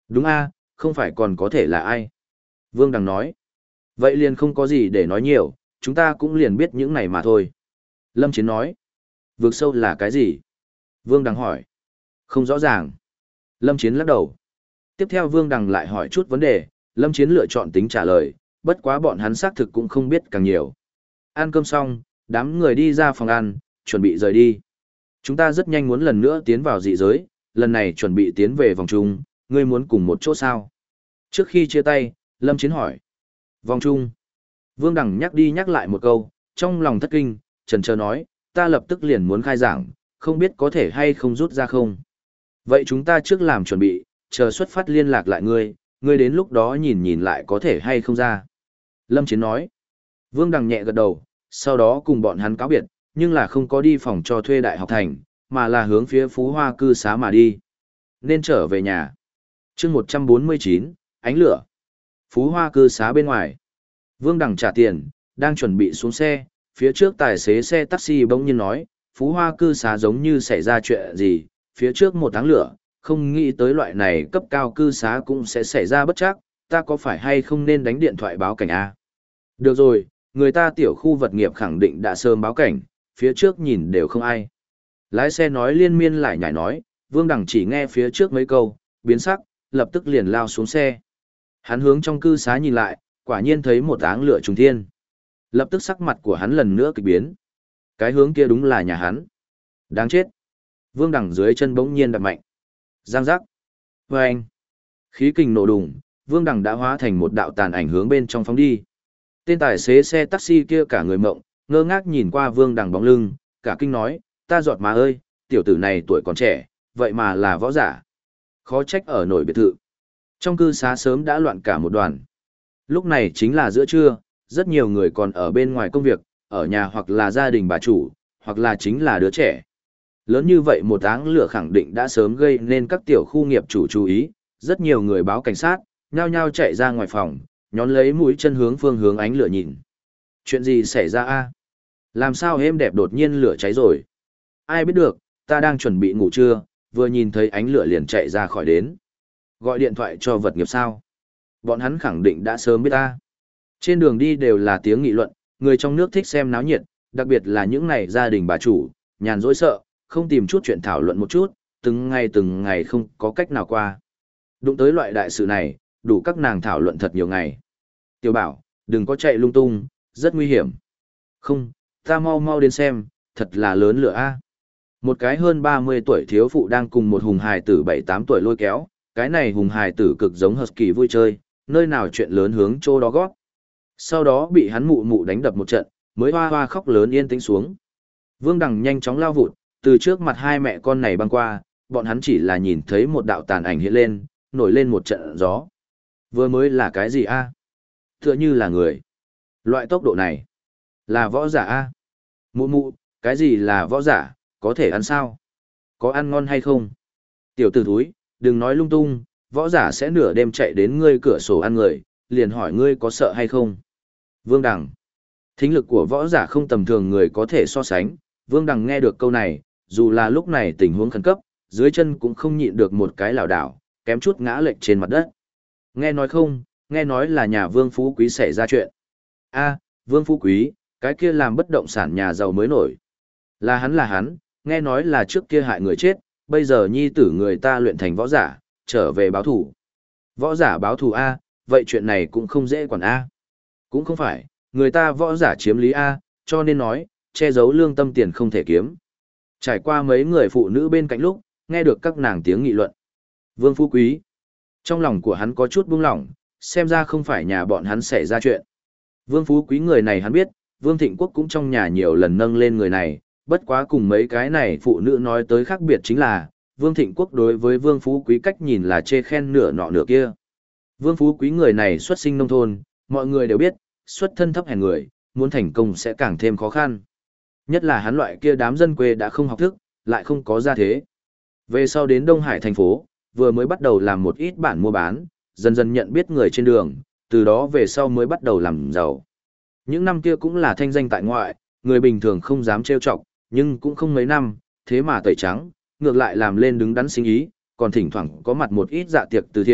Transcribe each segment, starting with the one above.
Đúng a, không phải còn có thể là ai. Vương Đằng nói. Vậy liền không có gì để nói nhiều, chúng ta cũng liền biết những này mà thôi. Lâm Chiến nói. Vực sâu là cái gì? Vương Đằng hỏi. Không rõ ràng. Lâm Chiến lắc đầu. Tiếp theo Vương Đằng lại hỏi chút vấn đề, Lâm Chiến lựa chọn tính trả lời, bất quá bọn hắn xác thực cũng không biết càng nhiều. Ăn cơm xong, đám người đi ra phòng ăn, chuẩn bị rời đi. Chúng ta rất nhanh muốn lần nữa tiến vào dị giới, lần này chuẩn bị tiến về vòng chung, ngươi muốn cùng một chỗ sao? Trước khi chia tay, Lâm Chiến hỏi. Vòng chung. Vương Đằng nhắc đi nhắc lại một câu, trong lòng thất kinh, chần chờ nói, ta lập tức liền muốn khai giảng, không biết có thể hay không rút ra không. Vậy chúng ta trước làm chuẩn bị, chờ xuất phát liên lạc lại ngươi, ngươi đến lúc đó nhìn nhìn lại có thể hay không ra. Lâm Chiến nói. Vương Đằng nhẹ gật đầu, sau đó cùng bọn hắn cáo biệt, nhưng là không có đi phòng cho thuê đại học thành, mà là hướng phía Phú Hoa cư xá mà đi. Nên trở về nhà. chương 149, ánh lửa. Phú Hoa cư xá bên ngoài. Vương Đằng trả tiền, đang chuẩn bị xuống xe, phía trước tài xế xe taxi bỗng nhiên nói, Phú Hoa cư xá giống như xảy ra chuyện gì, phía trước một tháng lửa, không nghĩ tới loại này cấp cao cư xá cũng sẽ xảy ra bất chắc, ta có phải hay không nên đánh điện thoại báo cảnh A? Được rồi, người ta tiểu khu vật nghiệp khẳng định đã sớm báo cảnh, phía trước nhìn đều không ai. Lái xe nói liên miên lại nhảy nói, Vương Đằng chỉ nghe phía trước mấy câu, biến sắc, lập tức liền lao xuống xe. Hắn hướng trong cư xá nhìn lại, quả nhiên thấy một áng lửa trùng thiên. Lập tức sắc mặt của hắn lần nữa kịch biến. Cái hướng kia đúng là nhà hắn. Đáng chết. Vương Đằng dưới chân bỗng nhiên đập mạnh. Giang giác. Vâng. Khí kình nổ đùng, Vương Đằng đã hóa thành một đạo tàn ảnh hướng bên trong phóng đi. Tên tài xế xe taxi kia cả người mộng, ngơ ngác nhìn qua Vương Đằng bóng lưng, cả kinh nói, ta giọt má ơi, tiểu tử này tuổi còn trẻ, vậy mà là võ giả. Khó trách ở nổi biệt thự. Trong cư xá sớm đã loạn cả một đoàn. Lúc này chính là giữa trưa, rất nhiều người còn ở bên ngoài công việc, ở nhà hoặc là gia đình bà chủ, hoặc là chính là đứa trẻ. Lớn như vậy một áng lửa khẳng định đã sớm gây nên các tiểu khu nghiệp chủ chú ý, rất nhiều người báo cảnh sát, nhao nhao chạy ra ngoài phòng, nhón lấy mũi chân hướng phương hướng ánh lửa nhìn. Chuyện gì xảy ra a? Làm sao êm đẹp đột nhiên lửa cháy rồi? Ai biết được, ta đang chuẩn bị ngủ trưa, vừa nhìn thấy ánh lửa liền chạy ra khỏi đến. Gọi điện thoại cho vật nghiệp sao? Bọn hắn khẳng định đã sớm biết ta. Trên đường đi đều là tiếng nghị luận, người trong nước thích xem náo nhiệt, đặc biệt là những này gia đình bà chủ, nhàn rỗi sợ, không tìm chút chuyện thảo luận một chút, từng ngày không có cách nào qua. Đụng tới loại đại sự này, đủ các nàng thảo luận thật nhiều ngày. Tiểu bảo, đừng có chạy lung tung, rất nguy hiểm. Không, ta mau mau đến xem, thật là lớn lửa a. Một cái hơn 30 tuổi thiếu phụ đang cùng một hùng hài tử 7-8 tuổi lôi kéo, cái này hùng hài tử cực giống husky vui chơi, nơi nào chuyện lớn hướng chỗ đó gót. Sau đó bị hắn mụ mụ đánh đập một trận, mới hoa hoa khóc lớn yên tĩnh xuống. Vương Đằng nhanh chóng lao vụt, từ trước mặt hai mẹ con này băng qua, bọn hắn chỉ là nhìn thấy một đạo tàn ảnh hiện lên, nổi lên một trận gió. Vừa mới là cái gì a? Tựa như là người. Loại tốc độ này, là võ giả a? Mụ mụ, cái gì là võ giả, có thể ăn sao? Có ăn ngon hay không? Tiểu tử thúi, đừng nói lung tung, võ giả sẽ nửa đêm chạy đến ngươi cửa sổ ăn người, liền hỏi ngươi có sợ hay không? Vương Đằng. Thính lực của võ giả không tầm thường người có thể so sánh, Vương Đằng nghe được câu này, dù là lúc này tình huống khẩn cấp, dưới chân cũng không nhịn được một cái lảo đảo, kém chút ngã lệch trên mặt đất. Nghe nói không, nghe nói là nhà Vương Phú Quý xảy ra chuyện. A, Vương Phú Quý, cái kia làm bất động sản nhà giàu mới nổi. Là hắn, nghe nói là trước kia hại người chết, bây giờ nhi tử người ta luyện thành võ giả, trở về báo thù. Võ giả báo thù A, vậy chuyện này cũng không dễ quản A. Cũng không phải, người ta võ giả chiếm lý A, cho nên nói, che giấu lương tâm tiền không thể kiếm. Trải qua mấy người phụ nữ bên cạnh lúc, nghe được các nàng tiếng nghị luận. Vương Phú Quý. Trong lòng của hắn có chút buông lỏng, xem ra không phải nhà bọn hắn xảy ra chuyện. Vương Phú Quý người này hắn biết, Vương Thịnh Quốc cũng trong nhà nhiều lần nâng lên người này, bất quá cùng mấy cái này phụ nữ nói tới khác biệt chính là, Vương Thịnh Quốc đối với Vương Phú Quý cách nhìn là chê khen nửa nọ nửa kia. Vương Phú Quý người này xuất sinh nông thôn, mọi người đều biết, xuất thân thấp hèn người, muốn thành công sẽ càng thêm khó khăn. Nhất là hắn loại kia đám dân quê đã không học thức, lại không có gia thế. Về sau đến Đông Hải thành phố, vừa mới bắt đầu làm một ít bản mua bán, dần dần nhận biết người trên đường, từ đó về sau mới bắt đầu làm giàu. Những năm kia cũng là thanh danh tại ngoại, người bình thường không dám trêu chọc, nhưng cũng không mấy năm, thế mà tẩy trắng, ngược lại làm lên đứng đắn sinh ý, còn thỉnh thoảng có mặt một ít dạ tiệc từ thiện,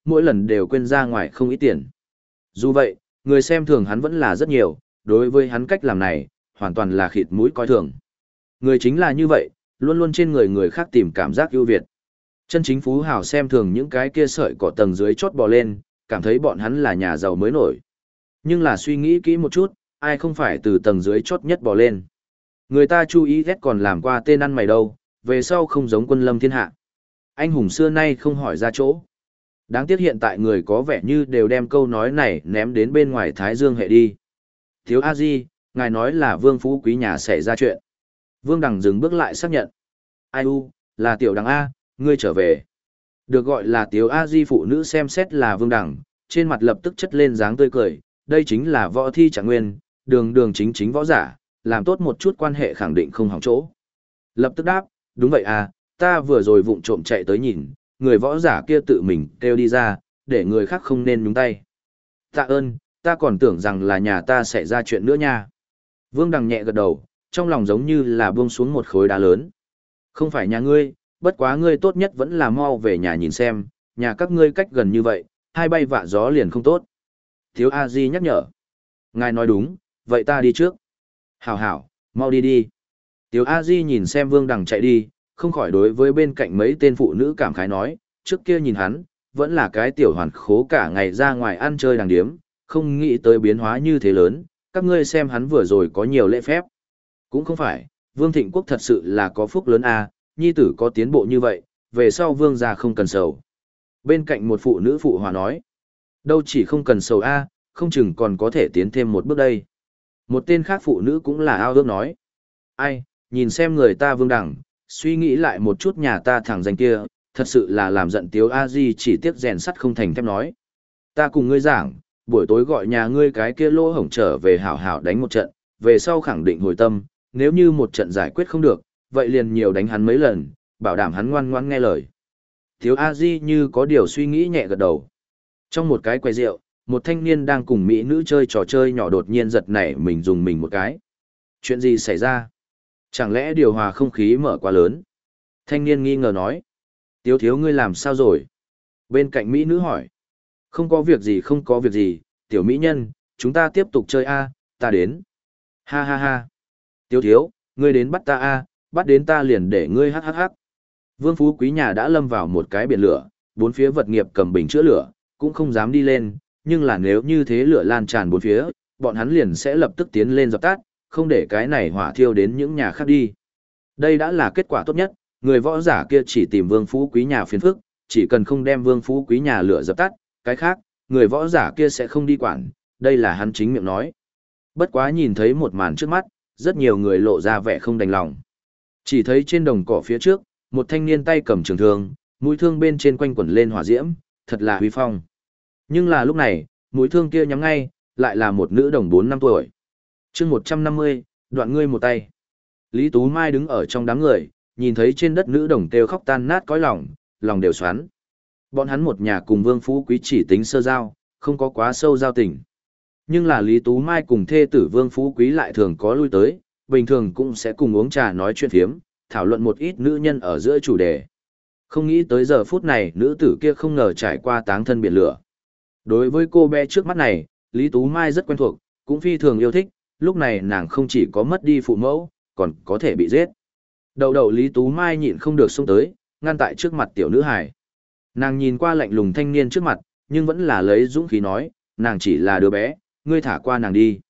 mỗi lần đều quên ra ngoài không ít tiền. Dù vậy, người xem thường hắn vẫn là rất nhiều, đối với hắn cách làm này, hoàn toàn là khịt mũi coi thường. Người chính là như vậy, luôn luôn trên người người khác tìm cảm giác ưu việt. Chân chính phú hào xem thường những cái kia sợi cỏ tầng dưới chót bò lên, cảm thấy bọn hắn là nhà giàu mới nổi. Nhưng là suy nghĩ kỹ một chút, ai không phải từ tầng dưới chót nhất bò lên. Người ta chú ý ghét còn làm qua tên ăn mày đâu, về sau không giống Quân Lâm thiên hạ. Anh hùng xưa nay không hỏi ra chỗ. Đáng tiếc hiện tại người có vẻ như đều đem câu nói này ném đến bên ngoài Thái Dương hệ đi. Thiếu A Di, ngài nói là Vương Phú Quý nhà xảy ra chuyện. Vương Đằng dừng bước lại xác nhận. Ai u, là Tiểu Đằng A, ngươi trở về. Được gọi là Tiểu A Di phụ nữ xem xét là Vương Đằng, trên mặt lập tức chất lên dáng tươi cười. Đây chính là võ thi trạng nguyên, đường đường chính chính võ giả, làm tốt một chút quan hệ khẳng định không hỏng chỗ. Lập tức đáp, đúng vậy à, ta vừa rồi vụng trộm chạy tới nhìn, người võ giả kia tự mình kêu đi ra, để người khác không nên nhúng tay. Tạ ơn, ta còn tưởng rằng là nhà ta xảy ra chuyện nữa nha. Vương Đằng nhẹ gật đầu, trong lòng giống như là buông xuống một khối đá lớn. Không phải nhà ngươi, bất quá ngươi tốt nhất vẫn là mau về nhà nhìn xem, nhà các ngươi cách gần như vậy, hai bay vạ gió liền không tốt. Thiếu A Di nhắc nhở. Ngài nói đúng, vậy ta đi trước. Hảo hảo, mau đi đi. Tiếu A Di nhìn xem Vương Đằng chạy đi, không khỏi đối với bên cạnh mấy tên phụ nữ cảm khái nói, trước kia nhìn hắn, vẫn là cái tiểu hoàn khố cả ngày ra ngoài ăn chơi đàng điếm, không nghĩ tới biến hóa như thế lớn, các ngươi xem hắn vừa rồi có nhiều lễ phép. Cũng không phải, Vương Thịnh Quốc thật sự là có phúc lớn a, nhi tử có tiến bộ như vậy, về sau Vương gia không cần sầu. Bên cạnh một phụ nữ phụ hòa nói, đâu chỉ không cần sầu a, không chừng còn có thể tiến thêm một bước đây. Một tên khác phụ nữ cũng là ao ước nói, ai, nhìn xem người ta Vương Đằng, suy nghĩ lại một chút nhà ta thằng danh kia, thật sự là làm giận Tiếu A Di chỉ tiếc rèn sắt không thành thép nói. Ta cùng ngươi giảng, buổi tối gọi nhà ngươi cái kia lỗ hổng trở về hảo hảo đánh một trận, về sau khẳng định hồi tâm, nếu như một trận giải quyết không được, vậy liền nhiều đánh hắn mấy lần, bảo đảm hắn ngoan ngoãn nghe lời. Tiếu A Di như có điều suy nghĩ nhẹ gật đầu. Trong một cái quầy rượu, một thanh niên đang cùng mỹ nữ chơi trò chơi nhỏ đột nhiên giật nảy mình dùng mình một cái. Chuyện gì xảy ra? Chẳng lẽ điều hòa không khí mở quá lớn? Thanh niên nghi ngờ nói. Tiếu thiếu ngươi làm sao rồi? Bên cạnh mỹ nữ hỏi. Không có việc gì không có việc gì, tiểu mỹ nhân, chúng ta tiếp tục chơi a, ta đến. Ha ha ha. Tiếu thiếu, ngươi đến bắt ta a, bắt đến ta liền để ngươi hắc hắc hắc. Vương Phú Quý nhà đã lâm vào một cái biển lửa, bốn phía vật nghiệp cầm bình chữa lửa, cũng không dám đi lên, nhưng là nếu như thế lửa lan tràn bốn phía, bọn hắn liền sẽ lập tức tiến lên dập tắt, không để cái này hỏa thiêu đến những nhà khác đi. Đây đã là kết quả tốt nhất, người võ giả kia chỉ tìm Vương Phú Quý nhà phiền phức, chỉ cần không đem Vương Phú Quý nhà lửa dập tắt, cái khác, người võ giả kia sẽ không đi quản, đây là hắn chính miệng nói. Bất quá nhìn thấy một màn trước mắt, rất nhiều người lộ ra vẻ không đành lòng. Chỉ thấy trên đồng cỏ phía trước, một thanh niên tay cầm trường thương, mũi thương bên trên quanh quẩn lên hỏa diễm, thật là huy phong. Nhưng là lúc này, mũi thương kia nhắm ngay, lại là một nữ đồng 4 năm tuổi. chương 150, đoạn ngươi một tay. Lý Tú Mai đứng ở trong đám người, nhìn thấy trên đất nữ đồng kêu khóc tan nát cõi lòng, lòng đều xoắn. Bọn hắn một nhà cùng Vương Phú Quý chỉ tính sơ giao, không có quá sâu giao tình. Nhưng là Lý Tú Mai cùng thê tử Vương Phú Quý lại thường có lui tới, bình thường cũng sẽ cùng uống trà nói chuyện phiếm, thảo luận một ít nữ nhân ở giữa chủ đề. Không nghĩ tới giờ phút này nữ tử kia không ngờ trải qua táng thân biển lửa. Đối với cô bé trước mắt này, Lý Tú Mai rất quen thuộc, cũng phi thường yêu thích, lúc này nàng không chỉ có mất đi phụ mẫu, còn có thể bị giết. Đầu đầu Lý Tú Mai nhịn không được xông tới, ngăn tại trước mặt tiểu nữ hài. Nàng nhìn qua lạnh lùng thanh niên trước mặt, nhưng vẫn là lấy dũng khí nói, nàng chỉ là đứa bé, ngươi thả qua nàng đi.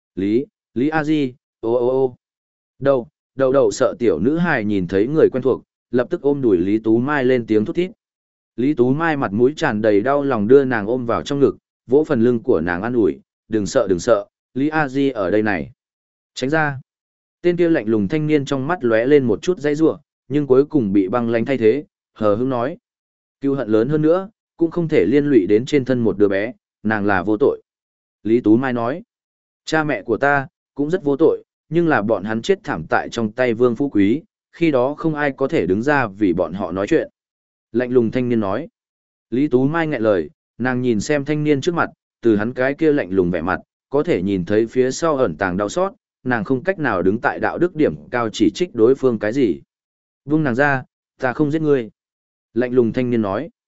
Lý A Di, ô ô ô. Đầu sợ tiểu nữ hài nhìn thấy người quen thuộc, lập tức ôm đuổi Lý Tú Mai lên tiếng thút thít. Lý Tú Mai mặt mũi tràn đầy đau lòng đưa nàng ôm vào trong ngực, vỗ phần lưng của nàng an ủi, đừng sợ, Lý A Di ở đây này. Tránh ra. Tên kia lạnh lùng thanh niên trong mắt lóe lên một chút dãy rủa, nhưng cuối cùng bị băng lãnh thay thế, hờ hững nói. Cưu hận lớn hơn nữa, cũng không thể liên lụy đến trên thân một đứa bé, nàng là vô tội. Lý Tú Mai nói. Cha mẹ của ta, cũng rất vô tội, nhưng là bọn hắn chết thảm tại trong tay Vương Phú Quý, khi đó không ai có thể đứng ra vì bọn họ nói chuyện. Lạnh lùng thanh niên nói. Lý Tú Mai nghẹn lời, nàng nhìn xem thanh niên trước mặt, từ hắn cái kia lạnh lùng vẻ mặt, có thể nhìn thấy phía sau ẩn tàng đau xót, nàng không cách nào đứng tại đạo đức điểm cao chỉ trích đối phương cái gì. Vung nàng ra, ta không giết ngươi. Lạnh lùng thanh niên nói.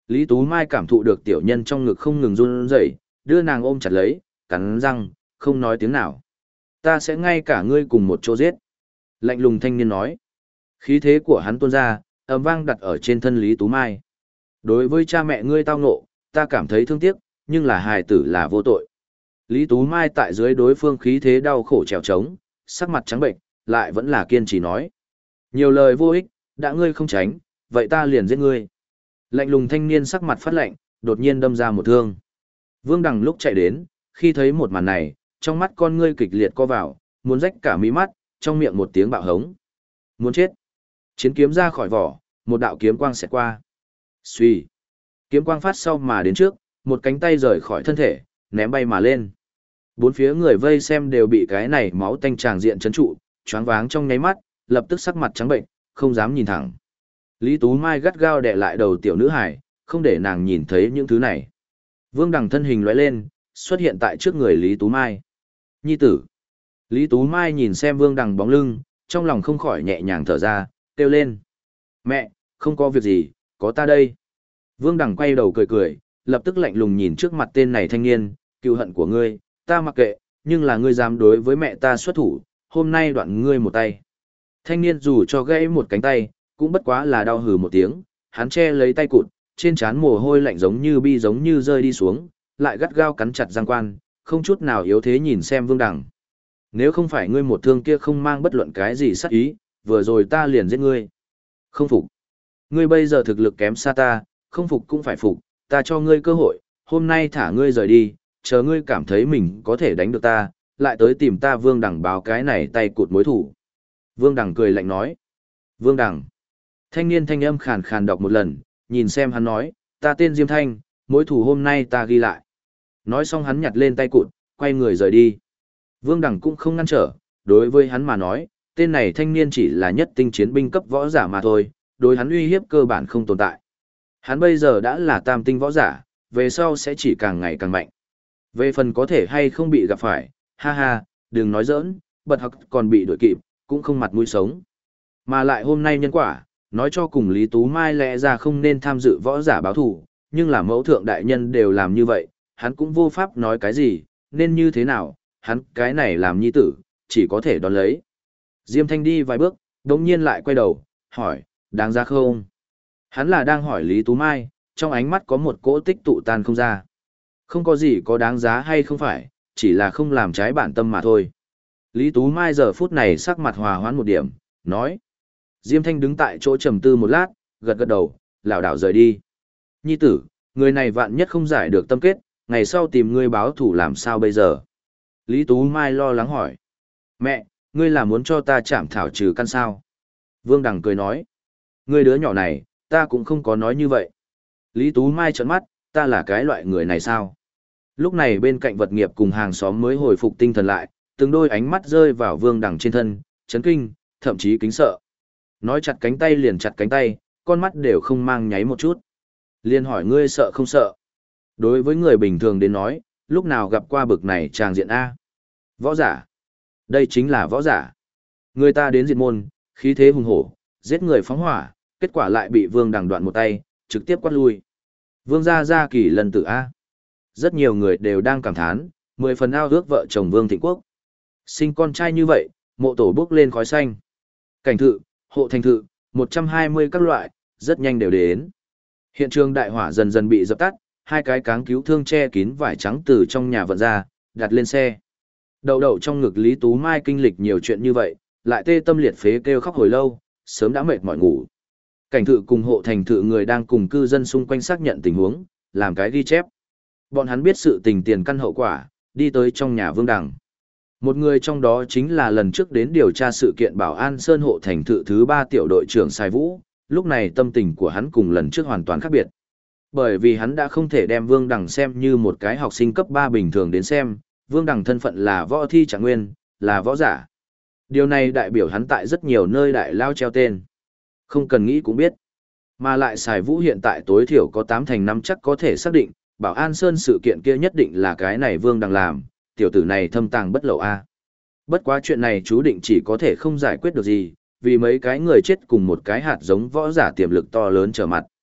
Lý Tú Mai cảm thụ được tiểu nhân trong ngực không ngừng run rẩy, đưa nàng ôm chặt lấy, cắn răng, không nói tiếng nào. Ta sẽ ngay cả ngươi cùng một chỗ giết. Lạnh lùng thanh niên nói. Khí thế của hắn tuôn ra, ầm vang đặt ở trên thân Lý Tú Mai. Đối với cha mẹ ngươi tao ngộ, ta cảm thấy thương tiếc, nhưng là hài tử là vô tội. Lý Tú Mai tại dưới đối phương khí thế đau khổ trèo trống, sắc mặt trắng bệnh, lại vẫn là kiên trì nói. Nhiều lời vô ích, đã ngươi không tránh, vậy ta liền giết ngươi. Lạnh lùng thanh niên sắc mặt phát lạnh, đột nhiên đâm ra một thương. Vương Đằng lúc chạy đến, khi thấy một màn này, trong mắt con ngươi kịch liệt co vào, muốn rách cả mí mắt, trong miệng một tiếng bạo hống. Muốn chết. Chiến kiếm ra khỏi vỏ, một đạo kiếm quang xẹt qua. Xuy. Kiếm quang phát sau mà đến trước, một cánh tay rời khỏi thân thể, ném bay mà lên. Bốn phía người vây xem đều bị cái này máu tanh tràng diện chấn trụ, choáng váng trong nháy mắt, lập tức sắc mặt trắng bệnh, không dám nhìn thẳng. Lý Tú Mai gắt gao đè lại đầu tiểu nữ hải, không để nàng nhìn thấy những thứ này. Vương Đằng thân hình lóe lên, xuất hiện tại trước người Lý Tú Mai. Nhi tử. Lý Tú Mai nhìn xem Vương Đằng bóng lưng, trong lòng không khỏi nhẹ nhàng thở ra, kêu lên. Mẹ, không có việc gì, có ta đây. Vương Đằng quay đầu cười cười, lập tức lạnh lùng nhìn trước mặt tên này thanh niên, cựu hận của ngươi, ta mặc kệ, nhưng là ngươi dám đối với mẹ ta xuất thủ, hôm nay đoạn ngươi một tay. Thanh niên dù cho gãy một cánh tay, cũng bất quá là đau hừ một tiếng, hắn che lấy tay cụt, trên trán mồ hôi lạnh giống như bi giống như rơi đi xuống, lại gắt gao cắn chặt răng quan, không chút nào yếu thế nhìn xem Vương Đằng. Nếu không phải ngươi một thương kia không mang bất luận cái gì sát ý, vừa rồi ta liền giết ngươi. Không phục. Ngươi bây giờ thực lực kém xa ta, không phục cũng phải phục, ta cho ngươi cơ hội, hôm nay thả ngươi rời đi, chờ ngươi cảm thấy mình có thể đánh được ta, lại tới tìm ta Vương Đằng báo cái này tay cụt mối thủ. Vương Đằng cười lạnh nói. Vương Đằng. Thanh niên thanh âm khàn khàn đọc một lần, nhìn xem hắn nói, ta tên Diêm Thanh, mối thủ hôm nay ta ghi lại. Nói xong hắn nhặt lên tay cụt, quay người rời đi. Vương Đằng cũng không ngăn trở, đối với hắn mà nói, tên này thanh niên chỉ là nhất tinh chiến binh cấp võ giả mà thôi, đối hắn uy hiếp cơ bản không tồn tại. Hắn bây giờ đã là tam tinh võ giả, về sau sẽ chỉ càng ngày càng mạnh. Về phần có thể hay không bị gặp phải, ha ha, đừng nói giỡn, bật học còn bị đuổi kịp, cũng không mặt mũi sống. Mà lại hôm nay nhân quả, nói cho cùng Lý Tú Mai lẽ ra không nên tham dự võ giả báo thủ, nhưng là mẫu thượng đại nhân đều làm như vậy, hắn cũng vô pháp nói cái gì, nên như thế nào, hắn cái này làm nhi tử, chỉ có thể đón lấy. Diêm Thanh đi vài bước, đống nhiên lại quay đầu, hỏi, đáng ra không? Hắn là đang hỏi Lý Tú Mai, trong ánh mắt có một cỗ tích tụ tan không ra. Không có gì có đáng giá hay không phải, chỉ là không làm trái bản tâm mà thôi. Lý Tú Mai giờ phút này sắc mặt hòa hoãn một điểm, nói. Diêm Thanh đứng tại chỗ trầm tư một lát, gật gật đầu, lảo đảo rời đi. Nhi tử, người này vạn nhất không giải được tâm kết, ngày sau tìm ngươi báo thủ làm sao bây giờ? Lý Tú Mai lo lắng hỏi. Mẹ, ngươi là muốn cho ta chảm thảo trừ căn sao? Vương Đằng cười nói. Ngươi đứa nhỏ này, ta cũng không có nói như vậy. Lý Tú Mai trợn mắt, ta là cái loại người này sao? Lúc này bên cạnh vật nghiệp cùng hàng xóm mới hồi phục tinh thần lại, từng đôi ánh mắt rơi vào Vương Đằng trên thân, chấn kinh, thậm chí kính sợ. Nói chặt cánh tay liền chặt cánh tay, con mắt đều không mang nháy một chút. Liền hỏi ngươi sợ không sợ? Đối với người bình thường đến nói, lúc nào gặp qua bực này tràng diện A? Võ giả. Đây chính là võ giả. Người ta đến diệt môn, khí thế hùng hổ, giết người phóng hỏa, kết quả lại bị Vương Đằng đoạn một tay, trực tiếp quát lui. Vương gia kỳ lần tử A. Rất nhiều người đều đang cảm thán, 10 phần ao ước vợ chồng Vương Thịnh Quốc. Sinh con trai như vậy, mộ tổ bốc lên khói xanh. Cảnh thự, hộ thành thự, 120 các loại, rất nhanh đều đến. Hiện trường đại hỏa dần dần bị dập tắt, hai cái cáng cứu thương che kín vải trắng từ trong nhà vận ra, đặt lên xe. Đậu đậu trong ngực Lý Tú Mai kinh lịch nhiều chuyện như vậy, lại tê tâm liệt phế kêu khóc hồi lâu, sớm đã mệt mỏi ngủ. Cảnh thự cùng hộ thành thự người đang cùng cư dân xung quanh xác nhận tình huống, làm cái ghi chép. Bọn hắn biết sự tình tiền căn hậu quả, đi tới trong nhà Vương Đằng. Một người trong đó chính là lần trước đến điều tra sự kiện Bảo An Sơn hộ thành thự thứ 3 tiểu đội trưởng Sai Vũ, lúc này tâm tình của hắn cùng lần trước hoàn toàn khác biệt. Bởi vì hắn đã không thể đem Vương Đằng xem như một cái học sinh cấp 3 bình thường đến xem, Vương Đằng thân phận là võ thi trạng nguyên, là võ giả. Điều này đại biểu hắn tại rất nhiều nơi đại lao treo tên. Không cần nghĩ cũng biết. Mà lại Sai Vũ hiện tại tối thiểu có 8 thành 5 chắc có thể xác định, Bảo An Sơn sự kiện kia nhất định là cái này Vương Đằng làm, tiểu tử này thâm tàng bất lậu a. Bất quá chuyện này chú định chỉ có thể không giải quyết được gì, vì mấy cái người chết cùng một cái hạt giống võ giả tiềm lực to lớn trở mặt.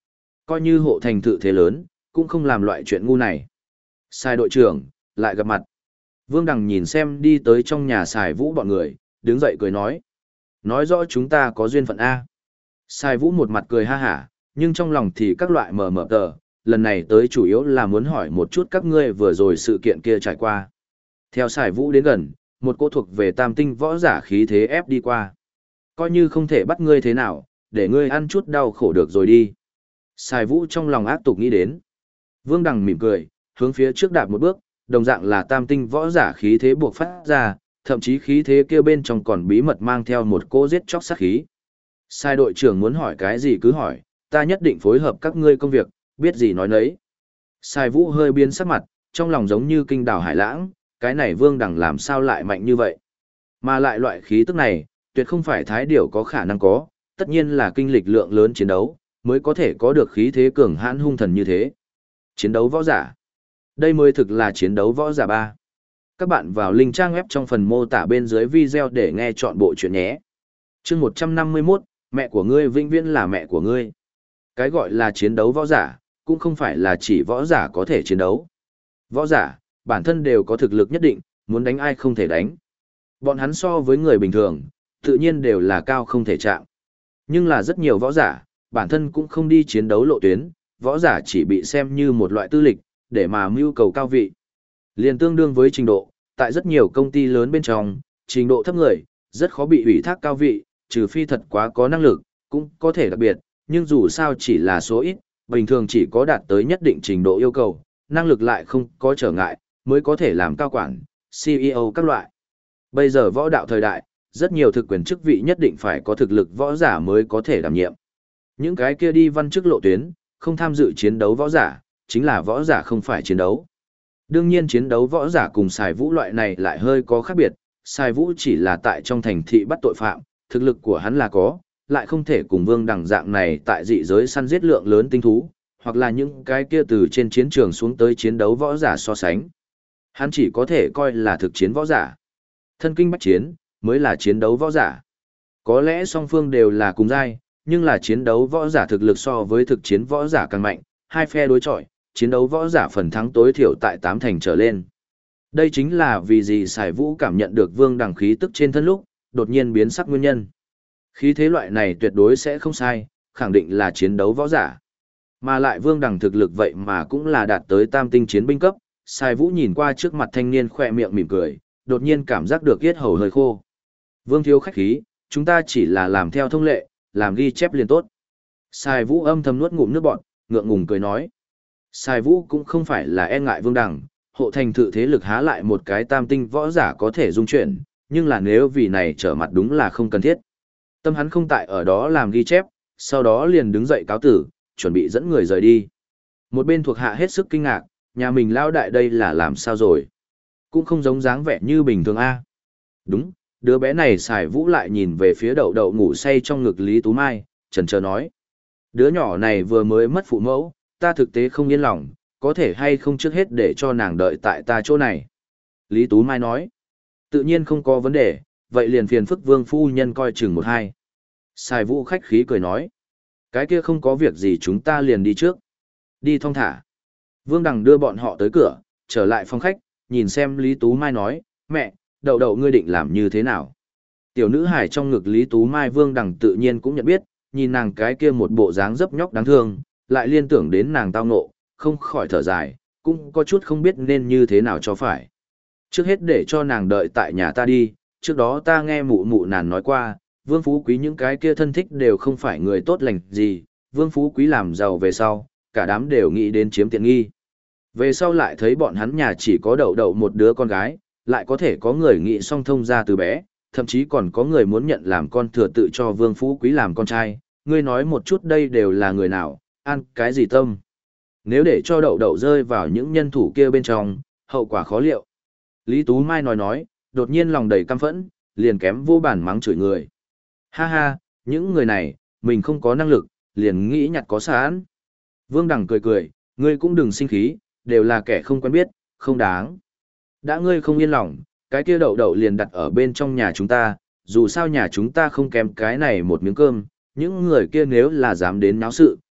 Coi như hộ thành thự thế lớn, cũng không làm loại chuyện ngu này. Sai đội trưởng, lại gặp mặt. Vương Đằng nhìn xem đi tới trong nhà Sài Vũ bọn người, đứng dậy cười nói. Nói rõ chúng ta có duyên phận A. Sài Vũ một mặt cười ha hả, nhưng trong lòng thì các loại mờ mờ tờ, lần này tới chủ yếu là muốn hỏi một chút các ngươi vừa rồi sự kiện kia trải qua. Theo Sài Vũ đến gần, một cô thuộc về tam tinh võ giả khí thế ép đi qua. Coi như không thể bắt ngươi thế nào, để ngươi ăn chút đau khổ được rồi đi. Sài Vũ trong lòng ác tục nghĩ đến. Vương Đằng mỉm cười, hướng phía trước đạp một bước, đồng dạng là tam tinh võ giả khí thế buộc phát ra, thậm chí khí thế kia bên trong còn bí mật mang theo một cô giết chóc sát khí. Sai đội trưởng muốn hỏi cái gì cứ hỏi, ta nhất định phối hợp các ngươi công việc, biết gì nói nấy. Sai Vũ hơi biến sắc mặt, trong lòng giống như kinh đảo hải lãng, cái này Vương Đằng làm sao lại mạnh như vậy. Mà lại loại khí tức này, tuyệt không phải thái điểu có khả năng có, tất nhiên là kinh lịch lượng lớn chiến đấu, mới có thể có được khí thế cường hãn hung thần như thế. Chiến đấu võ giả. Đây mới thực là chiến đấu võ giả 3. Các bạn vào link trang web trong phần mô tả bên dưới video để nghe chọn bộ chuyện nhé. Chương 151, mẹ của ngươi vĩnh viễn là mẹ của ngươi. Cái gọi là chiến đấu võ giả, cũng không phải là chỉ võ giả có thể chiến đấu. Võ giả, bản thân đều có thực lực nhất định, muốn đánh ai không thể đánh. Bọn hắn so với người bình thường, tự nhiên đều là cao không thể chạm. Nhưng là rất nhiều võ giả, bản thân cũng không đi chiến đấu lộ tuyến, võ giả chỉ bị xem như một loại tư lịch, để mà mưu cầu cao vị. Liền tương đương với trình độ, tại rất nhiều công ty lớn bên trong, trình độ thấp người, rất khó bị ủy thác cao vị, trừ phi thật quá có năng lực, cũng có thể đặc biệt, nhưng dù sao chỉ là số ít, bình thường chỉ có đạt tới nhất định trình độ yêu cầu, năng lực lại không có trở ngại, mới có thể làm cao quản, CEO các loại. Bây giờ võ đạo thời đại, rất nhiều thực quyền chức vị nhất định phải có thực lực võ giả mới có thể đảm nhiệm. Những cái kia đi văn chức lộ tuyến, không tham dự chiến đấu võ giả, chính là võ giả không phải chiến đấu. Đương nhiên chiến đấu võ giả cùng Sài Vũ loại này lại hơi có khác biệt, Sài Vũ chỉ là tại trong thành thị bắt tội phạm, thực lực của hắn là có, lại không thể cùng Vương Đằng dạng này tại dị giới săn giết lượng lớn tinh thú, hoặc là những cái kia từ trên chiến trường xuống tới chiến đấu võ giả so sánh. Hắn chỉ có thể coi là thực chiến võ giả. Thân kinh bách chiến, mới là chiến đấu võ giả. Có lẽ song phương đều là cùng giai, nhưng là chiến đấu võ giả thực lực so với thực chiến võ giả càng mạnh, hai phe đối chọi, chiến đấu võ giả phần thắng tối thiểu tại 8 thành trở lên. Đây chính là vì gì Sài Vũ cảm nhận được Vương Đằng khí tức trên thân lúc, đột nhiên biến sắc nguyên nhân. Khí thế loại này tuyệt đối sẽ không sai, khẳng định là chiến đấu võ giả. Mà lại Vương Đằng thực lực vậy mà cũng là đạt tới tam tinh chiến binh cấp, Sài Vũ nhìn qua trước mặt thanh niên khỏe miệng mỉm cười, đột nhiên cảm giác được yết hầu hơi khô. Vương thiếu khách khí, chúng ta chỉ là làm theo thông lệ, làm ghi chép liền tốt. Sài Vũ âm thầm nuốt ngụm nước bọt, ngượng ngùng cười nói. Sài Vũ cũng không phải là e ngại Vương Đằng, hộ thành thự thế lực há lại một cái tam tinh võ giả có thể dung chuyển, nhưng là nếu vì này trở mặt đúng là không cần thiết. Tâm hắn không tại ở đó làm ghi chép, sau đó liền đứng dậy cáo tử, chuẩn bị dẫn người rời đi. Một bên thuộc hạ hết sức kinh ngạc, nhà mình lao đại đây là làm sao rồi? Cũng không giống dáng vẻ như bình thường a. Đúng, đứa bé này Sài Vũ lại nhìn về phía đậu đậu ngủ say trong ngực Lý Tú Mai, chần chờ nói. Đứa nhỏ này vừa mới mất phụ mẫu, ta thực tế không yên lòng, có thể hay không trước hết để cho nàng đợi tại ta chỗ này. Lý Tú Mai nói. Tự nhiên không có vấn đề, vậy liền phiền phức Vương phu nhân coi chừng một hai. Sài Vũ khách khí cười nói. Cái kia không có việc gì chúng ta liền đi trước. Đi thong thả. Vương Đằng đưa bọn họ tới cửa, trở lại phòng khách, nhìn xem Lý Tú Mai nói, mẹ, đậu đậu ngươi định làm như thế nào? Tiểu nữ hải trong ngực Lý Tú Mai Vương Đằng tự nhiên cũng nhận biết, nhìn nàng cái kia một bộ dáng dấp nhóc đáng thương, lại liên tưởng đến nàng tao ngộ, không khỏi thở dài, cũng có chút không biết nên như thế nào cho phải. Trước hết để cho nàng đợi tại nhà ta đi, trước đó ta nghe mụ mụ nàng nói qua, Vương Phú Quý những cái kia thân thích đều không phải người tốt lành gì, Vương Phú Quý làm giàu về sau, cả đám đều nghĩ đến chiếm tiện nghi. Về sau lại thấy bọn hắn nhà chỉ có đậu đậu một đứa con gái, lại có thể có người nghĩ song thông ra từ bé, thậm chí còn có người muốn nhận làm con thừa tự cho Vương Phú Quý làm con trai, ngươi nói một chút đây đều là người nào, ăn cái gì tâm. Nếu để cho đậu đậu rơi vào những nhân thủ kia bên trong, hậu quả khó liệu. Lý Tú Mai nói, đột nhiên lòng đầy căm phẫn, liền kém vô bản mắng chửi người. Ha ha, những người này, mình không có năng lực, liền nghĩ nhặt có sẵn. Vương Đằng cười, ngươi cũng đừng sinh khí, đều là kẻ không quen biết, không đáng. Đã ngươi không yên lòng, cái kia đậu đậu liền đặt ở bên trong nhà chúng ta, dù sao nhà chúng ta không kém cái này một miếng cơm, những người kia nếu là dám đến náo sự,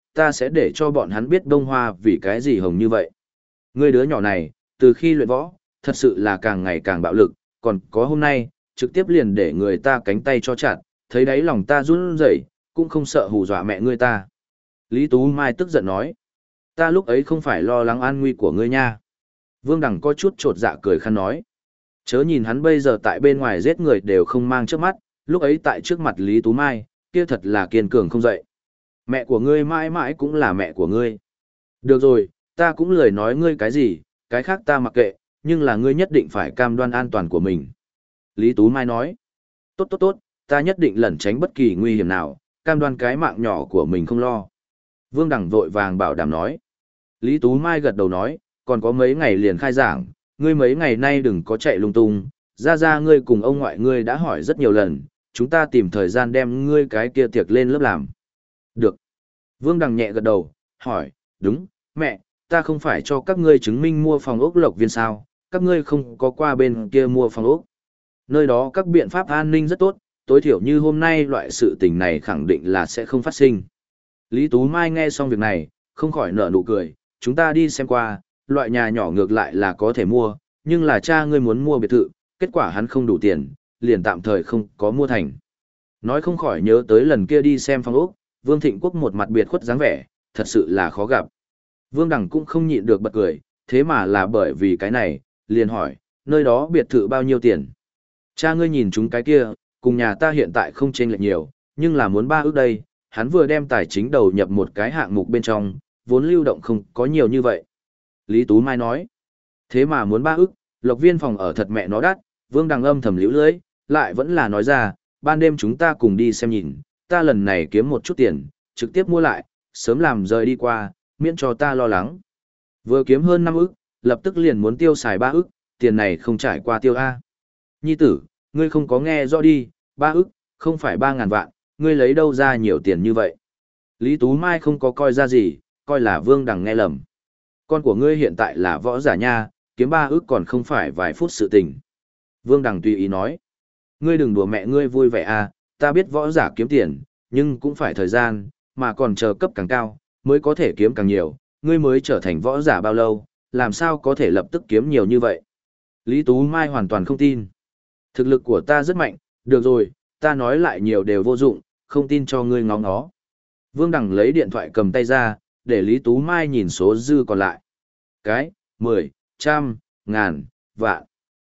ta sẽ để cho bọn hắn biết bông hoa vì cái gì hồng như vậy. Ngươi đứa nhỏ này, từ khi luyện võ, thật sự là càng ngày càng bạo lực, còn có hôm nay, trực tiếp liền để người ta cánh tay cho chặt, thấy đấy lòng ta run rẩy, cũng không sợ hù dọa mẹ ngươi ta. Lý Tú Mai tức giận nói, ta lúc ấy không phải lo lắng an nguy của ngươi nha. Vương Đằng có chút trột dạ cười khăn nói, chớ nhìn hắn bây giờ tại bên ngoài giết người đều không mang trước mắt, lúc ấy tại trước mặt Lý Tú Mai, kia thật là kiên cường không dậy. Mẹ của ngươi mãi mãi cũng là mẹ của ngươi. Được rồi, ta cũng lười nói ngươi cái gì, cái khác ta mặc kệ, nhưng là ngươi nhất định phải cam đoan an toàn của mình. Lý Tú Mai nói, tốt tốt tốt, ta nhất định lẩn tránh bất kỳ nguy hiểm nào, cam đoan cái mạng nhỏ của mình không lo. Vương Đằng vội vàng bảo đảm nói. Lý Tú Mai gật đầu nói, còn có mấy ngày liền khai giảng, ngươi mấy ngày nay đừng có chạy lung tung, ra ngươi cùng ông ngoại ngươi đã hỏi rất nhiều lần, chúng ta tìm thời gian đem ngươi cái kia tiệc lên lớp làm. Được. Vương Đằng nhẹ gật đầu, hỏi, đúng, mẹ, ta không phải cho các ngươi chứng minh mua phòng ốc Lộc Viên sao, các ngươi không có qua bên kia mua phòng ốc. Nơi đó các biện pháp an ninh rất tốt, tối thiểu như hôm nay loại sự tình này khẳng định là sẽ không phát sinh. Lý Tú Mai nghe xong việc này, không khỏi nở nụ cười, chúng ta đi xem qua, loại nhà nhỏ ngược lại là có thể mua, nhưng là cha ngươi muốn mua biệt thự, kết quả hắn không đủ tiền, liền tạm thời không có mua thành. Nói không khỏi nhớ tới lần kia đi xem phòng ốc, Vương Thịnh Quốc một mặt biệt khuất dáng vẻ, thật sự là khó gặp. Vương Đằng cũng không nhịn được bật cười, thế mà là bởi vì cái này, liền hỏi, nơi đó biệt thự bao nhiêu tiền? Cha ngươi nhìn chúng cái kia, cùng nhà ta hiện tại không chênh lệch nhiều, nhưng là muốn 3 ức đây, hắn vừa đem tài chính đầu nhập một cái hạng mục bên trong, vốn lưu động không có nhiều như vậy. Lý Tú Mai nói, thế mà muốn 3 ức, Lộc Viên phòng ở thật mẹ nó đắt, Vương Đằng âm thầm liễu lưỡi, lại vẫn là nói ra, ban đêm chúng ta cùng đi xem nhìn, ta lần này kiếm một chút tiền, trực tiếp mua lại, sớm làm rời đi qua, miễn cho ta lo lắng. Vừa kiếm hơn 5 ức, lập tức liền muốn tiêu xài 3 ức, tiền này không trải qua tiêu A. Nhi tử, ngươi không có nghe rõ đi, 3 ức, không phải 3.000 vạn, ngươi lấy đâu ra nhiều tiền như vậy. Lý Tú Mai không có coi ra gì, coi là Vương Đằng nghe lầm. Con của ngươi hiện tại là võ giả nha, kiếm 3 ức còn không phải vài phút sự tình. Vương Đằng tùy ý nói, ngươi đừng đùa mẹ ngươi vui vẻ à, ta biết võ giả kiếm tiền, nhưng cũng phải thời gian, mà còn chờ cấp càng cao, mới có thể kiếm càng nhiều, ngươi mới trở thành võ giả bao lâu, làm sao có thể lập tức kiếm nhiều như vậy. Lý Tú Mai hoàn toàn không tin. Thực lực của ta rất mạnh, được rồi, ta nói lại nhiều đều vô dụng, không tin cho ngươi ngó ngó. Vương Đằng lấy điện thoại cầm tay ra, để Lý Tú Mai nhìn số dư còn lại. Cái, 10, trăm, ngàn, vạn,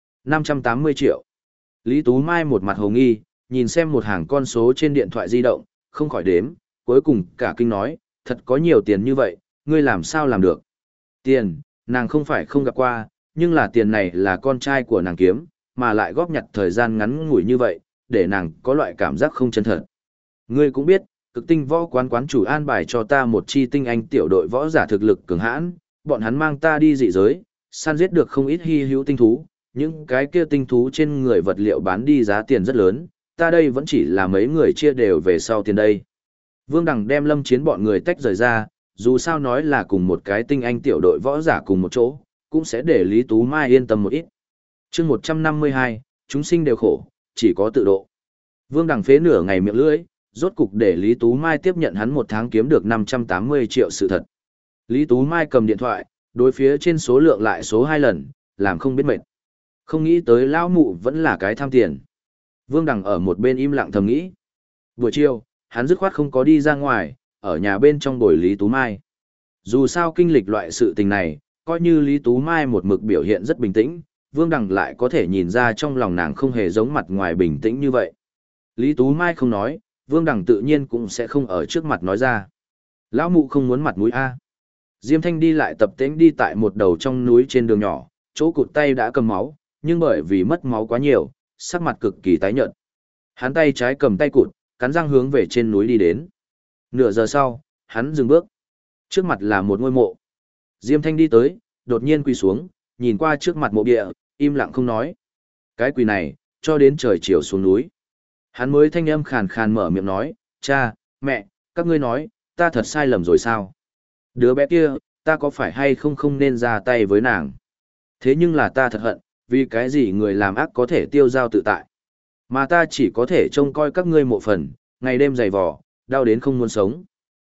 580 triệu. Lý Tú Mai một mặt hồ nghi, nhìn xem một hàng con số trên điện thoại di động, không khỏi đếm, cuối cùng cả kinh nói, thật có nhiều tiền như vậy, ngươi làm sao làm được. Tiền, nàng không phải không gặp qua, nhưng là tiền này là con trai của nàng kiếm, mà lại góp nhặt thời gian ngắn ngủi như vậy, để nàng có loại cảm giác không chân thật. Ngươi cũng biết, cực tinh võ quán quán chủ an bài cho ta một chi tinh anh tiểu đội võ giả thực lực cường hãn, bọn hắn mang ta đi dị giới, săn giết được không ít hy hữu tinh thú, những cái kia tinh thú trên người vật liệu bán đi giá tiền rất lớn, ta đây vẫn chỉ là mấy người chia đều về sau tiền đây. Vương Đằng đem Lâm Chiến bọn người tách rời ra, dù sao nói là cùng một cái tinh anh tiểu đội võ giả cùng một chỗ, cũng sẽ để Lý Tú Mai yên tâm một ít. chương 152, chúng sinh đều khổ, chỉ có tự độ. Vương Đằng phế nửa ngày miệng lưỡi, rốt cục để Lý Tú Mai tiếp nhận hắn một tháng kiếm được 580 triệu sự thật. Lý Tú Mai cầm điện thoại, đối phía trên số lượng lại số 2 lần, làm không biết mệt. Không nghĩ tới lão mụ vẫn là cái tham tiền. Vương Đằng ở một bên im lặng thầm nghĩ. Buổi chiều, hắn dứt khoát không có đi ra ngoài, ở nhà bên trong bồi Lý Tú Mai. Dù sao kinh lịch loại sự tình này, coi như Lý Tú Mai một mực biểu hiện rất bình tĩnh, Vương Đằng lại có thể nhìn ra trong lòng nàng không hề giống mặt ngoài bình tĩnh như vậy. Lý Tú Mai không nói, Vương Đằng tự nhiên cũng sẽ không ở trước mặt nói ra. Lão mụ không muốn mặt mũi a. Diêm Thanh đi lại tập tễnh đi tại một đầu trong núi trên đường nhỏ, chỗ cụt tay đã cầm máu, nhưng bởi vì mất máu quá nhiều, sắc mặt cực kỳ tái nhợt. Hắn tay trái cầm tay cụt, cắn răng hướng về trên núi đi đến. Nửa giờ sau, hắn dừng bước. Trước mặt là một ngôi mộ. Diêm Thanh đi tới, đột nhiên quỳ xuống, nhìn qua trước mặt mộ địa, im lặng không nói. Cái quỳ này, cho đến trời chiều xuống núi. Hắn mới thanh âm khàn khàn mở miệng nói, cha, mẹ, các ngươi nói, ta thật sai lầm rồi sao? Đứa bé kia, ta có phải hay không không nên ra tay với nàng? Thế nhưng là ta thật hận, vì cái gì người làm ác có thể tiêu dao tự tại. Mà ta chỉ có thể trông coi các ngươi mộ phần, ngày đêm dày vò, đau đến không muốn sống.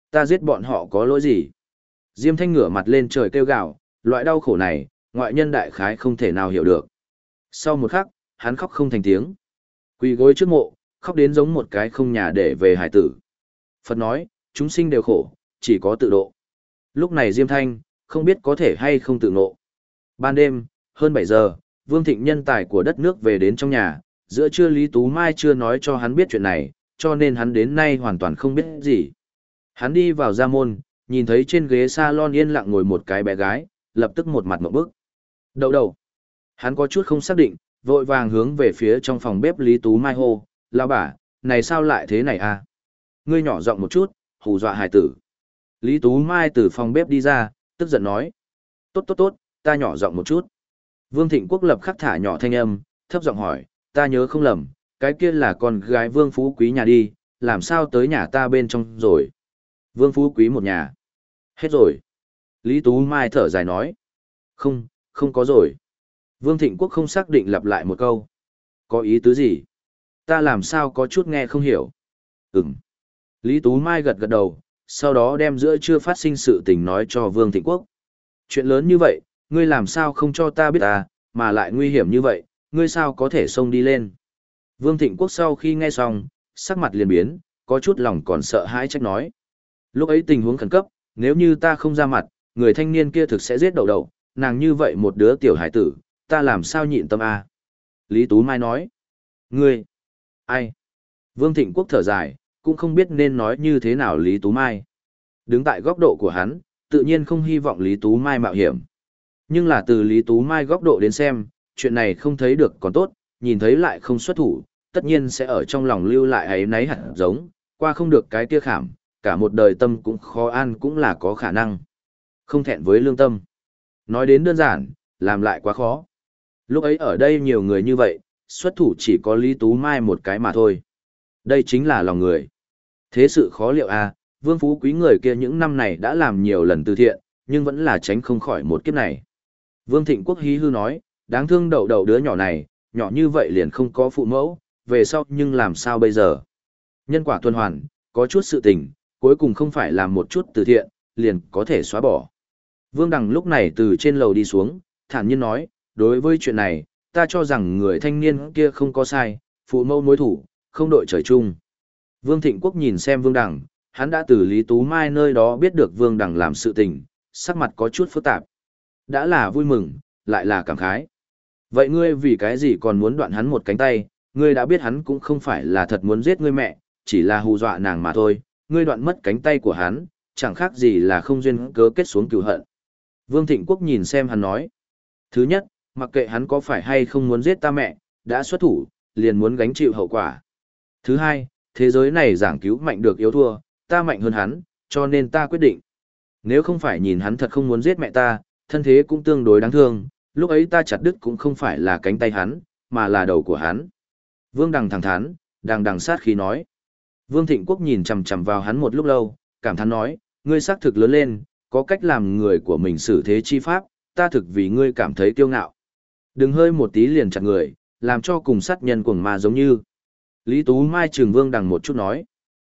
Ta giết bọn họ có lỗi gì? Diêm Thanh ngửa mặt lên trời kêu gào, loại đau khổ này, ngoại nhân đại khái không thể nào hiểu được. Sau một khắc, hắn khóc không thành tiếng. Quỳ gối trước mộ, khóc đến giống một cái không nhà để về hải tử. Phật nói, chúng sinh đều khổ, chỉ có tự độ. Lúc này Diêm Thanh, không biết có thể hay không tự ngộ. Ban đêm, hơn 7 giờ, Vương Thịnh nhân tài của đất nước về đến trong nhà, giữa trưa Lý Tú Mai chưa nói cho hắn biết chuyện này, cho nên hắn đến nay hoàn toàn không biết gì. Hắn đi vào gia môn, nhìn thấy trên ghế salon yên lặng ngồi một cái bé gái, lập tức một mặt ngộp bức. Đậu đậu. Hắn có chút không xác định, vội vàng hướng về phía trong phòng bếp Lý Tú Mai hô, lão bà, này sao lại thế này à? Ngươi nhỏ giọng một chút, hù dọa hài tử. Lý Tú Mai từ phòng bếp đi ra, tức giận nói. Tốt tốt tốt, ta nhỏ giọng một chút. Vương Thịnh Quốc lập khắc thả nhỏ thanh âm, thấp giọng hỏi, ta nhớ không lầm, cái kia là con gái Vương Phú Quý nhà đi, làm sao tới nhà ta bên trong rồi? Vương Phú Quý một nhà. Hết rồi. Lý Tú Mai thở dài nói. Không, không có rồi. Vương Thịnh Quốc không xác định lặp lại một câu. Có ý tứ gì? Ta làm sao có chút nghe không hiểu. Ừm. Lý Tú Mai gật gật đầu, sau đó đem giữa chưa phát sinh sự tình nói cho Vương Thịnh Quốc. Chuyện lớn như vậy, ngươi làm sao không cho ta biết ta, mà lại nguy hiểm như vậy, ngươi sao có thể xông đi lên. Vương Thịnh Quốc sau khi nghe xong, sắc mặt liền biến, có chút lòng còn sợ hãi trách nói. Lúc ấy tình huống khẩn cấp, nếu như ta không ra mặt, người thanh niên kia thực sẽ giết đậu đậu, nàng như vậy một đứa tiểu hải tử, ta làm sao nhịn tâm a? Lý Tú Mai nói. Ngươi? Ai? Vương Thịnh Quốc thở dài, cũng không biết nên nói như thế nào Lý Tú Mai. Đứng tại góc độ của hắn, tự nhiên không hy vọng Lý Tú Mai mạo hiểm. Nhưng là từ Lý Tú Mai góc độ đến xem, chuyện này không thấy được còn tốt, nhìn thấy lại không xuất thủ, tất nhiên sẽ ở trong lòng lưu lại ấy náy hẳn giống, qua không được cái kia khảm, cả một đời tâm cũng khó an cũng là có khả năng. Không thẹn với lương tâm. Nói đến đơn giản, làm lại quá khó. Lúc ấy ở đây nhiều người như vậy, xuất thủ chỉ có Lý Tú Mai một cái mà thôi. Đây chính là lòng người. Thế sự khó liệu à, Vương Phú Quý người kia những năm này đã làm nhiều lần từ thiện, nhưng vẫn là tránh không khỏi một kiếp này. Vương Thịnh Quốc hí hư nói, đáng thương đậu đậu đứa nhỏ này, nhỏ như vậy liền không có phụ mẫu, về sau nhưng làm sao bây giờ? Nhân quả tuần hoàn, có chút sự tình, cuối cùng không phải làm một chút từ thiện, liền có thể xóa bỏ. Vương Đằng lúc này từ trên lầu đi xuống, thản nhiên nói, đối với chuyện này, ta cho rằng người thanh niên kia không có sai, phụ mẫu mối thủ, không đội trời chung. Vương Thịnh Quốc nhìn xem Vương Đằng, hắn đã từ Lý Tú Mai nơi đó biết được Vương Đằng làm sự tình, sắc mặt có chút phức tạp. Đã là vui mừng, lại là cảm khái. Vậy ngươi vì cái gì còn muốn đoạn hắn một cánh tay, ngươi đã biết hắn cũng không phải là thật muốn giết ngươi mẹ, chỉ là hù dọa nàng mà thôi, ngươi đoạn mất cánh tay của hắn, chẳng khác gì là không duyên cớ kết xuống cừu hận. Vương Thịnh Quốc nhìn xem hắn nói. Thứ nhất, mặc kệ hắn có phải hay không muốn giết ta mẹ, đã xuất thủ, liền muốn gánh chịu hậu quả. Thứ hai, thế giới này giảng cứu mạnh được yếu thua, ta mạnh hơn hắn, cho nên ta quyết định. Nếu không phải nhìn hắn thật không muốn giết mẹ ta, thân thế cũng tương đối đáng thương, lúc ấy ta chặt đứt cũng không phải là cánh tay hắn, mà là đầu của hắn. Vương Đằng thẳng thắn, đằng sát khí nói. Vương Thịnh Quốc nhìn chằm chằm vào hắn một lúc lâu, cảm thán nói, ngươi xác thực lớn lên, có cách làm người của mình xử thế chi pháp, ta thực vì ngươi cảm thấy kiêu ngạo. Đừng hơi một tí liền chặt người, làm cho cùng sát nhân cuồng ma giống như. Lý Tú Mai trừng Vương Đằng một chút nói.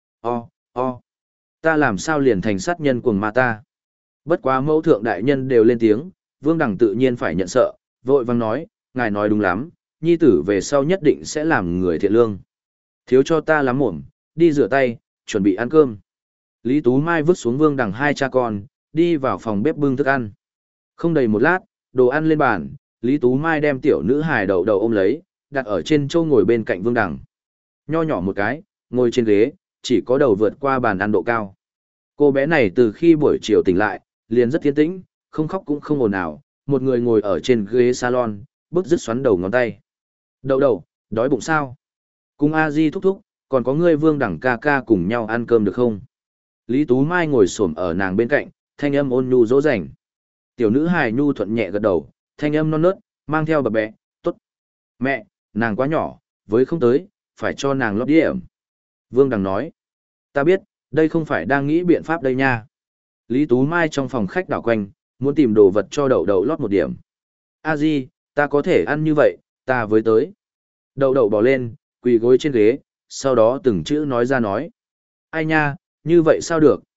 Ta làm sao liền thành sát nhân cuồng ma ta? Bất quá mẫu thượng đại nhân đều lên tiếng, Vương Đằng tự nhiên phải nhận sợ, vội vang nói, ngài nói đúng lắm, nhi tử về sau nhất định sẽ làm người thiện lương. Thiếu cho ta lắm mồm, đi rửa tay, chuẩn bị ăn cơm. Lý Tú Mai vứt xuống Vương Đằng hai cha con, đi vào phòng bếp bưng thức ăn. Không đầy một lát, đồ ăn lên bàn, Lý Tú Mai đem tiểu nữ hài đậu đậu ôm lấy, đặt ở trên châu ngồi bên cạnh Vương Đằng. Nho nhỏ một cái, ngồi trên ghế, chỉ có đầu vượt qua bàn ăn độ cao. Cô bé này từ khi buổi chiều tỉnh lại, liền rất tiến tĩnh, không khóc cũng không ồn ào, một người ngồi ở trên ghế salon, bức dứt xoắn đầu ngón tay. Đậu đậu, đói bụng sao? Cùng A Di thúc thúc, còn có ngươi Vương Đằng ca ca cùng nhau ăn cơm được không? Lý Tú Mai ngồi xổm ở nàng bên cạnh, thanh âm ôn nhu dỗ dành. Tiểu nữ hài nhu thuận nhẹ gật đầu, thanh âm non nớt, mang theo bập bẹ, tốt. Mẹ, nàng quá nhỏ, với không tới, phải cho nàng lót điểm. Vương Đằng nói, ta biết, đây không phải đang nghĩ biện pháp đây nha. Lý Tú Mai trong phòng khách đảo quanh, muốn tìm đồ vật cho đậu đậu lót một điểm. A Di, ta có thể ăn như vậy, ta với tới. Đậu đậu bỏ lên, quỳ gối trên ghế, sau đó từng chữ nói ra nói. Ai nha, như vậy sao được,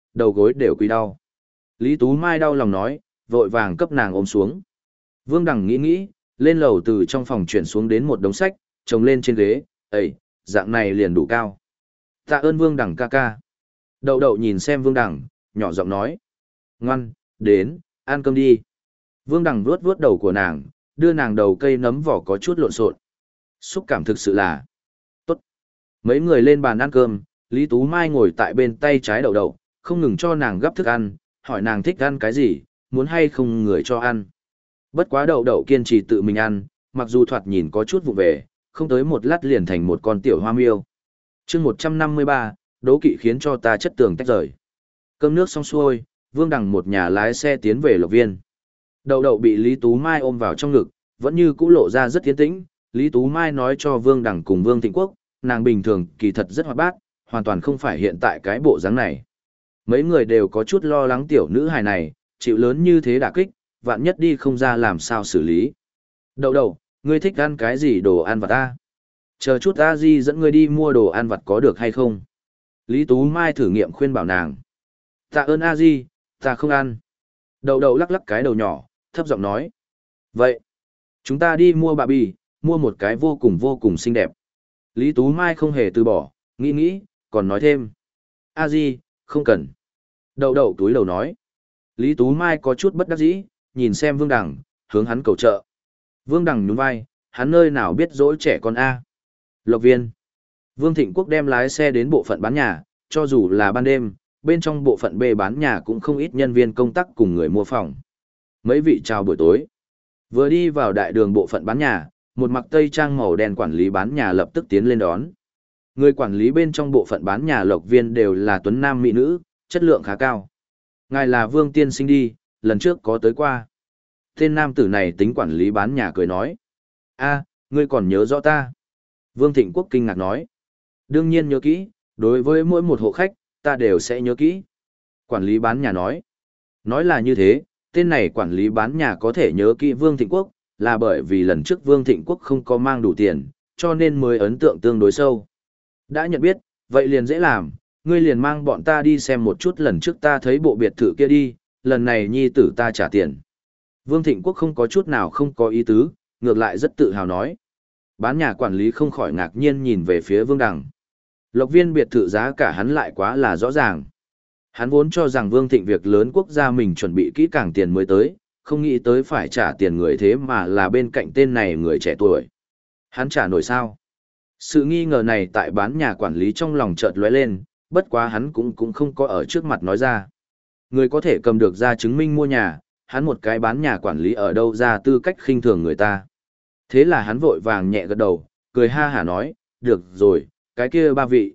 đầu gối đều quỳ đau. Lý Tú Mai đau lòng nói, vội vàng cấp nàng ôm xuống. Vương Đằng nghĩ nghĩ, lên lầu từ trong phòng chuyển xuống đến một đống sách, trồng lên trên ghế, "Ây, dạng này liền đủ cao." "Tạ ơn Vương Đằng ca ca." Đậu đậu nhìn xem Vương Đằng, nhỏ giọng nói, "Ngoan, đến, ăn cơm đi." Vương Đằng vuốt vuốt đầu của nàng, đưa nàng đầu cây nấm vỏ có chút lộn xộn. Xúc cảm thực sự là tốt. Mấy người lên bàn ăn cơm, Lý Tú Mai ngồi tại bên tay trái đậu đậu, không ngừng cho nàng gắp thức ăn, hỏi nàng thích ăn cái gì, muốn hay không người cho ăn. Bất quá đậu đậu kiên trì tự mình ăn, mặc dù thoạt nhìn có chút vụ về, không tới một lát liền thành một con tiểu hoa miêu. chương 153, đố kỵ khiến cho ta chất tường tách rời. Cơm nước xong xuôi, Vương Đằng một nhà lái xe tiến về Lộc Viên. Đậu đậu bị Lý Tú Mai ôm vào trong ngực, vẫn như cũ lộ ra rất tiến tĩnh. Lý Tú Mai nói cho Vương Đằng cùng Vương Thịnh Quốc, nàng bình thường kỳ thật rất hoạt bát, hoàn toàn không phải hiện tại cái bộ dáng này. Mấy người đều có chút lo lắng tiểu nữ hài này, chịu lớn như thế đả kích, vạn nhất đi không ra làm sao xử lý. Đậu đậu, ngươi thích ăn cái gì đồ ăn vặt ta? Chờ chút a di dẫn ngươi đi mua đồ ăn vặt có được hay không? Lý Tú Mai thử nghiệm khuyên bảo nàng. Tạ ơn a di, ta không ăn. Đậu đậu lắc lắc cái đầu nhỏ, thấp giọng nói. Vậy, chúng ta đi mua bà bì, mua một cái vô cùng xinh đẹp. Lý Tú Mai không hề từ bỏ, nghĩ nghĩ, còn nói thêm. A di, không cần. Đậu đậu túi đầu nói. Lý Tú Mai có chút bất đắc dĩ, nhìn xem Vương Đằng, hướng hắn cầu trợ. Vương Đằng nhún vai, hắn nơi nào biết dỗi trẻ con A. Lộc Viên. Vương Thịnh Quốc đem lái xe đến bộ phận bán nhà, cho dù là ban đêm, bên trong bộ phận B bán nhà cũng không ít nhân viên công tác cùng người mua phòng. Mấy vị chào buổi tối. Vừa đi vào đại đường bộ phận bán nhà, một mặc tây trang màu đen quản lý bán nhà lập tức tiến lên đón. Người quản lý bên trong bộ phận bán nhà Lộc Viên đều là tuấn nam mỹ nữ, chất lượng khá cao. Ngài là Vương tiên sinh đi, lần trước có tới qua. Tên nam tử này tính quản lý bán nhà cười nói. A, ngươi còn nhớ rõ ta. Vương Thịnh Quốc kinh ngạc nói. Đương nhiên nhớ kỹ, đối với mỗi một hộ khách, ta đều sẽ nhớ kỹ. Quản lý bán nhà nói. Nói là như thế, tên này quản lý bán nhà có thể nhớ kỹ Vương Thịnh Quốc, là bởi vì lần trước Vương Thịnh Quốc không có mang đủ tiền, cho nên mới ấn tượng tương đối sâu. Đã nhận biết, vậy liền dễ làm, ngươi liền mang bọn ta đi xem một chút lần trước ta thấy bộ biệt thự kia đi, lần này nhi tử ta trả tiền. Vương Thịnh Quốc không có chút nào không có ý tứ, ngược lại rất tự hào nói. Bán nhà quản lý không khỏi ngạc nhiên nhìn về phía Vương Đằng. Lộc Viên biệt thự giá cả hắn lại quá là rõ ràng. Hắn vốn cho rằng Vương Thịnh việc lớn quốc gia mình chuẩn bị kỹ càng tiền mới tới, không nghĩ tới phải trả tiền người thế mà là bên cạnh tên này người trẻ tuổi. Hắn trả nổi sao? Sự nghi ngờ này tại bán nhà quản lý trong lòng chợt lóe lên, bất quá hắn cũng không có ở trước mặt nói ra. Người có thể cầm được ra chứng minh mua nhà, hắn một cái bán nhà quản lý ở đâu ra tư cách khinh thường người ta. Thế là hắn vội vàng nhẹ gật đầu, cười ha hả nói, được rồi, cái kia 3 vị,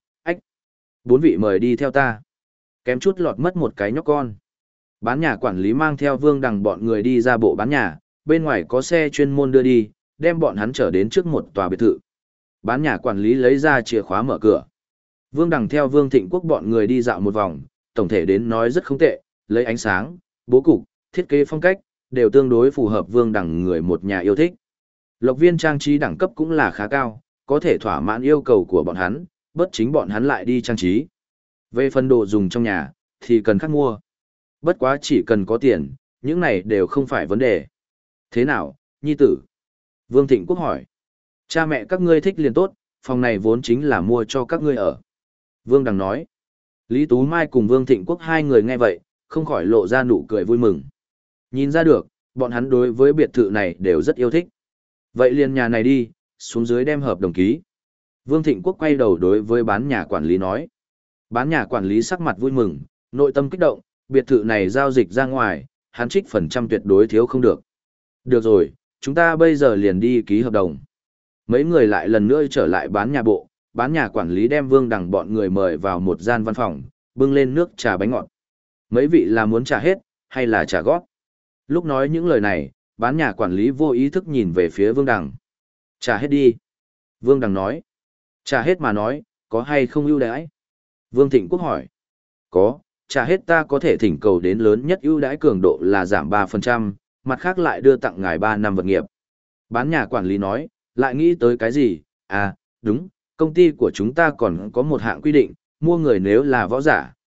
4 vị mời đi theo ta. Kém chút lọt mất một cái nhóc con. Bán nhà quản lý mang theo Vương Đằng bọn người đi ra bộ bán nhà, bên ngoài có xe chuyên môn đưa đi, đem bọn hắn trở đến trước một tòa biệt thự. Bán nhà quản lý lấy ra chìa khóa mở cửa. Vương Đằng theo Vương Thịnh Quốc bọn người đi dạo một vòng, tổng thể đến nói rất không tệ, lấy ánh sáng, bố cục, thiết kế phong cách, đều tương đối phù hợp Vương Đằng người một nhà yêu thích. Lộc Viên trang trí đẳng cấp cũng là khá cao, có thể thỏa mãn yêu cầu của bọn hắn, bất chính bọn hắn lại đi trang trí. Về phần đồ dùng trong nhà, thì cần khác mua. Bất quá chỉ cần có tiền, những này đều không phải vấn đề. Thế nào, nhi tử? Vương Thịnh Quốc hỏi. Cha mẹ các ngươi thích liền tốt, phòng này vốn chính là mua cho các ngươi ở. Vương Đằng nói. Lý Tú Mai cùng Vương Thịnh Quốc hai người nghe vậy, không khỏi lộ ra nụ cười vui mừng. Nhìn ra được, bọn hắn đối với biệt thự này đều rất yêu thích. Vậy liền nhà này đi, xuống dưới đem hợp đồng ký. Vương Thịnh Quốc quay đầu đối với bán nhà quản lý nói. Bán nhà quản lý sắc mặt vui mừng, nội tâm kích động, biệt thự này giao dịch ra ngoài, hắn trích phần trăm tuyệt đối thiếu không được. Được rồi, chúng ta bây giờ liền đi ký hợp đồng. Mấy người lại lần nữa trở lại bán nhà bộ, bán nhà quản lý đem Vương Đằng bọn người mời vào một gian văn phòng, bưng lên nước trà bánh ngọt. Mấy vị là muốn trả hết, hay là trả góp? Lúc nói những lời này, bán nhà quản lý vô ý thức nhìn về phía Vương Đằng. Trả hết đi. Vương Đằng nói. Trả hết mà nói, có hay không ưu đãi? Vương Thịnh Quốc hỏi. Có, trả hết ta có thể thỉnh cầu đến lớn nhất ưu đãi cường độ là giảm 3%, mặt khác lại đưa tặng ngài 3 năm vật nghiệp. Bán nhà quản lý nói, lại nghĩ tới cái gì? À, đúng, công ty của chúng ta còn có một hạng quy định, mua người nếu là võ giả,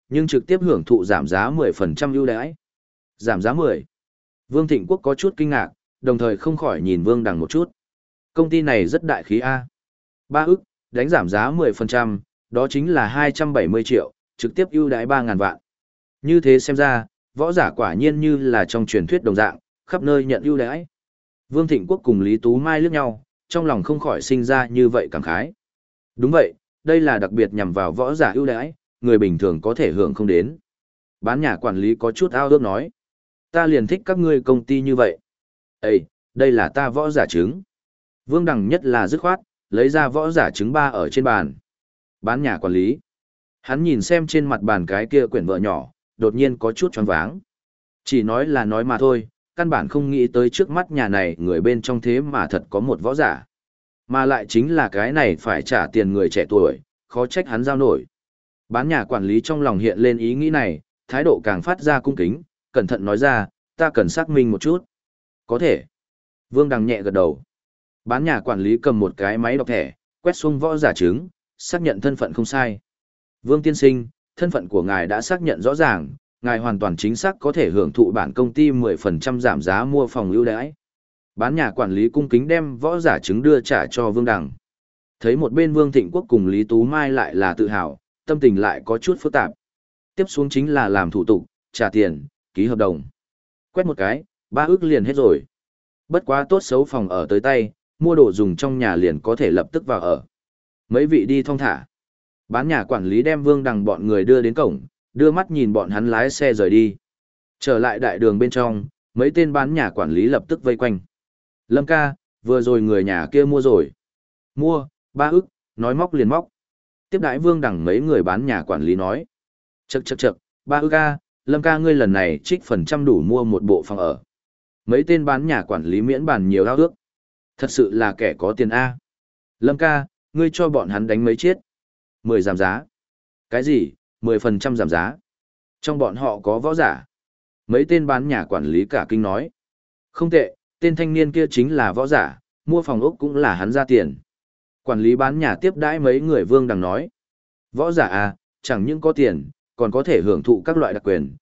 nhưng trực tiếp hưởng thụ giảm giá 10% ưu đãi. Giảm giá 10. Vương Thịnh Quốc có chút kinh ngạc, đồng thời không khỏi nhìn Vương Đằng một chút. Công ty này rất đại khí A. 3 ức, đánh giảm giá 10%, đó chính là 270 triệu, trực tiếp ưu đãi 3.000 vạn. Như thế xem ra, võ giả quả nhiên như là trong truyền thuyết đồng dạng, khắp nơi nhận ưu đãi. Vương Thịnh Quốc cùng Lý Tú Mai liếc nhau, trong lòng không khỏi sinh ra như vậy cảm khái. Đúng vậy, đây là đặc biệt nhằm vào võ giả ưu đãi, người bình thường có thể hưởng không đến. Bán nhà quản lý có chút ao ước nói. Ta liền thích các ngươi công ty như vậy. Ê, đây là ta võ giả trứng. Vương Đằng nhất là dứt khoát, lấy ra võ giả trứng 3 ở trên bàn. Bán nhà quản lý. Hắn nhìn xem trên mặt bàn cái kia quyển vợ nhỏ, đột nhiên có chút choáng váng. Chỉ nói là nói mà thôi, căn bản không nghĩ tới trước mắt nhà này người bên trong thế mà thật có một võ giả. Mà lại chính là cái này phải trả tiền người trẻ tuổi, khó trách hắn giao nổi. Bán nhà quản lý trong lòng hiện lên ý nghĩ này, thái độ càng phát ra cung kính, cẩn thận nói ra, ta cần xác minh một chút. Có thể. Vương Đằng nhẹ gật đầu. Bán nhà quản lý cầm một cái máy đọc thẻ, quét xuống võ giả chứng, xác nhận thân phận không sai. Vương tiên sinh, thân phận của ngài đã xác nhận rõ ràng, ngài hoàn toàn chính xác có thể hưởng thụ bản công ty 10% giảm giá mua phòng ưu đãi. Bán nhà quản lý cung kính đem võ giả chứng đưa trả cho Vương Đằng. Thấy một bên Vương Thịnh Quốc cùng Lý Tú Mai lại là tự hào, tâm tình lại có chút phức tạp. Tiếp xuống chính là làm thủ tục, trả tiền, ký hợp đồng. Quét một cái, 3 ức liền hết rồi. Bất quá tốt xấu phòng ở tới tay, mua đồ dùng trong nhà liền có thể lập tức vào ở. Mấy vị đi thong thả. Bán nhà quản lý đem Vương Đằng bọn người đưa đến cổng, đưa mắt nhìn bọn hắn lái xe rời đi. Trở lại đại đường bên trong, mấy tên bán nhà quản lý lập tức vây quanh. Lâm ca, vừa rồi người nhà kia mua rồi. Mua, 3 ức, nói móc liền móc. Tiếp đãi Vương Đằng mấy người bán nhà quản lý nói. Chậc, 3 ức ca, Lâm ca ngươi lần này trích phần trăm đủ mua một bộ phòng ở. Mấy tên bán nhà quản lý miễn bàn nhiều ao ước. Thật sự là kẻ có tiền A. Lâm ca, ngươi cho bọn hắn đánh mấy chiết. 10 giảm giá. Cái gì, 10% giảm giá? Trong bọn họ có võ giả. Mấy tên bán nhà quản lý cả kinh nói. Không tệ, tên thanh niên kia chính là võ giả, mua phòng ốc cũng là hắn ra tiền. Quản lý bán nhà tiếp đãi mấy người Vương Đằng nói. Võ giả à, chẳng những có tiền, còn có thể hưởng thụ các loại đặc quyền.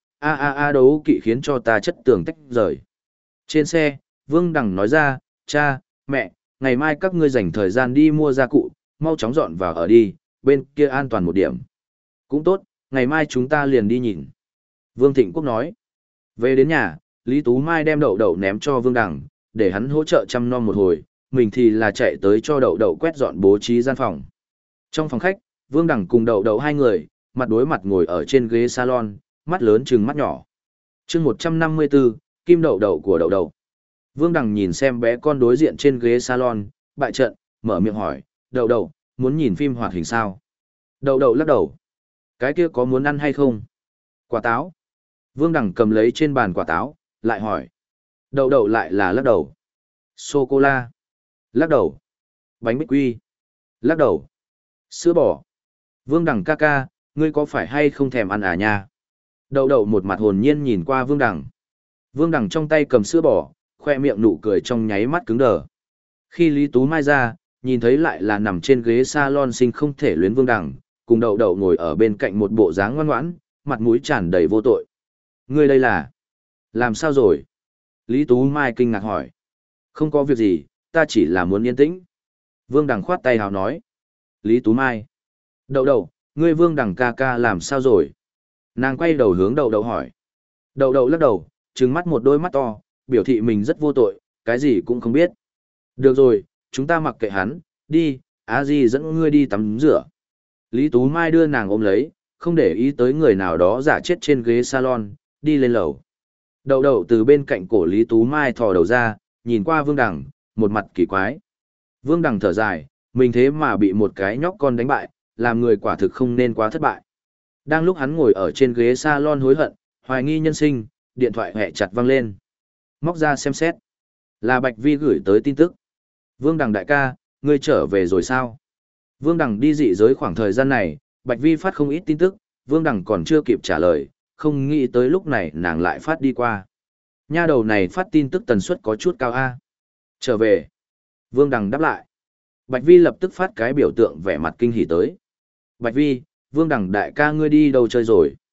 Đấu kỵ khiến cho ta chất tường tách rời. Trên xe, Vương Đằng nói ra, cha, mẹ, ngày mai các ngươi dành thời gian đi mua gia cụ, mau chóng dọn vào ở đi, bên kia an toàn một điểm. Cũng tốt, ngày mai chúng ta liền đi nhìn. Vương Thịnh Quốc nói. Về đến nhà, Lý Tú Mai đem đậu đậu ném cho Vương Đằng, để hắn hỗ trợ chăm nom một hồi, mình thì là chạy tới cho đậu đậu quét dọn bố trí gian phòng. Trong phòng khách, Vương Đằng cùng đậu đậu hai người, mặt đối mặt ngồi ở trên ghế salon, mắt lớn trừng mắt nhỏ. chương 154, kim đậu đậu của đậu đậu. Vương Đằng nhìn xem bé con đối diện trên ghế salon, bại trận, mở miệng hỏi, đậu đậu, muốn nhìn phim hoạt hình sao? Đậu đậu lắc đầu. Cái kia có muốn ăn hay không? Quả táo. Vương Đằng cầm lấy trên bàn quả táo, lại hỏi. Đậu đậu lại là lắc đầu. Sô-cô-la. Lắc đầu. Bánh bích quy. Lắc đầu. Sữa bò. Vương Đằng ca ca, ngươi có phải hay không thèm ăn à nha? Đậu đậu một mặt hồn nhiên nhìn qua Vương Đằng. Vương Đằng trong tay cầm sữa bò, khoe miệng nụ cười trong nháy mắt cứng đờ. Khi Lý Tú Mai ra, nhìn thấy lại là nằm trên ghế salon sinh không thể luyến Vương Đằng, cùng đậu đậu ngồi ở bên cạnh một bộ dáng ngoan ngoãn, mặt mũi tràn đầy vô tội. Ngươi đây là... Làm sao rồi? Lý Tú Mai kinh ngạc hỏi. Không có việc gì, ta chỉ là muốn yên tĩnh. Vương Đằng khoát tay hào nói. Lý Tú Mai. Đậu đậu, ngươi Vương Đằng ca ca làm sao rồi? Nàng quay đầu hướng đậu đậu hỏi. Đậu đậu lắc đầu, trừng mắt một đôi mắt to, biểu thị mình rất vô tội, cái gì cũng không biết. Được rồi, chúng ta mặc kệ hắn, đi, Á Di dẫn ngươi đi tắm rửa. Lý Tú Mai đưa nàng ôm lấy, không để ý tới người nào đó giả chết trên ghế salon, đi lên lầu. Đậu đậu từ bên cạnh cổ Lý Tú Mai thò đầu ra, nhìn qua Vương Đằng, một mặt kỳ quái. Vương Đằng thở dài, mình thế mà bị một cái nhóc con đánh bại, làm người quả thực không nên quá thất bại. Đang lúc hắn ngồi ở trên ghế salon hối hận, hoài nghi nhân sinh, điện thoại hẹ chặt vang lên. Móc ra xem xét. Là Bạch Vi gửi tới tin tức. Vương Đằng đại ca, ngươi trở về rồi sao? Vương Đằng đi dị giới khoảng thời gian này, Bạch Vi phát không ít tin tức, Vương Đằng còn chưa kịp trả lời, không nghĩ tới lúc này nàng lại phát đi qua. Nha đầu này phát tin tức tần suất có chút cao a. Trở về. Vương Đằng đáp lại. Bạch Vi lập tức phát cái biểu tượng vẻ mặt kinh hỉ tới. Bạch Vi, Vương Đằng đại ca ngươi đi đâu chơi rồi?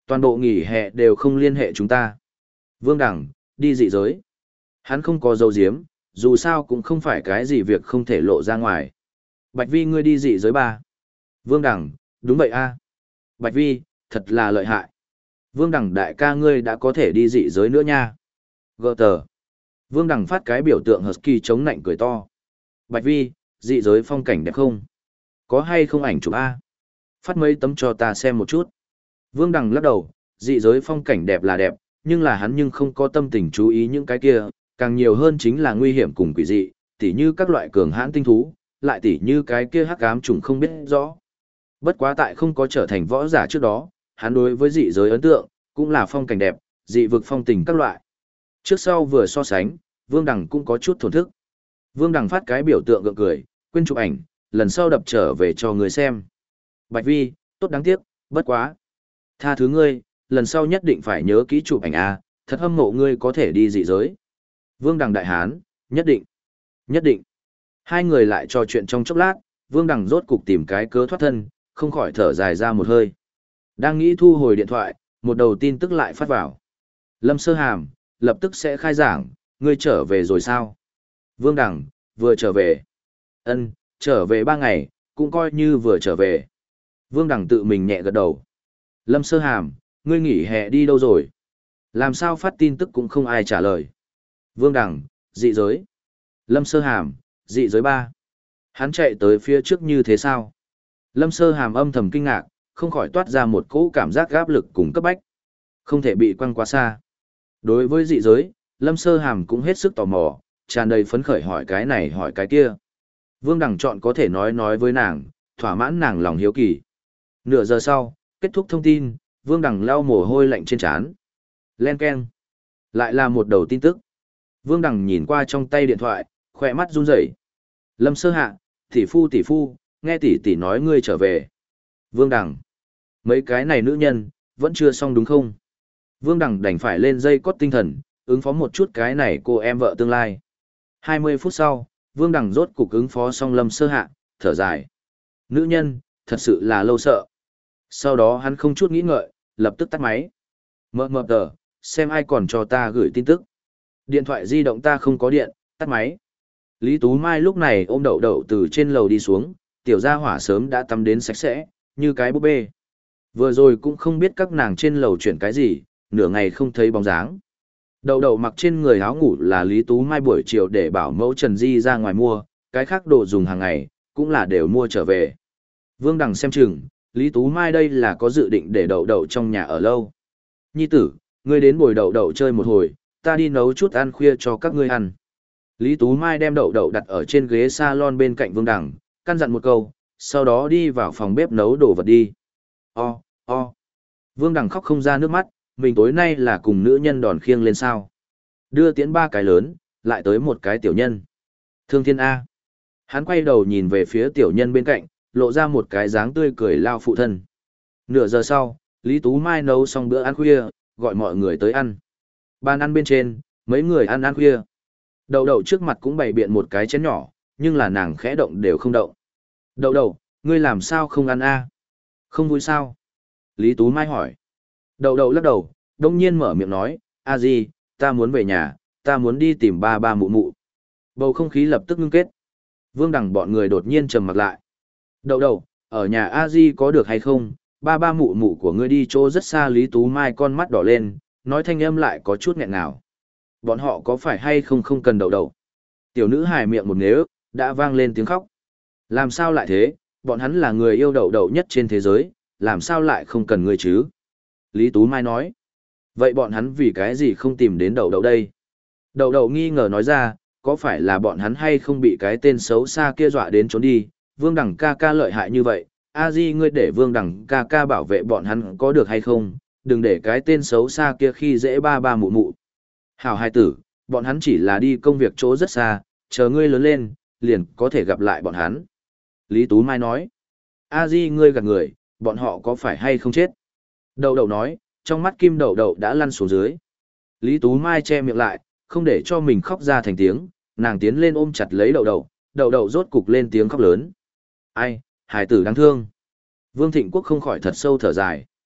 Toàn bộ nghỉ hè đều không liên hệ chúng ta. Vương Đằng, đi dị giới. Hắn không có dấu diếm, dù sao cũng không phải cái gì việc không thể lộ ra ngoài. Bạch Vi ngươi đi dị giới ba. Vương Đằng, đúng vậy a. Bạch Vi, thật là lợi hại. Vương Đằng đại ca ngươi đã có thể đi dị giới nữa nha. Gờ tờ. Vương Đằng phát cái biểu tượng husky chống nạnh cười to. Bạch Vi, dị giới phong cảnh đẹp không? Có hay không ảnh chụp a? Phát mấy tấm cho ta xem một chút. Vương Đằng lắc đầu, dị giới phong cảnh đẹp là đẹp, nhưng là hắn nhưng không có tâm tình chú ý những cái kia, càng nhiều hơn chính là nguy hiểm cùng quỷ dị, tỉ như các loại cường hãn tinh thú, lại tỉ như cái kia hắc ám trùng không biết rõ. Bất quá tại không có trở thành võ giả trước đó, hắn đối với dị giới ấn tượng, cũng là phong cảnh đẹp, dị vực phong tình các loại. Trước sau vừa so sánh, Vương Đằng cũng có chút thổn thức. Vương Đằng phát cái biểu tượng gượng cười, quên chụp ảnh, lần sau đập trở về cho người xem. Bạch Vi, tốt đáng tiếc, bất quá. Tha thứ ngươi, lần sau nhất định phải nhớ kỹ chụp ảnh a, thật hâm mộ ngươi có thể đi dị giới. Vương Đằng đại hán, nhất định, nhất định. Hai người lại trò chuyện trong chốc lát, Vương Đằng rốt cục tìm cái cớ thoát thân, không khỏi thở dài ra một hơi. Đang nghĩ thu hồi điện thoại, một đầu tin tức lại phát vào. Lâm Sơ Hàm, lập tức sẽ khai giảng, ngươi trở về rồi sao? Vương Đằng, vừa trở về. Ân, trở về 3 ngày, cũng coi như vừa trở về. Vương Đằng tự mình nhẹ gật đầu. Lâm Sơ Hàm, ngươi nghỉ hè đi đâu rồi? Làm sao phát tin tức cũng không ai trả lời. Vương Đằng, dị giới. Lâm Sơ Hàm, dị giới 3. Hắn chạy tới phía trước như thế sao? Lâm Sơ Hàm âm thầm kinh ngạc, không khỏi toát ra một cỗ cảm giác áp lực cùng cấp bách. Không thể bị quăng quá xa. Đối với dị giới, Lâm Sơ Hàm cũng hết sức tò mò, tràn đầy phấn khởi hỏi cái này hỏi cái kia. Vương Đằng chọn có thể nói với nàng, thỏa mãn nàng lòng hiếu kỳ. Nửa giờ sau, kết thúc thông tin, Vương Đằng lau mồ hôi lạnh trên trán. Len keng. Lại là một đầu tin tức. Vương Đằng nhìn qua trong tay điện thoại, khỏe mắt run rẩy. Lâm Sơ Hạ, tỷ phu, nghe tỷ tỷ nói ngươi trở về. Vương Đằng. Mấy cái này nữ nhân, vẫn chưa xong đúng không? Vương Đằng đành phải lên dây cót tinh thần, ứng phó một chút cái này cô em vợ tương lai. 20 phút sau, Vương Đằng rốt cục ứng phó xong Lâm Sơ Hạ, thở dài. Nữ nhân, thật sự là lâu sợ. Sau đó hắn không chút nghĩ ngợi, lập tức tắt máy. Mờ tờ, xem ai còn cho ta gửi tin tức. Điện thoại di động ta không có điện, tắt máy. Lý Tú Mai lúc này ôm đậu đậu từ trên lầu đi xuống, tiểu gia hỏa sớm đã tắm đến sạch sẽ, như cái búp bê. Vừa rồi cũng không biết các nàng trên lầu chuyển cái gì, nửa ngày không thấy bóng dáng. Đậu đậu mặc trên người áo ngủ là Lý Tú Mai buổi chiều để bảo mẫu Trần Di ra ngoài mua, cái khác đồ dùng hàng ngày, cũng là đều mua trở về. Vương Đằng xem chừng, Lý Tú Mai đây là có dự định để đậu đậu trong nhà ở lâu. Nhi tử, ngươi đến bồi đậu đậu chơi một hồi, ta đi nấu chút ăn khuya cho các ngươi ăn. Lý Tú Mai đem đậu đậu đặt ở trên ghế salon bên cạnh Vương Đằng, căn dặn một câu, sau đó đi vào phòng bếp nấu đồ vật đi. O. Vương Đằng khóc không ra nước mắt, mình tối nay là cùng nữ nhân đòn khiêng lên sao. Đưa tiễn 3 cái lớn, lại tới một cái tiểu nhân. Thương Thiên A. Hắn quay đầu nhìn về phía tiểu nhân bên cạnh, lộ ra một cái dáng tươi cười lao phụ thân. Nửa giờ sau, Lý Tú Mai nấu xong bữa ăn khuya, gọi mọi người tới ăn. Bàn ăn bên trên, mấy người ăn khuya. Đậu đậu trước mặt cũng bày biện một cái chén nhỏ, nhưng là nàng khẽ động đều không động. Đậu đậu, ngươi làm sao không ăn a? Không vui sao? Lý Tú Mai hỏi. Đậu đậu lắc đầu, đông nhiên mở miệng nói, a gì, ta muốn về nhà, ta muốn đi tìm ba ba mụ mụ. Bầu không khí lập tức ngưng kết. Vương Đằng bọn người đột nhiên trầm mặt lại. Đậu đậu, ở nhà a di có được hay không? Ba ba mụ mụ của ngươi đi chỗ rất xa. Lý Tú Mai con mắt đỏ lên, nói thanh âm lại có chút nghẹn ngào. Bọn họ có phải hay không không cần đậu đậu? Tiểu nữ hài miệng một nếu, đã vang lên tiếng khóc. Làm sao lại thế, bọn hắn là người yêu đậu đậu nhất trên thế giới, làm sao lại không cần ngươi chứ? Lý Tú Mai nói. Vậy bọn hắn vì cái gì không tìm đến đậu đậu đây? Đậu đậu nghi ngờ nói ra, có phải là bọn hắn hay không bị cái tên xấu xa kia dọa đến trốn đi? Vương Đằng ca ca lợi hại như vậy, a di ngươi để Vương Đằng ca ca bảo vệ bọn hắn có được hay không? Đừng để cái tên xấu xa kia khi dễ ba ba mụ mụ. Hảo hai tử, bọn hắn chỉ là đi công việc chỗ rất xa, chờ ngươi lớn lên, liền có thể gặp lại bọn hắn. Lý Tú Mai nói, a di ngươi gạt người, bọn họ có phải hay không chết? Đậu đậu nói, trong mắt kim đậu đậu đã lăn xuống dưới. Lý Tú Mai che miệng lại, không để cho mình khóc ra thành tiếng, nàng tiến lên ôm chặt lấy đậu đậu, đậu đậu rốt cục lên tiếng khóc lớn. Ai, hải tử đáng thương. Vương Thịnh Quốc không khỏi thật sâu thở dài.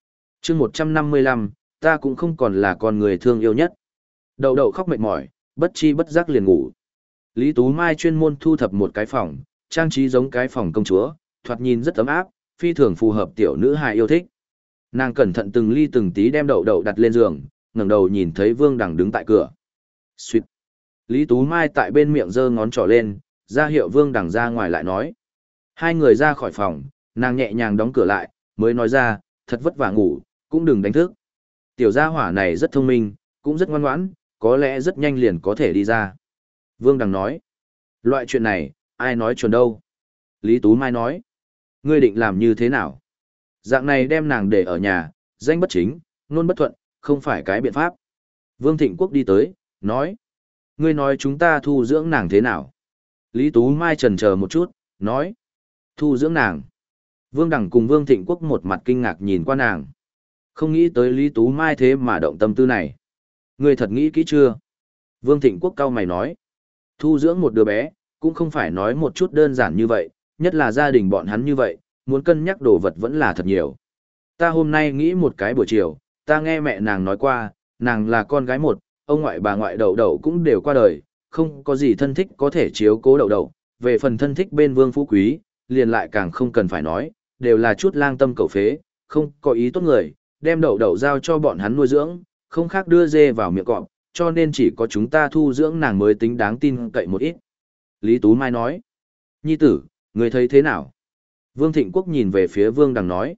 chương 155, ta cũng không còn là con người thương yêu nhất. Đậu đậu khóc mệt mỏi, bất chi bất giác liền ngủ. Lý Tú Mai chuyên môn thu thập một cái phòng, trang trí giống cái phòng công chúa, thoạt nhìn rất ấm áp, phi thường phù hợp tiểu nữ hài yêu thích. Nàng cẩn thận từng ly từng tí đem đậu đậu đặt lên giường, ngẩng đầu nhìn thấy Vương Đằng đứng tại cửa. Xuyệt. Lý Tú Mai tại bên miệng giơ ngón trỏ lên, ra hiệu Vương Đằng ra ngoài lại nói. Hai người ra khỏi phòng, nàng nhẹ nhàng đóng cửa lại, mới nói ra, thật vất vả ngủ, cũng đừng đánh thức. Tiểu gia hỏa này rất thông minh, cũng rất ngoan ngoãn, có lẽ rất nhanh liền có thể đi ra. Vương Đằng nói, loại chuyện này, ai nói chuẩn đâu. Lý Tú Mai nói, ngươi định làm như thế nào? Dạng này đem nàng để ở nhà, danh bất chính, nôn bất thuận, không phải cái biện pháp. Vương Thịnh Quốc đi tới, nói, ngươi nói chúng ta thu dưỡng nàng thế nào? Lý Tú Mai chần chờ một chút, nói, thu dưỡng nàng. Vương Đằng cùng Vương Thịnh Quốc một mặt kinh ngạc nhìn qua nàng. Không nghĩ tới Lý Tú Mai thế mà động tâm tư này. Ngươi thật nghĩ kỹ chưa? Vương Thịnh Quốc cau mày nói, thu dưỡng một đứa bé, cũng không phải nói một chút đơn giản như vậy, nhất là gia đình bọn hắn như vậy, muốn cân nhắc đồ vật vẫn là thật nhiều. Ta hôm nay nghĩ một cái buổi chiều, ta nghe mẹ nàng nói qua, nàng là con gái một, ông ngoại bà ngoại đậu đậu cũng đều qua đời, không có gì thân thích có thể chiếu cố đậu đậu, về phần thân thích bên Vương Phú Quý, liền lại càng không cần phải nói, đều là chút lang tâm cẩu phế, không có ý tốt người, đem đậu đậu giao cho bọn hắn nuôi dưỡng, không khác đưa dê vào miệng cọp, cho nên chỉ có chúng ta thu dưỡng nàng mới tính đáng tin cậy một ít. Lý Tú Mai nói, nhi tử, người thấy thế nào? Vương Thịnh Quốc nhìn về phía Vương Đằng nói,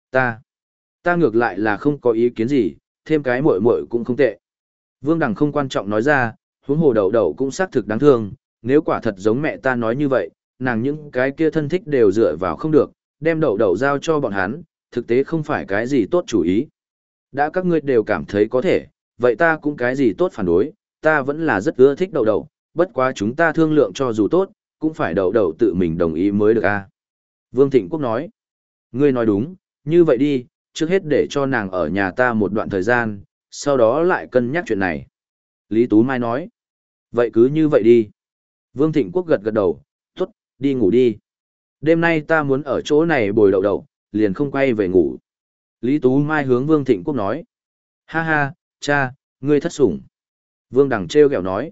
ta ngược lại là không có ý kiến gì, thêm cái muội muội cũng không tệ. Vương Đằng không quan trọng nói ra, huống hồ đậu đậu cũng xác thực đáng thương, nếu quả thật giống mẹ ta nói như vậy, nàng những cái kia thân thích đều dựa vào không được, đem đậu đậu giao cho bọn hắn, thực tế không phải cái gì tốt chủ ý. Đã các ngươi đều cảm thấy có thể, vậy ta cũng cái gì tốt phản đối, ta vẫn là rất ưa thích đậu đậu, bất quá chúng ta thương lượng cho dù tốt, cũng phải đậu đậu tự mình đồng ý mới được a. Vương Thịnh Quốc nói, ngươi nói đúng, như vậy đi, trước hết để cho nàng ở nhà ta một đoạn thời gian, sau đó lại cân nhắc chuyện này. Lý Tú Mai nói, vậy cứ như vậy đi. Vương Thịnh Quốc gật gật đầu, tốt, đi ngủ đi. Đêm nay ta muốn ở chỗ này bồi đậu đậu, liền không quay về ngủ. Lý Tú Mai hướng Vương Thịnh Quốc nói, ha ha, cha, ngươi thất sủng. Vương Đằng trêu ghẹo nói,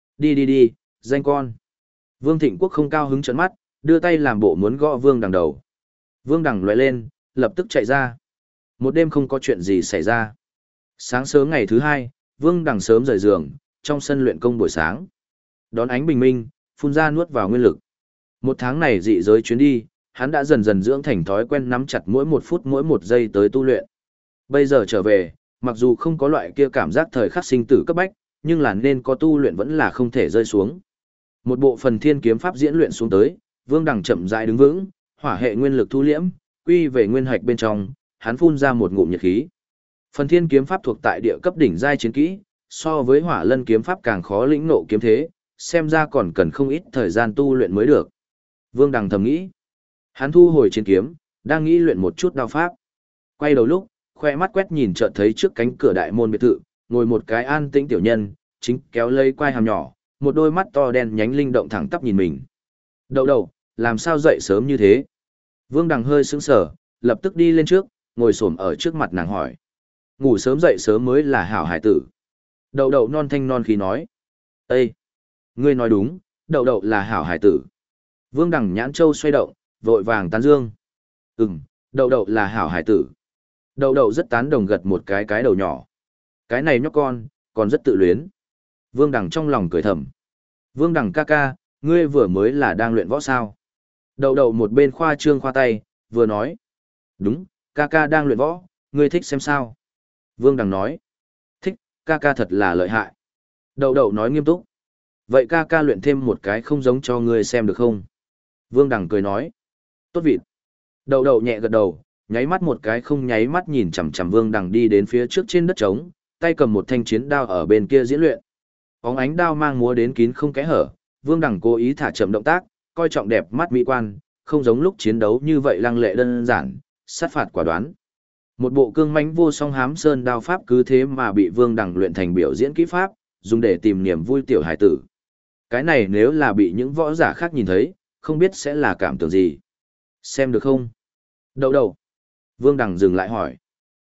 đi, danh con. Vương Thịnh Quốc không cao hứng trợn mắt, đưa tay làm bộ muốn gõ Vương Đằng đầu. Vương Đằng lóe lên, lập tức chạy ra. Một đêm không có chuyện gì xảy ra. Sáng sớm ngày thứ hai, Vương Đằng sớm rời giường, trong sân luyện công buổi sáng. Đón ánh bình minh, phun ra nuốt vào nguyên lực. Một tháng này dị giới chuyến đi, hắn đã dần dần dưỡng thành thói quen nắm chặt mỗi một phút mỗi một giây tới tu luyện. Bây giờ trở về, mặc dù không có loại kia cảm giác thời khắc sinh tử cấp bách, nhưng là nên có tu luyện vẫn là không thể rơi xuống. Một bộ phần thiên kiếm pháp diễn luyện xuống tới, Vương Đằng chậm rãi đứng vững, hỏa hệ nguyên lực thu liễm, quy về nguyên hạch bên trong, hắn phun ra một ngụm nhiệt khí. Phần thiên kiếm pháp thuộc tại địa cấp đỉnh giai chiến kỹ, so với hỏa lân kiếm pháp càng khó lĩnh ngộ kiếm thế, xem ra còn cần không ít thời gian tu luyện mới được. Vương Đằng thầm nghĩ. Hắn thu hồi chiến kiếm, đang nghĩ luyện một chút đao pháp. Quay đầu lúc, khoe mắt quét nhìn chợt thấy trước cánh cửa đại môn biệt thự, ngồi một cái an tĩnh tiểu nhân, chính kéo lấy quai hàm nhỏ, một đôi mắt to đen nhánh linh động thẳng tắp nhìn mình. Đậu đậu, làm sao dậy sớm như thế? Vương Đằng hơi sững sờ, lập tức đi lên trước, ngồi xổm ở trước mặt nàng hỏi. Ngủ sớm dậy sớm mới là hảo hải tử. Đậu đậu non thanh non khí nói. Ê! Ngươi nói đúng, đậu đậu là hảo hải tử. Vương Đằng nhãn châu xoay động, vội vàng tán dương. Đậu đậu là hảo hải tử. Đậu đậu rất tán đồng gật một cái đầu nhỏ. Cái này nhóc con, còn rất tự luyến. Vương Đằng trong lòng cười thầm. Vương Đằng ca ca, ngươi vừa mới là đang luyện võ sao? Đậu đậu một bên khoa trương khoa tay, vừa nói. Đúng, ca ca đang luyện võ, ngươi thích xem sao? Vương Đằng nói. Thích, ca ca thật là lợi hại. Đậu đậu nói nghiêm túc. Vậy ca ca luyện thêm một cái không giống cho ngươi xem được không? Vương Đằng cười nói. Tốt vịt. Đậu đậu nhẹ gật đầu, nháy mắt một cái không nháy mắt nhìn chằm chằm Vương Đằng đi đến phía trước trên đất trống, tay cầm một thanh chiến đao ở bên kia diễn luyện. Bóng ánh đao mang múa đến kín không kẽ hở, Vương Đằng cố ý thả chậm động tác, coi trọng đẹp mắt mỹ quan, không giống lúc chiến đấu như vậy lăng lệ đơn giản, sát phạt quả đoán. Một bộ cương mãnh vô song hám sơn đao pháp cứ thế mà bị Vương Đằng luyện thành biểu diễn kỹ pháp, dùng để tìm niềm vui tiểu hải tử. Cái này nếu là bị những võ giả khác nhìn thấy, không biết sẽ là cảm tưởng gì. Xem được không? Đậu đậu. Vương Đằng dừng lại hỏi.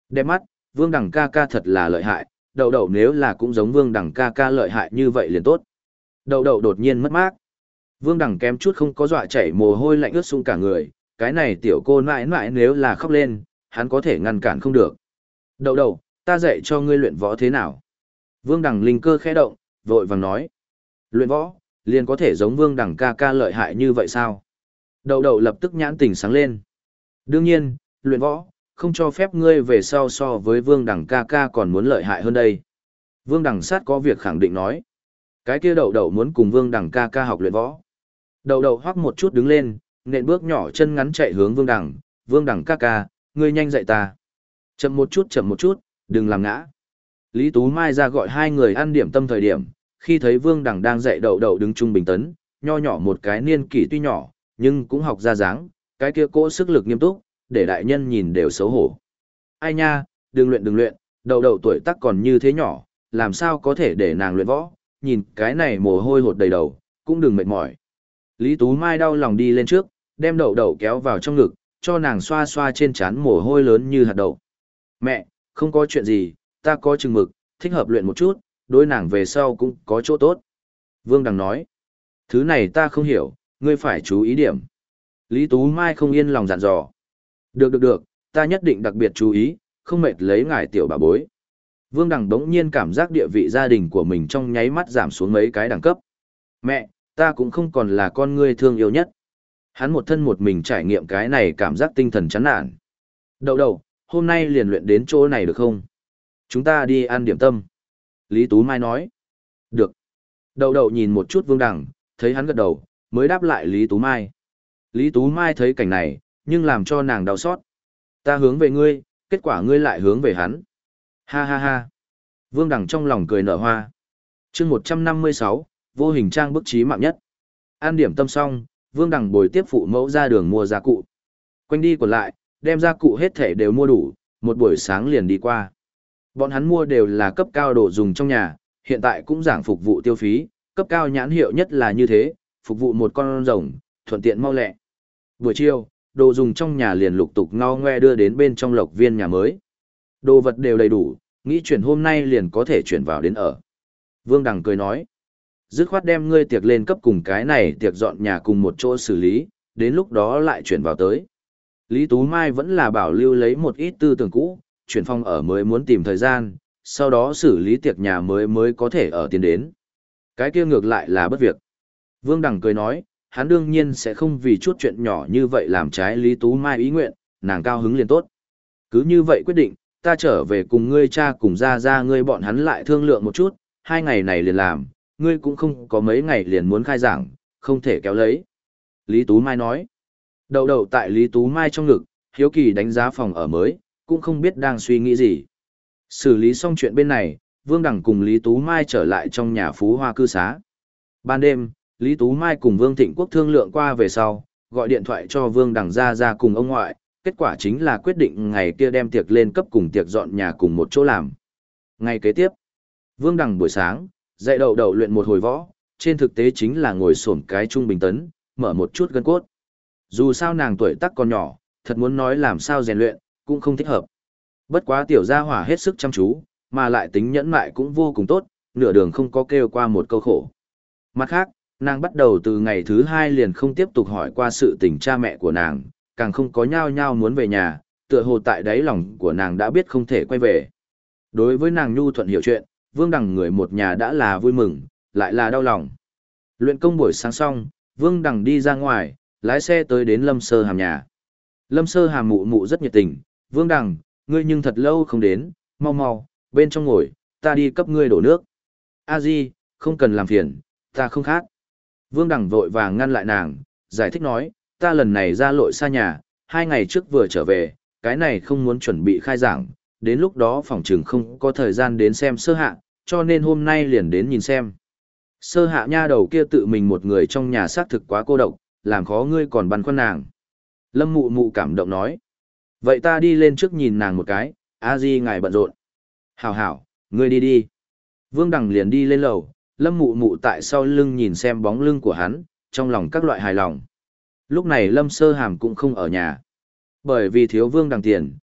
Đẹp mắt, Vương Đằng ca ca thật là lợi hại, đậu đậu nếu là cũng giống Vương Đằng ca ca lợi hại như vậy liền tốt. Đậu đậu đột nhiên mất mát. Vương Đằng kém chút không có dọa chảy mồ hôi lạnh ướt sũng cả người, cái này tiểu cô nãi nãi nếu là khóc lên, hắn có thể ngăn cản không được. Đậu đậu, ta dạy cho ngươi luyện võ thế nào? Vương Đằng linh cơ khẽ động, vội vàng nói. Luyện võ, liền có thể giống Vương Đằng ca ca lợi hại như vậy sao? Đậu đậu lập tức nhãn tình sáng lên. Đương nhiên, luyện võ, không cho phép ngươi về sau so với Vương Đằng ca ca còn muốn lợi hại hơn đây. Vương Đằng sát có việc khẳng định nói. Cái kia đậu đậu muốn cùng Vương Đằng ca ca học luyện võ. Đậu đậu hoắc một chút đứng lên, nện bước nhỏ chân ngắn chạy hướng Vương Đằng. Vương Đằng ca ca, ngươi nhanh dạy ta. Chậm một chút, đừng làm ngã. Lý Tú Mai ra gọi hai người ăn điểm tâm thời điểm, khi thấy Vương Đằng đang dạy đậu đậu đứng trung bình tấn, nho nhỏ một cái niên kỷ tuy nhỏ, nhưng cũng học ra dáng, cái kia cỗ sức lực nghiêm túc, để đại nhân nhìn đều xấu hổ. Ai nha, đừng luyện, đậu đậu tuổi tác còn như thế nhỏ, làm sao có thể để nàng luyện võ, nhìn cái này mồ hôi hột đầy đầu, cũng đừng mệt mỏi. Lý Tú Mai đau lòng đi lên trước, đem đậu đậu kéo vào trong ngực, cho nàng xoa xoa trên trán mồ hôi lớn như hạt đậu. Mẹ, không có chuyện gì, ta có chừng mực, thích hợp luyện một chút, đối nàng về sau cũng có chỗ tốt. Vương Đằng nói, thứ này ta không hiểu, ngươi phải chú ý điểm. Lý Tú Mai không yên lòng dặn dò. Được, ta nhất định đặc biệt chú ý, không mệt lấy ngài tiểu bà bối. Vương Đằng đống nhiên cảm giác địa vị gia đình của mình trong nháy mắt giảm xuống mấy cái đẳng cấp. Mẹ, ta cũng không còn là con ngươi thương yêu nhất. Hắn một thân một mình trải nghiệm cái này cảm giác tinh thần chán nản. Đậu đậu, hôm nay liền luyện đến chỗ này được không? Chúng ta đi ăn điểm tâm. Lý Tú Mai nói. Được. Đậu đậu nhìn một chút Vương Đằng, thấy hắn gật đầu, mới đáp lại Lý Tú Mai. Lý Tú Mai thấy cảnh này, nhưng làm cho nàng đau xót. Ta hướng về ngươi, kết quả ngươi lại hướng về hắn. Ha ha ha. Vương Đằng trong lòng cười nở hoa. chương 156, vô hình trang bức trí mạng nhất. Ăn điểm tâm xong, Vương Đằng bồi tiếp phụ mẫu ra đường mua gia cụ. Quanh đi còn lại, đem gia cụ hết thể đều mua đủ, một buổi sáng liền đi qua. Bọn hắn mua đều là cấp cao đồ dùng trong nhà, hiện tại cũng giảng phục vụ tiêu phí, cấp cao nhãn hiệu nhất là như thế, phục vụ một con rồng, thuận tiện mau lẹ. Buổi chiều, đồ dùng trong nhà liền lục tục ngao ngoe đưa đến bên trong Lộc Viên nhà mới. Đồ vật đều đầy đủ, nghĩ chuyển hôm nay liền có thể chuyển vào đến ở. Vương Đằng cười nói, dứt khoát đem ngươi tiệc lên cấp cùng cái này tiệc dọn nhà cùng một chỗ xử lý, đến lúc đó lại chuyển vào tới. Lý Tú Mai vẫn là bảo lưu lấy một ít tư tưởng cũ, chuyển phòng ở mới muốn tìm thời gian, sau đó xử lý tiệc nhà mới có thể ở tiến đến. Cái kia ngược lại là bất việc. Vương Đằng cười nói, hắn đương nhiên sẽ không vì chút chuyện nhỏ như vậy làm trái Lý Tú Mai ý nguyện, nàng cao hứng liền tốt. Cứ như vậy quyết định, ta trở về cùng ngươi cha cùng ra ngươi bọn hắn lại thương lượng một chút, 2 ngày này liền làm, ngươi cũng không có mấy ngày liền muốn khai giảng, không thể kéo lấy. Lý Tú Mai nói, đậu đậu tại Lý Tú Mai trong ngực, hiếu kỳ đánh giá phòng ở mới, cũng không biết đang suy nghĩ gì. Xử lý xong chuyện bên này, Vương Đằng cùng Lý Tú Mai trở lại trong nhà Phú Hoa cư xá. Ban đêm, Lý Tú Mai cùng Vương Thịnh Quốc thương lượng qua về sau, gọi điện thoại cho Vương Đằng ra cùng ông ngoại, kết quả chính là quyết định ngày kia đem tiệc lên cấp cùng tiệc dọn nhà cùng một chỗ làm. Ngày kế tiếp, Vương Đằng buổi sáng, dạy đậu đậu luyện một hồi võ, trên thực tế chính là ngồi xổm cái trung bình tấn, mở một chút gân cốt. Dù sao nàng tuổi tác còn nhỏ, thật muốn nói làm sao rèn luyện, cũng không thích hợp. Bất quá tiểu gia hỏa hết sức chăm chú, mà lại tính nhẫn mại cũng vô cùng tốt, nửa đường không có kêu qua một câu khổ. Mặt khác, nàng bắt đầu từ ngày thứ 2 liền không tiếp tục hỏi qua sự tình cha mẹ của nàng, càng không có nhao nhao muốn về nhà, tựa hồ tại đáy lòng của nàng đã biết không thể quay về. Đối với nàng nhu thuận hiểu chuyện, Vương Đằng người một nhà đã là vui mừng, lại là đau lòng. Luyện công buổi sáng xong, Vương Đằng đi ra ngoài, lái xe tới đến Lâm Sơ Hàm nhà. Lâm Sơ Hàm mụ mụ rất nhiệt tình, Vương Đằng, ngươi nhưng thật lâu không đến, mau, bên trong ngồi, ta đi cấp ngươi đổ nước. A Di, không cần làm phiền, ta không khát. Vương Đằng vội vàng ngăn lại nàng, giải thích nói, ta lần này ra lội xa nhà, 2 ngày trước vừa trở về, cái này không muốn chuẩn bị khai giảng, đến lúc đó phòng trường không có thời gian đến xem Sơ Hạ, cho nên hôm nay liền đến nhìn xem. Sơ Hạ nha đầu kia tự mình một người trong nhà xác thực quá cô độc, làm khó ngươi còn băn khoăn nàng. Lâm mụ mụ cảm động nói, vậy ta đi lên trước nhìn nàng một cái, A Di ngài bận rộn. Hảo, ngươi đi. Vương Đằng liền đi lên lầu, Lâm mụ mụ tại sau lưng nhìn xem bóng lưng của hắn, trong lòng các loại hài lòng. Lúc này Lâm Sơ Hàm cũng không ở nhà. Bởi vì thiếu Vương Đằng tiền,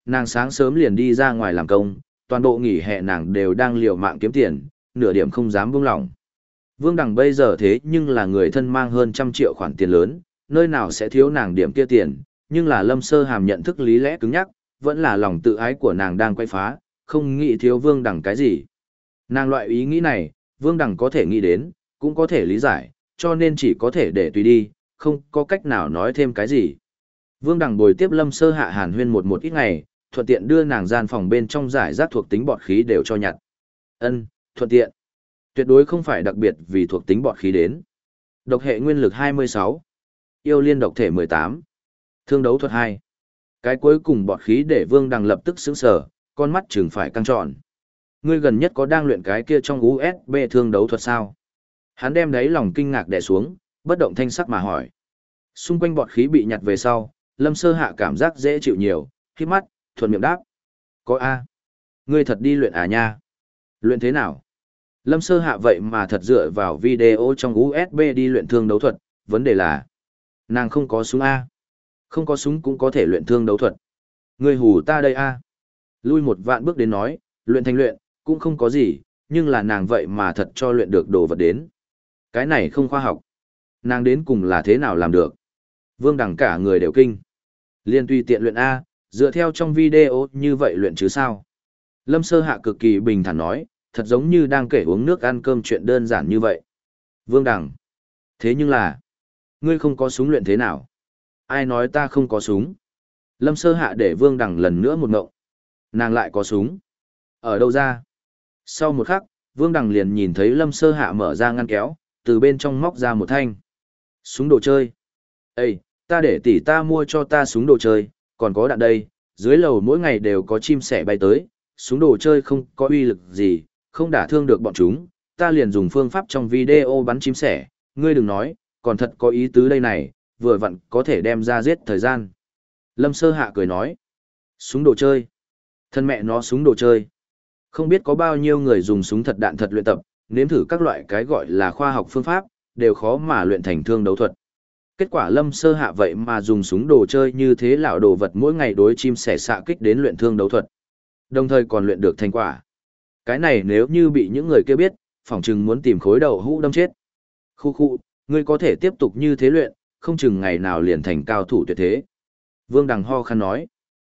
nàng sáng sớm liền đi ra ngoài làm công, toàn bộ nghỉ hè nàng đều đang liều mạng kiếm tiền, nửa điểm không dám buông lỏng. Vương Đằng bây giờ thế nhưng là người thân mang hơn 100 triệu khoản tiền lớn, nơi nào sẽ thiếu nàng điểm kia tiền, nhưng là Lâm Sơ Hàm nhận thức lý lẽ cứng nhắc, vẫn là lòng tự ái của nàng đang quay phá, không nghĩ thiếu Vương Đằng cái gì. Nàng loại ý nghĩ này, Vương Đằng có thể nghĩ đến, cũng có thể lý giải, cho nên chỉ có thể để tùy đi, không có cách nào nói thêm cái gì. Vương Đằng bồi tiếp Lâm Sơ Hạ hàn huyên một ít ngày, thuận tiện đưa nàng gian phòng bên trong giải rác thuộc tính bọt khí đều cho nhặt. Ân, thuận tiện. Tuyệt đối không phải đặc biệt vì thuộc tính bọt khí đến. Độc hệ nguyên lực 26. Yêu liên độc thể 18. Thương đấu thuật 2. Cái cuối cùng bọt khí để Vương Đằng lập tức sững sờ, con mắt chừng phải căng tròn. Ngươi gần nhất có đang luyện cái kia trong USB thương đấu thuật sao? Hắn đem đáy lòng kinh ngạc đè xuống, bất động thanh sắc mà hỏi. Xung quanh bọt khí bị nhặt về sau, Lâm Sơ Hạ cảm giác dễ chịu nhiều, khít mắt, thuận miệng đáp. Có A. Ngươi thật đi luyện à nha? Luyện thế nào? Lâm Sơ Hạ vậy mà thật dựa vào video trong USB đi luyện thương đấu thuật, vấn đề là nàng không có súng A. Không có súng cũng có thể luyện thương đấu thuật. Ngươi hù ta đây A. Lui một vạn bước đến nói, luyện thành luyện, cũng không có gì, nhưng là nàng vậy mà thật cho luyện được đồ vật đến. Cái này không khoa học. Nàng đến cùng là thế nào làm được? Vương Đằng cả người đều kinh. Liên tùy tiện luyện A, dựa theo trong video như vậy luyện chứ sao? Lâm Sơ Hạ cực kỳ bình thản nói, thật giống như đang kể uống nước ăn cơm chuyện đơn giản như vậy. Vương Đằng. Thế nhưng là, ngươi không có súng luyện thế nào? Ai nói ta không có súng? Lâm Sơ Hạ để Vương Đằng lần nữa một ngộng. Nàng lại có súng. Ở đâu ra? Sau một khắc, Vương Đằng liền nhìn thấy Lâm Sơ Hạ mở ra ngăn kéo, từ bên trong móc ra một thanh. Súng đồ chơi. Ê, ta để tỷ ta mua cho ta súng đồ chơi, còn có đạn đây, dưới lầu mỗi ngày đều có chim sẻ bay tới, súng đồ chơi không có uy lực gì, không đả thương được bọn chúng, ta liền dùng phương pháp trong video bắn chim sẻ, ngươi đừng nói, còn thật có ý tứ đây này, vừa vặn có thể đem ra giết thời gian. Lâm Sơ Hạ cười nói, súng đồ chơi, thân mẹ nó súng đồ chơi. Không biết có bao nhiêu người dùng súng thật đạn thật luyện tập, nếm thử các loại cái gọi là khoa học phương pháp, đều khó mà luyện thành thương đấu thuật. Kết quả Lâm Sơ Hạ vậy mà dùng súng đồ chơi như thế lão đồ vật mỗi ngày đối chim sẻ xạ kích đến luyện thương đấu thuật. Đồng thời còn luyện được thành quả. Cái này nếu như bị những người kia biết, phỏng chừng muốn tìm khối đầu hũ đâm chết. Khu khu, ngươi có thể tiếp tục như thế luyện, không chừng ngày nào liền thành cao thủ tuyệt thế. Vương Đằng ho khăn nói.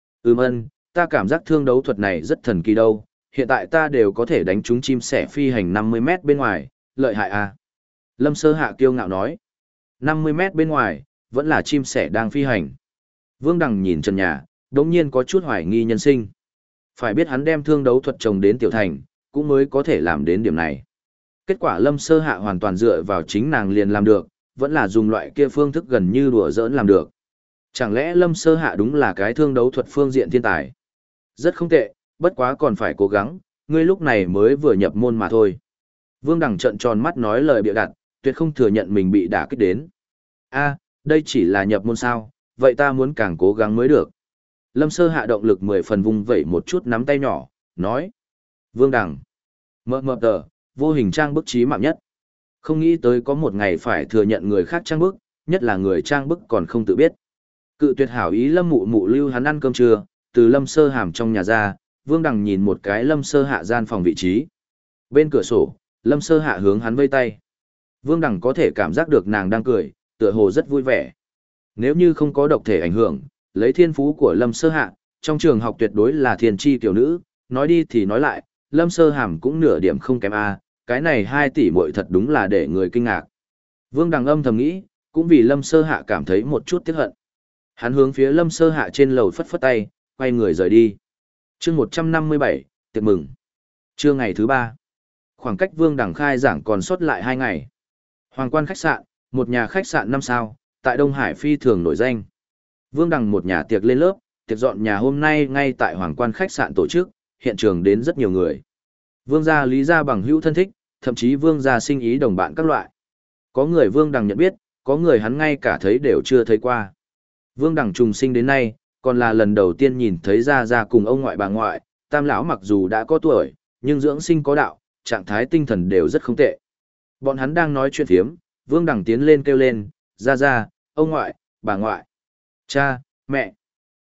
Ân, ta cảm giác thương đấu thuật này rất thần kỳ đâu, hiện tại ta đều có thể đánh trúng chim sẻ phi hành 50 mét bên ngoài, lợi hại à. Lâm Sơ Hạ kiêu ngạo nói. 50 mét bên ngoài, vẫn là chim sẻ đang phi hành. Vương Đằng nhìn trần nhà, đống nhiên có chút hoài nghi nhân sinh. Phải biết hắn đem thương đấu thuật trồng đến tiểu thành, cũng mới có thể làm đến điểm này. Kết quả Lâm Sơ Hạ hoàn toàn dựa vào chính nàng liền làm được, vẫn là dùng loại kia phương thức gần như đùa giỡn làm được. Chẳng lẽ Lâm Sơ Hạ đúng là cái thương đấu thuật phương diện thiên tài? Rất không tệ, bất quá còn phải cố gắng, ngươi lúc này mới vừa nhập môn mà thôi. Vương Đằng trợn tròn mắt nói lời bịa đặt, tuyệt không thừa nhận mình bị đả kích đến. A, đây chỉ là nhập môn sao, vậy ta muốn càng cố gắng mới được. Lâm Sơ Hạ động lực 10 phần vung vẩy một chút nắm tay nhỏ, nói. Vương Đằng. Mờ tờ, vô hình trang bức trí mạng nhất. Không nghĩ tới có một ngày phải thừa nhận người khác trang bức, nhất là người trang bức còn không tự biết. Cự tuyệt hảo ý Lâm Mụ Mụ lưu hắn ăn cơm trưa, từ Lâm Sơ Hàm trong nhà ra, Vương Đằng nhìn một cái Lâm Sơ Hạ gian phòng vị trí. Bên cửa sổ, Lâm Sơ Hạ hướng hắn vây tay. Vương Đằng có thể cảm giác được nàng đang cười, tựa hồ rất vui vẻ. Nếu như không có độc thể ảnh hưởng, lấy thiên phú của Lâm Sơ Hạ, trong trường học tuyệt đối là thiên tri tiểu nữ, nói đi thì nói lại, Lâm Sơ Hàm cũng nửa điểm không kém A, cái này 2 tỷ muội thật đúng là để người kinh ngạc. Vương Đằng âm thầm nghĩ, cũng vì Lâm Sơ Hạ cảm thấy một chút tiếc hận. Hắn hướng phía Lâm Sơ Hạ trên lầu phất phất tay, quay người rời đi. Chương 157, tiệc mừng. Trưa ngày thứ 3. Khoảng cách Vương Đằng khai giảng còn sót lại 2 ngày. Hoàng Quan khách sạn, một nhà khách sạn 5 sao, tại Đông Hải phi thường nổi danh. Vương Đằng một nhà tiệc lên lớp, tiệc dọn nhà hôm nay ngay tại Hoàng Quan khách sạn tổ chức, hiện trường đến rất nhiều người. Vương gia Lý gia bằng hữu thân thích, thậm chí Vương gia sinh ý đồng bạn các loại. Có người Vương Đằng nhận biết, có người hắn ngay cả thấy đều chưa thấy qua. Vương Đằng trùng sinh đến nay, còn là lần đầu tiên nhìn thấy Gia Gia cùng ông ngoại bà ngoại, Tam lão mặc dù đã có tuổi, nhưng dưỡng sinh có đạo, trạng thái tinh thần đều rất không tệ. Bọn hắn đang nói chuyện phiếm, Vương Đằng tiến lên kêu lên, Gia Gia, ông ngoại, bà ngoại, cha, mẹ.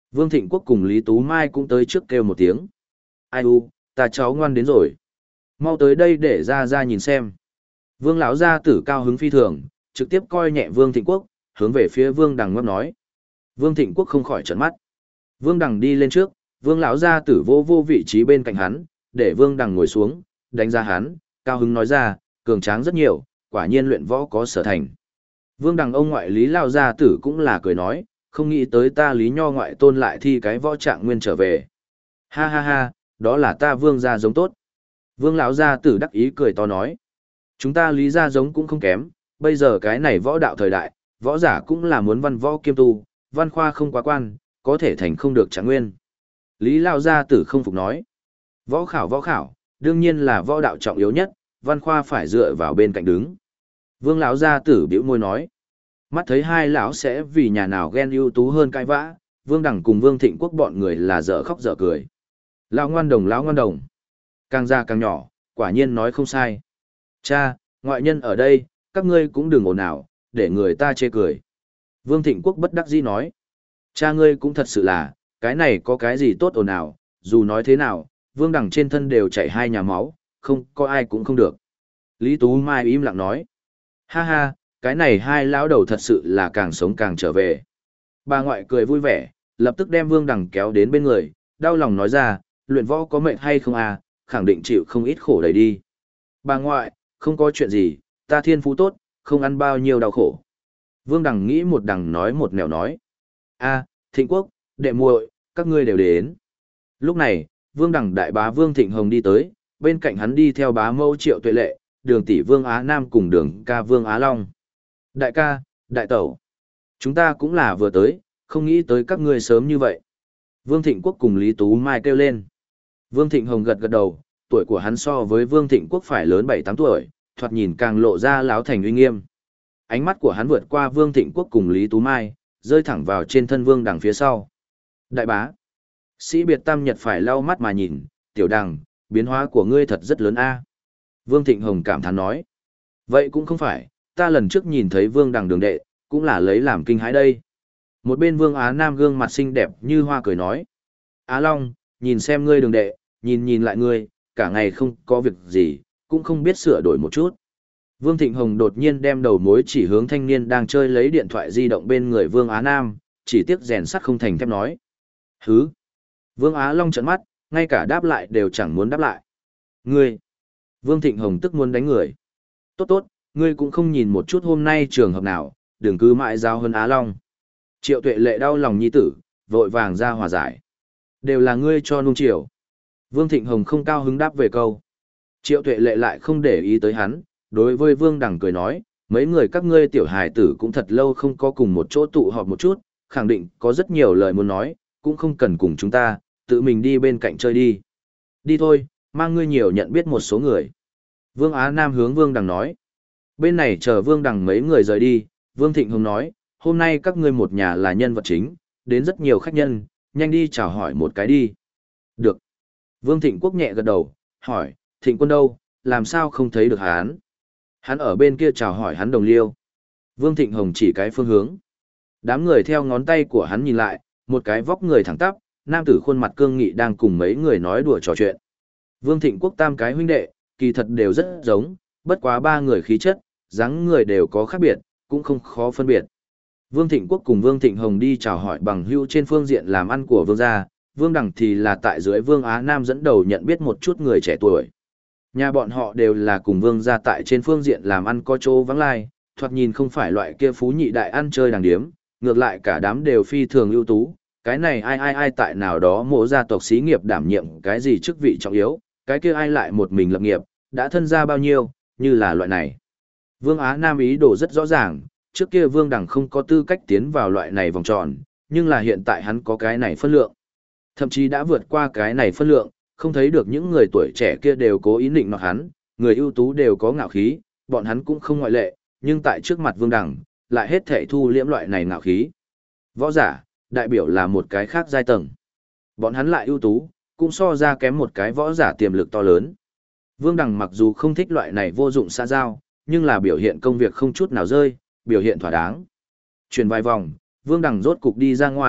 Vương Thịnh Quốc cùng Lý Tú Mai cũng tới trước kêu một tiếng. Ai u, ta cháu ngoan đến rồi. Mau tới đây để ra nhìn xem. Vương lão gia tử cao hứng phi thường, trực tiếp coi nhẹ Vương Thịnh Quốc, hướng về phía Vương Đằng ngấp nói. Vương Thịnh Quốc không khỏi trợn mắt. Vương Đằng đi lên trước, Vương lão gia tử vô vị trí bên cạnh hắn, để Vương Đằng ngồi xuống, đánh giá hắn, cao hứng nói ra, cường tráng rất nhiều, quả nhiên luyện võ có sở thành. Vương Đằng ông ngoại Lý lão gia tử cũng là cười nói, không nghĩ tới ta Lý Nho ngoại tôn lại thi cái võ trạng nguyên trở về. Ha ha ha, đó là ta Vương gia giống tốt. Vương lão gia tử đắc ý cười to nói, chúng ta Lý gia giống cũng không kém, bây giờ cái này võ đạo thời đại, võ giả cũng là muốn văn võ kiêm tu, văn khoa không quá quan, có thể thành không được trạng nguyên. Lý lão gia tử không phục nói, võ khảo, đương nhiên là võ đạo trọng yếu nhất, văn khoa phải dựa vào bên cạnh đứng. Vương lão gia tử bĩu môi nói, mắt thấy hai lão sẽ vì nhà nào ghen ưu tú hơn cãi vã, Vương Đằng cùng Vương Thịnh Quốc bọn người là dở khóc dở cười. Lão ngoan đồng, càng già càng nhỏ, quả nhiên nói không sai. Cha, ngoại nhân ở đây, các ngươi cũng đừng ồn ào, để người ta chê cười. Vương Thịnh Quốc bất đắc dĩ nói, cha ngươi cũng thật sự là, cái này có cái gì tốt ồn ào, dù nói thế nào, Vương Đằng trên thân đều chảy hai nhà máu, không có ai cũng không được. Lý Tú Mai im lặng nói, ha ha, cái này hai lão đầu thật sự là càng sống càng trở về. Bà ngoại cười vui vẻ, lập tức đem Vương Đằng kéo đến bên người, đau lòng nói ra, luyện võ có mệt hay không à, khẳng định chịu không ít khổ đầy đi. Bà ngoại, không có chuyện gì, ta thiên phú tốt, không ăn bao nhiêu đau khổ. Vương Đằng nghĩ một đằng nói một nẻo nói. A, Thịnh Quốc, đệ muội, các ngươi đều đến. Lúc này, Vương Đằng đại bá Vương Thịnh Hồng đi tới, bên cạnh hắn đi theo bá mẫu Triệu Tuệ Lệ, đường tỷ Vương Á Nam cùng đường ca Vương Á Long. Đại ca, đại tẩu, chúng ta cũng là vừa tới, không nghĩ tới các ngươi sớm như vậy. Vương Thịnh Quốc cùng Lý Tú Mai kêu lên. Vương Thịnh Hồng gật gật đầu, tuổi của hắn so với Vương Thịnh Quốc phải lớn 7-8 tuổi, thoạt nhìn càng lộ ra láo thành uy nghiêm. Ánh mắt của hắn vượt qua Vương Thịnh Quốc cùng Lý Tú Mai, rơi thẳng vào trên thân Vương Đằng phía sau. Đại bá, sĩ biệt tam nhật phải lau mắt mà nhìn, tiểu Đằng, biến hóa của ngươi thật rất lớn a. Vương Thịnh Hồng cảm thán nói. Vậy cũng không phải, ta lần trước nhìn thấy Vương Đằng đường đệ, cũng là lấy làm kinh hãi đây. Một bên Vương Á Nam gương mặt xinh đẹp như hoa cười nói. Á Long, nhìn xem ngươi đường đệ, nhìn lại ngươi, cả ngày không có việc gì, cũng không biết sửa đổi một chút. Vương Thịnh Hồng đột nhiên đem đầu mối chỉ hướng thanh niên đang chơi lấy điện thoại di động bên người Vương Á Nam, chỉ tiếc rèn sắt không thành thép nói. Hứ! Vương Á Long trợn mắt, ngay cả đáp lại đều chẳng muốn đáp lại. Ngươi! Vương Thịnh Hồng tức muốn đánh người. Tốt, ngươi cũng không nhìn một chút hôm nay trường hợp nào, đừng cứ mãi giao hơn Á Long. Triệu Tuệ Lệ đau lòng nhi tử, vội vàng ra hòa giải. Đều là ngươi cho nung chiều. Vương Thịnh Hồng không cao hứng đáp về câu. Triệu Tuệ Lệ lại không để ý tới hắn, đối với Vương Đằng cười nói, mấy người các ngươi tiểu hài tử cũng thật lâu không có cùng một chỗ tụ họp một chút, khẳng định có rất nhiều lời muốn nói, cũng không cần cùng chúng ta, tự mình đi bên cạnh chơi đi. Đi thôi, mang ngươi nhiều nhận biết một số người. Vương Á Nam hướng Vương Đằng nói. Bên này chờ Vương Đằng mấy người rời đi, Vương Thịnh Hồng nói, hôm nay các ngươi một nhà là nhân vật chính, đến rất nhiều khách nhân, nhanh đi chào hỏi một cái đi. Được. Vương Thịnh Quốc nhẹ gật đầu, hỏi, Thịnh Quân đâu, làm sao không thấy được hắn? Hắn ở bên kia chào hỏi hắn đồng liêu. Vương Thịnh Hồng chỉ cái phương hướng. Đám người theo ngón tay của hắn nhìn lại, một cái vóc người thẳng tắp, nam tử khuôn mặt cương nghị đang cùng mấy người nói đùa trò chuyện. Vương Thịnh Quốc tam cái huynh đệ, kỳ thật đều rất giống, bất quá ba người khí chất, dáng người đều có khác biệt, cũng không khó phân biệt. Vương Thịnh Quốc cùng Vương Thịnh Hồng đi chào hỏi bằng hữu trên phương diện làm ăn của Vương gia, Vương Đằng thì là tại dưới Vương Á Nam dẫn đầu nhận biết một chút người trẻ tuổi. Nhà bọn họ đều là cùng Vương gia tại trên phương diện làm ăn có chỗ vắng lai, thoạt nhìn không phải loại kia phú nhị đại ăn chơi đàng điếm, ngược lại cả đám đều phi thường ưu tú. Cái này ai tại nào đó mộ gia tộc xí nghiệp đảm nhiệm cái gì chức vị trọng yếu, cái kia ai lại một mình lập nghiệp, đã thân gia bao nhiêu, như là loại này. Vương Á Nam ý đồ rất rõ ràng, trước kia Vương Đằng không có tư cách tiến vào loại này vòng tròn, nhưng là hiện tại hắn có cái này phân lượng. Thậm chí đã vượt qua cái này phân lượng, không thấy được những người tuổi trẻ kia đều cố ý định nọt hắn, người ưu tú đều có ngạo khí, bọn hắn cũng không ngoại lệ, nhưng tại trước mặt Vương Đằng, lại hết thảy thu liễm loại này ngạo khí. Võ giả, đại biểu là một cái khác giai tầng. Bọn hắn lại ưu tú, cũng so ra kém một cái võ giả tiềm lực to lớn. Vương Đằng mặc dù không thích loại này vô dụng xã giao, nhưng là biểu hiện công việc không chút nào rơi, biểu hiện thỏa đáng. Chuyển vài vòng, Vương Đằng rốt cục đi ra ngoài,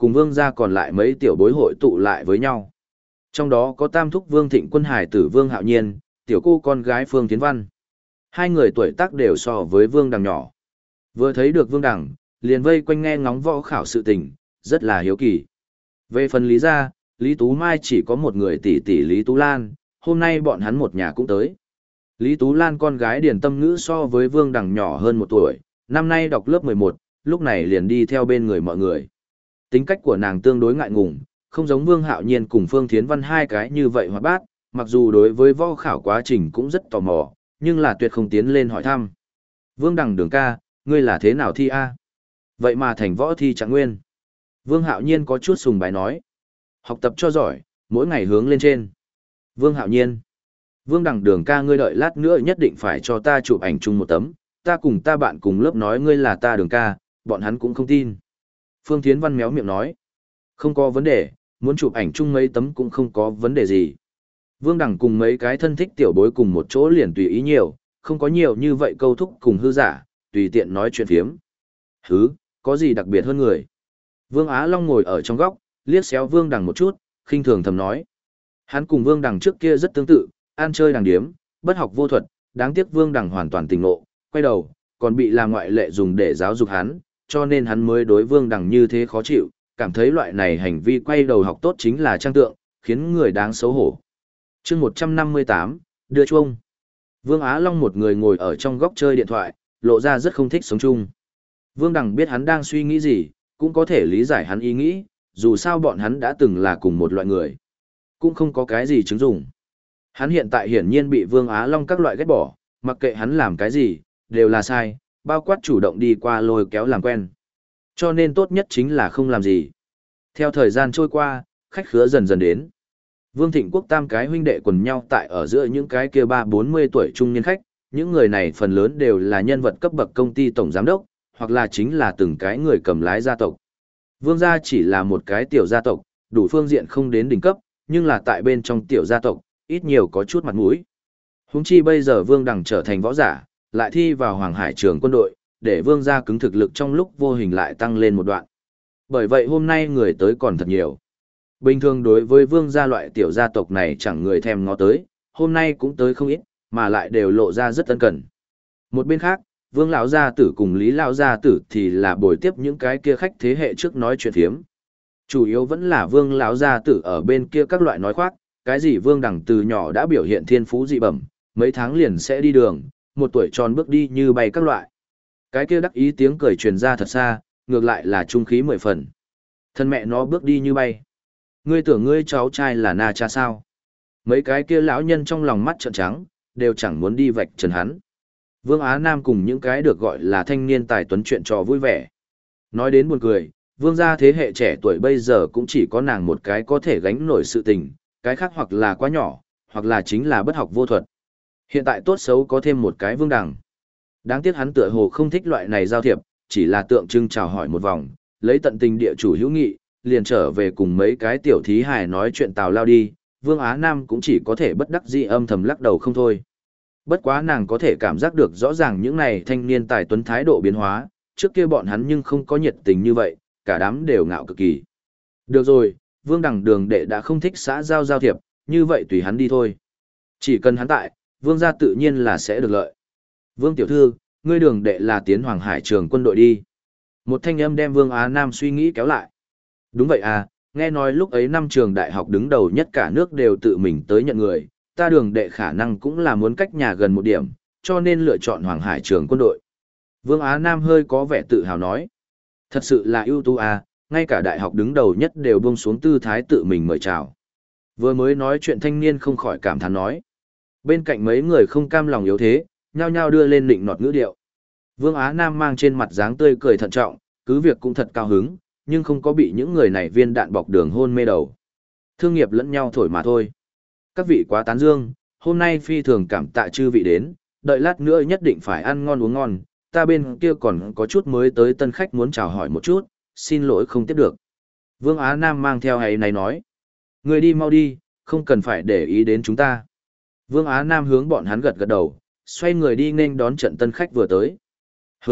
cùng vương gia còn lại mấy tiểu bối hội tụ lại với nhau. Trong đó có tam thúc Vương Thịnh Quân hải tử Vương Hạo Nhiên, tiểu cô con gái Phương Tiến Văn. Hai người tuổi tác đều so với Vương Đằng nhỏ. Vừa thấy được Vương Đằng, liền vây quanh nghe ngóng võ khảo sự tình, rất là hiếu kỳ. Về phần Lý gia, Lý Tú Mai chỉ có một người tỷ tỷ Lý Tú Lan, hôm nay bọn hắn một nhà cũng tới. Lý Tú Lan con gái Điền Tâm Ngữ so với Vương Đằng nhỏ hơn 1 tuổi, năm nay đọc lớp 11, lúc này liền đi theo bên người mọi người. Tính cách của nàng tương đối ngại ngùng, không giống Vương Hạo Nhiên cùng Phương Thiến Văn hai cái như vậy hoạt bát, mặc dù đối với võ khảo quá trình cũng rất tò mò, nhưng là tuyệt không tiến lên hỏi thăm. Vương Đằng Đường ca, ngươi là thế nào thi a? Vậy mà thành võ thi trạng nguyên. Vương Hạo Nhiên có chút sùng bái nói. Học tập cho giỏi, mỗi ngày hướng lên trên. Vương Hạo Nhiên. Vương Đằng Đường ca, ngươi đợi lát nữa nhất định phải cho ta chụp ảnh chung một tấm, ta cùng ta bạn cùng lớp nói ngươi là ta Đường ca, bọn hắn cũng không tin. Phương Thiến Văn méo miệng nói. Không có vấn đề, muốn chụp ảnh chung mấy tấm cũng không có vấn đề gì. Vương Đằng cùng mấy cái thân thích tiểu bối cùng một chỗ liền tùy ý nhiều, không có nhiều như vậy câu thúc cùng hư giả, tùy tiện nói chuyện phiếm. Hứ, có gì đặc biệt hơn người? Vương Á Long ngồi ở trong góc, liếc xéo Vương Đằng một chút, khinh thường thầm nói. Hắn cùng Vương Đằng trước kia rất tương tự, ăn chơi đàng điếm, bất học vô thuật, đáng tiếc Vương Đằng hoàn toàn tỉnh ngộ, quay đầu, còn bị làm ngoại lệ dùng để giáo dục hắn, cho nên hắn mới đối Vương Đằng như thế khó chịu, cảm thấy loại này hành vi quay đầu học tốt chính là trang tượng, khiến người đáng xấu hổ. Chương 158, đưa chuông. Vương Á Long một người ngồi ở trong góc chơi điện thoại, lộ ra rất không thích sống chung. Vương Đằng biết hắn đang suy nghĩ gì, cũng có thể lý giải hắn ý nghĩ, dù sao bọn hắn đã từng là cùng một loại người. Cũng không có cái gì chứng dụng. Hắn hiện tại hiển nhiên bị Vương Á Long các loại ghét bỏ, mặc kệ hắn làm cái gì, đều là sai, bao quát chủ động đi qua lôi kéo làm quen. Cho nên tốt nhất chính là không làm gì. Theo thời gian trôi qua, khách khứa dần dần đến. Vương Thịnh Quốc tam cái huynh đệ quần nhau tại ở giữa những cái kia 30-40 tuổi trung niên khách, những người này phần lớn đều là nhân vật cấp bậc công ty tổng giám đốc, hoặc là chính là từng cái người cầm lái gia tộc. Vương gia chỉ là một cái tiểu gia tộc, đủ phương diện không đến đỉnh cấp, nhưng là tại bên trong tiểu gia tộc, ít nhiều có chút mặt mũi. Huống chi bây giờ Vương Đằng trở thành võ giả, lại thi vào Hoàng Hải trường quân đội, để Vương gia cứng thực lực trong lúc vô hình lại tăng lên một đoạn. Bởi vậy hôm nay người tới còn thật nhiều. Bình thường đối với Vương gia loại tiểu gia tộc này chẳng người thèm ngó tới, hôm nay cũng tới không ít, mà lại đều lộ ra rất ân cần. Một bên khác, Vương lão gia tử cùng Lý lão gia tử thì là bồi tiếp những cái kia khách thế hệ trước nói chuyện phiếm. Chủ yếu vẫn là Vương lão gia tử ở bên kia các loại nói khoác, cái gì Vương Đằng từ nhỏ đã biểu hiện thiên phú dị bẩm, mấy tháng liền sẽ đi đường, 1 tuổi tròn bước đi như bay các loại. Cái kia đắc ý tiếng cười truyền ra thật xa, ngược lại là trung khí 10 phần. Thân mẹ nó bước đi như bay. Ngươi tưởng ngươi cháu trai là Na Cha sao? Mấy cái kia lão nhân trong lòng mắt trợn trắng, đều chẳng muốn đi vạch trần hắn. Vương Á Nam cùng những cái được gọi là thanh niên tài tuấn chuyện trò vui vẻ. Nói đến buồn cười, Vương gia thế hệ trẻ tuổi bây giờ cũng chỉ có nàng một cái có thể gánh nổi sự tình, cái khác hoặc là quá nhỏ, hoặc là chính là bất học vô thuật. Hiện tại tốt xấu có thêm một cái Vương Đằng. Đáng tiếc hắn tựa hồ không thích loại này giao thiệp, chỉ là tượng trưng chào hỏi một vòng, lấy tận tình địa chủ hữu nghị, liền trở về cùng mấy cái tiểu thí hài nói chuyện tào lao đi, Vương Á Nam cũng chỉ có thể bất đắc dĩ âm thầm lắc đầu không thôi. Bất quá nàng có thể cảm giác được rõ ràng những này thanh niên tài tuấn thái độ biến hóa, trước kia bọn hắn nhưng không có nhiệt tình như vậy, cả đám đều ngạo cực kỳ. Được rồi, Vương Đằng Đường đệ đã không thích xã giao giao thiệp, như vậy tùy hắn đi thôi. Chỉ cần hắn tại, Vương gia tự nhiên là sẽ được lợi. Vương tiểu thư, ngươi Đường đệ là tiến Hoàng Hải trường quân đội đi. Một thanh âm đem Vương Á Nam suy nghĩ kéo lại. Đúng vậy à, nghe nói lúc ấy 5 trường đại học đứng đầu nhất cả nước đều tự mình tới nhận người, ta Đường đệ khả năng cũng là muốn cách nhà gần một điểm, cho nên lựa chọn Hoàng Hải trường quân đội. Vương Á Nam hơi có vẻ tự hào nói. Thật sự là ưu tú à, ngay cả đại học đứng đầu nhất đều buông xuống tư thái tự mình mời chào. Vừa mới nói chuyện thanh niên không khỏi cảm thán nói. Bên cạnh mấy người không cam lòng yếu thế, nhao nhao đưa lên nịnh nọt ngữ điệu. Vương Á Nam mang trên mặt dáng tươi cười thận trọng, cứ việc cũng thật cao hứng, nhưng không có bị những người này viên đạn bọc đường hôn mê đầu. Thương nghiệp lẫn nhau thổi mà thôi. Các vị quá tán dương, hôm nay phi thường cảm tạ chư vị đến, đợi lát nữa nhất định phải ăn ngon uống ngon, ta bên kia còn có chút mới tới tân khách muốn chào hỏi một chút, xin lỗi không tiếp được. Vương Á Nam mang theo ấy này nói. Người đi mau đi, không cần phải để ý đến chúng ta. Vương Á Nam hướng bọn hắn gật gật đầu, xoay người đi nên đón trận tân khách vừa tới. Hứa Kiệt,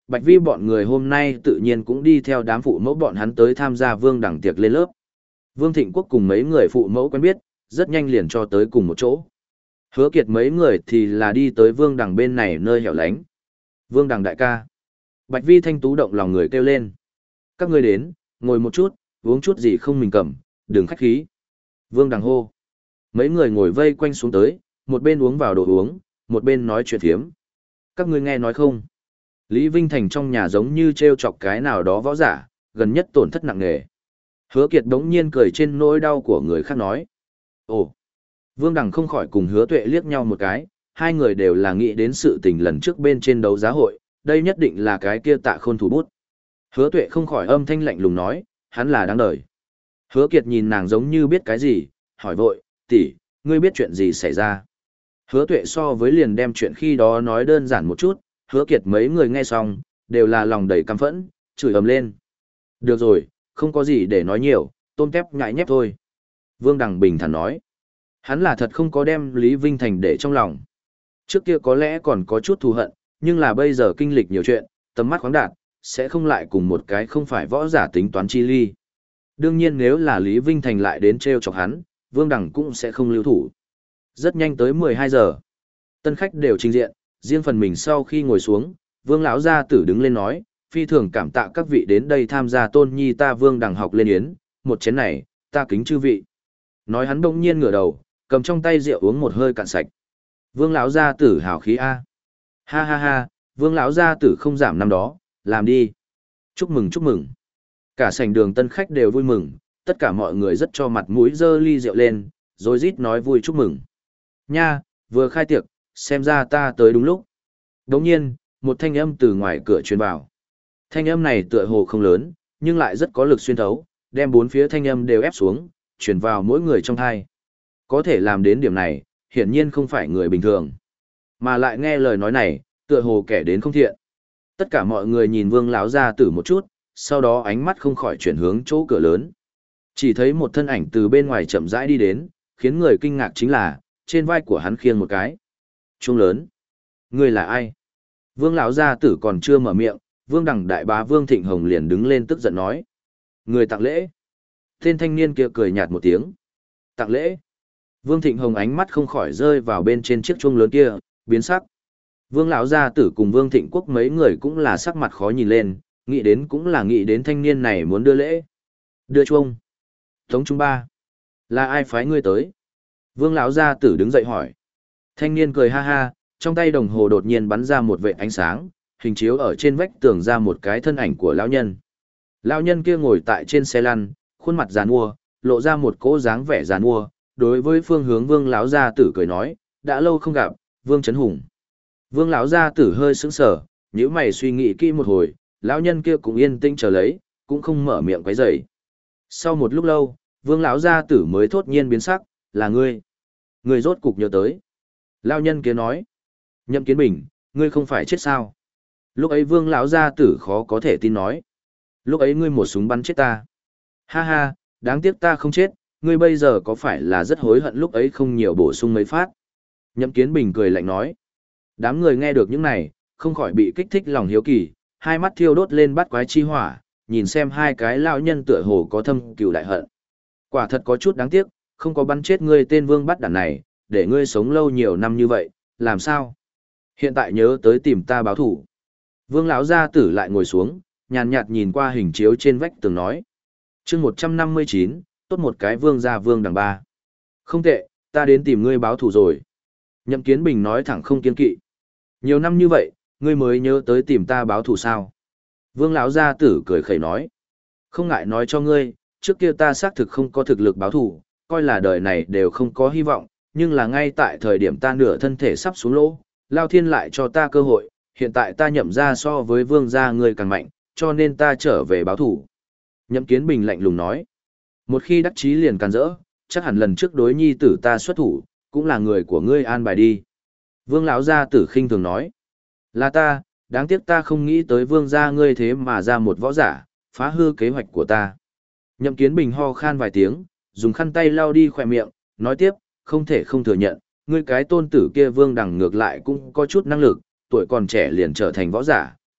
Bạch Vi bọn người hôm nay tự nhiên cũng đi theo đám phụ mẫu bọn hắn tới tham gia Vương Đằng tiệc lên lớp. Vương Thịnh Quốc cùng mấy người phụ mẫu quen biết, rất nhanh liền cho tới cùng một chỗ. Hứa Kiệt mấy người thì là đi tới Vương Đằng bên này nơi hẻo lánh. Vương Đằng đại ca. Bạch Vi thanh tú động lòng người kêu lên. Các ngươi đến, ngồi một chút, uống chút gì không mình cầm, đừng khách khí. Vương Đằng hô. Mấy người ngồi vây quanh xuống tới, một bên uống vào đồ uống, một bên nói chuyện thiếm. Các ngươi nghe nói không? Lý Vinh Thành trong nhà giống như treo chọc cái nào đó võ giả, gần nhất tổn thất nặng nề. Hứa Kiệt đống nhiên cười trên nỗi đau của người khác nói. Ồ! Vương Đằng không khỏi cùng Hứa Tuệ liếc nhau một cái, hai người đều là nghĩ đến sự tình lần trước bên trên đấu giá hội, đây nhất định là cái kia Tạ Khôn thủ bút. Hứa Tuệ không khỏi âm thanh lạnh lùng nói, hắn là đáng đời. Hứa Kiệt nhìn nàng giống như biết cái gì, hỏi vội, tỷ, ngươi biết chuyện gì xảy ra? Hứa Tuệ so với liền đem chuyện khi đó nói đơn giản một chút, Hứa Kiệt mấy người nghe xong, đều là lòng đầy căm phẫn, chửi ầm lên. Được rồi, không có gì để nói nhiều, tôm tép nhại nhép thôi. Vương Đằng bình thản nói. Hắn là thật không có đem Lý Vinh Thành để trong lòng. Trước kia có lẽ còn có chút thù hận, nhưng là bây giờ kinh lịch nhiều chuyện, tầm mắt khoáng đạt, sẽ không lại cùng một cái không phải võ giả tính toán chi ly. Đương nhiên nếu là Lý Vinh Thành lại đến treo chọc hắn, Vương Đằng cũng sẽ không lưu thủ. Rất nhanh tới 12 giờ. Tân khách đều trình diện, riêng phần mình sau khi ngồi xuống, Vương lão gia tử đứng lên nói, phi thường cảm tạ các vị đến đây tham gia tôn nhi ta Vương Đằng học lên yến, một chén này, ta kính chư vị. Nói hắn đông nhiên ngửa đầu, cầm trong tay rượu uống một hơi cạn sạch. Vương lão gia tử hào khí a. Ha ha ha, Vương lão gia tử không giảm năm đó, làm đi. Chúc mừng chúc mừng. Cả sảnh đường tân khách đều vui mừng, tất cả mọi người rất cho mặt mũi dơ ly rượu lên, rồi rít nói vui chúc mừng. Nha, vừa khai tiệc, xem ra ta tới đúng lúc. Đồng nhiên, một thanh âm từ ngoài cửa truyền vào. Thanh âm này tựa hồ không lớn, nhưng lại rất có lực xuyên thấu, đem bốn phía thanh âm đều ép xuống, truyền vào mỗi người trong thai. Có thể làm đến điểm này, hiển nhiên không phải người bình thường. Mà lại nghe lời nói này, tựa hồ kẻ đến không thiện. Tất cả mọi người nhìn Vương lão gia tử một chút, sau đó ánh mắt không khỏi chuyển hướng chỗ cửa lớn. Chỉ thấy một thân ảnh từ bên ngoài chậm rãi đi đến, khiến người kinh ngạc chính là, trên vai của hắn khiêng một cái chuông lớn. Người là ai? Vương lão gia tử còn chưa mở miệng, Vương Đằng đại bá Vương Thịnh Hồng liền đứng lên tức giận nói. Người tặng lễ. Tên thanh niên kia cười nhạt một tiếng. Tặng lễ. Vương Thịnh Hồng ánh mắt không khỏi rơi vào bên trên chiếc chuông lớn kia, biến sắc. Vương lão gia tử cùng Vương Thịnh Quốc mấy người cũng là sắc mặt khó nhìn lên, nghĩ đến cũng là nghĩ đến thanh niên này muốn đưa lễ. Đưa chuông. Tống Trung Ba. Là ai phái ngươi tới? Vương lão gia tử đứng dậy hỏi. Thanh niên cười ha ha, trong tay đồng hồ đột nhiên bắn ra một vệt ánh sáng, hình chiếu ở trên vách tường ra một cái thân ảnh của lão nhân. Lão nhân kia ngồi tại trên xe lăn, khuôn mặt giàn mua, lộ ra một cỗ dáng vẻ giàn mua, đối với phương hướng Vương lão gia tử cười nói, đã lâu không gặp, Vương Trấn Hùng. Vương lão gia tử hơi sững sờ, nhíu mày suy nghĩ kỹ một hồi, lão nhân kia cũng yên tĩnh chờ lấy, cũng không mở miệng quấy rầy. Sau một lúc lâu, Vương lão gia tử mới thốt nhiên biến sắc, là ngươi. Ngươi rốt cục nhớ tới. Lão nhân kia nói, Nhậm Kiến Bình, ngươi không phải chết sao? Lúc ấy Vương lão gia tử khó có thể tin nói, lúc ấy ngươi một súng bắn chết ta. Ha ha, đáng tiếc ta không chết, ngươi bây giờ có phải là rất hối hận lúc ấy không nhiều bổ sung mấy phát? Nhậm Kiến Bình cười lạnh nói. Đám người nghe được những này, không khỏi bị kích thích lòng hiếu kỳ, hai mắt thiêu đốt lên bắt quái chi hỏa, nhìn xem hai cái lão nhân tựa hồ có thâm cừu đại hận. Quả thật có chút đáng tiếc, không có bắn chết ngươi tên Vương bắt đản này, để ngươi sống lâu nhiều năm như vậy, làm sao? Hiện tại nhớ tới tìm ta báo thủ. Vương lão gia tử lại ngồi xuống, nhàn nhạt nhìn qua hình chiếu trên vách tường nói. Chương 159, tốt một cái Vương gia Vương Đằng Ba. Không tệ, ta đến tìm ngươi báo thủ rồi. Nhậm Kiến Bình nói thẳng không kiên kỵ. Nhiều năm như vậy, ngươi mới nhớ tới tìm ta báo thù sao? Vương lão gia tử cười khẩy nói. Không ngại nói cho ngươi, trước kia ta xác thực không có thực lực báo thù, coi là đời này đều không có hy vọng, nhưng là ngay tại thời điểm ta nửa thân thể sắp xuống lỗ, Lao Thiên lại cho ta cơ hội, hiện tại ta nhậm ra so với Vương gia ngươi càng mạnh, cho nên ta trở về báo thù. Nhậm Kiến Bình lạnh lùng nói. Một khi đắc chí liền càn rỡ, chắc hẳn lần trước đối nhi tử ta xuất thủ, cũng là người của ngươi an bài đi. Vương lão gia tử khinh thường nói. Là ta, đáng tiếc ta không nghĩ tới Vương gia ngươi thế mà ra một võ giả, phá hư kế hoạch của ta. Nhậm Kiến Bình ho khan vài tiếng, dùng khăn tay lau đi khỏe miệng, nói tiếp, không thể không thừa nhận, ngươi cái tôn tử kia Vương Đằng ngược lại cũng có chút năng lực, tuổi còn trẻ liền trở thành võ giả,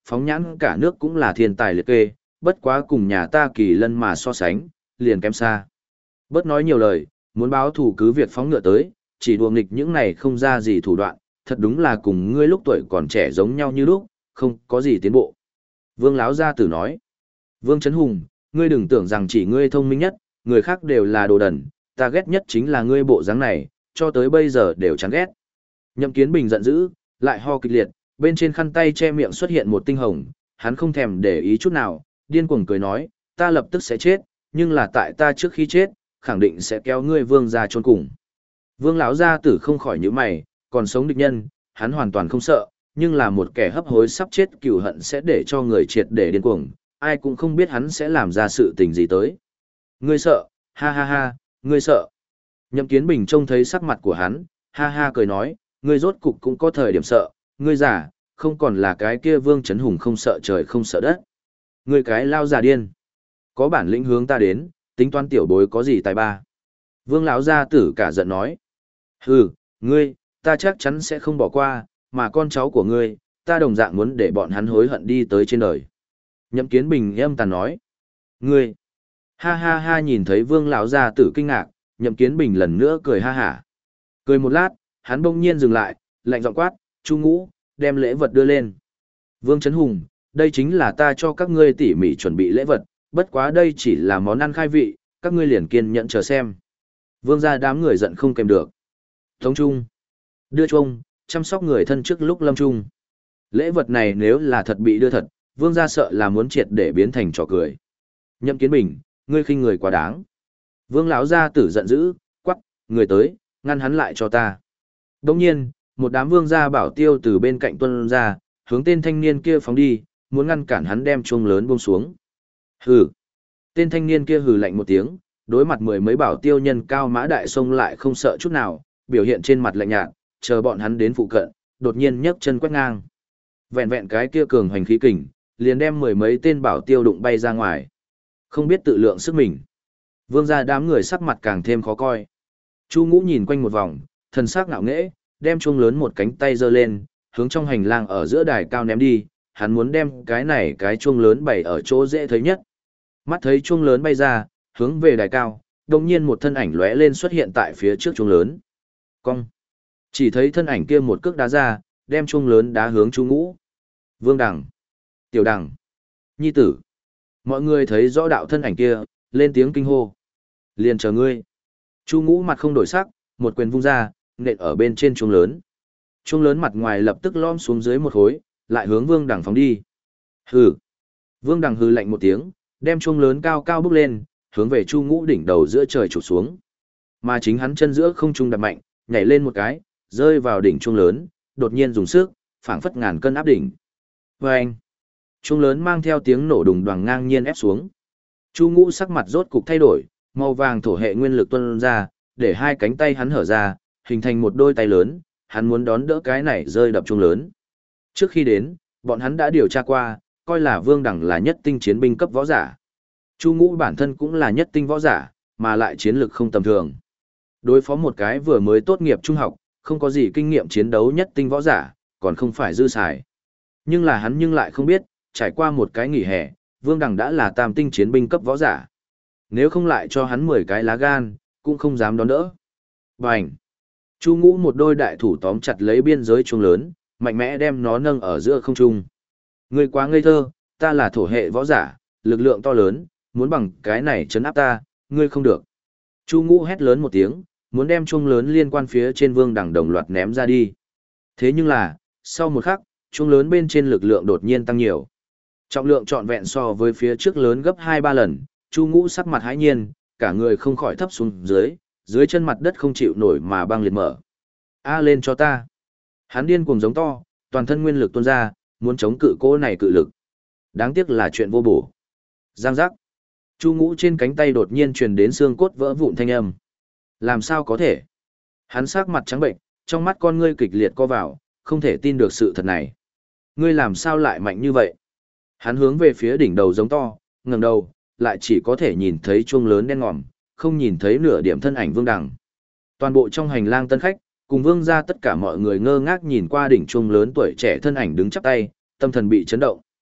phóng nhãn cả nước cũng là thiên tài liệt kê, bất quá cùng nhà ta Kỳ Lân mà so sánh, liền kém xa. Bớt nói nhiều lời, muốn báo thù cứ việc phóng ngựa tới, chỉ đùa nghịch những này không ra gì thủ đoạn, thật đúng là cùng ngươi lúc tuổi còn trẻ giống nhau như lúc, không có gì tiến bộ. Vương Láo Gia Tử nói, Vương Trấn Hùng, ngươi đừng tưởng rằng chỉ ngươi thông minh nhất, người khác đều là đồ đần, ta ghét nhất chính là ngươi bộ dáng này, cho tới bây giờ đều chán ghét. Nhậm Kiến Bình giận dữ, lại ho kịch liệt, bên trên khăn tay che miệng xuất hiện một tinh hồng, hắn không thèm để ý chút nào, điên cuồng cười nói, ta lập tức sẽ chết, nhưng là tại ta trước khi chết, khẳng định sẽ kéo ngươi Vương ra chôn cùng. Vương Lão Gia Tử không khỏi nhíu mày, còn sống địch nhân, hắn hoàn toàn không sợ, nhưng là một kẻ hấp hối sắp chết cừu hận sẽ để cho người triệt để điên cuồng, ai cũng không biết hắn sẽ làm ra sự tình gì tới. Ngươi sợ, ha ha ha, ngươi sợ. Nhậm Kiến Bình trông thấy sắc mặt của hắn, ha ha cười nói, ngươi rốt cục cũng có thời điểm sợ, ngươi già, không còn là cái kia Vương Trấn Hùng không sợ trời không sợ đất. Ngươi cái lao già điên. Có bản lĩnh hướng ta đến, tính toán tiểu bối có gì tài ba. Vương Lão Gia Tử cả giận nói. Hừ, ngươi, ta chắc chắn sẽ không bỏ qua, mà con cháu của ngươi, ta đồng dạng muốn để bọn hắn hối hận đi tới trên đời. Nhậm Kiến Bình âm tàn nói. Ngươi, ha ha ha nhìn thấy Vương Lão Gia Tử kinh ngạc, Nhậm Kiến Bình lần nữa cười ha hả. Cười một lát, hắn bỗng nhiên dừng lại, lạnh giọng quát, Chu Ngũ, đem lễ vật đưa lên. Vương Trấn Hùng, đây chính là ta cho các ngươi tỉ mỉ chuẩn bị lễ vật, bất quá đây chỉ là món ăn khai vị, các ngươi liền kiên nhẫn chờ xem. Vương gia đám người giận không kèm được. Tống Trung, đưa chuông, chăm sóc người thân trước lúc lâm trung. Lễ vật này nếu là thật bị đưa thật, Vương gia sợ là muốn triệt để biến thành trò cười. Nhậm Kiến Bình, ngươi khinh người quá đáng. Vương Lão Gia Tử giận dữ, quắc, người tới, ngăn hắn lại cho ta. Đồng nhiên, một đám vương gia bảo tiêu từ bên cạnh tuân ra, hướng tên thanh niên kia phóng đi, muốn ngăn cản hắn đem chuông lớn buông xuống. Hừ. Tên thanh niên kia hừ lạnh một tiếng, đối mặt mười mấy bảo tiêu nhân cao mã đại sông lại không sợ chút nào, biểu hiện trên mặt lạnh nhạt, chờ bọn hắn đến phụ cận, đột nhiên nhấc chân quét ngang. Vẹn vẹn cái kia cường hoành khí kình, liền đem mười mấy tên bảo tiêu đụng bay ra ngoài. Không biết tự lượng sức mình. Vương gia đám người sắc mặt càng thêm khó coi. Chu Ngũ nhìn quanh một vòng, thần sắc ngạo nghễ, đem chuông lớn một cánh tay giơ lên, hướng trong hành lang ở giữa đài cao ném đi, hắn muốn đem cái chuông lớn bày ở chỗ dễ thấy nhất. Mắt thấy chuông lớn bay ra, hướng về đài cao, đột nhiên một thân ảnh lóe lên xuất hiện tại phía trước chuông lớn. Cong. Chỉ thấy thân ảnh kia một cước đá ra, đem chuông lớn đá hướng Chu Ngũ. Vương Đằng, Tiểu Đằng, Nhi tử. Mọi người thấy rõ đạo thân ảnh kia, lên tiếng kinh hô. Liền chờ ngươi. Chu Ngũ mặt không đổi sắc, một quyền vung ra, nện ở bên trên chuông lớn. Chuông lớn mặt ngoài lập tức lom xuống dưới một khối, lại hướng Vương Đằng phóng đi. Hừ. Vương Đằng hừ lạnh một tiếng, đem chuông lớn cao cao bước lên, hướng về Chu Ngũ đỉnh đầu giữa trời chụp xuống. Mà chính hắn chân giữa không trung đạp mạnh, nhảy lên một cái, rơi vào đỉnh chuông lớn, đột nhiên dùng sức, phảng phất ngàn cân áp đỉnh. Oeng! Chuông lớn mang theo tiếng nổ đùng đoàng ngang nhiên ép xuống. Chu Ngũ sắc mặt rốt cục thay đổi, màu vàng thổ hệ nguyên lực tuôn ra, để hai cánh tay hắn hở ra, hình thành một đôi tay lớn, hắn muốn đón đỡ cái này rơi đập chuông lớn. Trước khi đến, bọn hắn đã điều tra qua, coi là Vương Đằng là nhất tinh chiến binh cấp võ giả. Chu Ngũ bản thân cũng là nhất tinh võ giả, mà lại chiến lực không tầm thường. Đối phó một cái vừa mới tốt nghiệp trung học, không có gì kinh nghiệm chiến đấu nhất tinh võ giả, còn không phải dư xài. Nhưng là hắn nhưng lại không biết, trải qua một cái nghỉ hè, Vương Đằng đã là tam tinh chiến binh cấp võ giả. Nếu không lại cho hắn 10 cái lá gan, cũng không dám đón đỡ. Bành! Chu Ngũ một đôi đại thủ tóm chặt lấy biên giới chuông lớn, mạnh mẽ đem nó nâng ở giữa không trung. Ngươi quá ngây thơ, ta là thổ hệ võ giả, lực lượng to lớn, muốn bằng cái này trấn áp ta, ngươi không được. Chu Ngũ hét lớn một tiếng, muốn đem chuông lớn liên quan phía trên Vương Đằng đồng loạt ném ra đi. Thế nhưng là, sau một khắc, chuông lớn bên trên lực lượng đột nhiên tăng nhiều. Trọng lượng trọn vẹn so với phía trước lớn gấp 2-3 lần, Chu Ngũ sắc mặt hãi nhiên, cả người không khỏi thấp xuống dưới chân mặt đất không chịu nổi mà băng liệt mở. A lên cho ta. Hắn điên cuồng giống to, toàn thân nguyên lực tuôn ra, muốn chống cự cỗ này cự lực. Đáng tiếc là chuyện vô bổ. Giang giác. Chu Ngũ trên cánh tay đột nhiên truyền đến xương cốt vỡ vụn thanh âm. Làm sao có thể? Hắn sắc mặt trắng bệnh, trong mắt con ngươi kịch liệt co vào, không thể tin được sự thật này. Ngươi làm sao lại mạnh như vậy? Hắn hướng về phía đỉnh đầu giống to, ngẩng đầu, lại chỉ có thể nhìn thấy chuông lớn đen ngòm, không nhìn thấy nửa điểm thân ảnh Vương Đằng. Toàn bộ trong hành lang tân khách, cùng Vương gia tất cả mọi người ngơ ngác nhìn qua đỉnh chuông lớn tuổi trẻ thân ảnh đứng chắp tay, tâm thần bị chấn động.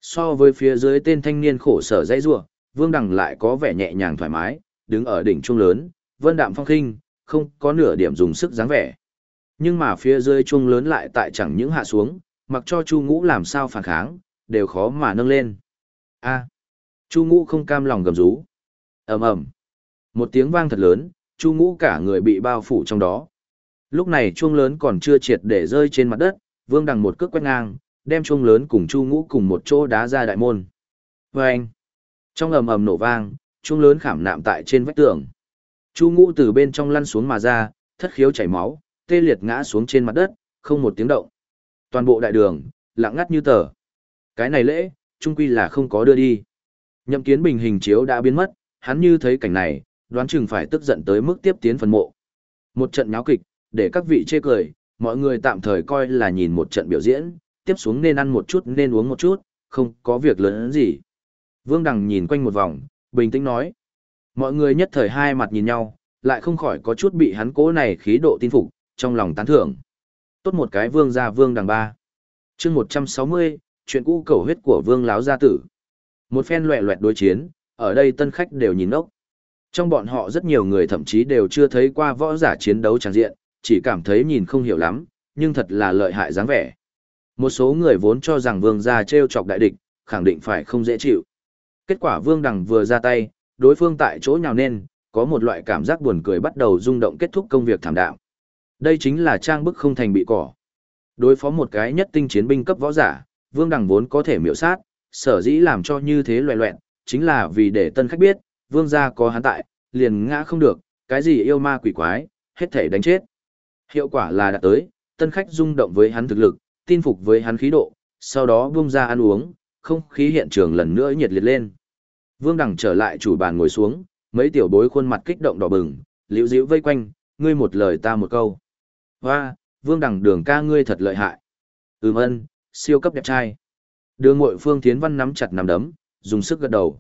So với phía dưới tên thanh niên khổ sở dãy rủa, Vương Đằng lại có vẻ nhẹ nhàng thoải mái, đứng ở đỉnh chuông lớn, vân đạm phong khinh, không có nửa điểm dùng sức dáng vẻ. Nhưng mà phía dưới chuông lớn lại tại chẳng những hạ xuống, mặc cho Chu Ngũ làm sao phản kháng, đều khó mà nâng lên. A. Chu Ngũ không cam lòng gầm rú. Ầm ầm. Một tiếng vang thật lớn, Chu Ngũ cả người bị bao phủ trong đó. Lúc này chuông lớn còn chưa triệt để rơi trên mặt đất, Vương Đằng một cước quét ngang, đem chuông lớn cùng Chu Ngũ cùng một chỗ đá ra đại môn. Vâng! Trong ầm ầm nổ vang, chuông lớn khảm nạm tại trên vách tường. Chu Ngũ từ bên trong lăn xuống mà ra, thất khiếu chảy máu, tê liệt ngã xuống trên mặt đất, không một tiếng động. Toàn bộ đại đường, lặng ngắt như tờ. Cái này lễ, trung quy là không có đưa đi. Nhậm Kiến Bình hình chiếu đã biến mất, hắn như thấy cảnh này, đoán chừng phải tức giận tới mức tiếp tiến phần mộ. Một trận nháo kịch, để các vị chê cười, mọi người tạm thời coi là nhìn một trận biểu diễn, tiếp xuống nên ăn một chút nên uống một chút, không có việc lớn gì. Vương Đằng nhìn quanh một vòng, bình tĩnh nói. Mọi người nhất thời hai mặt nhìn nhau, lại không khỏi có chút bị hắn cố này khí độ tin phục, trong lòng tán thưởng. Tốt một cái Vương gia Vương Đằng ba. Chương 160, chuyện cũ cầu huyết của Vương láo gia tử. Một phen loẹt loẹt đối chiến, ở đây tân khách đều nhìn ốc. Trong bọn họ rất nhiều người thậm chí đều chưa thấy qua võ giả chiến đấu tràng diện, chỉ cảm thấy nhìn không hiểu lắm, nhưng thật là lợi hại dáng vẻ. Một số người vốn cho rằng Vương gia trêu chọc đại địch, khẳng định phải không dễ chịu. Kết quả Vương Đằng vừa ra tay, đối phương tại chỗ nhào nên, có một loại cảm giác buồn cười bắt đầu rung động kết thúc công việc thảm đạm. Đây chính là trang bức không thành bị cỏ. Đối phó một cái nhất tinh chiến binh cấp võ giả, Vương Đằng vốn có thể miểu sát, sở dĩ làm cho như thế loẹt loẹt, chính là vì để tân khách biết, Vương gia có hắn tại, liền ngã không được, cái gì yêu ma quỷ quái, hết thể đánh chết. Hiệu quả là đã tới, tân khách rung động với hắn thực lực, tin phục với hắn khí độ, sau đó buông ra ăn uống, không khí hiện trường lần nữa nhiệt liệt lên. Vương Đằng trở lại chủ bàn ngồi xuống, mấy tiểu bối khuôn mặt kích động đỏ bừng, liễu díu vây quanh, ngươi một lời ta một câu. Hoa, Vương Đằng Đường ca ngươi thật lợi hại. Ân, siêu cấp đẹp trai. Đường Ngụy Phương Thiến Văn nắm chặt nắm đấm, dùng sức gật đầu.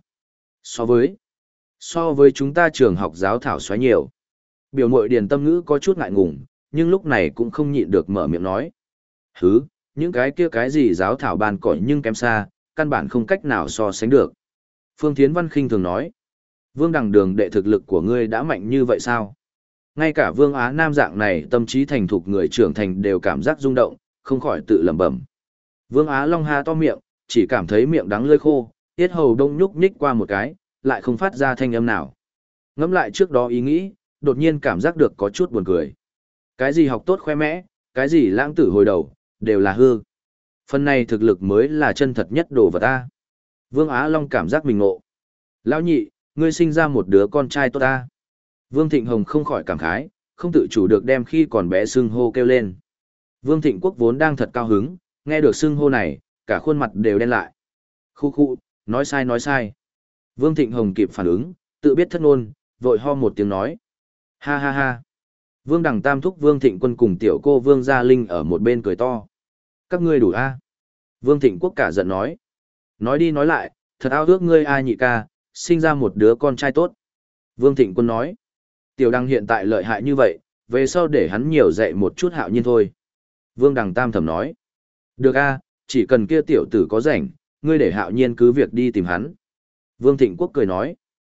So với chúng ta trường học giáo thảo xoáy nhiều. Biểu muội Điền Tâm Ngữ có chút ngại ngùng, nhưng lúc này cũng không nhịn được mở miệng nói. Hứ, những cái kia cái gì giáo thảo bàn cỏi nhưng kém xa, căn bản không cách nào so sánh được. Phương Thiến Văn khinh thường nói. Vương Đằng Đường đệ thực lực của ngươi đã mạnh như vậy sao? Ngay cả Vương Á Nam dạng này tâm trí thành thục người trưởng thành đều cảm giác rung động, không khỏi tự lẩm bẩm. Vương Á Long ha to miệng, chỉ cảm thấy miệng đắng lưỡi khô, tiết hầu đông nhúc nhích qua một cái, lại không phát ra thanh âm nào. Ngẫm lại trước đó ý nghĩ, đột nhiên cảm giác được có chút buồn cười. Cái gì học tốt khoe mẽ, cái gì lãng tử hồi đầu, đều là hư. Phần này thực lực mới là chân thật nhất đồ vật ta. Vương Á Long cảm giác mình ngộ. Lão nhị, ngươi sinh ra một đứa con trai tốt ta. Vương Thịnh Hồng không khỏi cảm khái, không tự chủ được đem khi còn bé xưng hô kêu lên. Vương Thịnh Quốc vốn đang thật cao hứng, nghe được xưng hô này, cả khuôn mặt đều đen lại. Khu, nói sai nói sai. Vương Thịnh Hồng kịp phản ứng, tự biết thất ngôn, vội ho một tiếng nói. Ha ha ha. Vương Đằng Tam thúc Vương Thịnh Quân cùng tiểu cô Vương Gia Linh ở một bên cười to. Các ngươi đủ a? Vương Thịnh Quốc cả giận nói. Nói đi nói lại, thật ao ước ngươi a nhị ca, sinh ra một đứa con trai tốt. Vương Thịnh Quân nói. Tiểu Đằng hiện tại lợi hại như vậy, về sau để hắn nhiều dạy một chút Hạo Nhiên thôi. Vương Đằng Tam thầm nói. Được a, chỉ cần kia tiểu tử có rảnh, ngươi để Hạo Nhiên cứ việc đi tìm hắn. Vương Thịnh Quốc cười nói.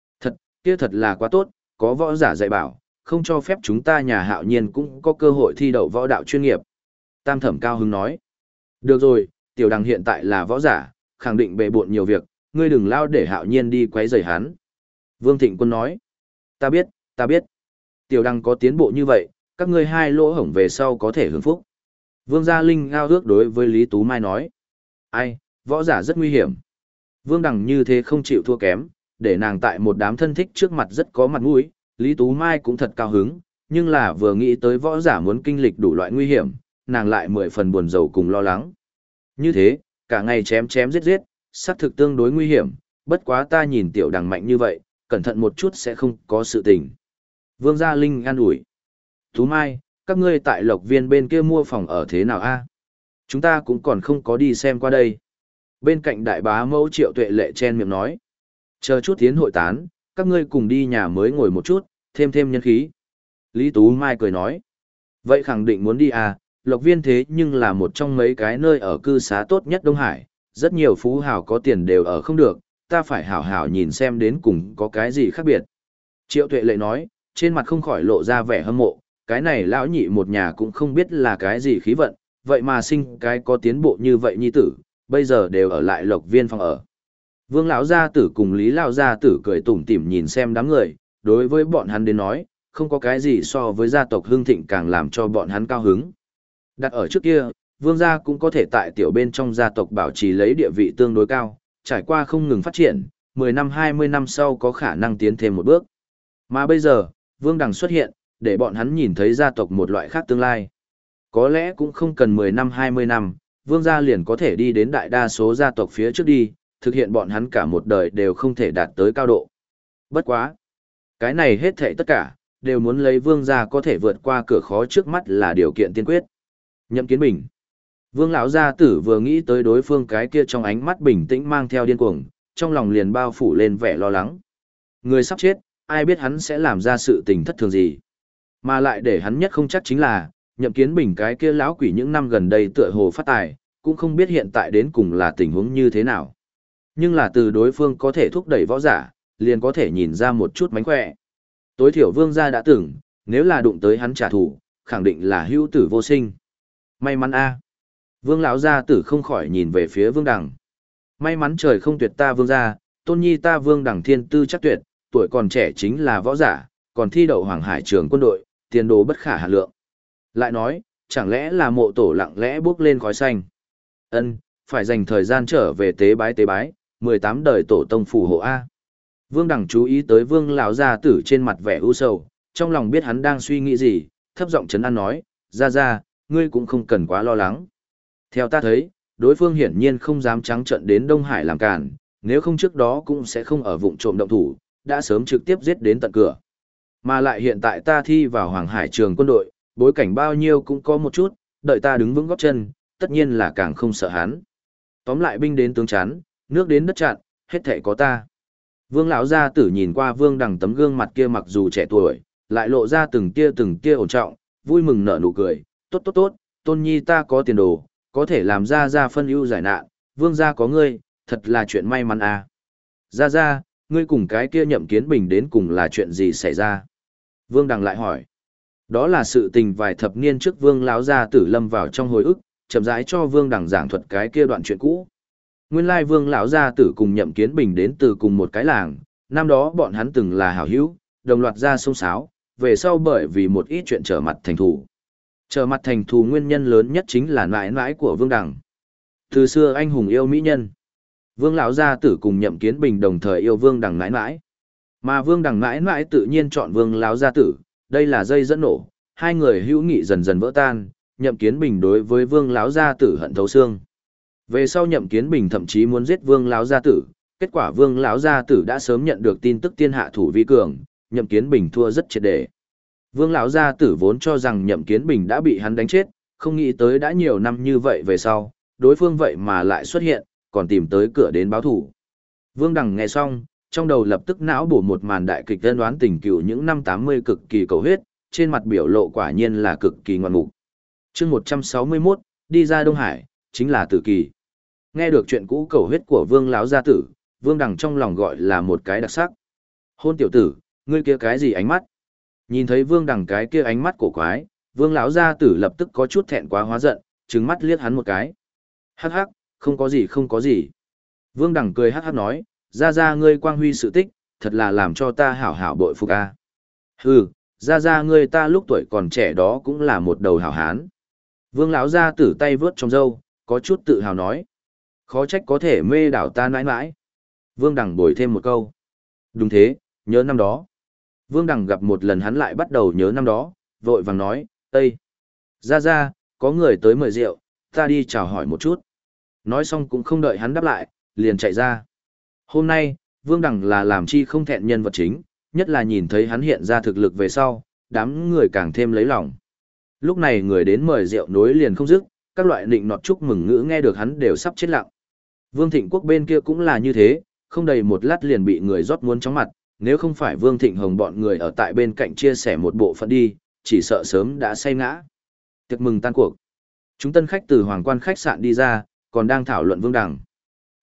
Kia thật là quá tốt, có võ giả dạy bảo, không cho phép chúng ta nhà Hạo Nhiên cũng có cơ hội thi đậu võ đạo chuyên nghiệp. Tam thẩm cao hứng nói. Được rồi, Tiểu Đằng hiện tại là võ giả, khẳng định bề bộn nhiều việc, ngươi đừng lao để Hạo Nhiên đi quấy rầy hắn. Vương Thịnh Quân nói. Ta biết. Tiểu Đằng có tiến bộ như vậy, các ngươi hai lỗ hổng về sau có thể hưởng phúc. Vương Gia Linh ao ước đối với Lý Tú Mai nói. Ai, võ giả rất nguy hiểm. Vương Đằng như thế không chịu thua kém, để nàng tại một đám thân thích trước mặt rất có mặt mũi, Lý Tú Mai cũng thật cao hứng, nhưng là vừa nghĩ tới võ giả muốn kinh lịch đủ loại nguy hiểm, nàng lại 10 phần buồn rầu cùng lo lắng. Như thế, cả ngày chém chém giết giết, xác thực tương đối nguy hiểm, bất quá ta nhìn Tiểu Đằng mạnh như vậy, cẩn thận một chút sẽ không có sự tình. Vương Gia Linh an ủi. Tú Mai, các ngươi tại Lộc Viên bên kia mua phòng ở thế nào a? Chúng ta cũng còn không có đi xem qua đây. Bên cạnh đại bá mẫu Triệu Tuệ Lệ chen miệng nói. Chờ chút tiến hội tán, các ngươi cùng đi nhà mới ngồi một chút, thêm nhân khí. Lý Tú Mai cười nói. Vậy khẳng định muốn đi à, Lộc Viên thế nhưng là một trong mấy cái nơi ở cư xá tốt nhất Đông Hải, rất nhiều phú hào có tiền đều ở không được, ta phải hảo hảo nhìn xem đến cùng có cái gì khác biệt. Triệu Tuệ Lệ nói, trên mặt không khỏi lộ ra vẻ hâm mộ, cái này lão nhị một nhà cũng không biết là cái gì khí vận, vậy mà sinh cái có tiến bộ như vậy nhi tử, bây giờ đều ở lại Lộc Viên phòng ở. Vương lão gia tử cùng Lý lão gia tử cười tủm tỉm nhìn xem đám người, đối với bọn hắn đến nói, không có cái gì so với gia tộc hưng thịnh càng làm cho bọn hắn cao hứng. Đặt ở trước kia, Vương gia cũng có thể tại tiểu bên trong gia tộc bảo trì lấy địa vị tương đối cao, trải qua không ngừng phát triển, 10 năm 20 năm sau có khả năng tiến thêm một bước. Mà bây giờ, Vương Đằng xuất hiện, để bọn hắn nhìn thấy gia tộc một loại khác tương lai. Có lẽ cũng không cần 10 năm 20 năm, Vương gia liền có thể đi đến đại đa số gia tộc phía trước đi, thực hiện bọn hắn cả một đời đều không thể đạt tới cao độ. Bất quá. Cái này hết thảy tất cả, đều muốn lấy Vương gia có thể vượt qua cửa khó trước mắt là điều kiện tiên quyết. Nhậm Kiến Bình. Vương lão gia tử vừa nghĩ tới đối phương cái kia trong ánh mắt bình tĩnh mang theo điên cuồng, trong lòng liền bao phủ lên vẻ lo lắng. Người sắp chết, ai biết hắn sẽ làm ra sự tình thất thường gì. Mà lại để hắn nhất không chắc chính là, Nhậm Kiến Bình cái kia lão quỷ những năm gần đây tựa hồ phát tài, cũng không biết hiện tại đến cùng là tình huống như thế nào. Nhưng là từ đối phương có thể thúc đẩy võ giả, liền có thể nhìn ra một chút mánh khỏe. Tối thiểu Vương gia đã từng, nếu là đụng tới hắn trả thù, khẳng định là hữu tử vô sinh. May mắn a. Vương lão gia tử không khỏi nhìn về phía Vương Đằng. May mắn trời không tuyệt ta Vương gia, tôn nhi ta Vương Đằng thiên tư chắc tuyệt, tuổi còn trẻ chính là võ giả, còn thi đậu Hoàng Hải trường quân đội, tiền đồ bất khả hạn lượng. Lại nói, chẳng lẽ là mộ tổ lặng lẽ bước lên khói xanh? Ân, phải dành thời gian trở về tế bái, 18 đời tổ tông phù hộ a. Vương Đằng chú ý tới Vương lão gia tử trên mặt vẻ u sầu, trong lòng biết hắn đang suy nghĩ gì, thấp giọng trấn an nói, ra, ngươi cũng không cần quá lo lắng. Theo ta thấy, đối phương hiển nhiên không dám trắng trợn đến Đông Hải làm cản, nếu không trước đó cũng sẽ không ở vụng trộm động thủ, đã sớm trực tiếp giết đến tận cửa. Mà lại hiện tại ta thi vào Hoàng Hải trường quân đội, bối cảnh bao nhiêu cũng có một chút, đợi ta đứng vững gót chân, tất nhiên là càng không sợ hắn. Tóm lại binh đến tướng chắn, nước đến đất chặn, hết thảy có ta. Vương lão gia tử nhìn qua Vương Đằng tấm gương mặt kia mặc dù trẻ tuổi, lại lộ ra từng tia ổn trọng, vui mừng nở nụ cười, tốt, tôn nhi ta có tiền đồ, có thể làm ra phân ưu giải nạn, Vương gia có ngươi, thật là chuyện may mắn à. Ra, ngươi cùng cái kia Nhậm Kiến Bình đến cùng là chuyện gì xảy ra? Vương Đằng lại hỏi. Đó là sự tình vài thập niên trước Vương lão gia tử lâm vào trong hồi ức, chậm rãi cho Vương Đằng giảng thuật cái kia đoạn chuyện cũ. Nguyên lai Vương lão gia tử cùng Nhậm Kiến Bình đến từ cùng một cái làng, năm đó bọn hắn từng là hảo hữu, đồng loạt ra sông sáo, về sau bởi vì một ít chuyện trở mặt thành thù. Trở mặt thành thù nguyên nhân lớn nhất chính là nãi nãi của Vương Đằng. Từ xưa anh hùng yêu mỹ nhân. Vương lão gia tử cùng Nhậm Kiến Bình đồng thời yêu Vương Đằng nãi nãi. Mà Vương Đằng nãi nãi tự nhiên chọn Vương lão gia tử, đây là dây dẫn nổ, hai người hữu nghị dần dần vỡ tan, Nhậm Kiến Bình đối với Vương lão gia tử hận thấu xương. Về sau Nhậm Kiến Bình thậm chí muốn giết Vương lão gia tử, kết quả Vương lão gia tử đã sớm nhận được tin tức tiên hạ thủ vi cường, Nhậm Kiến Bình thua rất triệt để. Vương lão gia tử vốn cho rằng Nhậm Kiến Bình đã bị hắn đánh chết, không nghĩ tới đã nhiều năm như vậy về sau, đối phương vậy mà lại xuất hiện, còn tìm tới cửa đến báo thủ. Vương Đằng nghe xong, trong đầu lập tức não bổ một màn đại kịch ân đoán tình cựu những năm 80 cực kỳ cầu huyết, trên mặt biểu lộ quả nhiên là cực kỳ ngoan mục. Chương 161, đi ra Đông Hải, chính là tử kỳ. Nghe được chuyện cũ cầu huyết của Vương lão gia tử, Vương Đằng trong lòng gọi là một cái đặc sắc. Hôn tiểu tử, ngươi kia cái gì ánh mắt? Nhìn thấy Vương Đằng cái kia ánh mắt cổ quái, Vương lão gia tử lập tức có chút thẹn quá hóa giận, trừng mắt liếc hắn một cái. Hắc hắc, không có gì. Vương Đằng cười hắc hắc nói, ra ngươi quang huy sự tích, thật là làm cho ta hảo hảo bội phục a. Hừ, ra ngươi ta lúc tuổi còn trẻ đó cũng là một đầu hảo hán. Vương lão gia tử tay vướt trong râu, có chút tự hào nói. Khó trách có thể mê đảo ta nãi nãi. Vương Đằng bồi thêm một câu. Đúng thế, nhớ năm đó. Vương Đằng gặp một lần hắn lại bắt đầu nhớ năm đó, vội vàng nói, Ê! Ra, có người tới mời rượu, ta đi chào hỏi một chút. Nói xong cũng không đợi hắn đáp lại, liền chạy ra. Hôm nay, Vương Đằng là làm chi không thẹn nhân vật chính, nhất là nhìn thấy hắn hiện ra thực lực về sau, đám người càng thêm lấy lòng. Lúc này người đến mời rượu nối liền không dứt, các loại nịnh nọt chúc mừng ngữ nghe được hắn đều sắp chết lặng. Vương Thịnh Quốc bên kia cũng là như thế, không đầy một lát liền bị người rót muốn chóng mặt, nếu không phải Vương Thịnh Hồng bọn người ở tại bên cạnh chia sẻ một bộ phận đi, chỉ sợ sớm đã say ngã. Tiệc mừng tan cuộc. Chúng tân khách từ Hoàng Quan khách sạn đi ra, còn đang thảo luận Vương Đằng.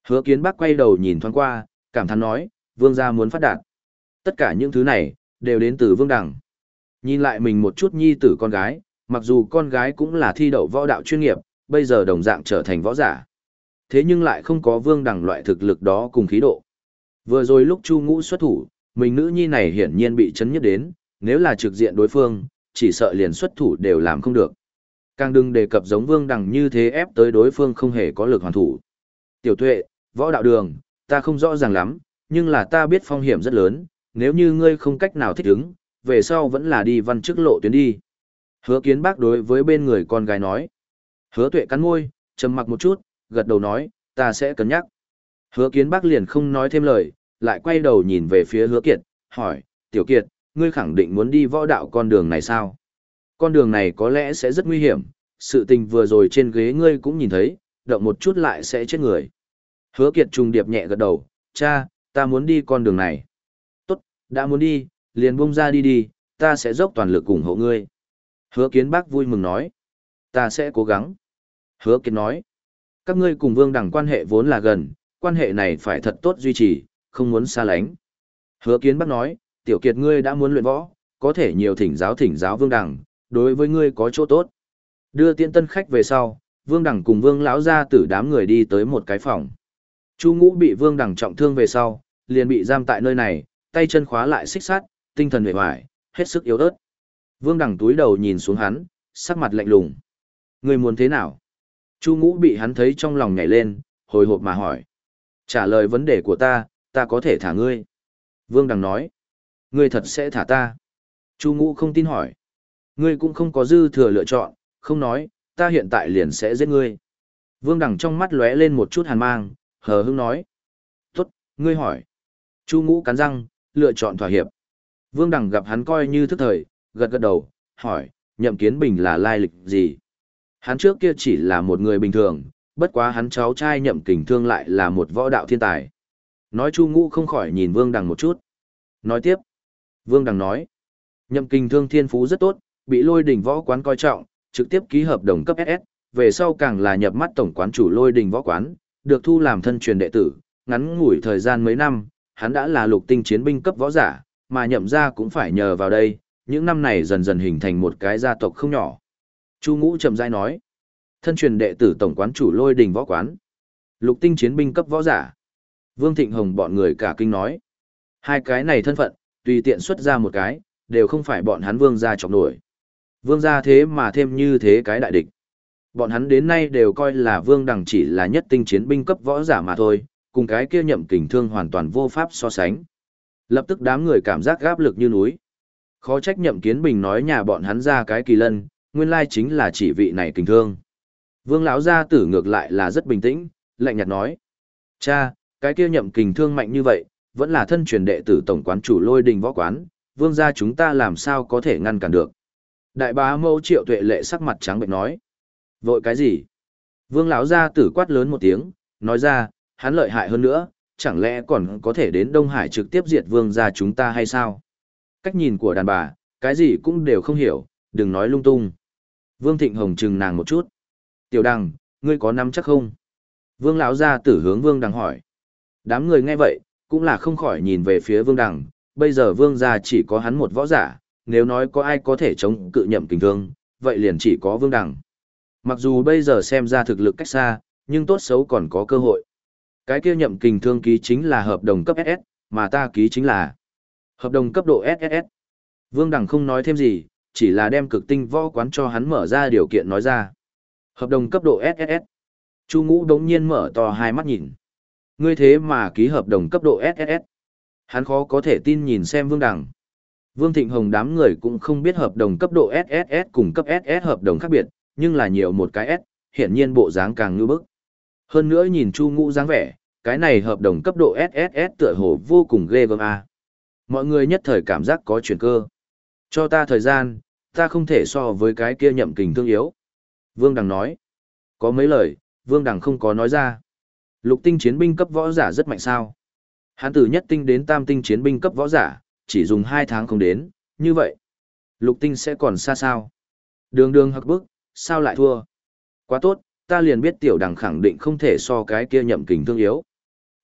Hứa Kiến Bắc quay đầu nhìn thoáng qua, cảm thán nói, vương gia muốn phát đạt. Tất cả những thứ này, đều đến từ vương đẳng. Nhìn lại mình một chút nhi tử con gái, mặc dù con gái cũng là thi đậu võ đạo chuyên nghiệp, bây giờ đồng dạng trở thành võ giả. Thế nhưng lại không có vương đẳng loại thực lực đó cùng khí độ. Vừa rồi lúc Chu Ngũ xuất thủ, mình nữ nhi này hiển nhiên bị chấn nhất đến, nếu là trực diện đối phương, chỉ sợ liền xuất thủ đều làm không được. Càng đừng đề cập giống vương đẳng như thế ép tới đối phương không hề có lực hoàn thủ. Tiểu Tuệ, võ đạo đường, ta không rõ ràng lắm, nhưng là ta biết phong hiểm rất lớn, nếu như ngươi không cách nào thích ứng, về sau vẫn là đi văn chức lộ tuyến đi. Hứa Kiến Bác đối với bên người con gái nói. Hứa Tuệ cắn môi, trầm mặc một chút, gật đầu nói, ta sẽ cân nhắc. Hứa Kiến Bác liền không nói thêm lời, lại quay đầu nhìn về phía Hứa Kiệt, hỏi, Tiểu Kiệt, ngươi khẳng định muốn đi võ đạo con đường này sao? Con đường này có lẽ sẽ rất nguy hiểm, sự tình vừa rồi trên ghế ngươi cũng nhìn thấy, động một chút lại sẽ chết người. Hứa Kiệt trùng điệp nhẹ gật đầu, cha, ta muốn đi con đường này. Tốt, đã muốn đi, liền buông ra đi đi, ta sẽ dốc toàn lực ủng hộ ngươi. Hứa Kiến Bác vui mừng nói, ta sẽ cố gắng. Hứa Kiệt nói, các ngươi cùng Vương Đẳng quan hệ vốn là gần, quan hệ này phải thật tốt duy trì, không muốn xa lánh. Hứa Kiến Bác nói, Tiểu Kiệt ngươi đã muốn luyện võ, có thể nhiều thỉnh giáo Vương Đẳng, đối với ngươi có chỗ tốt. Đưa tiễn tân khách về sau, Vương Đẳng cùng Vương lão gia tử đám người đi tới một cái phòng. Chu Ngũ bị Vương Đẳng trọng thương về sau, liền bị giam tại nơi này, tay chân khóa lại xích sắt, tinh thần uể oải, hết sức yếu ớt. Vương Đẳng túi đầu nhìn xuống hắn, sắc mặt lạnh lùng. Ngươi muốn thế nào? Chu Ngũ bị hắn thấy trong lòng nhảy lên, hồi hộp mà hỏi. Trả lời vấn đề của ta có thể thả ngươi. Vương Đẳng nói. Ngươi thật sẽ thả ta? Chu Ngũ không tin hỏi. Ngươi cũng không có dư thừa lựa chọn, không nói, ta hiện tại liền sẽ giết ngươi. Vương Đẳng trong mắt lóe lên một chút hàn mang, hờ hững nói. Tốt, ngươi hỏi. Chu Ngũ cắn răng, lựa chọn thỏa hiệp. Vương Đẳng gặp hắn coi như thức thời, gật gật đầu, hỏi, Nhậm Kiến Bình là lai lịch gì? Hắn trước kia chỉ là một người bình thường, bất quá hắn cháu trai Nhậm Kình Thương lại là một võ đạo thiên tài. Nói Chu Ngũ không khỏi nhìn Vương Đẳng một chút. Nói tiếp. Vương Đẳng nói, Nhậm Kình Thương thiên phú rất tốt, bị Lôi Đình Võ Quán coi trọng, trực tiếp ký hợp đồng cấp SS, về sau càng là nhập mắt tổng quán chủ Lôi Đình Võ Quán, được thu làm thân truyền đệ tử, ngắn ngủi thời gian mấy năm, hắn đã là lục tinh chiến binh cấp võ giả, mà Nhậm gia cũng phải nhờ vào đây, những năm này dần dần hình thành một cái gia tộc không nhỏ. Chu Ngũ chậm rãi nói, thân truyền đệ tử tổng quán chủ Lôi Đình Võ Quán, lục tinh chiến binh cấp võ giả. Vương Thịnh Hồng bọn người cả kinh nói, hai cái này thân phận, tùy tiện xuất ra một cái, đều không phải bọn hắn Vương gia chọc nổi. Vương gia thế mà thêm như thế cái đại địch. Bọn hắn đến nay đều coi là Vương Đằng chỉ là nhất tinh chiến binh cấp võ giả mà thôi, cùng cái kia Nhậm Kình Thương hoàn toàn vô pháp so sánh. Lập tức đám người cảm giác gáp lực như núi. Khó trách Nhậm Kiến Bình nói nhà bọn hắn ra cái kỳ lân, nguyên lai chính là chỉ vị này Kình Thương. Vương lão gia tử ngược lại là rất bình tĩnh, lạnh nhạt nói: "Cha, cái kia Nhậm Kình Thương mạnh như vậy, vẫn là thân truyền đệ tử tổng quán chủ Lôi Đình Võ Quán, Vương gia chúng ta làm sao có thể ngăn cản được?" Đại bá mẫu Triệu Tuệ Lệ sắc mặt trắng bệch nói: "Vội cái gì?" Vương lão gia tử quát lớn một tiếng, nói ra: "Hắn lợi hại hơn nữa, chẳng lẽ còn có thể đến Đông Hải trực tiếp diệt Vương gia chúng ta hay sao?" Cách nhìn của đàn bà, cái gì cũng đều không hiểu, đừng nói lung tung. Vương Thịnh Hồng chừng nàng một chút: "Tiểu Đằng, ngươi có nắm chắc không?" Vương lão gia tử hướng Vương Đằng hỏi. Đám người nghe vậy, cũng là không khỏi nhìn về phía Vương Đằng, bây giờ Vương gia chỉ có hắn một võ giả, nếu nói có ai có thể chống cự Nhậm Kình Thương, vậy liền chỉ có Vương Đằng. Mặc dù bây giờ xem ra thực lực cách xa, nhưng tốt xấu còn có cơ hội. Cái kia Nhậm Kình Thương ký chính là hợp đồng cấp SS, mà ta ký chính là hợp đồng cấp độ SSS. Vương Đằng không nói thêm gì, chỉ là đem Cực Tinh Võ Quán cho hắn mở ra điều kiện nói ra. Hợp đồng cấp độ SSS. Chu Ngũ đống nhiên mở to hai mắt nhìn. Ngươi thế mà ký hợp đồng cấp độ SSS. Hắn khó có thể tin nhìn xem Vương Đằng. Vương Thịnh Hồng đám người cũng không biết hợp đồng cấp độ SSS cùng cấp SS hợp đồng khác biệt, nhưng là nhiều một cái S, hiển nhiên bộ dáng càng như bức. Hơn nữa nhìn Chu Ngũ dáng vẻ, cái này hợp đồng cấp độ SSS tựa hồ vô cùng ghê gớm a. Mọi người nhất thời cảm giác có chuyển cơ. Cho ta thời gian, ta không thể so với cái kia Nhậm Kình Thương yếu. Vương Đằng nói. Có mấy lời, Vương Đằng không có nói ra. Lục tinh chiến binh cấp võ giả rất mạnh sao. Hắn từ nhất tinh đến tam tinh chiến binh cấp võ giả, chỉ dùng 2 tháng không đến, như vậy. Lục tinh sẽ còn xa sao. Đường đường hặc bức, sao lại thua? Quá tốt, ta liền biết Tiểu Đằng khẳng định không thể so cái kia Nhậm Kình Thương yếu.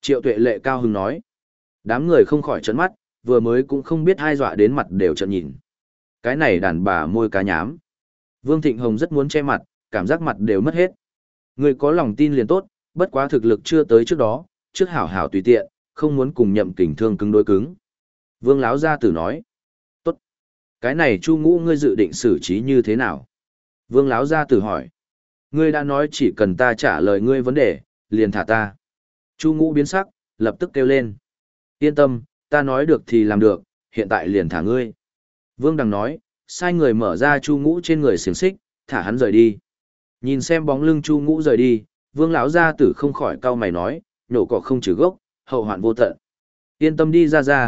Triệu Tuệ Lệ cao hứng nói. Đám người không khỏi trấn mắt, vừa mới cũng không biết hai dọa đến mặt đều trợn nhìn. Cái này đàn bà môi cá nhám. Vương Thịnh Hồng rất muốn che mặt, cảm giác mặt đều mất hết. Người có lòng tin liền tốt, bất quá thực lực chưa tới trước đó, trước hảo hảo tùy tiện, không muốn cùng Nhậm Kình Thương cứng đối cứng. Vương Láo Gia Tử nói. Tốt. Cái này Chu Ngũ ngươi dự định xử trí như thế nào? Vương Láo Gia Tử hỏi. Ngươi đã nói chỉ cần ta trả lời ngươi vấn đề, liền thả ta. Chu Ngũ biến sắc, lập tức kêu lên. Yên tâm, ta nói được thì làm được, hiện tại liền thả ngươi. Vương Đằng nói, sai người mở ra Chu Ngũ trên người xiềng xích, thả hắn rời đi. Nhìn xem bóng lưng Chu Ngũ rời đi, Vương lão gia tử không khỏi cau mày nói, nhổ cỏ không trừ gốc, hậu hoạn vô tận. Yên tâm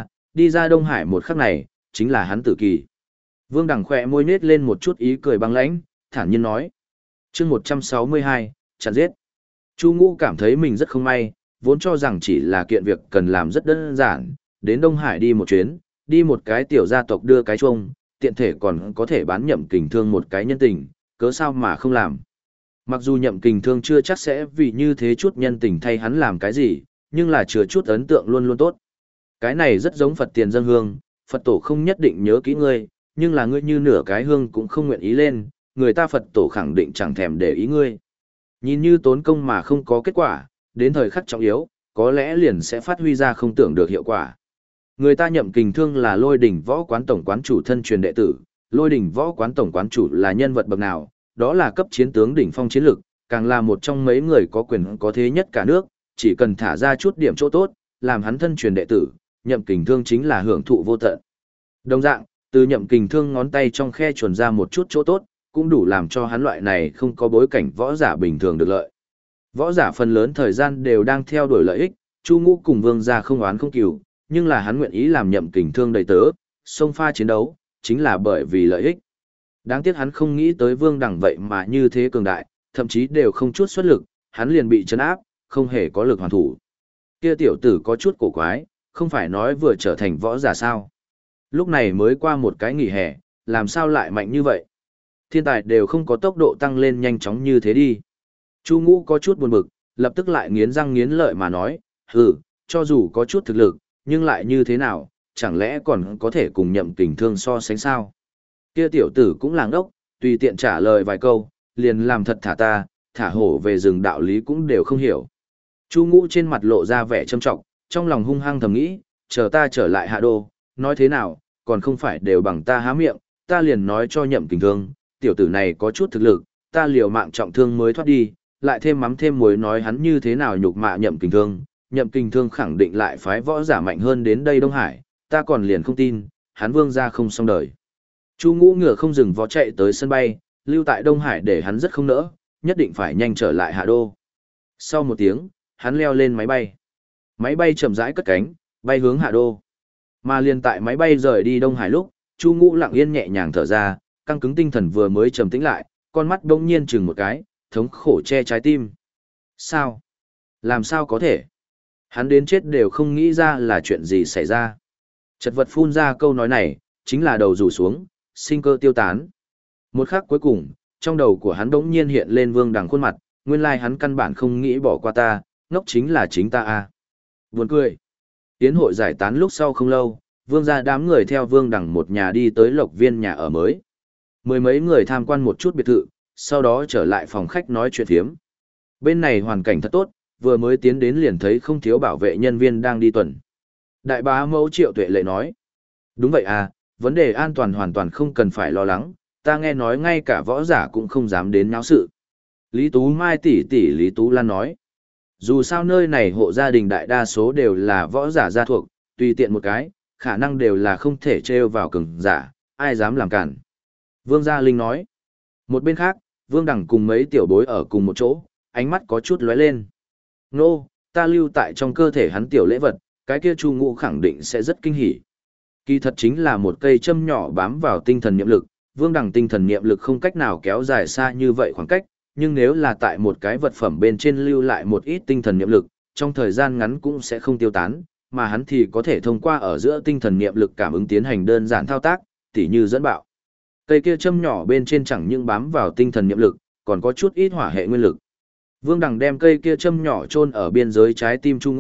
đi ra Đông Hải một khắc này, chính là hắn tử kỳ. Vương Đằng khỏe môi nết lên một chút ý cười băng lãnh, thản nhiên nói. Chương 162, chặn giết. Chu Ngũ cảm thấy mình rất không may, vốn cho rằng chỉ là kiện việc cần làm rất đơn giản, đến Đông Hải đi một chuyến, đi một cái tiểu gia tộc đưa cái chuông, tiện thể còn có thể bán Nhậm Kình Thương một cái nhân tình, cớ sao mà không làm. Mặc dù Nhậm Kình Thương chưa chắc sẽ vì như thế chút nhân tình thay hắn làm cái gì, nhưng là chừa chút ấn tượng luôn luôn tốt. Cái này rất giống Phật tiền dân hương, Phật tổ không nhất định nhớ kỹ ngươi, nhưng là ngươi như nửa cái hương cũng không nguyện ý lên, người ta Phật tổ khẳng định chẳng thèm để ý ngươi. Nhìn như tốn công mà không có kết quả, đến thời khắc trọng yếu, có lẽ liền sẽ phát huy ra không tưởng được hiệu quả. Người ta Nhậm Kình Thương là Lôi Đỉnh Võ Quán tổng quán chủ thân truyền đệ tử, Lôi Đỉnh Võ Quán tổng quán chủ là nhân vật bậc nào, đó là cấp chiến tướng đỉnh phong chiến lực, càng là một trong mấy người có quyền có thế nhất cả nước, chỉ cần thả ra chút điểm chỗ tốt, làm hắn thân truyền đệ tử, Nhậm Kình Thương chính là hưởng thụ vô tận. Đồng dạng, từ Nhậm Kình Thương ngón tay trong khe chuồn ra một chút chỗ tốt, cũng đủ làm cho hắn loại này không có bối cảnh võ giả bình thường được lợi. Võ giả phần lớn thời gian đều đang theo đuổi lợi ích, Chu Ngũ cùng Vương gia không oán không cừu, nhưng là hắn nguyện ý làm Nhậm Kình Thương đầy tớ, xông pha chiến đấu, chính là bởi vì lợi ích. Đáng tiếc hắn không nghĩ tới Vương Đẳng vậy mà như thế cường đại, thậm chí đều không chút xuất lực, hắn liền bị trấn áp, không hề có lực hoàn thủ. Kia tiểu tử có chút cổ quái, không phải nói vừa trở thành võ giả sao? Lúc này mới qua một cái nghỉ hè, làm sao lại mạnh như vậy? Thiên tài đều không có tốc độ tăng lên nhanh chóng như thế đi. Chu Ngũ có chút buồn bực, lập tức lại nghiến răng nghiến lợi mà nói, hừ, cho dù có chút thực lực, nhưng lại như thế nào, chẳng lẽ còn có thể cùng Nhậm Kình Thương so sánh sao? Kia tiểu tử cũng làng ốc, tùy tiện trả lời vài câu, liền làm thật thả ta, thả hổ về rừng đạo lý cũng đều không hiểu. Chu Ngũ trên mặt lộ ra vẻ trâm trọng, trong lòng hung hăng thầm nghĩ, chờ ta trở lại Hạ Đô, nói thế nào, còn không phải đều bằng ta há miệng, ta liền nói cho Nhậm Kình Thương, tiểu tử này có chút thực lực, ta liều mạng trọng thương mới thoát đi, lại thêm mắm thêm muối nói hắn như thế nào nhục mạ Nhậm Kình Thương, Nhậm Kình Thương khẳng định lại phái võ giả mạnh hơn đến đây Đông Hải, ta còn liền không tin, hắn Vương gia không xong đời. Chu Ngũ ngựa không dừng vó chạy tới sân bay, lưu tại Đông Hải để hắn rất không nỡ, nhất định phải nhanh trở lại Hạ Đô. Sau một tiếng, hắn leo lên máy bay. Máy bay chậm rãi cất cánh, bay hướng Hạ Đô. Mà liền tại máy bay rời đi Đông Hải lúc, Chu Ngũ lặng yên nhẹ nhàng thở ra, căng cứng tinh thần vừa mới trầm tĩnh lại, con mắt bỗng nhiên chừng một cái, thống khổ che trái tim. Sao? Làm sao có thể? Hắn đến chết đều không nghĩ ra là chuyện gì xảy ra. Chật vật phun ra câu nói này, chính là đầu rủ xuống, sinh cơ tiêu tán. Một khắc cuối cùng, trong đầu của hắn bỗng nhiên hiện lên Vương Đằng khuôn mặt, nguyên lai hắn căn bản không nghĩ bỏ qua ta, ngốc chính là chính ta a. Buồn cười. Tiến hội giải tán lúc sau không lâu, Vương gia đám người theo Vương Đằng một nhà đi tới Lộc Viên nhà ở mới. Mười mấy người tham quan một chút biệt thự, sau đó trở lại phòng khách nói chuyện thiếm. Bên này hoàn cảnh thật tốt, vừa mới tiến đến liền thấy không thiếu bảo vệ nhân viên đang đi tuần. Đại bá mẫu Triệu Tuệ Lệ nói. Đúng vậy à, vấn đề an toàn hoàn toàn không cần phải lo lắng, ta nghe nói ngay cả võ giả cũng không dám đến náo sự. Lý Tú Mai tỷ tỷ Lý Tú Lan nói. Dù sao nơi này hộ gia đình đại đa số đều là võ giả gia thuộc, tùy tiện một cái, khả năng đều là không thể trêu vào cường giả, ai dám làm cản. Vương Gia Linh nói. Một bên khác, Vương Đằng cùng mấy tiểu bối ở cùng một chỗ, ánh mắt có chút lóe lên. Nô, ta lưu tại trong cơ thể hắn tiểu lễ vật, cái kia Chu Ngũ khẳng định sẽ rất kinh hỉ. Kỳ thật chính là một cây châm nhỏ bám vào tinh thần niệm lực, Vương Đằng tinh thần niệm lực không cách nào kéo dài xa như vậy khoảng cách, nhưng nếu là tại một cái vật phẩm bên trên lưu lại một ít tinh thần niệm lực, trong thời gian ngắn cũng sẽ không tiêu tán, mà hắn thì có thể thông qua ở giữa tinh thần niệm lực cảm ứng tiến hành đơn giản thao tác, tỉ như dẫn bạo. Cây kia châm nhỏ bên trên chẳng những bám vào tinh thần niệm lực, còn có chút ít hỏa hệ nguyên lực. Vương Đằng đem cây kia châm nhỏ chôn ở biên giới trái tim Chu Ngũ,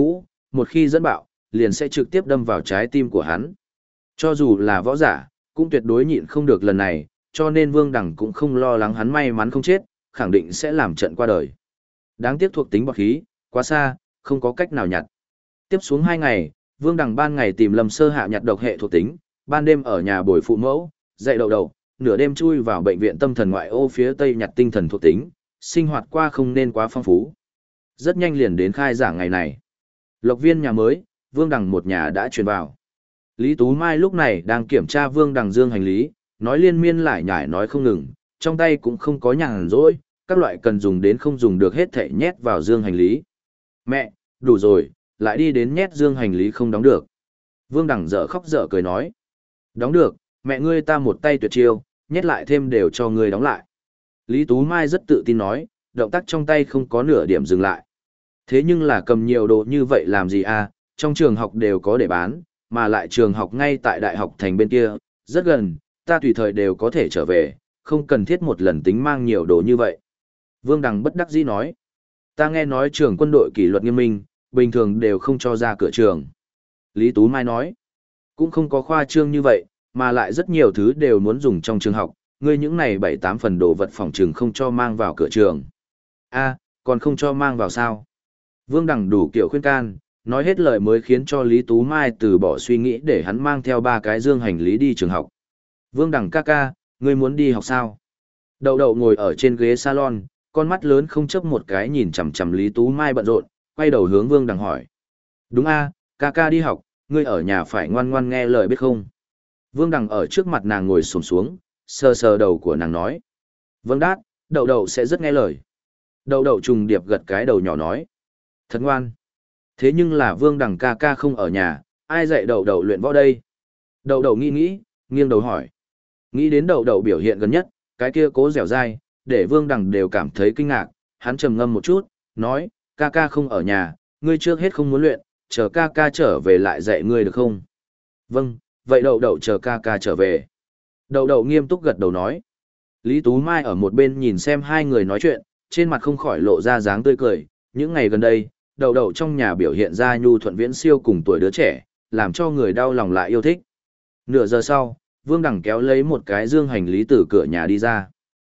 một khi dẫn bạo, liền sẽ trực tiếp đâm vào trái tim của hắn. Cho dù là võ giả, cũng tuyệt đối nhịn không được lần này, cho nên Vương Đằng cũng không lo lắng hắn may mắn không chết, khẳng định sẽ làm trận qua đời. Đáng tiếc thuộc tính bọt khí, quá xa, không có cách nào nhặt. Tiếp xuống 2 ngày, Vương Đằng ban ngày tìm Lâm Sơ Hạ nhặt độc hệ thuộc tính, ban đêm ở nhà bồi phụ mẫu, dạy đậu đậu, nửa đêm chui vào bệnh viện tâm thần ngoại ô phía tây nhặt tinh thần thuộc tính, sinh hoạt qua không nên quá phong phú. Rất nhanh liền đến khai giảng ngày này. Lộc viên nhà mới, Vương Đằng một nhà đã chuyển vào. Lý Tú Mai lúc này đang kiểm tra Vương Đằng dương hành lý, nói liên miên lại nhải nói không ngừng, trong tay cũng không có nhàn rỗi, các loại cần dùng đến không dùng được hết thảy nhét vào dương hành lý. Mẹ, đủ rồi, lại đi đến nhét dương hành lý không đóng được. Vương Đằng dở khóc dở cười nói. Đóng được, mẹ ngươi ta một tay tuyệt chiêu, nhét lại thêm đều cho ngươi đóng lại. Lý Tú Mai rất tự tin nói, động tác trong tay không có nửa điểm dừng lại. Thế nhưng là cầm nhiều đồ như vậy làm gì à, trong trường học đều có để bán, mà lại trường học ngay tại đại học thành bên kia, rất gần, ta tùy thời đều có thể trở về, không cần thiết một lần tính mang nhiều đồ như vậy. Vương Đằng bất đắc dĩ nói, ta nghe nói trường quân đội kỷ luật nghiêm minh, bình thường đều không cho ra cửa trường. Lý Tú Mai nói, cũng không có khoa trương như vậy, mà lại rất nhiều thứ đều muốn dùng trong trường học, ngươi những này 7-8 phần đồ vật phòng trường không cho mang vào cửa trường. A, còn không cho mang vào sao? Vương Đằng đủ kiểu khuyên can, nói hết lời mới khiến cho Lý Tú Mai từ bỏ suy nghĩ để hắn mang theo 3 cái dương hành lý đi trường học. Vương Đằng ca ca, ngươi muốn đi học sao? Đậu đậu ngồi ở trên ghế salon, con mắt lớn không chớp một cái nhìn chằm chằm Lý Tú Mai bận rộn, quay đầu hướng Vương Đằng hỏi. Đúng a, ca ca đi học, ngươi ở nhà phải ngoan ngoan nghe lời biết không? Vương Đằng ở trước mặt nàng ngồi xổm xuống, sờ sờ đầu của nàng nói. Vâng đát, đậu đậu sẽ rất nghe lời. Đậu đậu trùng điệp gật cái đầu nhỏ nói. Thật ngoan. Thế nhưng là Vương Đằng ca ca không ở nhà, ai dạy đậu đậu luyện võ đây? Đậu đậu nghĩ, nghiêng đầu hỏi. Nghĩ đến đậu đậu biểu hiện gần nhất, cái kia cố dẻo dai, để Vương Đằng đều cảm thấy kinh ngạc, hắn trầm ngâm một chút, nói, ca ca không ở nhà, ngươi trước hết không muốn luyện, chờ ca ca trở về lại dạy ngươi được không? Vâng, vậy đậu đậu chờ ca ca trở về. Đậu đậu nghiêm túc gật đầu nói. Lý Tú Mai ở một bên nhìn xem hai người nói chuyện, trên mặt không khỏi lộ ra dáng tươi cười. Những ngày gần đây, đậu đậu trong nhà biểu hiện ra nhu thuận viễn siêu cùng tuổi đứa trẻ, làm cho người đau lòng lại yêu thích. Nửa giờ sau, Vương Đằng kéo lấy một cái dương hành lý từ cửa nhà đi ra.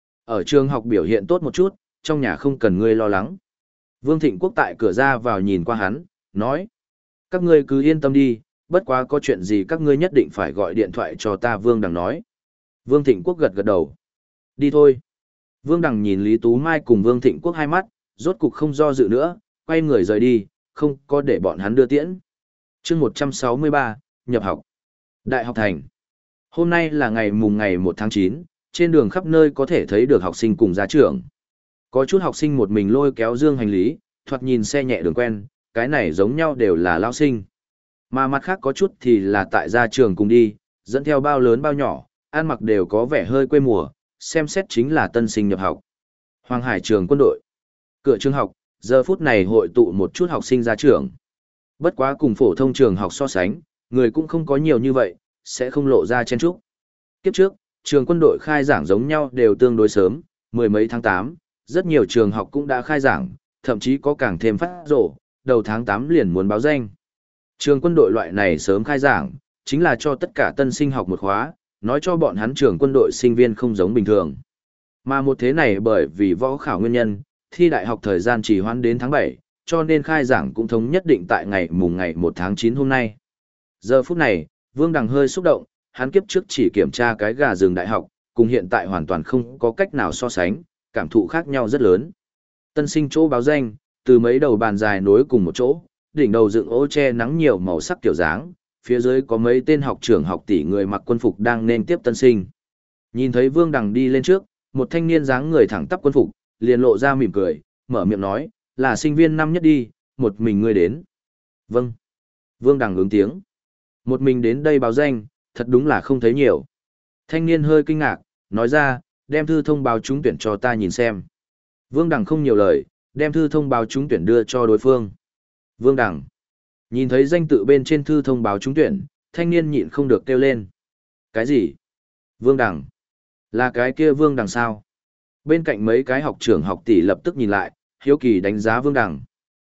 Ở trường học biểu hiện tốt một chút, trong nhà không cần ngươi lo lắng. Vương Thịnh Quốc tại cửa ra vào nhìn qua hắn, nói. Các ngươi cứ yên tâm đi, bất quá có chuyện gì các ngươi nhất định phải gọi điện thoại cho ta. Vương Đằng nói. Vương Thịnh Quốc gật gật đầu. Đi thôi. Vương Đằng nhìn Lý Tú Mai cùng Vương Thịnh Quốc hai mắt, rốt cục không do dự nữa, quay người rời đi, không có để bọn hắn đưa tiễn. chương 163, nhập học. Đại học thành. Hôm nay là ngày 1 tháng 9, trên đường khắp nơi có thể thấy được học sinh cùng gia trưởng. Có chút học sinh một mình lôi kéo dương hành lý, thoạt nhìn xe nhẹ đường quen, cái này giống nhau đều là lao sinh. Mà mặt khác có chút thì là tại gia trường cùng đi, dẫn theo bao lớn bao nhỏ, ăn mặc đều có vẻ hơi quê mùa, xem xét chính là tân sinh nhập học. Hoàng Hải trường quân đội. Cửa trường học, giờ phút này hội tụ một chút học sinh ra trường. Bất quá cùng phổ thông trường học so sánh, người cũng không có nhiều như vậy, sẽ không lộ ra chen chúc. Kiếp trước, trường quân đội khai giảng giống nhau đều tương đối sớm, mười mấy tháng 8, rất nhiều trường học cũng đã khai giảng, thậm chí có càng thêm phát rổ, đầu tháng 8 liền muốn báo danh. Trường quân đội loại này sớm khai giảng, chính là cho tất cả tân sinh học một khóa, nói cho bọn hắn trường quân đội sinh viên không giống bình thường. Mà một thế này bởi vì võ khảo nguyên nhân, thi đại học thời gian chỉ hoãn đến tháng 7, cho nên khai giảng cũng thống nhất định tại ngày 1 tháng 9 hôm nay. Giờ phút này, Vương Đằng hơi xúc động, hắn kiếp trước chỉ kiểm tra cái gà rừng đại học, cùng hiện tại hoàn toàn không có cách nào so sánh, cảm thụ khác nhau rất lớn. Tân sinh chỗ báo danh, từ mấy đầu bàn dài nối cùng một chỗ, đỉnh đầu dựng ô che nắng nhiều màu sắc kiểu dáng, phía dưới có mấy tên học trưởng học tỷ người mặc quân phục đang nên tiếp tân sinh. Nhìn thấy Vương Đằng đi lên trước, một thanh niên dáng người thẳng tắp quân phục, liền lộ ra mỉm cười, mở miệng nói, là sinh viên năm nhất đi, một mình ngươi đến. Vâng. Vương Đằng ứng tiếng. Một mình đến đây báo danh, thật đúng là không thấy nhiều. Thanh niên hơi kinh ngạc, nói ra, đem thư thông báo trúng tuyển cho ta nhìn xem. Vương Đằng không nhiều lời, đem thư thông báo trúng tuyển đưa cho đối phương. Vương Đằng. Nhìn thấy danh tự bên trên thư thông báo trúng tuyển, thanh niên nhịn không được kêu lên. Cái gì? Vương Đằng. Là cái kia Vương Đằng sao? Bên cạnh mấy cái học trưởng học tỷ lập tức nhìn lại, hiếu kỳ đánh giá Vương Đằng.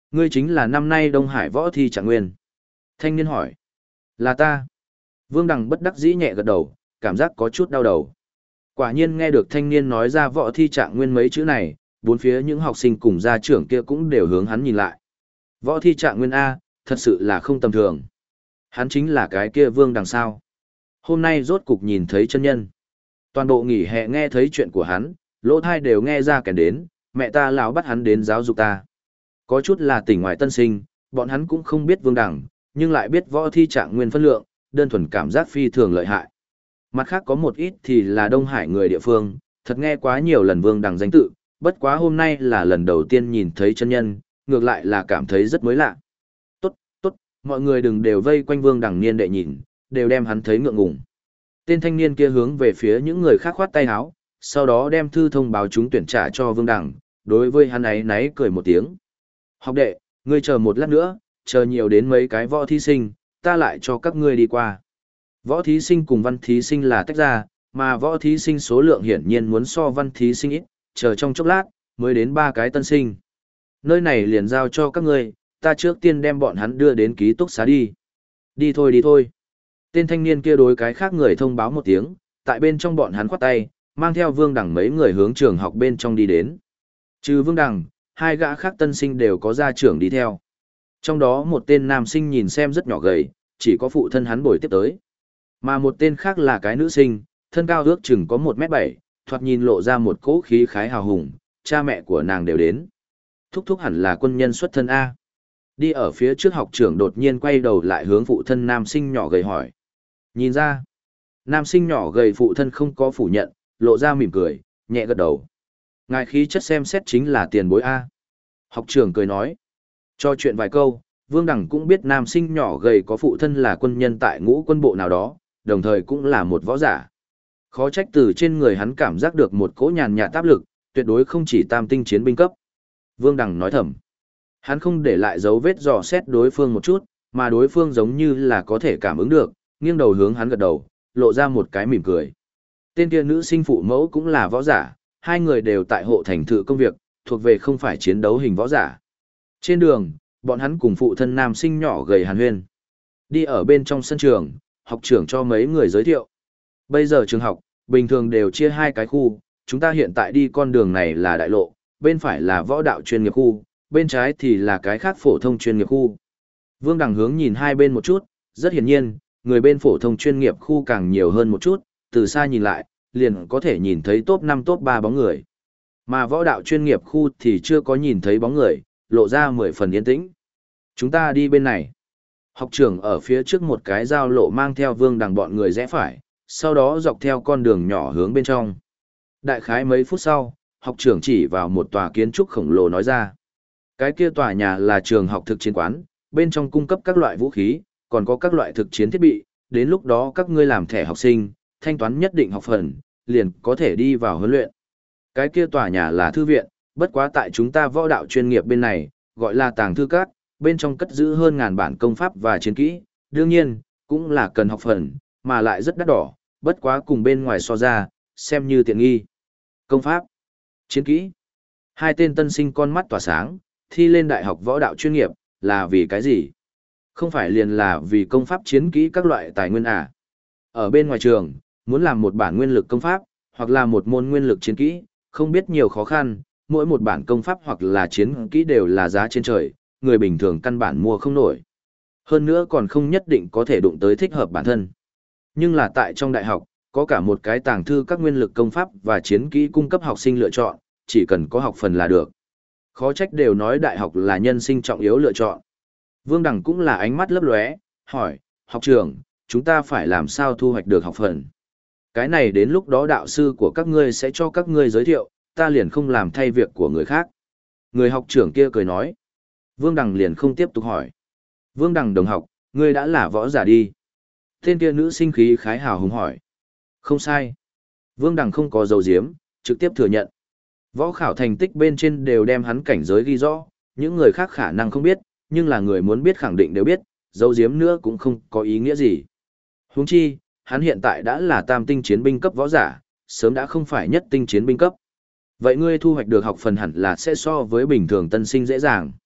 Ngươi chính là năm nay Đông Hải võ thi trạng nguyên. Thanh niên hỏi. Là ta. Vương Đằng bất đắc dĩ nhẹ gật đầu, cảm giác có chút đau đầu. Quả nhiên nghe được thanh niên nói ra võ thi trạng nguyên mấy chữ này, bốn phía những học sinh cùng gia trưởng kia cũng đều hướng hắn nhìn lại. Võ thi trạng nguyên A, thật sự là không tầm thường. Hắn chính là cái kia Vương Đằng sao. Hôm nay rốt cục nhìn thấy chân nhân. Toàn bộ nghỉ hè nghe thấy chuyện của hắn, lỗ thai đều nghe ra kẻ đến, mẹ ta lão bắt hắn đến giáo dục ta. Có chút là tỉnh ngoài tân sinh, bọn hắn cũng không biết Vương Đằng, nhưng lại biết võ thi trạng nguyên phân lượng, đơn thuần cảm giác phi thường lợi hại. Mặt khác có một ít thì là Đông Hải người địa phương, thật nghe quá nhiều lần Vương Đằng danh tự, bất quá hôm nay là lần đầu tiên nhìn thấy chân nhân, ngược lại là cảm thấy rất mới lạ. Tốt, tốt, mọi người đừng đều vây quanh Vương Đằng niên đệ nhìn, đều đem hắn thấy ngượng ngùng. Tên thanh niên kia hướng về phía những người khác khoát tay áo, sau đó đem thư thông báo chúng tuyển trả cho Vương Đằng, đối với hắn ấy náy cười một tiếng. Học đệ, ngươi chờ một lát nữa, chờ nhiều đến mấy cái võ thí sinh, ta lại cho các ngươi đi qua. Võ thí sinh cùng văn thí sinh là tách ra, mà võ thí sinh số lượng hiển nhiên muốn so văn thí sinh ít, chờ trong chốc lát, mới đến 3 cái tân sinh. Nơi này liền giao cho các ngươi, ta trước tiên đem bọn hắn đưa đến ký túc xá đi. Đi thôi đi thôi. Tên thanh niên kia đối cái khác người thông báo một tiếng, tại bên trong bọn hắn khoát tay, mang theo Vương Đằng mấy người hướng trường học bên trong đi đến. Trừ Vương Đằng, 2 gã khác tân sinh đều có gia trưởng đi theo. Trong đó một tên nam sinh nhìn xem rất nhỏ gầy, chỉ có phụ thân hắn bồi tiếp tới. Mà một tên khác là cái nữ sinh, thân cao ước chừng có 1m7, thoạt nhìn lộ ra một cỗ khí khái hào hùng, cha mẹ của nàng đều đến. Thúc thúc hẳn là quân nhân xuất thân A. Đi ở phía trước học trưởng đột nhiên quay đầu lại hướng phụ thân nam sinh nhỏ gầy hỏi. Nhìn ra, nam sinh nhỏ gầy phụ thân không có phủ nhận, lộ ra mỉm cười, nhẹ gật đầu. Ngài khí chất xem xét chính là tiền bối A. Học trưởng cười nói. Cho chuyện vài câu, Vương Đằng cũng biết nam sinh nhỏ gầy có phụ thân là quân nhân tại ngũ quân bộ nào đó, đồng thời cũng là một võ giả. Khó trách từ trên người hắn cảm giác được một cỗ nhàn nhạt áp lực, tuyệt đối không chỉ tam tinh chiến binh cấp. Vương Đằng nói thầm. Hắn không để lại dấu vết dò xét đối phương một chút, mà đối phương giống như là có thể cảm ứng được, nghiêng đầu hướng hắn gật đầu, lộ ra một cái mỉm cười. Tên kia nữ sinh phụ mẫu cũng là võ giả, hai người đều tại hộ thành thự công việc, thuộc về không phải chiến đấu hình võ giả. Trên đường, bọn hắn cùng phụ thân nam sinh nhỏ gầy hàn huyên. Đi ở bên trong sân trường, học trưởng cho mấy người giới thiệu. Bây giờ trường học, bình thường đều chia 2 cái khu, chúng ta hiện tại đi con đường này là đại lộ, bên phải là võ đạo chuyên nghiệp khu, bên trái thì là cái khác phổ thông chuyên nghiệp khu. Vương Đằng hướng nhìn hai bên một chút, rất hiển nhiên, người bên phổ thông chuyên nghiệp khu càng nhiều hơn một chút, từ xa nhìn lại, liền có thể nhìn thấy top 5 top 3 bóng người. Mà võ đạo chuyên nghiệp khu thì chưa có nhìn thấy bóng người, lộ ra 10 phần yên tĩnh. Chúng ta đi bên này. Học trưởng ở phía trước một cái giao lộ mang theo Vương Đằng bọn người rẽ phải, sau đó dọc theo con đường nhỏ hướng bên trong. Đại khái mấy phút sau, học trưởng chỉ vào một tòa kiến trúc khổng lồ nói ra. Cái kia tòa nhà là trường học thực chiến quán, bên trong cung cấp các loại vũ khí, còn có các loại thực chiến thiết bị, đến lúc đó các ngươi làm thẻ học sinh, thanh toán nhất định học phần, liền có thể đi vào huấn luyện. Cái kia tòa nhà là thư viện, bất quá tại chúng ta võ đạo chuyên nghiệp bên này, gọi là tàng thư các, bên trong cất giữ hơn ngàn bản công pháp và chiến kỹ, đương nhiên, cũng là cần học phần, mà lại rất đắt đỏ, bất quá cùng bên ngoài so ra, xem như tiện nghi. Công pháp, chiến kỹ. Hai tên tân sinh con mắt tỏa sáng, thi lên đại học võ đạo chuyên nghiệp, là vì cái gì? Không phải liền là vì công pháp chiến kỹ các loại tài nguyên à? Ở bên ngoài trường, muốn làm một bản nguyên lực công pháp, hoặc là một môn nguyên lực chiến kỹ, không biết nhiều khó khăn, mỗi một bản công pháp hoặc là chiến kỹ đều là giá trên trời, người bình thường căn bản mua không nổi. Hơn nữa còn không nhất định có thể đụng tới thích hợp bản thân. Nhưng là tại trong đại học, có cả một cái tàng thư các nguyên lực công pháp và chiến kỹ cung cấp học sinh lựa chọn, chỉ cần có học phần là được. Khó trách đều nói đại học là nhân sinh trọng yếu lựa chọn. Vương Đằng cũng là ánh mắt lấp lóe, hỏi, học trưởng, chúng ta phải làm sao thu hoạch được học phần? Cái này đến lúc đó đạo sư của các ngươi sẽ cho các ngươi giới thiệu, ta liền không làm thay việc của người khác. Người học trưởng kia cười nói. Vương Đằng liền không tiếp tục hỏi. Vương Đằng đồng học, ngươi đã là võ giả đi. Tên kia nữ sinh khí khái hào hùng hỏi. Không sai. Vương Đằng không có dấu diếm, trực tiếp thừa nhận. Võ khảo thành tích bên trên đều đem hắn cảnh giới ghi rõ, những người khác khả năng không biết, nhưng là người muốn biết khẳng định đều biết, dấu diếm nữa cũng không có ý nghĩa gì. Huống chi, hắn hiện tại đã là tam tinh chiến binh cấp võ giả, sớm đã không phải nhất tinh chiến binh cấp. Vậy ngươi thu hoạch được học phần hẳn là sẽ so với bình thường tân sinh dễ dàng.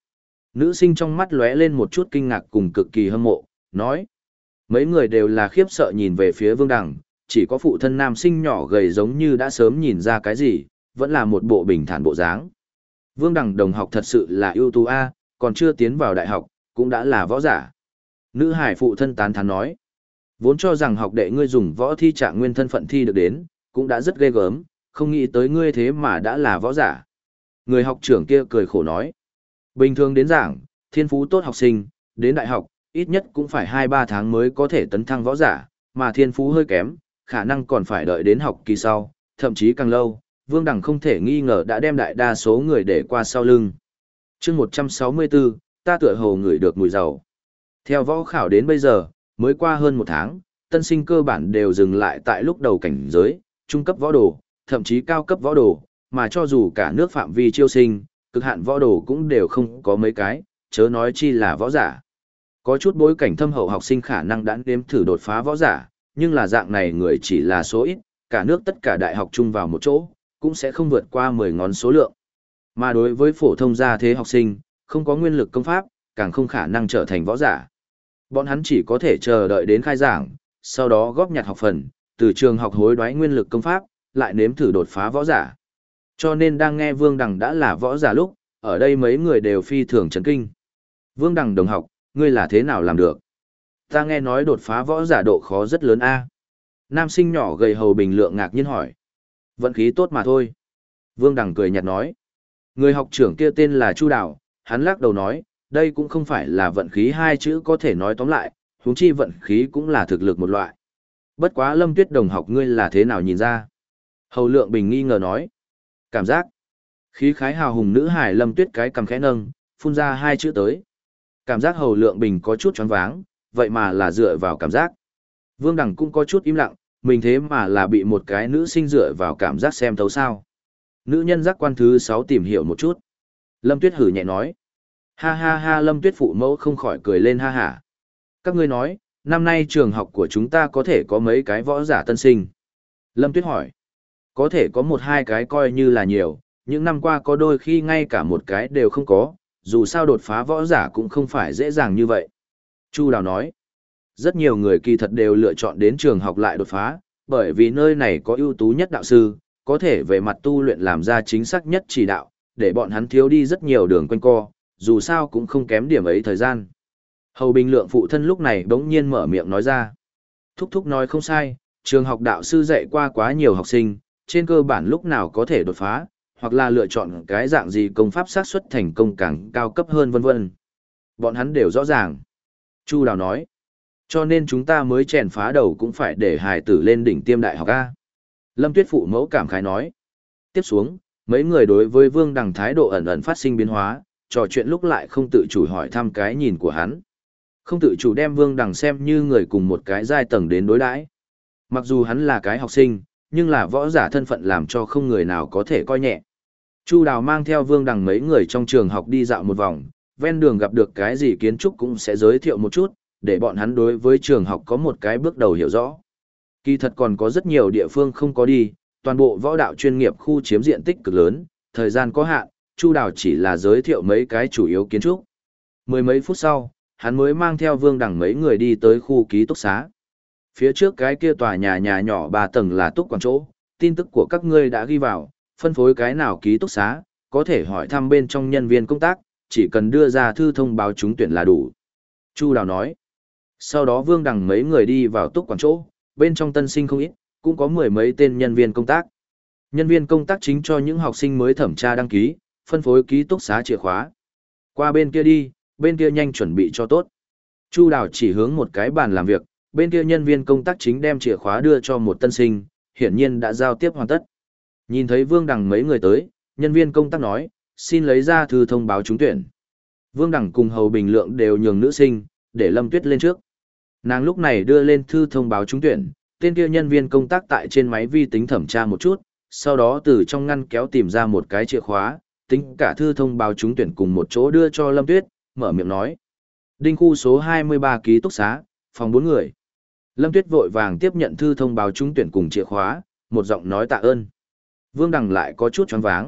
Nữ sinh trong mắt lóe lên một chút kinh ngạc cùng cực kỳ hâm mộ, nói. Mấy người đều là khiếp sợ nhìn về phía Vương Đằng, chỉ có phụ thân nam sinh nhỏ gầy giống như đã sớm nhìn ra cái gì, vẫn là một bộ bình thản bộ dáng. Vương Đằng đồng học thật sự là ưu tú a, còn chưa tiến vào đại học, cũng đã là võ giả. Nữ hải phụ thân tán thán nói. Vốn cho rằng học đệ ngươi dùng võ thi trạng nguyên thân phận thi được đến, cũng đã rất ghê gớm, không nghĩ tới ngươi thế mà đã là võ giả. Người học trưởng kia cười khổ nói. Bình thường đến giảng, thiên phú tốt học sinh, đến đại học, ít nhất cũng phải 2-3 tháng mới có thể tấn thăng võ giả, mà thiên phú hơi kém, khả năng còn phải đợi đến học kỳ sau, thậm chí càng lâu, Vương Đằng không thể nghi ngờ đã đem đại đa số người để qua sau lưng. chương 164, ta tựa hồ ngửi được mùi dầu. Theo võ khảo đến bây giờ, mới qua hơn 1 tháng, tân sinh cơ bản đều dừng lại tại lúc đầu cảnh giới, trung cấp võ đồ, thậm chí cao cấp võ đồ, mà cho dù cả nước phạm vi chiêu sinh, cực hạn võ đồ cũng đều không có mấy cái, chớ nói chi là võ giả. Có chút bối cảnh thâm hậu học sinh khả năng đã nếm thử đột phá võ giả, nhưng là dạng này người chỉ là số ít, cả nước tất cả đại học chung vào một chỗ, cũng sẽ không vượt qua 10 ngón số lượng. Mà đối với phổ thông gia thế học sinh, không có nguyên lực công pháp, càng không khả năng trở thành võ giả. Bọn hắn chỉ có thể chờ đợi đến khai giảng, sau đó góp nhặt học phần, từ trường học hối đoái nguyên lực công pháp, lại nếm thử đột phá võ giả. Cho nên đang nghe Vương Đằng đã là võ giả lúc, ở đây mấy người đều phi thường chấn kinh. Vương Đằng đồng học, ngươi là thế nào làm được? Ta nghe nói đột phá võ giả độ khó rất lớn a. Nam sinh nhỏ gầy hầu bình lượng ngạc nhiên hỏi. Vận khí tốt mà thôi. Vương Đằng cười nhạt nói. Người học trưởng kia tên là Chu Đào, hắn lắc đầu nói, đây cũng không phải là vận khí hai chữ có thể nói tóm lại, huống chi vận khí cũng là thực lực một loại. Bất quá Lâm Tuyết đồng học ngươi là thế nào nhìn ra? Hầu Lượng Bình nghi ngờ nói. Cảm giác. Khí khái hào hùng nữ hải Lâm Tuyết cái cằm khẽ nâng, phun ra hai chữ tới. Cảm giác Hầu Lượng Bình có chút choáng váng, vậy mà là dựa vào cảm giác. Vương Đằng cũng có chút im lặng, mình thế mà là bị một cái nữ sinh dựa vào cảm giác xem thấu sao. Nữ nhân giác quan thứ 6 tìm hiểu một chút. Lâm Tuyết hử nhẹ nói. Ha ha ha, Lâm Tuyết phụ mẫu không khỏi cười lên ha hả. Các ngươi nói, năm nay trường học của chúng ta có thể có mấy cái võ giả tân sinh? Lâm Tuyết hỏi. Có thể có 1-2 cái coi như là nhiều, những năm qua có đôi khi ngay cả một cái đều không có, dù sao đột phá võ giả cũng không phải dễ dàng như vậy. Chu Đào nói. Rất nhiều người kỳ thật đều lựa chọn đến trường học lại đột phá, bởi vì nơi này có ưu tú nhất đạo sư, có thể về mặt tu luyện làm ra chính xác nhất chỉ đạo, để bọn hắn thiếu đi rất nhiều đường quanh co, dù sao cũng không kém điểm ấy thời gian. Hầu Bình Lượng phụ thân lúc này bỗng nhiên mở miệng nói ra. Thúc thúc nói không sai, trường học đạo sư dạy qua quá nhiều học sinh, trên cơ bản lúc nào có thể đột phá, hoặc là lựa chọn cái dạng gì công pháp xác suất thành công càng cao cấp hơn vân vân. Bọn hắn đều rõ ràng. Chu Đào nói. Cho nên chúng ta mới chèn phá đầu cũng phải để hài tử lên đỉnh tiêm đại học A. Lâm Tuyết phụ mẫu cảm khái nói. Tiếp xuống, mấy người đối với Vương Đằng thái độ ẩn ẩn phát sinh biến hóa, trò chuyện lúc lại không tự chủ hỏi thăm cái nhìn của hắn. Không tự chủ đem Vương Đằng xem như người cùng một cái giai tầng đến đối đãi. Mặc dù hắn là cái học sinh, nhưng là võ giả thân phận làm cho không người nào có thể coi nhẹ. Chu Đào mang theo Vương Đằng mấy người trong trường học đi dạo một vòng, ven đường gặp được cái gì kiến trúc cũng sẽ giới thiệu một chút, để bọn hắn đối với trường học có một cái bước đầu hiểu rõ. Kỳ thật còn có rất nhiều địa phương không có đi, toàn bộ võ đạo chuyên nghiệp khu chiếm diện tích cực lớn, thời gian có hạn, Chu Đào chỉ là giới thiệu mấy cái chủ yếu kiến trúc. Mười mấy phút sau, hắn mới mang theo Vương Đằng mấy người đi tới khu ký túc xá. Phía trước cái kia tòa nhà nhỏ 3 tầng là túc quán chỗ, tin tức của các ngươi đã ghi vào, phân phối cái nào ký túc xá, có thể hỏi thăm bên trong nhân viên công tác, chỉ cần đưa ra thư thông báo trúng tuyển là đủ. Chu Đào nói. Sau đó Vương Đằng mấy người đi vào túc quán chỗ, bên trong tân sinh không ít, cũng có 10 mấy tên nhân viên công tác. Nhân viên công tác chính cho những học sinh mới thẩm tra đăng ký, phân phối ký túc xá chìa khóa. Qua bên kia đi, bên kia nhanh chuẩn bị cho tốt. Chu Đào chỉ hướng một cái bàn làm việc, bên kia nhân viên công tác chính đem chìa khóa đưa cho một tân sinh, hiển nhiên đã giao tiếp hoàn tất. Nhìn thấy Vương Đằng mấy người tới, nhân viên công tác nói, xin lấy ra thư thông báo trúng tuyển. Vương Đằng cùng Hầu Bình Lượng đều nhường nữ sinh, để Lâm Tuyết lên trước. Nàng lúc này đưa lên thư thông báo trúng tuyển, tên kia nhân viên công tác tại trên máy vi tính thẩm tra một chút, sau đó từ trong ngăn kéo tìm ra một cái chìa khóa, tính cả thư thông báo trúng tuyển cùng một chỗ đưa cho Lâm Tuyết, mở miệng nói. Đinh khu số 23 ký túc xá, phòng 4 người. Lâm Tuyết vội vàng tiếp nhận thư thông báo trúng tuyển cùng chìa khóa, một giọng nói tạ ơn. Vương Đằng lại có chút choáng váng,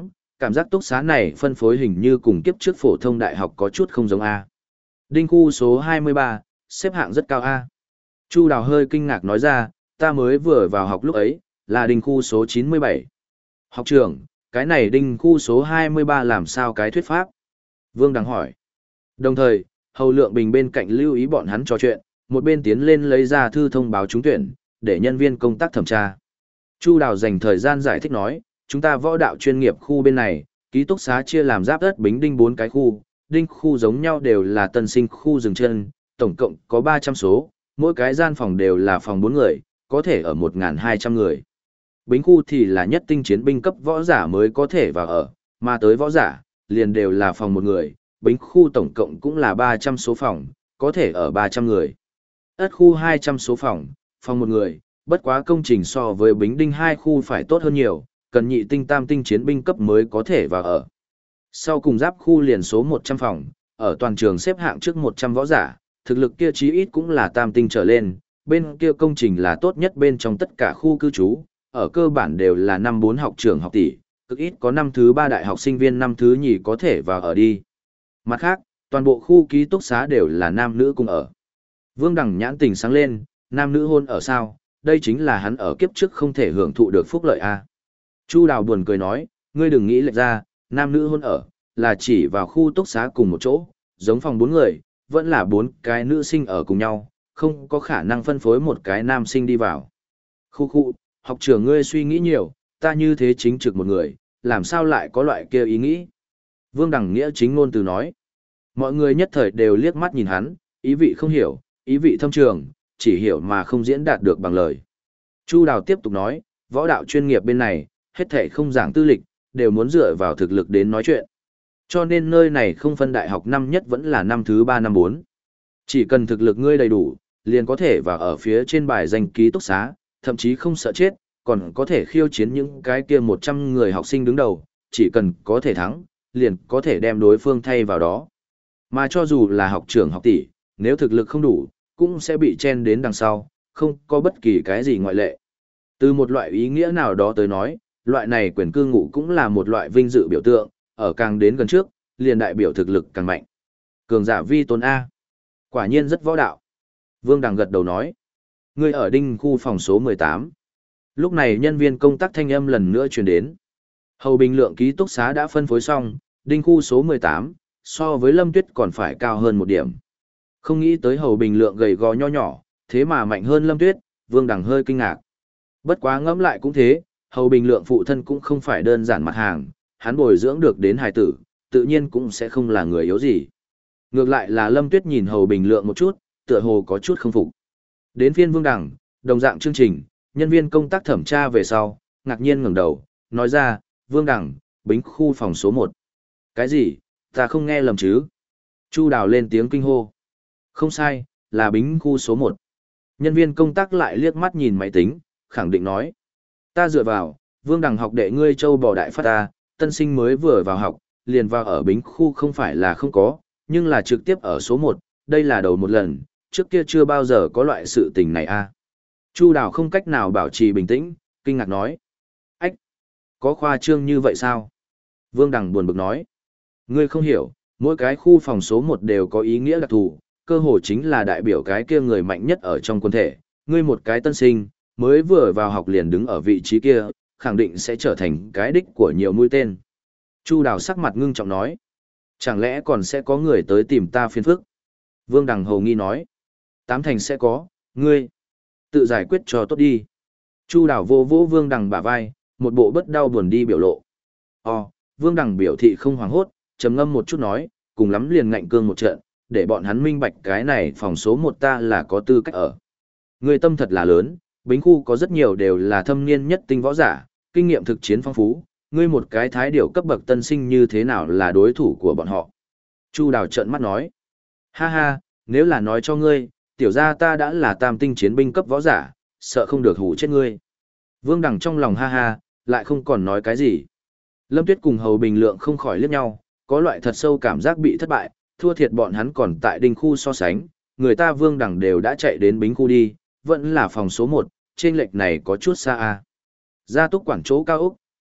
cảm giác túc xá này phân phối hình như cùng kiếp trước phổ thông đại học có chút không giống A. Đinh khu số 23, xếp hạng rất cao A. Chu Đào hơi kinh ngạc nói ra, ta mới vừa vào học lúc ấy, là đinh khu số 97. Học trưởng, cái này đinh khu số 23 làm sao cái thuyết pháp? Vương Đằng hỏi. Đồng thời, Hầu Lượng Bình bên cạnh lưu ý bọn hắn trò chuyện, một bên tiến lên lấy ra thư thông báo trúng tuyển, để nhân viên công tác thẩm tra. Chu Đào dành thời gian giải thích nói, chúng ta võ đạo chuyên nghiệp khu bên này, ký túc xá chia làm giáp đất Bính Đinh 4 cái khu, đinh khu giống nhau đều là tân sinh khu dừng chân, tổng cộng có 300 số, mỗi cái gian phòng đều là phòng 4 người, có thể ở 1.200 người. Bính khu thì là nhất tinh chiến binh cấp võ giả mới có thể vào ở, mà tới võ giả, liền đều là phòng 1 người, Bính khu tổng cộng cũng là 300 số phòng, có thể ở 300 người. Ất khu 200 số phòng, phòng 1 người, bất quá công trình so với Bính Đinh 2 khu phải tốt hơn nhiều, cần nhị tinh tam tinh chiến binh cấp mới có thể vào ở. Sau cùng giáp khu liền số 100 phòng, ở toàn trường xếp hạng trước 100 võ giả, thực lực kia chí ít cũng là tam tinh trở lên, bên kia công trình là tốt nhất bên trong tất cả khu cư trú, ở cơ bản đều là năm 4 học trưởng học tỷ, cực ít có năm thứ 3 đại học sinh viên năm thứ nhì có thể vào ở đi. Mặt khác, toàn bộ khu ký túc xá đều là nam nữ cùng ở. Vương Đằng nhãn tình sáng lên, nam nữ hôn ở sao, đây chính là hắn ở kiếp trước không thể hưởng thụ được phúc lợi a. Chu Đào buồn cười nói, ngươi đừng nghĩ lệch ra, nam nữ hôn ở, là chỉ vào khu túc xá cùng một chỗ, giống phòng 4 người, vẫn là 4 cái nữ sinh ở cùng nhau, không có khả năng phân phối một cái nam sinh đi vào. Khu, học trưởng ngươi suy nghĩ nhiều, ta như thế chính trực một người, làm sao lại có loại kia ý nghĩ. Vương Đằng nghĩa chính ngôn từ nói. Mọi người nhất thời đều liếc mắt nhìn hắn, ý vị không hiểu, ý vị thâm trường, chỉ hiểu mà không diễn đạt được bằng lời. Chu Đào tiếp tục nói, võ đạo chuyên nghiệp bên này, hết thảy không giảng tư lịch, đều muốn dựa vào thực lực đến nói chuyện. Cho nên nơi này không phân đại học năm nhất vẫn là năm thứ 3 năm 4. Chỉ cần thực lực ngươi đầy đủ, liền có thể vào ở phía trên bài danh ký túc xá, thậm chí không sợ chết, còn có thể khiêu chiến những cái kia 100 người học sinh đứng đầu, chỉ cần có thể thắng, liền có thể đem đối phương thay vào đó. Mà cho dù là học trưởng học tỷ, nếu thực lực không đủ, cũng sẽ bị chen đến đằng sau, không có bất kỳ cái gì ngoại lệ. Từ một loại ý nghĩa nào đó tới nói, loại này quyền cư ngụ cũng là một loại vinh dự biểu tượng, ở càng đến gần trước, liền đại biểu thực lực càng mạnh. Cường giả vi tôn A. Quả nhiên rất võ đạo. Vương Đằng gật đầu nói. Ngươi ở đinh khu phòng số 18. Lúc này nhân viên công tác thanh âm lần nữa truyền đến. Hầu Bình Lượng ký túc xá đã phân phối xong, đinh khu số 18, so với Lâm Tuyết còn phải cao hơn một điểm. Không nghĩ tới Hầu Bình Lượng gầy gò nho nhỏ, thế mà mạnh hơn Lâm Tuyết, Vương Đằng hơi kinh ngạc. Bất quá ngẫm lại cũng thế, Hầu Bình Lượng phụ thân cũng không phải đơn giản mặt hàng, hắn bồi dưỡng được đến hài tử, tự nhiên cũng sẽ không là người yếu gì. Ngược lại là Lâm Tuyết nhìn Hầu Bình Lượng một chút, tựa hồ có chút không phục. Đến phiên Vương Đằng, đồng dạng chương trình, nhân viên công tác thẩm tra về sau, ngạc nhiên ngẩng đầu, nói ra, Vương Đằng, Bính khu phòng số 1. Cái gì, ta không nghe lầm chứ? Chu Đào lên tiếng kinh hô. Không sai, là Bính khu số 1. Nhân viên công tác lại liếc mắt nhìn máy tính, khẳng định nói. Ta dựa vào, Vương Đằng học đệ ngươi châu bò đại phát ta, tân sinh mới vừa vào học, liền vào ở Bính khu không phải là không có, nhưng là trực tiếp ở số 1, đây là đầu một lần, trước kia chưa bao giờ có loại sự tình này a. Chu Đào không cách nào bảo trì bình tĩnh, kinh ngạc nói. Ách, có khoa trương như vậy sao? Vương Đằng buồn bực nói. Ngươi không hiểu, mỗi cái khu phòng số 1 đều có ý nghĩa đặc thù, cơ hồ chính là đại biểu cái kia người mạnh nhất ở trong quân thể. Ngươi một cái tân sinh, mới vừa vào học liền đứng ở vị trí kia, khẳng định sẽ trở thành cái đích của nhiều mũi tên. Chu Đào sắc mặt ngưng trọng nói. Chẳng lẽ còn sẽ có người tới tìm ta phiền phức? Vương Đằng hầu nghi nói. 8 thành sẽ có, ngươi tự giải quyết cho tốt đi. Chu Đào vô vỗ Vương Đằng bả vai, một bộ bất đau buồn đi biểu lộ. Vương Đằng biểu thị không hoảng hốt, trầm ngâm một chút nói, cùng lắm liền ngạnh cương một trận, để bọn hắn minh bạch cái này phòng số 1 ta là có tư cách ở. Ngươi tâm thật là lớn, Bính khu có rất nhiều đều là thâm niên nhất tinh võ giả, kinh nghiệm thực chiến phong phú, ngươi một cái thái điểu cấp bậc tân sinh như thế nào là đối thủ của bọn họ. Chu Đào trợn mắt nói, ha ha, nếu là nói cho ngươi, tiểu gia ta đã là tam tinh chiến binh cấp võ giả, sợ không được hủ chết ngươi. Vương Đằng trong lòng ha ha, lại không còn nói cái gì. Lâm Tuyết cùng Hầu Bình Lượng không khỏi liếc nhau, có loại thật sâu cảm giác bị thất bại, thua thiệt bọn hắn còn tại đinh khu so sánh, người ta Vương Đằng đều đã chạy đến Bính khu đi, vẫn là phòng số 1, chênh lệch này có chút xa a. Gia túc quản chỗ cao ốc,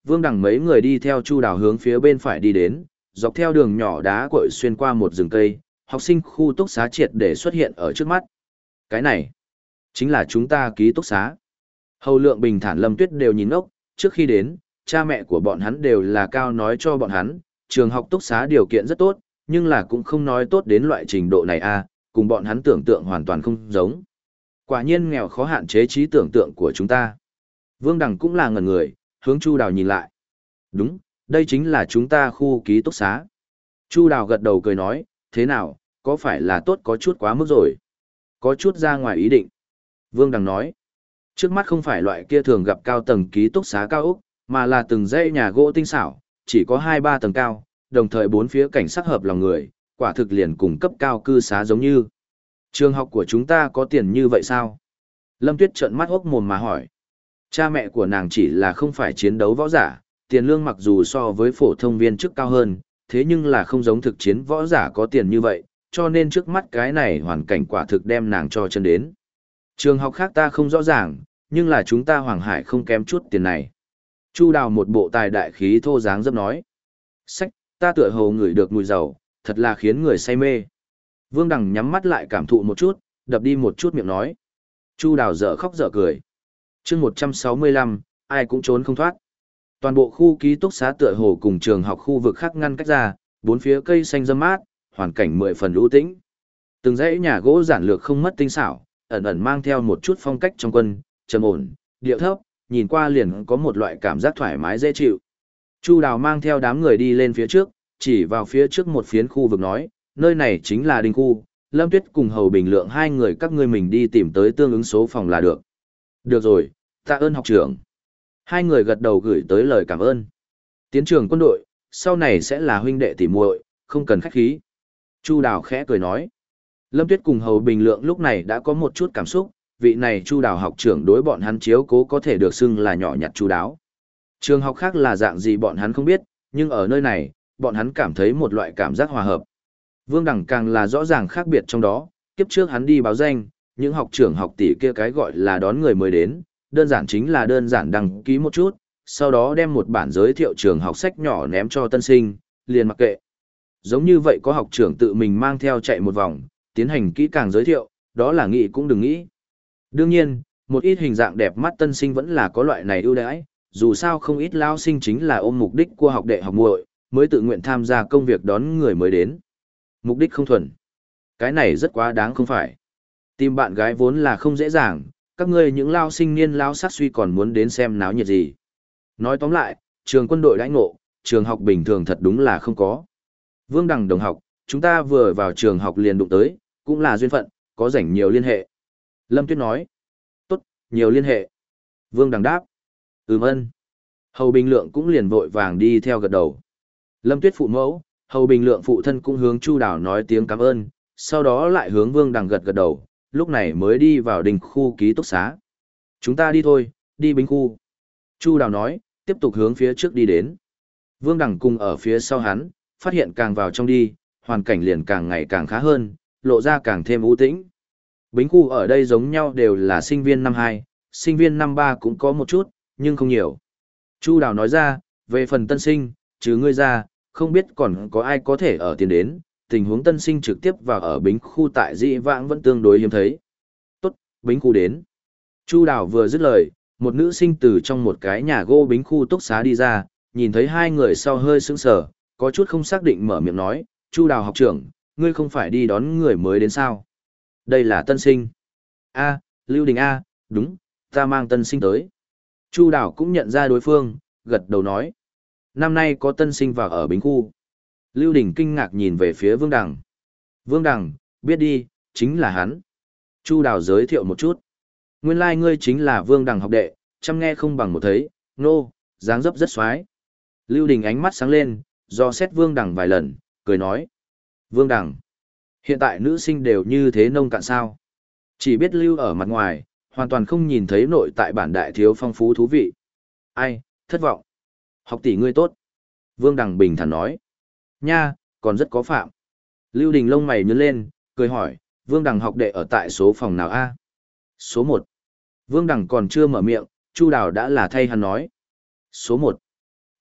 Vương Đằng mấy người đi theo Chu Đào hướng phía bên phải đi đến, dọc theo đường nhỏ đá cội xuyên qua một rừng cây, học sinh khu túc xá triệt để xuất hiện ở trước mắt. Cái này, chính là chúng ta ký túc xá. Hầu Lượng Bình thản Lâm Tuyết đều nhìn ốc, trước khi đến, cha mẹ của bọn hắn đều là cao nói cho bọn hắn, trường học túc xá điều kiện rất tốt, nhưng là cũng không nói tốt đến loại trình độ này a, cùng bọn hắn tưởng tượng hoàn toàn không giống. Quả nhiên nghèo khó hạn chế trí tưởng tượng của chúng ta. Vương Đằng cũng là ngẩn người, hướng Chu Đào nhìn lại. Đúng, đây chính là chúng ta khu ký túc xá. Chu Đào gật đầu cười nói, thế nào, có phải là tốt có chút quá mức rồi? Có chút ra ngoài ý định. Vương Đằng nói, trước mắt không phải loại kia thường gặp cao tầng ký túc xá cao ốc, mà là từng dãy nhà gỗ tinh xảo, chỉ có 2-3 tầng cao, đồng thời bốn phía cảnh sắc hợp lòng người, quả thực liền cùng cấp cao cư xá giống như. Trường học của chúng ta có tiền như vậy sao? Lâm Tuyết trợn mắt hốc mồm mà hỏi. Cha mẹ của nàng chỉ là không phải chiến đấu võ giả, tiền lương mặc dù so với phổ thông viên chức cao hơn, thế nhưng là không giống thực chiến võ giả có tiền như vậy, cho nên trước mắt cái này hoàn cảnh quả thực đem nàng cho chân đến. Trường học khác ta không rõ ràng, nhưng là chúng ta Hoàng Hải không kém chút tiền này. Chu Đào một bộ tài đại khí thô dáng dấp nói. Sách, ta tựa hồ ngửi được mùi dầu, thật là khiến người say mê. Vương Đằng nhắm mắt lại cảm thụ một chút, đập đi một chút miệng nói. Chu Đào dở khóc dở cười. Chương 165, ai cũng trốn không thoát. Toàn bộ khu ký túc xá tựa hồ cùng trường học khu vực khác ngăn cách ra, bốn phía cây xanh râm mát, hoàn cảnh 10 phần ưu tĩnh. Từng dãy nhà gỗ giản lược không mất tinh xảo, ẩn ẩn mang theo một chút phong cách trong quân, trầm ổn, điệu thấp, nhìn qua liền có một loại cảm giác thoải mái dễ chịu. Chu Đào mang theo đám người đi lên phía trước, chỉ vào phía trước một phiến khu vực nói, nơi này chính là đinh khu, Lâm Tuyết cùng Hầu Bình Lượng hai người các ngươi mình đi tìm tới tương ứng số phòng là được. Được rồi, tạ ơn học trưởng. Hai người gật đầu gửi tới lời cảm ơn. Tiến trường quân đội, sau này sẽ là huynh đệ tỉ muội, không cần khách khí. Chu Đào khẽ cười nói. Lâm Tuyết cùng Hầu Bình Lượng lúc này đã có một chút cảm xúc, vị này Chu Đào học trưởng đối bọn hắn chiếu cố có thể được xưng là nhỏ nhặt chu đáo. Trường học khác là dạng gì bọn hắn không biết, nhưng ở nơi này, bọn hắn cảm thấy một loại cảm giác hòa hợp. Vương Đằng càng là rõ ràng khác biệt trong đó, kiếp trước hắn đi báo danh, những học trưởng học tỷ kia cái gọi là đón người mới đến, đơn giản chính là đơn giản đăng ký một chút, sau đó đem một bản giới thiệu trường học sách nhỏ ném cho tân sinh, liền mặc kệ. Giống như vậy có học trưởng tự mình mang theo chạy một vòng, tiến hành kỹ càng giới thiệu, đó là nghĩ cũng đừng nghĩ. Đương nhiên, một ít hình dạng đẹp mắt tân sinh vẫn là có loại này ưu đãi, dù sao không ít lao sinh chính là ôm mục đích của học đệ học muội, mới tự nguyện tham gia công việc đón người mới đến. Mục đích không thuần. Cái này rất quá đáng không phải. Tìm bạn gái vốn là không dễ dàng, các ngươi những lao sinh niên lao sát suy còn muốn đến xem náo nhiệt gì. Nói tóm lại, trường quân đội đãi ngộ, trường học bình thường thật đúng là không có. Vương Đằng đồng học, chúng ta vừa vào trường học liền đụng tới, cũng là duyên phận, có rảnh nhiều liên hệ. Lâm Tuyết nói. Tốt, nhiều liên hệ. Vương Đằng đáp. Ơn. Hầu Bình Lượng cũng liền vội vàng đi theo gật đầu. Lâm Tuyết phụ mẫu, Hầu Bình Lượng phụ thân cũng hướng Chu Đào nói tiếng cảm ơn, sau đó lại hướng Vương Đằng gật gật đầu, lúc này mới đi vào đình khu ký túc xá. Chúng ta đi thôi, đi binh khu. Chu Đào nói, tiếp tục hướng phía trước đi đến. Vương Đằng cùng ở phía sau hắn, phát hiện càng vào trong đi, hoàn cảnh liền càng ngày càng khá hơn, lộ ra càng thêm ưu tĩnh. Bính khu ở đây giống nhau đều là sinh viên năm 2, sinh viên năm 3 cũng có một chút, nhưng không nhiều. Chu Đào nói ra, về phần tân sinh, trừ ngươi ra, không biết còn có ai có thể ở tiền đến, tình huống tân sinh trực tiếp vào ở bính khu tại dị vãng vẫn tương đối hiếm thấy. Tốt, bính khu đến. Chu Đào vừa dứt lời, một nữ sinh từ trong một cái nhà gỗ bính khu túc xá đi ra, nhìn thấy hai người sau hơi sững sờ, có chút không xác định mở miệng nói, Chu Đào học trưởng, ngươi không phải đi đón người mới đến sao? Đây là tân sinh. A, Lưu Đình A, đúng, ta mang tân sinh tới. Chu Đào cũng nhận ra đối phương, gật đầu nói. Năm nay có tân sinh vào ở bính khu. Lưu Đình kinh ngạc nhìn về phía Vương Đằng. Vương Đằng, biết đi, chính là hắn. Chu Đào giới thiệu một chút. Nguyên lai ngươi chính là Vương Đằng học đệ, chăm nghe không bằng một thấy, nô, dáng dấp rất xoái. Lưu Đình ánh mắt sáng lên, do xét Vương Đằng vài lần, cười nói. Vương Đằng, hiện tại nữ sinh đều như thế nông cạn sao. Chỉ biết lưu ở mặt ngoài, hoàn toàn không nhìn thấy nội tại bản đại thiếu phong phú thú vị. Ai, thất vọng. Học tỷ ngươi tốt. Vương Đằng bình thản nói. Nha, còn rất có phạm. Lưu Đình lông mày nhướng lên, cười hỏi, Vương Đằng học đệ ở tại số phòng nào a? Số 1. Vương Đằng còn chưa mở miệng, Chu Đào đã là thay hắn nói. Số 1.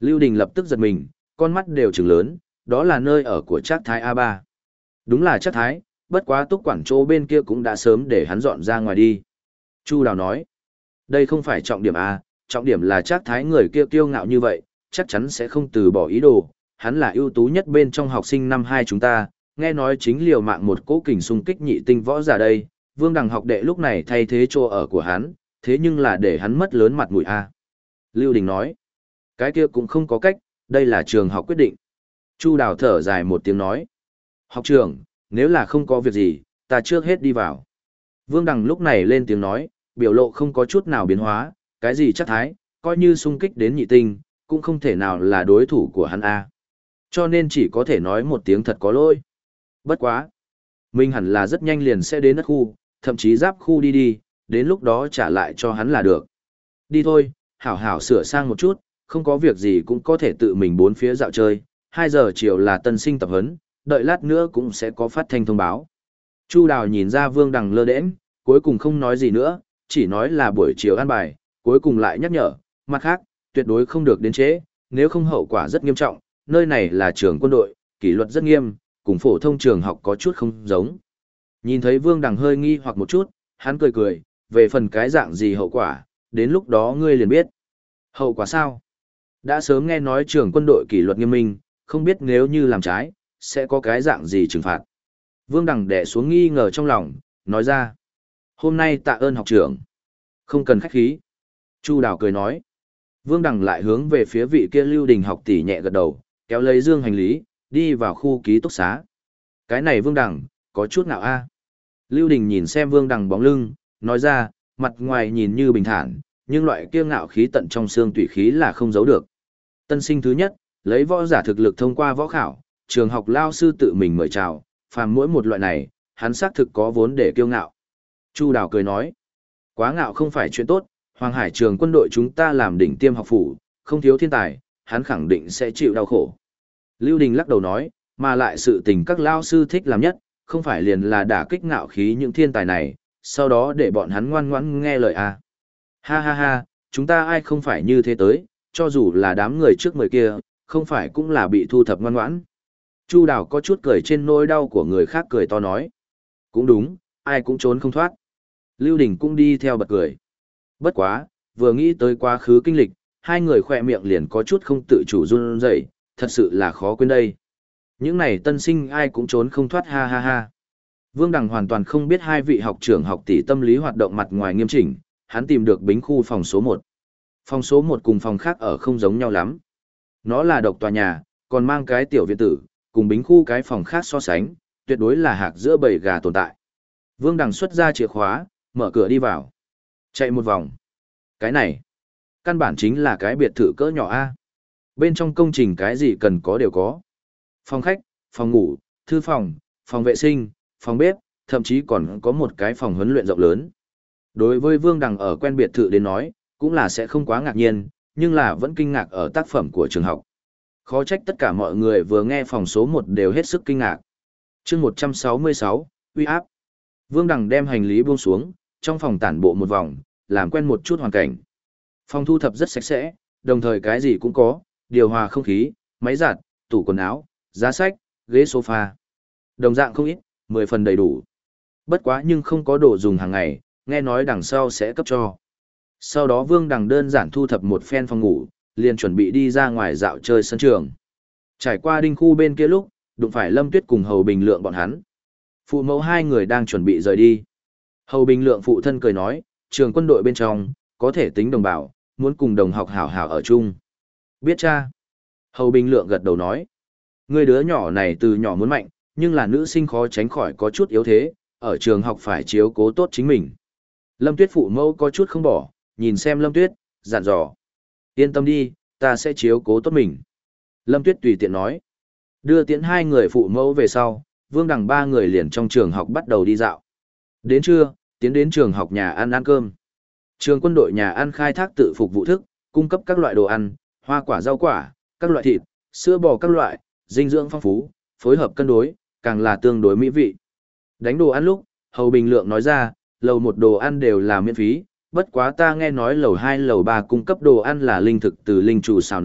Lưu Đình lập tức giật mình, con mắt đều trừng lớn, đó là nơi ở của Trác Thái A3. Đúng là Trác Thái, bất quá Túc quản chỗ bên kia cũng đã sớm để hắn dọn ra ngoài đi. Chu Đào nói, đây không phải trọng điểm A, trọng điểm là Trác Thái người kia kiêu ngạo như vậy, chắc chắn sẽ không từ bỏ ý đồ, hắn là ưu tú nhất bên trong học sinh năm 2 chúng ta, nghe nói chính liều mạng một cỗ kình xung kích nhị tinh võ giả đây, Vương Đằng học đệ lúc này thay thế chỗ ở của hắn, thế nhưng là để hắn mất lớn mặt mũi A. Lưu Đình nói, cái kia cũng không có cách, đây là trường học quyết định. Chu Đào thở dài một tiếng nói, học trưởng, nếu là không có việc gì, ta trước hết đi vào. Vương Đằng lúc này lên tiếng nói, biểu lộ không có chút nào biến hóa, cái gì Trác Thái, coi như xung kích đến nhị tinh, cũng không thể nào là đối thủ của hắn A. Cho nên chỉ có thể nói một tiếng thật có lỗi. Bất quá. Mình hẳn là rất nhanh liền sẽ đến đất khu, thậm chí giáp khu đi đi, đến lúc đó trả lại cho hắn là được. Đi thôi, hảo hảo sửa sang một chút, không có việc gì cũng có thể tự mình bốn phía dạo chơi. 2 giờ chiều là tân sinh tập huấn, đợi lát nữa cũng sẽ có phát thanh thông báo. Chu Đào nhìn ra Vương Đằng lơ đễnh, cuối cùng không nói gì nữa, chỉ nói là buổi chiều ăn bài, cuối cùng lại nhắc nhở, mặt khác, tuyệt đối không được đến trễ, nếu không hậu quả rất nghiêm trọng, nơi này là trường quân đội, kỷ luật rất nghiêm, cùng phổ thông trường học có chút không giống. Nhìn thấy Vương Đằng hơi nghi hoặc một chút, hắn cười cười, về phần cái dạng gì hậu quả, đến lúc đó ngươi liền biết. Hậu quả sao? Đã sớm nghe nói trường quân đội kỷ luật nghiêm minh, không biết nếu như làm trái, sẽ có cái dạng gì trừng phạt. Vương Đằng đè xuống nghi ngờ trong lòng, nói ra. Hôm nay tạ ơn học trưởng. Không cần khách khí. Chu Đào cười nói. Vương Đằng lại hướng về phía vị kia Lưu Đình học tỷ nhẹ gật đầu, kéo lấy dương hành lý, đi vào khu ký túc xá. Cái này Vương Đằng, có chút ngạo a. Lưu Đình nhìn xem Vương Đằng bóng lưng, nói ra, mặt ngoài nhìn như bình thản, nhưng loại kiêu ngạo khí tận trong xương tủy khí là không giấu được. Tân sinh thứ nhất, lấy võ giả thực lực thông qua võ khảo, trường học lao sư tự mình mời chào, phàm mỗi một loại này, hắn xác thực có vốn để kiêu ngạo. Chu Đào cười nói, quá ngạo không phải chuyện tốt, Hoàng Hải trường quân đội chúng ta làm đỉnh tiêm học phủ, không thiếu thiên tài, hắn khẳng định sẽ chịu đau khổ. Lưu Đình lắc đầu nói, mà lại sự tình các lao sư thích làm nhất, không phải liền là đả kích ngạo khí những thiên tài này, sau đó để bọn hắn ngoan ngoãn nghe lời à. Ha ha ha, chúng ta ai không phải như thế tới, cho dù là đám người trước người kia, không phải cũng là bị thu thập ngoan ngoãn. Chu Đào có chút cười trên nỗi đau của người khác cười to nói. Cũng đúng, ai cũng trốn không thoát. Lưu Đình cũng đi theo bật cười. Bất quá, vừa nghĩ tới quá khứ kinh lịch, hai người khỏe miệng liền có chút không tự chủ run rẩy, thật sự là khó quên đây. Những này tân sinh ai cũng trốn không thoát ha ha ha. Vương Đằng hoàn toàn không biết hai vị học trưởng học tỷ tâm lý hoạt động mặt ngoài nghiêm chỉnh, hắn tìm được bính khu phòng số 1. Phòng số 1 cùng phòng khác ở không giống nhau lắm. Nó là độc tòa nhà, còn mang cái tiểu viện tử, cùng bính khu cái phòng khác so sánh, tuyệt đối là hạc giữa bầy gà tồn tại. Vương Đằng xuất ra chìa khóa, mở cửa đi vào. Chạy một vòng. Cái này, căn bản chính là cái biệt thự cỡ nhỏ A. Bên trong công trình cái gì cần có đều có. Phòng khách, phòng ngủ, thư phòng, phòng vệ sinh, phòng bếp, thậm chí còn có một cái phòng huấn luyện rộng lớn. Đối với Vương Đằng ở quen biệt thự đến nói, cũng là sẽ không quá ngạc nhiên, nhưng là vẫn kinh ngạc ở tác phẩm của trường học. Khó trách tất cả mọi người vừa nghe phòng số 1 đều hết sức kinh ngạc. Chương 166, uy áp. Vương Đằng đem hành lý buông xuống, trong phòng tản bộ một vòng, làm quen một chút hoàn cảnh. Phòng thu thập rất sạch sẽ, đồng thời cái gì cũng có, điều hòa không khí, máy giặt, tủ quần áo, giá sách, ghế sofa. Đồng dạng không ít, 10 phần đầy đủ. Bất quá nhưng không có đồ dùng hàng ngày, nghe nói đằng sau sẽ cấp cho. Sau đó Vương Đằng đơn giản thu thập một phen phòng ngủ, liền chuẩn bị đi ra ngoài dạo chơi sân trường. Trải qua đinh khu bên kia lúc, đụng phải Lâm Tuyết cùng Hầu Bình Lượng bọn hắn. Phụ mẫu hai người đang chuẩn bị rời đi. Hầu Bình Lượng phụ thân cười nói, trường quân đội bên trong, có thể tính đồng bào, muốn cùng đồng học hảo hảo ở chung. Biết cha. Hầu Bình Lượng gật đầu nói, người đứa nhỏ này từ nhỏ muốn mạnh, nhưng là nữ sinh khó tránh khỏi có chút yếu thế, ở trường học phải chiếu cố tốt chính mình. Lâm Tuyết phụ mẫu có chút không bỏ, nhìn xem Lâm Tuyết, dặn dò. Yên tâm đi, ta sẽ chiếu cố tốt mình. Lâm Tuyết tùy tiện nói. Đưa tiễn hai người phụ mẫu về sau, Vương Đằng ba người liền trong trường học bắt đầu đi dạo. Đến trưa, tiến đến trường học nhà ăn cơm. Trường quân đội nhà ăn khai thác tự phục vụ thức, cung cấp các loại đồ ăn, hoa quả rau quả, các loại thịt, sữa bò các loại, dinh dưỡng phong phú, phối hợp cân đối, càng là tương đối mỹ vị. Đánh đồ ăn lúc, Hầu Bình Lượng nói ra, lầu 1 đồ ăn đều là miễn phí, bất quá ta nghe nói lầu 2 lầu 3 cung cấp đồ ăn là linh thực từ linh chủ xào nấu,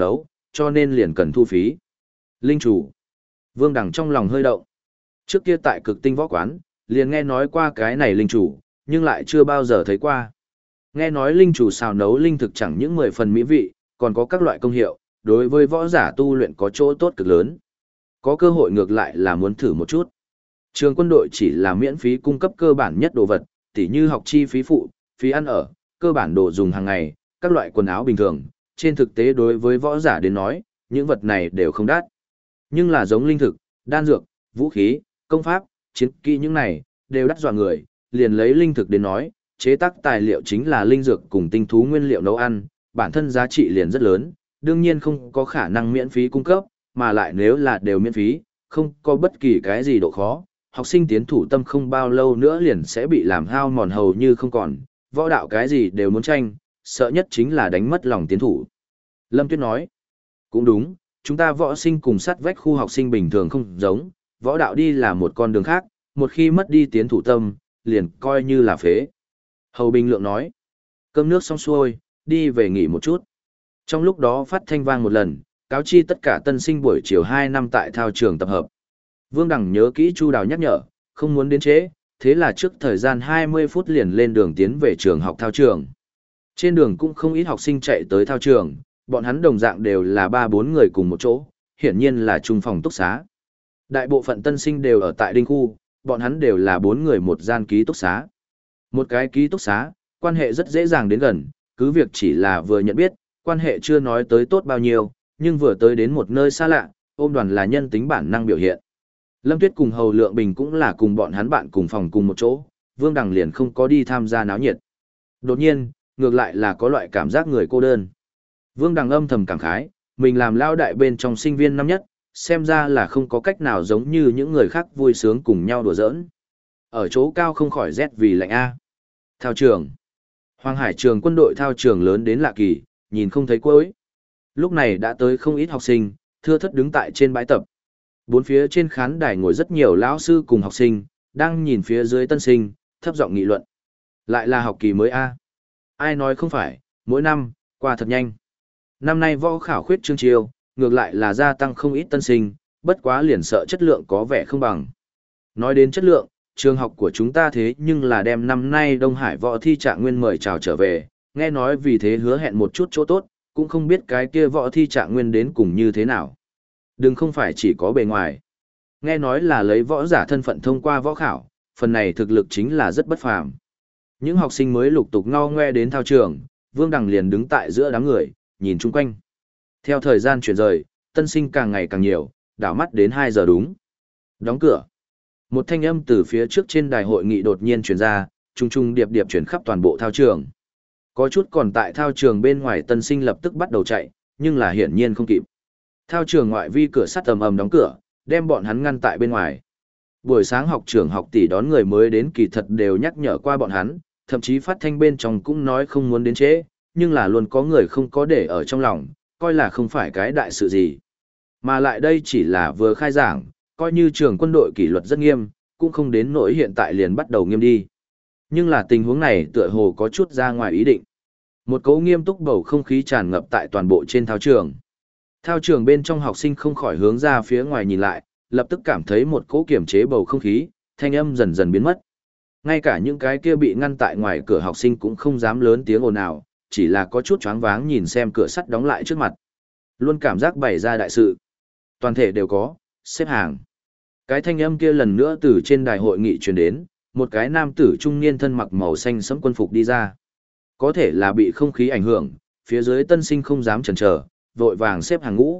cho nên liền cần thu phí. Linh chủ. Vương Đằng trong lòng hơi động. Trước kia tại Cực Tinh võ quán, liền nghe nói qua cái này linh chủ, nhưng lại chưa bao giờ thấy qua. Nghe nói linh chủ xào nấu linh thực chẳng những 10 phần mỹ vị, còn có các loại công hiệu, đối với võ giả tu luyện có chỗ tốt cực lớn. Có cơ hội ngược lại là muốn thử một chút. Trường quân đội chỉ là miễn phí cung cấp cơ bản nhất đồ vật, tỉ như học chi phí phụ, phí ăn ở, cơ bản đồ dùng hàng ngày, các loại quần áo bình thường. Trên thực tế đối với võ giả đến nói, những vật này đều không đắt. Nhưng là giống linh thực, đan dược, vũ khí, công pháp, chiến kỹ những này, đều đắt dọa người, liền lấy linh thực đến nói, chế tác tài liệu chính là linh dược cùng tinh thú nguyên liệu nấu ăn, bản thân giá trị liền rất lớn, đương nhiên không có khả năng miễn phí cung cấp, mà lại nếu là đều miễn phí, không có bất kỳ cái gì độ khó, học sinh tiến thủ tâm không bao lâu nữa liền sẽ bị làm hao mòn hầu như không còn, võ đạo cái gì đều muốn tranh, sợ nhất chính là đánh mất lòng tiến thủ. Lâm Tuyết nói, cũng đúng, chúng ta võ sinh cùng sát vách khu học sinh bình thường không giống, võ đạo đi là một con đường khác, một khi mất đi tiến thủ tâm, liền coi như là phế. Hầu Bình Lượng nói, cơm nước xong xuôi, đi về nghỉ một chút. Trong lúc đó phát thanh vang một lần, cáo chi tất cả tân sinh buổi chiều 2 năm tại thao trường tập hợp. Vương Đằng nhớ kỹ Chu Đào nhắc nhở, không muốn đến trễ, thế là trước thời gian 20 phút liền lên đường tiến về trường học thao trường. Trên đường cũng không ít học sinh chạy tới thao trường, bọn hắn đồng dạng đều là 3-4 người cùng một chỗ, hiển nhiên là chung phòng túc xá. Đại bộ phận tân sinh đều ở tại Đinh Khu, bọn hắn đều là 4 người một gian ký túc xá. Một cái ký túc xá, quan hệ rất dễ dàng đến gần, cứ việc chỉ là vừa nhận biết, quan hệ chưa nói tới tốt bao nhiêu, nhưng vừa tới đến một nơi xa lạ, ôm đoàn là nhân tính bản năng biểu hiện. Lâm Tuyết cùng Hầu Lượng Bình cũng là cùng bọn hắn bạn cùng phòng cùng một chỗ, Vương Đằng liền không có đi tham gia náo nhiệt. Đột nhiên, ngược lại là có loại cảm giác người cô đơn. Vương Đằng âm thầm cảm khái, mình làm lao đại bên trong sinh viên năm nhất, xem ra là không có cách nào giống như những người khác vui sướng cùng nhau đùa giỡn. Ở chỗ cao không khỏi rét vì lạnh A. Thao trường. Hoàng Hải trường quân đội thao trường lớn đến lạ kỳ, nhìn không thấy cuối. Lúc này đã tới không ít học sinh, thưa thất đứng tại trên bãi tập. Bốn phía trên khán đài ngồi rất nhiều lão sư cùng học sinh, đang nhìn phía dưới tân sinh, thấp giọng nghị luận. Lại là học kỳ mới A. Ai nói không phải, mỗi năm, qua thật nhanh. Năm nay võ khảo khuyết chương chiêu, ngược lại là gia tăng không ít tân sinh, bất quá liền sợ chất lượng có vẻ không bằng. Nói đến chất lượng, trường học của chúng ta thế nhưng là đem năm nay Đông Hải võ thi trạng nguyên mời chào trở về, nghe nói vì thế hứa hẹn một chút chỗ tốt, cũng không biết cái kia võ thi trạng nguyên đến cùng như thế nào. Đừng không phải chỉ có bề ngoài. Nghe nói là lấy võ giả thân phận thông qua võ khảo, phần này thực lực chính là rất bất phàm. Những học sinh mới lục tục ngao ngoe đến thao trường, Vương Đằng liền đứng tại giữa đám người, nhìn chung quanh. Theo thời gian chuyển rời, tân sinh càng ngày càng nhiều, đảo mắt đến 2 giờ đúng. Đóng cửa. Một thanh âm từ phía trước trên đài hội nghị đột nhiên truyền ra, trung trung điệp điệp chuyển khắp toàn bộ thao trường. Có chút còn tại thao trường bên ngoài tân sinh lập tức bắt đầu chạy, nhưng là hiển nhiên không kịp. Thao trường ngoại vi cửa sắt ầm ầm đóng cửa, đem bọn hắn ngăn tại bên ngoài. Buổi sáng học trưởng học tỷ đón người mới đến kỳ thật đều nhắc nhở qua bọn hắn, thậm chí phát thanh bên trong cũng nói không muốn đến trễ, nhưng là luôn có người không có để ở trong lòng, coi là không phải cái đại sự gì. Mà lại đây chỉ là vừa khai giảng, coi như trường quân đội kỷ luật rất nghiêm, cũng không đến nỗi hiện tại liền bắt đầu nghiêm đi. Nhưng là tình huống này tựa hồ có chút ra ngoài ý định. Một cấu nghiêm túc bầu không khí tràn ngập tại toàn bộ trên thao trường. Thao trường bên trong học sinh không khỏi hướng ra phía ngoài nhìn lại, lập tức cảm thấy một cỗ kiểm chế bầu không khí, thanh âm dần dần biến mất. Ngay cả những cái kia bị ngăn tại ngoài cửa học sinh cũng không dám lớn tiếng ồn ào, chỉ là có chút choáng váng nhìn xem cửa sắt đóng lại trước mặt. Luôn cảm giác bày ra đại sự. Toàn thể đều có, xếp hàng. Cái thanh âm kia lần nữa từ trên đài hội nghị truyền đến, một cái nam tử trung niên thân mặc màu xanh sẫm quân phục đi ra. Có thể là bị không khí ảnh hưởng, phía dưới tân sinh không dám chần chờ, vội vàng xếp hàng ngũ.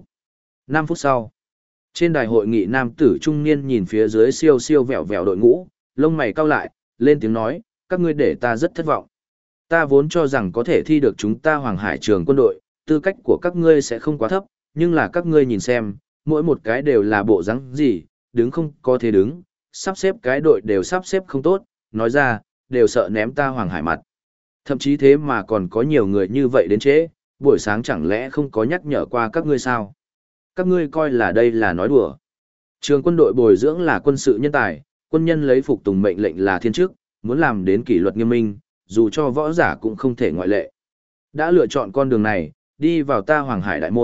5 phút sau, trên đài hội nghị nam tử trung niên nhìn phía dưới siêu siêu vẹo vẹo đội ngũ, lông mày cau lại, lên tiếng nói, các ngươi để ta rất thất vọng. Ta vốn cho rằng có thể thi được chúng ta Hoàng Hải trường quân đội, tư cách của các ngươi sẽ không quá thấp, nhưng là các ngươi nhìn xem, mỗi một cái đều là bộ dáng gì, đứng không có thế đứng, sắp xếp cái đội đều sắp xếp không tốt, nói ra, đều sợ ném ta Hoàng Hải mặt. Thậm chí thế mà còn có nhiều người như vậy đến trễ, buổi sáng chẳng lẽ không có nhắc nhở qua các ngươi sao? Các ngươi coi là đây là nói đùa. Trường quân đội bồi dưỡng là quân sự nhân tài, quân nhân lấy phục tùng mệnh lệnh là thiên chức, muốn làm đến kỷ luật nghiêm minh, dù cho võ giả cũng không thể ngoại lệ. Đã lựa chọn con đường này, đi vào ta Hoàng Hải đại môn,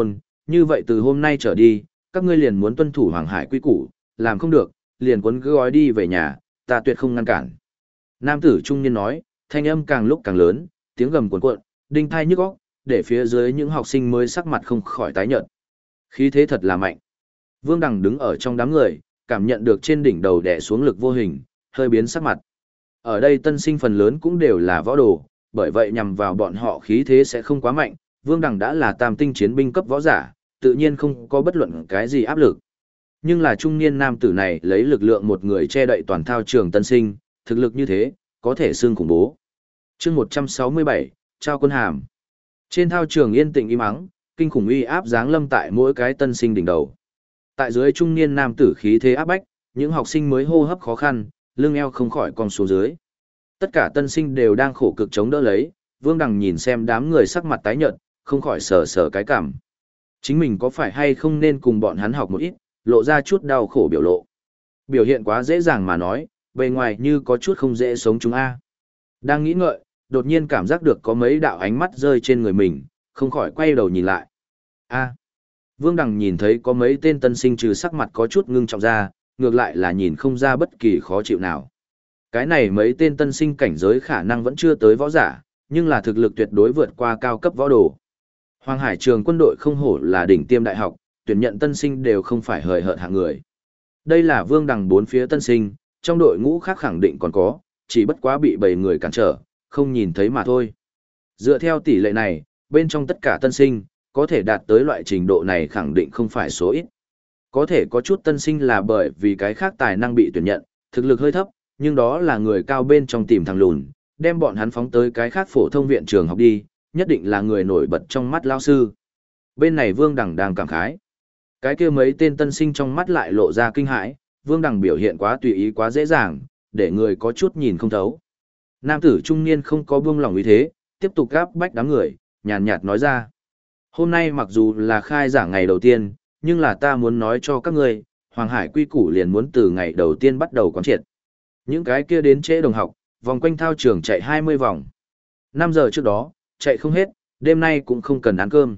như vậy từ hôm nay trở đi, các ngươi liền muốn tuân thủ Hoàng Hải quy củ, làm không được, liền cuốn cứ gói đi về nhà, ta tuyệt không ngăn cản. Nam tử trung niên nói, thanh âm càng lúc càng lớn, tiếng gầm cuồn cuộn, đinh thai nhức óc, để phía dưới những học sinh mới sắc mặt không khỏi tái nhợt. Khí thế thật là mạnh. Vương Đằng đứng ở trong đám người, cảm nhận được trên đỉnh đầu đè xuống lực vô hình, hơi biến sắc mặt. Ở đây tân sinh phần lớn cũng đều là võ đồ, bởi vậy nhằm vào bọn họ khí thế sẽ không quá mạnh. Vương Đằng đã là tam tinh chiến binh cấp võ giả, tự nhiên không có bất luận cái gì áp lực. Nhưng là trung niên nam tử này lấy lực lượng một người che đậy toàn thao trường tân sinh, thực lực như thế, có thể xương khủng bố. chương 167, trao quân hàm. Trên thao trường yên tĩnh im ắng, kinh khủng uy áp giáng lâm tại mỗi cái tân sinh đỉnh đầu. Tại dưới trung niên nam tử khí thế áp bách, những học sinh mới hô hấp khó khăn, lưng eo không khỏi cong xuống dưới. Tất cả tân sinh đều đang khổ cực chống đỡ lấy, Vương Đằng nhìn xem đám người sắc mặt tái nhợt, không khỏi sờ sờ cái cảm. Chính mình có phải hay không nên cùng bọn hắn học một ít, lộ ra chút đau khổ biểu lộ. Biểu hiện quá dễ dàng mà nói, bề ngoài như có chút không dễ sống chúng a. Đang nghĩ ngợi, đột nhiên cảm giác được có mấy đạo ánh mắt rơi trên người mình, không khỏi quay đầu nhìn lại. A. Vương Đằng nhìn thấy có mấy tên tân sinh trừ sắc mặt có chút ngưng trọng ra, ngược lại là nhìn không ra bất kỳ khó chịu nào. Cái này mấy tên tân sinh cảnh giới khả năng vẫn chưa tới võ giả, nhưng là thực lực tuyệt đối vượt qua cao cấp võ đồ. Hoàng Hải trường quân đội không hổ là đỉnh tiêm đại học, tuyển nhận tân sinh đều không phải hời hợt hạng người. Đây là Vương Đằng bốn phía tân sinh, trong đội ngũ khác khẳng định còn có, chỉ bất quá bị bầy người cản trở, không nhìn thấy mà thôi. Dựa theo tỷ lệ này, bên trong tất cả tân sinh, có thể đạt tới loại trình độ này khẳng định không phải số ít. Có thể có chút tân sinh là bởi vì cái khác tài năng bị tuyển nhận, thực lực hơi thấp, nhưng đó là người cao bên trong tìm thằng lùn, đem bọn hắn phóng tới cái khác phổ thông viện trường học đi, nhất định là người nổi bật trong mắt lao sư. Bên này Vương Đằng đang cảm khái. Cái kia mấy tên tân sinh trong mắt lại lộ ra kinh hãi, Vương Đằng biểu hiện quá tùy ý quá dễ dàng, để người có chút nhìn không thấu. Nam tử trung niên không có buông lòng ý thế, tiếp tục gáp bách đám người, nhàn nhạt nói ra. Hôm nay mặc dù là khai giảng ngày đầu tiên, nhưng là ta muốn nói cho các ngươi, Hoàng Hải quy củ liền muốn từ ngày đầu tiên bắt đầu quán triệt. Những cái kia đến trễ đồng học, vòng quanh thao trường chạy 20 vòng. 5 giờ trước đó, chạy không hết, đêm nay cũng không cần ăn cơm.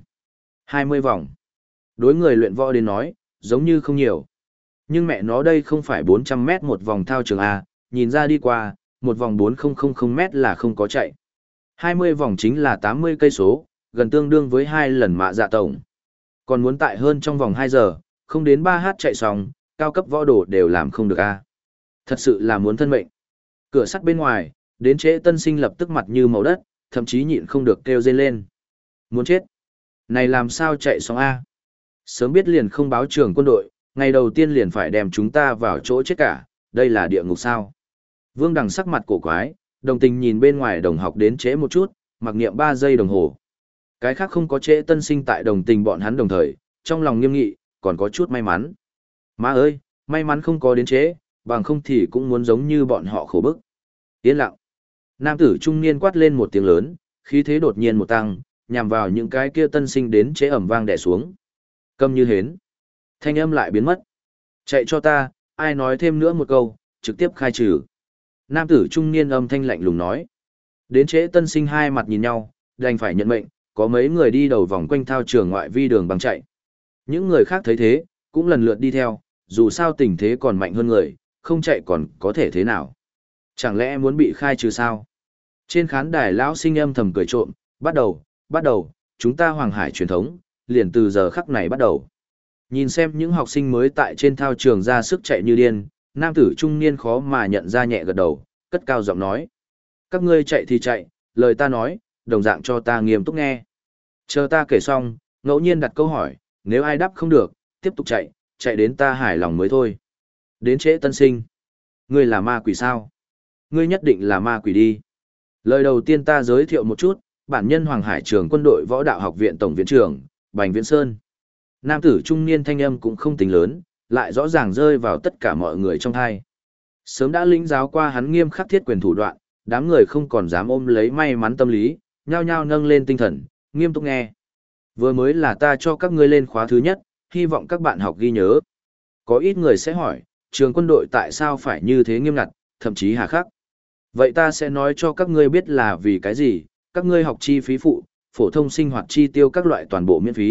20 vòng. Đối người luyện võ đến nói, giống như không nhiều. Nhưng mẹ nó đây không phải 400 mét một vòng thao trường A, nhìn ra đi qua, một vòng 4000 mét là không có chạy. 20 vòng chính là 80 cây số, gần tương đương với 2 lần mạ dạ tổng. Còn muốn tại hơn trong vòng 2 giờ, không đến 3h chạy xong, cao cấp võ đồ đều làm không được A. Thật sự là muốn thân mệnh. Cửa sắt bên ngoài, đến trễ tân sinh lập tức mặt như màu đất, thậm chí nhịn không được kêu rên lên. Muốn chết. Này làm sao chạy xong A? Sớm biết liền không báo trường quân đội, ngày đầu tiên liền phải đem chúng ta vào chỗ chết cả, đây là địa ngục sao? Vương Đằng sắc mặt cổ quái, đồng tình nhìn bên ngoài đồng học đến trễ một chút, mặc niệm 3 giây đồng hồ. Cái khác không có trễ tân sinh tại đồng tình bọn hắn đồng thời, trong lòng nghiêm nghị, còn có chút may mắn. Má ơi, may mắn không có đến trễ, bằng không thì cũng muốn giống như bọn họ khổ bức. Yên lặng. Nam tử trung niên quát lên một tiếng lớn, khí thế đột nhiên một tăng, nhằm vào những cái kia tân sinh đến trễ ẩm vang đè xuống. Câm như hến. Thanh âm lại biến mất. Chạy cho ta, ai nói thêm nữa một câu, trực tiếp khai trừ. Nam tử trung niên âm thanh lạnh lùng nói. Đến trễ tân sinh hai mặt nhìn nhau, đành phải nhận mệnh, có mấy người đi đầu vòng quanh thao trường ngoại vi đường băng chạy. Những người khác thấy thế, cũng lần lượt đi theo, dù sao tình thế còn mạnh hơn người, không chạy còn có thể thế nào. Chẳng lẽ muốn bị khai trừ sao? Trên khán đài lão sinh âm thầm cười trộm, bắt đầu, chúng ta Hoàng Hải truyền thống, liền từ giờ khắc này bắt đầu. Nhìn xem những học sinh mới tại trên thao trường ra sức chạy như điên, nam tử trung niên khó mà nhận ra nhẹ gật đầu, cất cao giọng nói. Các ngươi chạy thì chạy, lời ta nói, đồng dạng cho ta nghiêm túc nghe. Chờ ta kể xong, ngẫu nhiên đặt câu hỏi, nếu ai đáp không được, tiếp tục chạy, chạy đến ta hài lòng mới thôi. Đến trễ tân sinh. Ngươi là ma quỷ sao? Ngươi nhất định là ma quỷ đi. Lời đầu tiên ta giới thiệu một chút, bản nhân Hoàng Hải trường quân đội võ đạo học viện tổng viện trưởng, Bành Viễn Sơn. Nam tử trung niên thanh âm cũng không tính lớn, lại rõ ràng rơi vào tất cả mọi người trong thai. Sớm đã lĩnh giáo qua hắn nghiêm khắc thiết quyền thủ đoạn, đám người không còn dám ôm lấy may mắn tâm lý, nhao nhao nâng lên tinh thần, nghiêm túc nghe. Vừa mới là ta cho các ngươi lên khóa thứ nhất, hy vọng các bạn học ghi nhớ. Có ít người sẽ hỏi, trường quân đội tại sao phải như thế nghiêm ngặt, thậm chí hà khắc. Vậy ta sẽ nói cho các ngươi biết là vì cái gì, các ngươi học chi phí phụ, phổ thông sinh hoạt chi tiêu các loại toàn bộ miễn phí,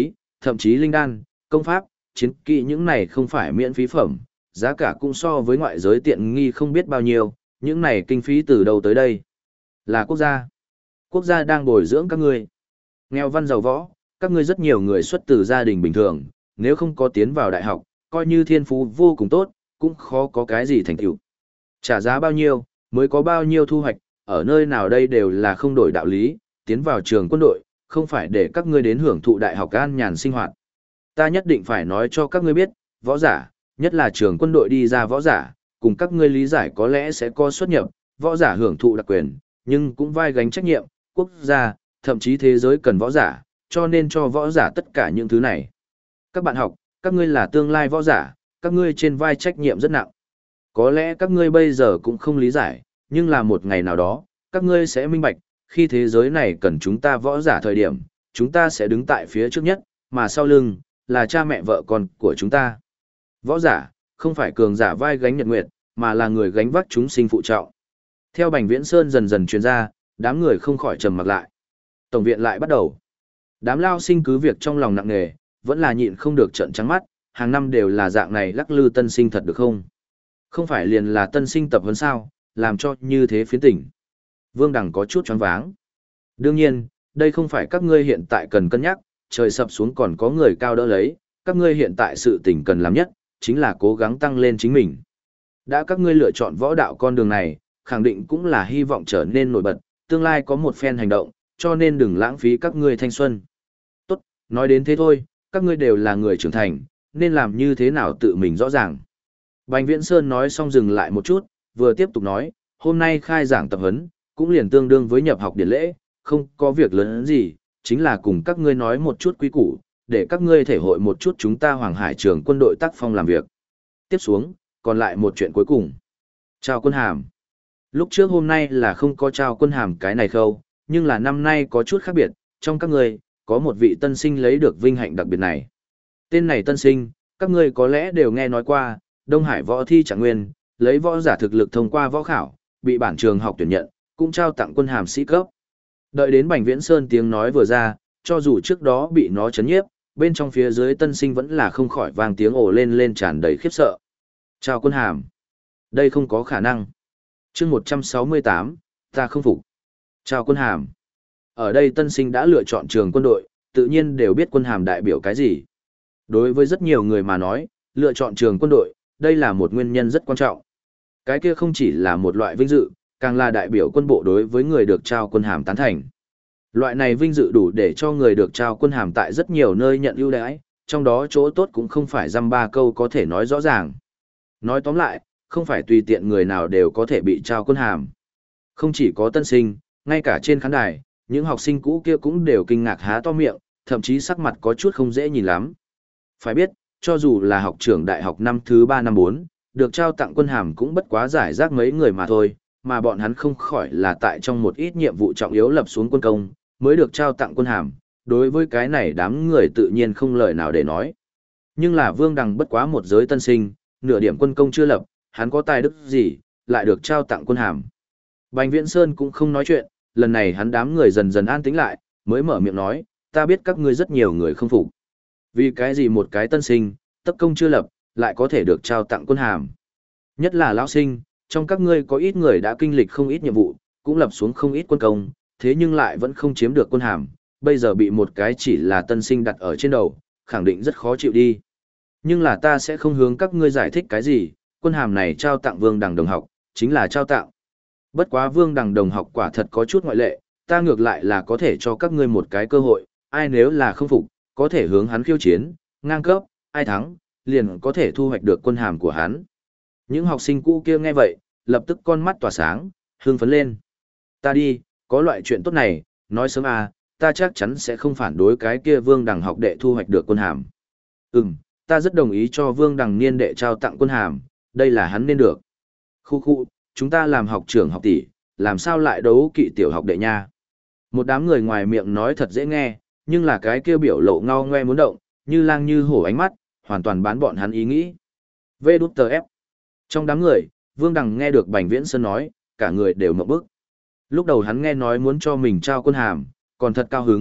Thậm chí linh đan, công pháp, chiến kỹ những này không phải miễn phí phẩm, giá cả cũng so với ngoại giới tiện nghi không biết bao nhiêu, những này kinh phí từ đâu tới đây? Là quốc gia. Quốc gia đang bồi dưỡng các ngươi. Nghèo văn giàu võ, các ngươi rất nhiều người xuất từ gia đình bình thường, nếu không có tiến vào đại học, coi như thiên phú vô cùng tốt, cũng khó có cái gì thành tựu. Trả giá bao nhiêu, mới có bao nhiêu thu hoạch, ở nơi nào đây đều là không đổi đạo lý, tiến vào trường quân đội, không phải để các ngươi đến hưởng thụ đại học an nhàn sinh hoạt. Ta nhất định phải nói cho các ngươi biết, võ giả, nhất là trường quân đội đi ra võ giả, cùng các ngươi lý giải có lẽ sẽ có xuất nhập, võ giả hưởng thụ đặc quyền, nhưng cũng vai gánh trách nhiệm, quốc gia, thậm chí thế giới cần võ giả, cho nên cho võ giả tất cả những thứ này. Các bạn học, các ngươi là tương lai võ giả, các ngươi trên vai trách nhiệm rất nặng. Có lẽ các ngươi bây giờ cũng không lý giải, nhưng là một ngày nào đó, các ngươi sẽ minh bạch, khi thế giới này cần chúng ta võ giả thời điểm, chúng ta sẽ đứng tại phía trước nhất, mà sau lưng, là cha mẹ vợ con của chúng ta. Võ giả, không phải cường giả vai gánh nhật nguyệt, mà là người gánh vác chúng sinh phụ trọng. Theo Bành Viễn Sơn dần dần truyền ra, đám người không khỏi trầm mặc lại. Tổng viện lại bắt đầu. Đám lao sinh cứ việc trong lòng nặng nề, vẫn là nhịn không được trợn trắng mắt, hàng năm đều là dạng này lắc lư tân sinh thật được không? Không phải liền là tân sinh tập huấn sao, làm cho như thế phiến tỉnh. Vương Đằng có chút choáng váng. Đương nhiên, đây không phải các ngươi hiện tại cần cân nhắc, trời sập xuống còn có người cao đỡ lấy, các ngươi hiện tại sự tỉnh cần làm nhất, chính là cố gắng tăng lên chính mình. Đã các ngươi lựa chọn võ đạo con đường này, khẳng định cũng là hy vọng trở nên nổi bật, tương lai có một phen hành động, cho nên đừng lãng phí các ngươi thanh xuân. Tốt, nói đến thế thôi, các ngươi đều là người trưởng thành, nên làm như thế nào tự mình rõ ràng. Bành Viễn Sơn nói xong dừng lại một chút, vừa tiếp tục nói, hôm nay khai giảng tập huấn, cũng liền tương đương với nhập học điển lễ, không có việc lớn gì, chính là cùng các ngươi nói một chút quý củ, để các ngươi thể hội một chút chúng ta Hoàng Hải trường quân đội tác phong làm việc. Tiếp xuống, còn lại một chuyện cuối cùng. Trao quân hàm. Lúc trước hôm nay là không có trao quân hàm cái này khâu, nhưng là năm nay có chút khác biệt, trong các ngươi, có một vị tân sinh lấy được vinh hạnh đặc biệt này. Tên này tân sinh, các ngươi có lẽ đều nghe nói qua, Đông Hải võ thi trạng nguyên, lấy võ giả thực lực thông qua võ khảo, bị bản trường học tuyển nhận, cũng trao tặng quân hàm sĩ cấp. Đợi đến Bành Viễn Sơn tiếng nói vừa ra, cho dù trước đó bị nó chấn nhiếp, bên trong phía dưới tân sinh vẫn là không khỏi vang tiếng ồ lên lên tràn đầy khiếp sợ. Trao quân hàm. Đây không có khả năng. Chương 168, ta không phục. Trao quân hàm. Ở đây tân sinh đã lựa chọn trường quân đội, tự nhiên đều biết quân hàm đại biểu cái gì. Đối với rất nhiều người mà nói, lựa chọn trường quân đội, đây là một nguyên nhân rất quan trọng. Cái kia không chỉ là một loại vinh dự, càng là đại biểu quân bộ đối với người được trao quân hàm tán thành. Loại này vinh dự đủ để cho người được trao quân hàm tại rất nhiều nơi nhận ưu đãi, trong đó chỗ tốt cũng không phải dăm ba câu có thể nói rõ ràng. Nói tóm lại, không phải tùy tiện người nào đều có thể bị trao quân hàm. Không chỉ có tân sinh, ngay cả trên khán đài, những học sinh cũ kia cũng đều kinh ngạc há to miệng, thậm chí sắc mặt có chút không dễ nhìn lắm. Phải biết, cho dù là học trưởng đại học năm thứ 3 năm 4, được trao tặng quân hàm cũng bất quá giải rác mấy người mà thôi, mà bọn hắn không khỏi là tại trong một ít nhiệm vụ trọng yếu lập xuống quân công, mới được trao tặng quân hàm, đối với cái này đám người tự nhiên không lời nào để nói. Nhưng là Vương Đằng bất quá một giới tân sinh, nửa điểm quân công chưa lập, hắn có tài đức gì, lại được trao tặng quân hàm. Bành Viễn Sơn cũng không nói chuyện, lần này hắn đám người dần dần an tĩnh lại, mới mở miệng nói, ta biết các ngươi rất nhiều người không phục. Vì cái gì một cái tân sinh, tất công chưa lập, lại có thể được trao tặng quân hàm. Nhất là lão sinh, trong các ngươi có ít người đã kinh lịch không ít nhiệm vụ, cũng lập xuống không ít quân công, thế nhưng lại vẫn không chiếm được quân hàm, bây giờ bị một cái chỉ là tân sinh đặt ở trên đầu, khẳng định rất khó chịu đi. Nhưng là ta sẽ không hướng các ngươi giải thích cái gì, quân hàm này trao tặng Vương Đằng đồng học, chính là trao tặng. Bất quá Vương Đằng đồng học quả thật có chút ngoại lệ, ta ngược lại là có thể cho các ngươi một cái cơ hội, ai nếu là không phục, có thể hướng hắn khiêu chiến, ngang cấp, ai thắng, liền có thể thu hoạch được quân hàm của hắn. Những học sinh cũ kia nghe vậy, lập tức con mắt tỏa sáng, hưng phấn lên. Ta đi, có loại chuyện tốt này, nói sớm à, ta chắc chắn sẽ không phản đối cái kia Vương Đằng học đệ thu hoạch được quân hàm. Ta rất đồng ý cho Vương Đằng niên đệ trao tặng quân hàm, đây là hắn nên được. Khu, chúng ta làm học trưởng học tỷ, làm sao lại đấu kỵ tiểu học đệ nha. Một đám người ngoài miệng nói thật dễ nghe, nhưng là cái kia biểu lộ ngao ngoe muốn động, như lang như hổ ánh mắt, hoàn toàn bán bọn hắn ý nghĩ. VđF. Trong đám người, Vương Đằng nghe được Bành Viễn Sơn nói, cả người đều ngộp bức. Lúc đầu hắn nghe nói muốn cho mình trao quân hàm, còn thật cao hứng,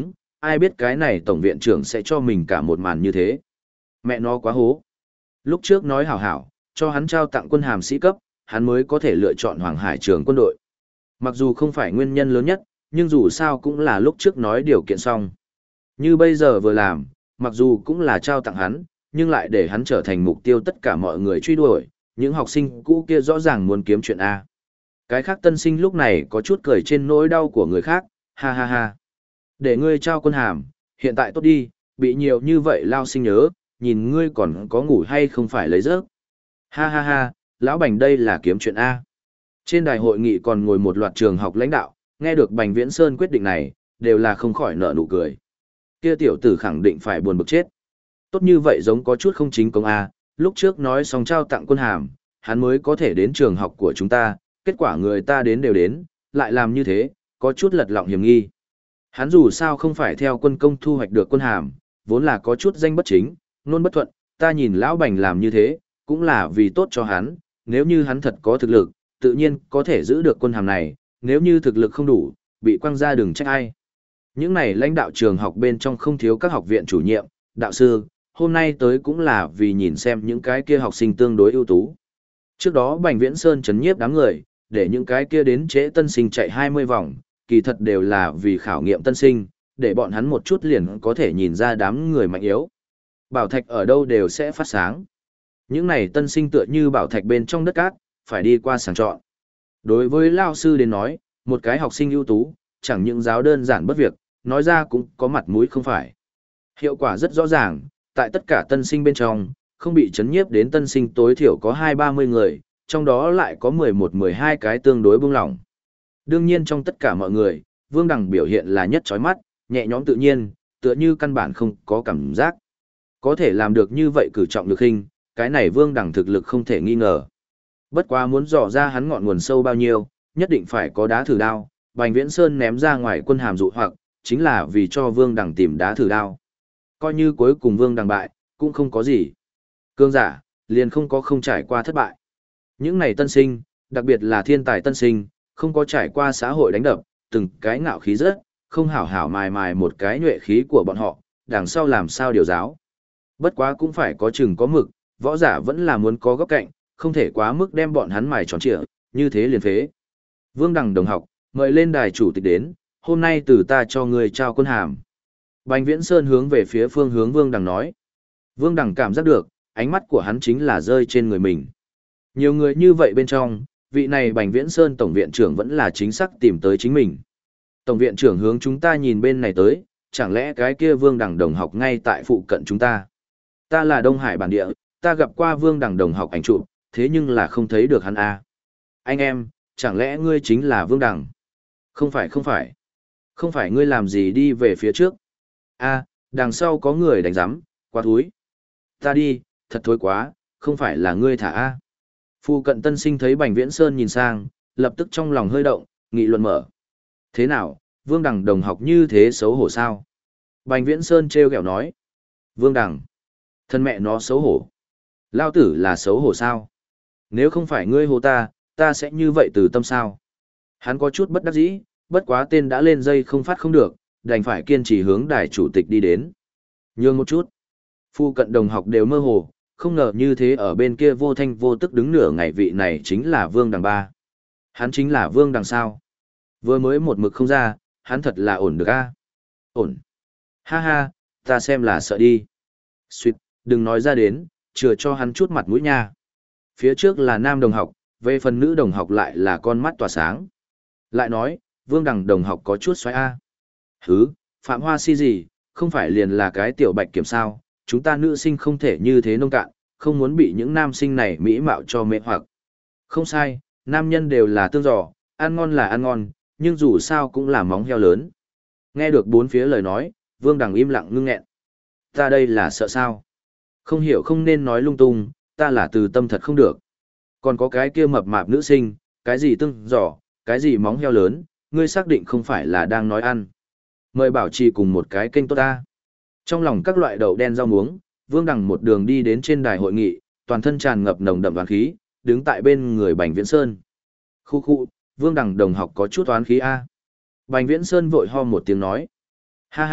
ai biết cái này tổng viện trưởng sẽ cho mình cả một màn như thế. Mẹ nó quá hố. Lúc trước nói hảo hảo, cho hắn trao tặng quân hàm sĩ cấp, hắn mới có thể lựa chọn Hoàng Hải trường quân đội. Mặc dù không phải nguyên nhân lớn nhất, nhưng dù sao cũng là lúc trước nói điều kiện xong. Như bây giờ vừa làm, mặc dù cũng là trao tặng hắn, nhưng lại để hắn trở thành mục tiêu tất cả mọi người truy đuổi, những học sinh cũ kia rõ ràng muốn kiếm chuyện A. Cái khác tân sinh lúc này có chút cười trên nỗi đau của người khác, ha ha ha. Để ngươi trao quân hàm, hiện tại tốt đi, bị nhiều như vậy lao sinh nhớ, nhìn ngươi còn có ngủ hay không phải lấy giấc. Ha ha ha, lão Bành đây là kiếm chuyện A. Trên đài hội nghị còn ngồi một loạt trường học lãnh đạo, nghe được Bành Viễn Sơn quyết định này, đều là không khỏi nở nụ cười. Kia tiểu tử khẳng định phải buồn bực chết. Tốt như vậy giống có chút không chính công A, lúc trước nói xong trao tặng quân hàm, hắn mới có thể đến trường học của chúng ta, kết quả người ta đến đều đến, lại làm như thế, có chút lật lọng hiểm nghi. Hắn dù sao không phải theo quân công thu hoạch được quân hàm, vốn là có chút danh bất chính, nôn bất thuận, ta nhìn lão Bành làm như thế, cũng là vì tốt cho hắn, nếu như hắn thật có thực lực, tự nhiên có thể giữ được quân hàm này, nếu như thực lực không đủ, bị quăng ra đừng trách ai. Những này lãnh đạo trường học bên trong không thiếu các học viện chủ nhiệm, đạo sư, hôm nay tới cũng là vì nhìn xem những cái kia học sinh tương đối ưu tú. Trước đó Bành Viễn Sơn chấn nhiếp đám người, để những cái kia đến trễ tân sinh chạy 20 vòng, kỳ thật đều là vì khảo nghiệm tân sinh, để bọn hắn một chút liền có thể nhìn ra đám người mạnh yếu. Bảo thạch ở đâu đều sẽ phát sáng. Những này tân sinh tựa như bảo thạch bên trong đất cát, phải đi qua sàng chọn. Đối với lao sư đến nói, một cái học sinh ưu tú, chẳng những giáo đơn giản bất việc, nói ra cũng có mặt mũi không phải. Hiệu quả rất rõ ràng, tại tất cả tân sinh bên trong, không bị chấn nhiếp đến tân sinh tối thiểu có 20-30 người, trong đó lại có 11-12 cái tương đối buông lỏng. Đương nhiên trong tất cả mọi người, Vương Đằng biểu hiện là nhất chói mắt, nhẹ nhõm tự nhiên, tựa như căn bản không có cảm giác. Có thể làm được như vậy cử trọng lực hình, cái này Vương Đằng thực lực không thể nghi ngờ. Bất quá muốn dò ra hắn ngọn nguồn sâu bao nhiêu, nhất định phải có đá thử đao, Bành Viễn Sơn ném ra ngoài quân hàm dụ hoặc, chính là vì cho Vương Đằng tìm đá thử đao. Coi như cuối cùng Vương Đằng bại, cũng không có gì. Cương giả, liền không có không trải qua thất bại. Những này tân sinh, đặc biệt là thiên tài tân sinh, không có trải qua xã hội đánh đập, từng cái ngạo khí rất, không hảo hảo mài mài một cái nhuệ khí của bọn họ, đằng sau làm sao điều giáo. Bất quá cũng phải có chừng có mực, võ giả vẫn là muốn có góc cạnh, không thể quá mức đem bọn hắn mài tròn trịa, như thế liền phế. Vương Đằng đồng học, mời lên đài chủ tịch đến, hôm nay từ ta cho người trao quân hàm. Bành Viễn Sơn hướng về phía phương hướng Vương Đằng nói. Vương Đằng cảm giác được, ánh mắt của hắn chính là rơi trên người mình. Nhiều người như vậy bên trong, vị này Bành Viễn Sơn tổng viện trưởng vẫn là chính xác tìm tới chính mình. Tổng viện trưởng hướng chúng ta nhìn bên này tới, chẳng lẽ cái kia Vương Đằng đồng học ngay tại phụ cận chúng ta. Ta là Đông Hải bản địa, ta gặp qua Vương Đằng đồng học ảnh chụp, thế nhưng là không thấy được hắn a. Anh em, chẳng lẽ ngươi chính là Vương Đằng? Không phải không phải. Không phải ngươi làm gì đi về phía trước. A, đằng sau có người đánh giám, quá thúi. Ta đi, thật thối quá, không phải là ngươi thả A. Phu cận tân sinh thấy Bành Viễn Sơn nhìn sang, lập tức trong lòng hơi động, nghị luận mở. Thế nào, Vương Đằng đồng học như thế xấu hổ sao? Bành Viễn Sơn trêu ghẹo nói. Vương Đằng, thân mẹ nó xấu hổ. Lao tử là xấu hổ sao? Nếu không phải ngươi hồ ta sẽ như vậy từ tâm sao? Hắn có chút bất đắc dĩ, bất quá tên đã lên dây không phát không được, đành phải kiên trì hướng đài chủ tịch đi đến. Nhường một chút. Phu cận đồng học đều mơ hồ, không ngờ như thế ở bên kia vô thanh vô tức đứng nửa ngày vị này chính là Vương Đằng ba. Hắn chính là Vương Đằng sao? Vừa mới một mực không ra, hắn thật là ổn được a. Ổn. Ha ha, ta xem là sợ đi. Xuyệt, đừng nói ra đến, chừa cho hắn chút mặt mũi nha. Phía trước là nam đồng học, về phần nữ đồng học lại là con mắt tỏa sáng. Lại nói, Vương Đằng đồng học có chút xoáy a. Hứ, Phạm Hoa si gì, không phải liền là cái tiểu bạch kiểm sao, chúng ta nữ sinh không thể như thế nông cạn, không muốn bị những nam sinh này mỹ mạo cho mê hoặc. Không sai, nam nhân đều là tương giò, ăn ngon là ăn ngon, nhưng dù sao cũng là móng heo lớn. Nghe được bốn phía lời nói, Vương Đằng im lặng ngưng nghẹn. Ta đây là sợ sao? Không hiểu không nên nói lung tung, ta là từ tâm thật không được. Còn có cái kia mập mạp nữ sinh, cái gì tương giò, cái gì móng heo lớn, ngươi xác định không phải là đang nói ăn. Mời bảo trì cùng một cái kênh tốt ta. Trong lòng các loại đậu đen rau muống, Vương Đằng một đường đi đến trên đài hội nghị, toàn thân tràn ngập nồng đậm oán khí, đứng tại bên người Bành Viễn Sơn. Khu khu, Vương Đằng đồng học có chút oán khí a. Bành Viễn Sơn vội ho một tiếng nói. Ha ha,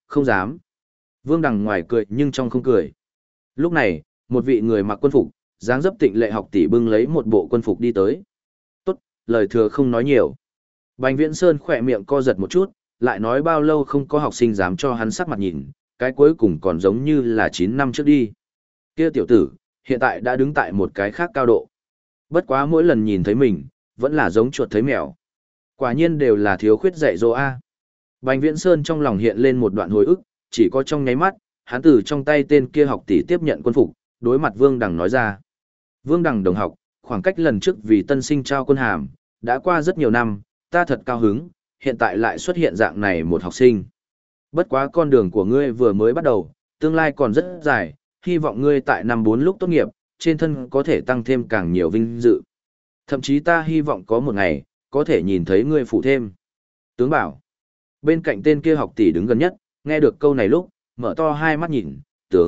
không dám. Vương Đằng ngoài cười nhưng trong không cười. Lúc này, một vị người mặc quân phục, dáng dấp tịnh lệ học tỷ bưng lấy một bộ quân phục đi tới. Tốt, lời thừa không nói nhiều. Bành Viễn Sơn khỏe miệng co giật một chút, lại nói bao lâu không có học sinh dám cho hắn sắc mặt nhìn, cái cuối cùng còn giống như là 9 năm trước đi. Kia tiểu tử, hiện tại đã đứng tại một cái khác cao độ. Bất quá mỗi lần nhìn thấy mình, vẫn là giống chuột thấy mèo. Quả nhiên đều là thiếu khuyết dạy dỗ A. Bành Viễn Sơn trong lòng hiện lên một đoạn hồi ức, chỉ có trong nháy mắt, hắn từ trong tay tên kia học tỷ tiếp nhận quân phục, đối mặt Vương Đằng nói ra. Vương Đằng đồng học, khoảng cách lần trước vì tân sinh trao quân hàm, đã qua rất nhiều năm, ta thật cao hứng, hiện tại lại xuất hiện dạng này một học sinh. Bất quá con đường của ngươi vừa mới bắt đầu, tương lai còn rất dài, hy vọng ngươi tại năm 4 lúc tốt nghiệp, trên thân có thể tăng thêm càng nhiều vinh dự. Thậm chí ta hy vọng có một ngày, có thể nhìn thấy ngươi phụ thêm. Tướng bảo. Bên cạnh tên kia học tỷ đứng gần nhất, nghe được câu này lúc, mở to hai mắt nhìn,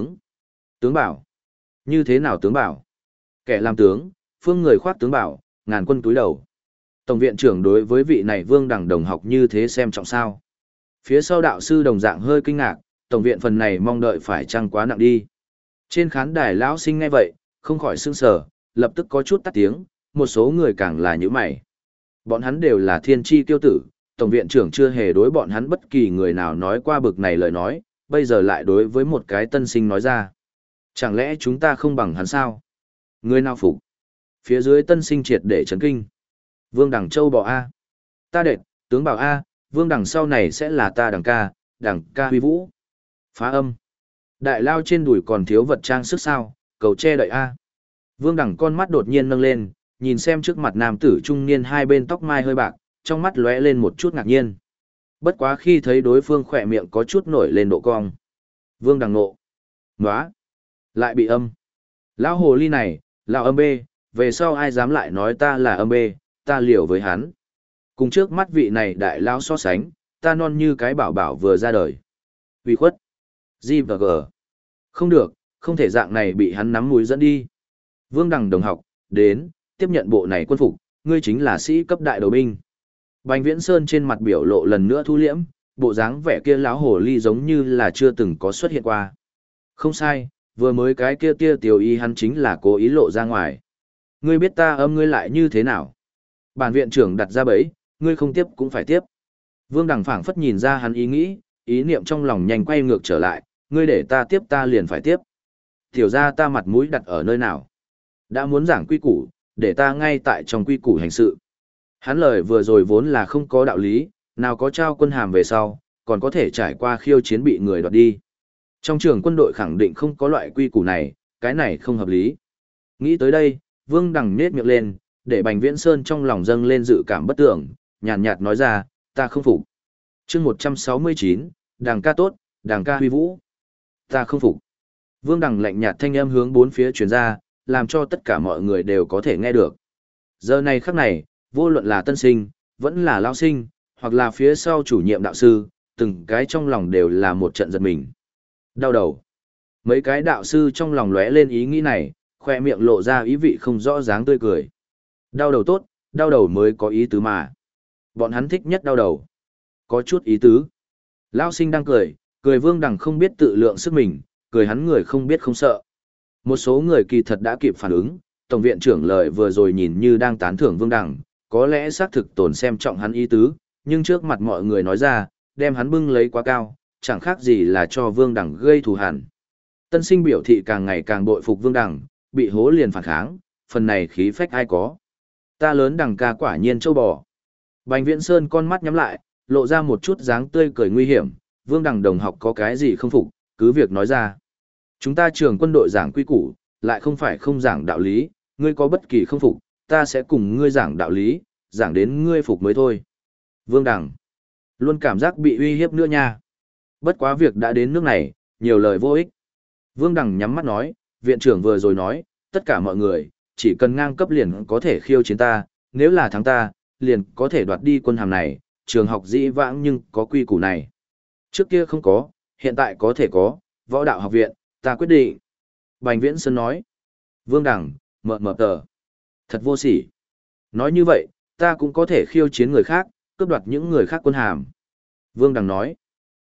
tướng bảo. Như thế nào tướng bảo? Kẻ làm tướng, phương người khoác tướng bảo, ngàn quân túi đầu. Tổng viện trưởng đối với vị này Vương Đằng đồng học như thế xem trọng sao. Phía sau đạo sư đồng dạng hơi kinh ngạc, tổng viện phần này mong đợi phải chăng quá nặng đi. Trên khán đài lão sinh nghe vậy, không khỏi sững sờ, lập tức có chút tắt tiếng, một số người càng là như mày. Bọn hắn đều là thiên tri tiêu tử, tổng viện trưởng chưa hề đối bọn hắn bất kỳ người nào nói qua bực này lời nói, bây giờ lại đối với một cái tân sinh nói ra. Chẳng lẽ chúng ta không bằng hắn sao? Người nào phục? Phía dưới tân sinh triệt để chấn kinh. Vương Đằng Châu bỏ A. Ta đệt, tướng bảo A, Vương Đằng sau này sẽ là ta đằng ca huy vũ. Phá âm. Đại lao trên đùi còn thiếu vật trang sức sao, cầu che đợi A. Vương Đằng con mắt đột nhiên nâng lên, nhìn xem trước mặt nam tử trung niên hai bên tóc mai hơi bạc, trong mắt lóe lên một chút ngạc nhiên. Bất quá khi thấy đối phương khỏe miệng có chút nổi lên độ cong. Vương Đằng nộ. Nóa. Lại bị âm. Lão hồ ly này, lão âm bê, về sau ai dám lại nói ta là âm bê, ta liều với hắn. Cùng trước mắt vị này đại lão so sánh, ta non như cái bảo bảo vừa ra đời. Uy khuất. G và G. Không được, không thể dạng này bị hắn nắm mũi dẫn đi. Vương Đằng đồng học, đến, tiếp nhận bộ này quân phục, ngươi chính là sĩ cấp đại đầu binh. Bành Viễn Sơn trên mặt biểu lộ lần nữa thu liễm, bộ dáng vẻ kia lão hồ ly giống như là chưa từng có xuất hiện qua. Không sai, vừa mới cái kia tia tiểu y hắn chính là cố ý lộ ra ngoài. Ngươi biết ta âm ngươi lại như thế nào? Bản viện trưởng đặt ra bẫy, ngươi không tiếp cũng phải tiếp. Vương Đằng phảng phất nhìn ra hắn ý nghĩ, ý niệm trong lòng nhanh quay ngược trở lại, ngươi để ta tiếp ta liền phải tiếp. Tiểu ra ta mặt mũi đặt ở nơi nào? Đã muốn giảng quy củ, để ta ngay tại trong quy củ hành sự. Hắn lời vừa rồi vốn là không có đạo lý, nào có trao quân hàm về sau, còn có thể trải qua khiêu chiến bị người đoạt đi. Trong trường quân đội khẳng định không có loại quy củ này, cái này không hợp lý. Nghĩ tới đây, Vương Đằng nết miệng lên, để Bành Viễn Sơn trong lòng dâng lên dự cảm bất tưởng, nhàn nhạt nói ra, ta không phục. chương 169, đàng ca tốt, đàng ca huy vũ. Ta không phục. Vương Đằng lạnh nhạt thanh âm hướng bốn phía truyền ra, làm cho tất cả mọi người đều có thể nghe được. Giờ này khắc này, vô luận là tân sinh, vẫn là lao sinh, hoặc là phía sau chủ nhiệm đạo sư, từng cái trong lòng đều là một trận giật mình. Đau đầu. Mấy cái đạo sư trong lòng lóe lên ý nghĩ này, khoe miệng lộ ra ý vị không rõ dáng tươi cười. Đau đầu tốt, đau đầu mới có ý tứ mà. Bọn hắn thích nhất đau đầu. Có chút ý tứ. Lao sinh đang cười, cười Vương Đằng không biết tự lượng sức mình, cười hắn người không biết không sợ. Một số người kỳ thật đã kịp phản ứng, tổng viện trưởng lời vừa rồi nhìn như đang tán thưởng Vương Đằng, có lẽ xác thực tồn xem trọng hắn ý tứ, nhưng trước mặt mọi người nói ra, đem hắn bưng lấy quá cao, chẳng khác gì là cho Vương Đằng gây thù hằn. Tân sinh biểu thị càng ngày càng bội phục Vương Đằng, bị hố liền phản kháng, phần này khí phách ai có. Ta lớn Đằng ca quả nhiên châu bò. Bành Viễn Sơn con mắt nhắm lại, lộ ra một chút dáng tươi cười nguy hiểm, Vương Đằng đồng học có cái gì không phục, cứ việc nói ra. Chúng ta trường quân đội giảng quy củ, lại không phải không giảng đạo lý, ngươi có bất kỳ không phục, ta sẽ cùng ngươi giảng đạo lý, giảng đến ngươi phục mới thôi. Vương Đằng, luôn cảm giác bị uy hiếp nữa nha. Bất quá việc đã đến nước này, nhiều lời vô ích. Vương Đằng nhắm mắt nói, viện trưởng vừa rồi nói, tất cả mọi người, chỉ cần ngang cấp liền có thể khiêu chiến ta, nếu là thắng ta, liền có thể đoạt đi quân hàm này, trường học dĩ vãng nhưng có quy củ này. Trước kia không có, hiện tại có thể có, võ đạo học viện, ta quyết định. Bành Viễn Sơn nói, Vương Đằng, mờ tờ. Thật vô sỉ. Nói như vậy, ta cũng có thể khiêu chiến người khác, cướp đoạt những người khác quân hàm. Vương Đằng nói,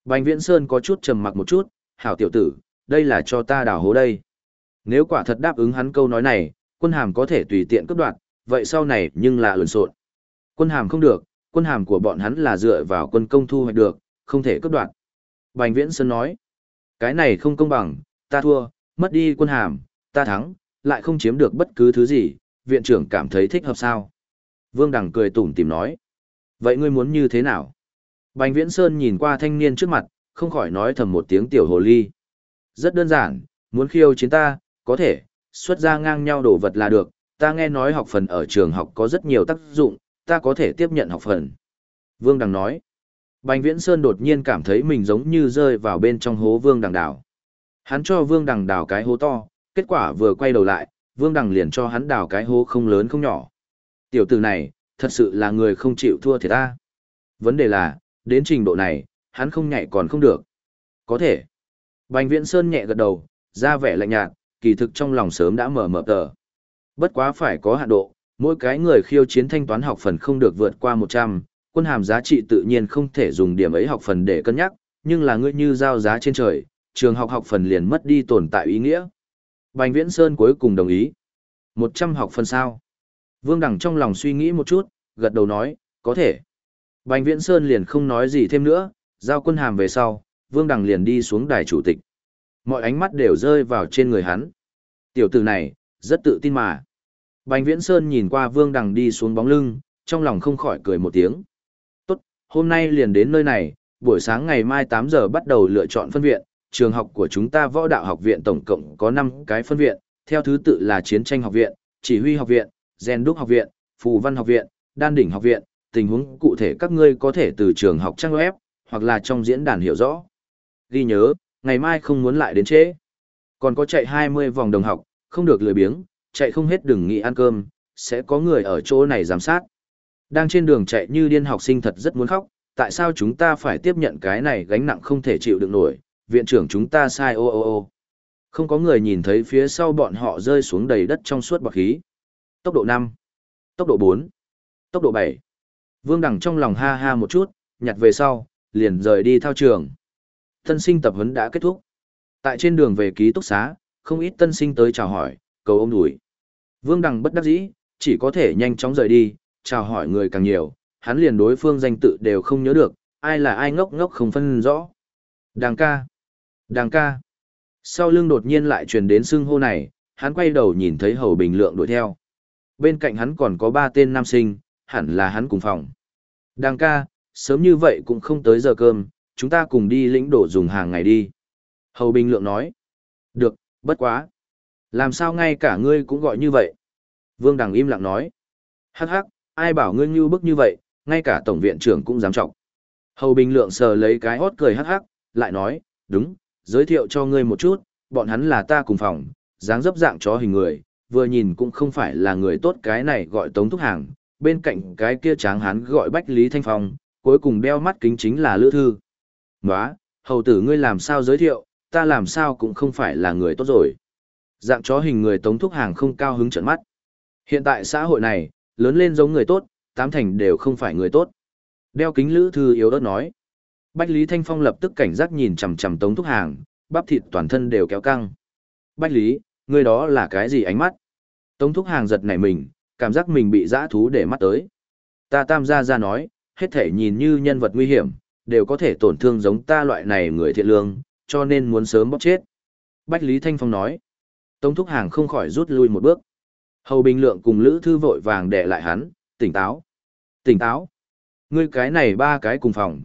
Bành Viễn Sơn có chút trầm mặc một chút, hảo tiểu tử, đây là cho ta đào hố đây. Nếu quả thật đáp ứng hắn câu nói này, quân hàm có thể tùy tiện cướp đoạt, vậy sau này nhưng là lộn xộn. Quân hàm không được, quân hàm của bọn hắn là dựa vào quân công thu hoạch được, không thể cướp đoạt. Bành Viễn Sơn nói, cái này không công bằng, ta thua, mất đi quân hàm, ta thắng, lại không chiếm được bất cứ thứ gì, viện trưởng cảm thấy thích hợp sao? Vương Đằng cười tủm tỉm nói, vậy ngươi muốn như thế nào? Bành Viễn Sơn nhìn qua thanh niên trước mặt, không khỏi nói thầm một tiếng tiểu hồ ly. Rất đơn giản, muốn khiêu chiến ta, có thể, xuất ra ngang nhau đồ vật là được, ta nghe nói học phần ở trường học có rất nhiều tác dụng, ta có thể tiếp nhận học phần. Vương Đằng nói, Bành Viễn Sơn đột nhiên cảm thấy mình giống như rơi vào bên trong hố Vương Đằng đào. Hắn cho Vương Đằng đào cái hố to, kết quả vừa quay đầu lại, Vương Đằng liền cho hắn đào cái hố không lớn không nhỏ. Tiểu tử này, thật sự là người không chịu thua thiệt ta. Vấn đề là, đến trình độ này, hắn không nhảy còn không được. Có thể. Bành Viễn Sơn nhẹ gật đầu, ra vẻ lạnh nhạt, kỳ thực trong lòng sớm đã mở mở tờ. Bất quá phải có hạn độ, mỗi cái người khiêu chiến thanh toán học phần không được vượt qua 100, quân hàm giá trị tự nhiên không thể dùng điểm ấy học phần để cân nhắc, nhưng là ngươi như giao giá trên trời, trường học học phần liền mất đi tồn tại ý nghĩa. Bành Viễn Sơn cuối cùng đồng ý. 100 học phần sao? Vương Đằng trong lòng suy nghĩ một chút, gật đầu nói, có thể. Bành Viễn Sơn liền không nói gì thêm nữa, giao quân hàm về sau, Vương Đằng liền đi xuống đài chủ tịch. Mọi ánh mắt đều rơi vào trên người hắn. Tiểu tử này, rất tự tin mà. Bành Viễn Sơn nhìn qua Vương Đằng đi xuống bóng lưng, trong lòng không khỏi cười một tiếng. Tốt, hôm nay liền đến nơi này, buổi sáng ngày mai 8 giờ bắt đầu lựa chọn phân viện. Trường học của chúng ta Võ Đạo Học viện tổng cộng có 5 cái phân viện, theo thứ tự là Chiến tranh học viện, Chỉ huy học viện, Rèn đúc học viện, Phù văn học viện, Đan đỉnh học viện. Tình huống cụ thể các ngươi có thể từ trường học trang web, hoặc là trong diễn đàn hiểu rõ. Ghi nhớ, ngày mai không muốn lại đến trễ. Còn có chạy 20 vòng đồng học, không được lười biếng, chạy không hết đừng nghĩ ăn cơm, sẽ có người ở chỗ này giám sát. Đang trên đường chạy như điên học sinh thật rất muốn khóc, tại sao chúng ta phải tiếp nhận cái này gánh nặng không thể chịu đựng nổi, viện trưởng chúng ta sai ô ô ô. Không có người nhìn thấy phía sau bọn họ rơi xuống đầy đất trong suốt bọt khí. Tốc độ 5, tốc độ 4, tốc độ 7. Vương Đằng trong lòng ha ha một chút, nhặt về sau, liền rời đi thao trường. Tân sinh tập huấn đã kết thúc. Tại trên đường về ký túc xá, không ít tân sinh tới chào hỏi, cầu ôm đùi. Vương Đằng bất đắc dĩ, chỉ có thể nhanh chóng rời đi, chào hỏi người càng nhiều, hắn liền đối phương danh tự đều không nhớ được, ai là ai ngốc ngốc không phân rõ. Đằng ca, đằng ca. Sau lưng đột nhiên lại truyền đến xưng hô này, hắn quay đầu nhìn thấy Hầu Bình Lượng đuổi theo. Bên cạnh hắn còn có 3 tên nam sinh, hẳn là hắn cùng phòng. Đằng ca, sớm như vậy cũng không tới giờ cơm, chúng ta cùng đi lĩnh đổ dùng hàng ngày đi. Hầu Bình Lượng nói. Được, bất quá. Làm sao ngay cả ngươi cũng gọi như vậy? Vương Đằng im lặng nói. Hắc hắc, ai bảo ngươi như bức như vậy, ngay cả tổng viện trưởng cũng dám trọng. Hầu Bình Lượng sờ lấy cái hót cười hắc hắc, lại nói, đúng, giới thiệu cho ngươi một chút, bọn hắn là ta cùng phòng, dáng dấp dạng chó hình người, vừa nhìn cũng không phải là người tốt, cái này gọi Tống Thúc Hàng, bên cạnh cái kia tráng hán gọi Bách Lý Thanh Phong, cuối cùng đeo mắt kính chính là Lữ Thư. Nóa, hầu tử ngươi làm sao giới thiệu, ta làm sao cũng không phải là người tốt rồi. Dạng chó hình người Tống Thúc Hàng không cao hứng trợn mắt. Hiện tại xã hội này, lớn lên giống người tốt, 8 thành đều không phải người tốt. Đeo kính Lữ Thư yếu ớt nói. Bách Lý Thanh Phong lập tức cảnh giác nhìn chằm chằm Tống Thúc Hàng, bắp thịt toàn thân đều kéo căng. Bách Lý, ngươi đó là cái gì ánh mắt? Tống Thúc Hàng giật nảy mình, cảm giác mình bị dã thú để mắt tới. Ta Tam gia ra nói, hết thể nhìn như nhân vật nguy hiểm, đều có thể tổn thương giống ta loại này người thiện lương, cho nên muốn sớm bóp chết. Bách Lý Thanh Phong nói. Tống Thúc Hàng không khỏi rút lui một bước. Hầu Bình Lượng cùng Lữ Thư vội vàng đè lại hắn, tỉnh táo. Tỉnh táo. Ngươi cái này 3 cái cùng phòng,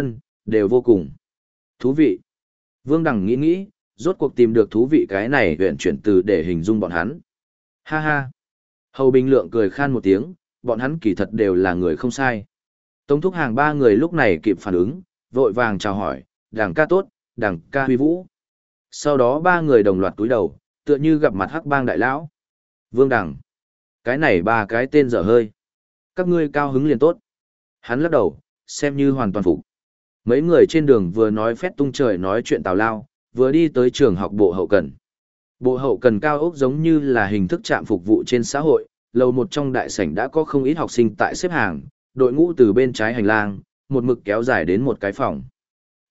đều vô cùng thú vị. Vương Đằng nghĩ nghĩ, rốt cuộc tìm được thú vị cái này huyện chuyển từ để hình dung bọn hắn. Ha ha. Hầu Bình Lượng cười khan một tiếng, bọn hắn kỳ thật đều là người không sai. Tống Thúc Hàng 3 người lúc này kịp phản ứng, vội vàng chào hỏi, Đằng ca tốt, Đằng ca huy vũ. Sau đó 3 người đồng loạt túi đầu, tựa như gặp mặt Hắc Bang đại lão. Vương Đằng, cái này 3 cái tên dở hơi. Các ngươi cao hứng liền tốt. Hắn lắc đầu, xem như hoàn toàn phục. Mấy người trên đường vừa nói phét tung trời nói chuyện tào lao, vừa đi tới trường học bộ hậu cần. Bộ hậu cần cao ốc giống như là hình thức trạm phục vụ trên xã hội, lầu một trong đại sảnh đã có không ít học sinh tại xếp hàng, đội ngũ từ bên trái hành lang, một mực kéo dài đến một cái phòng.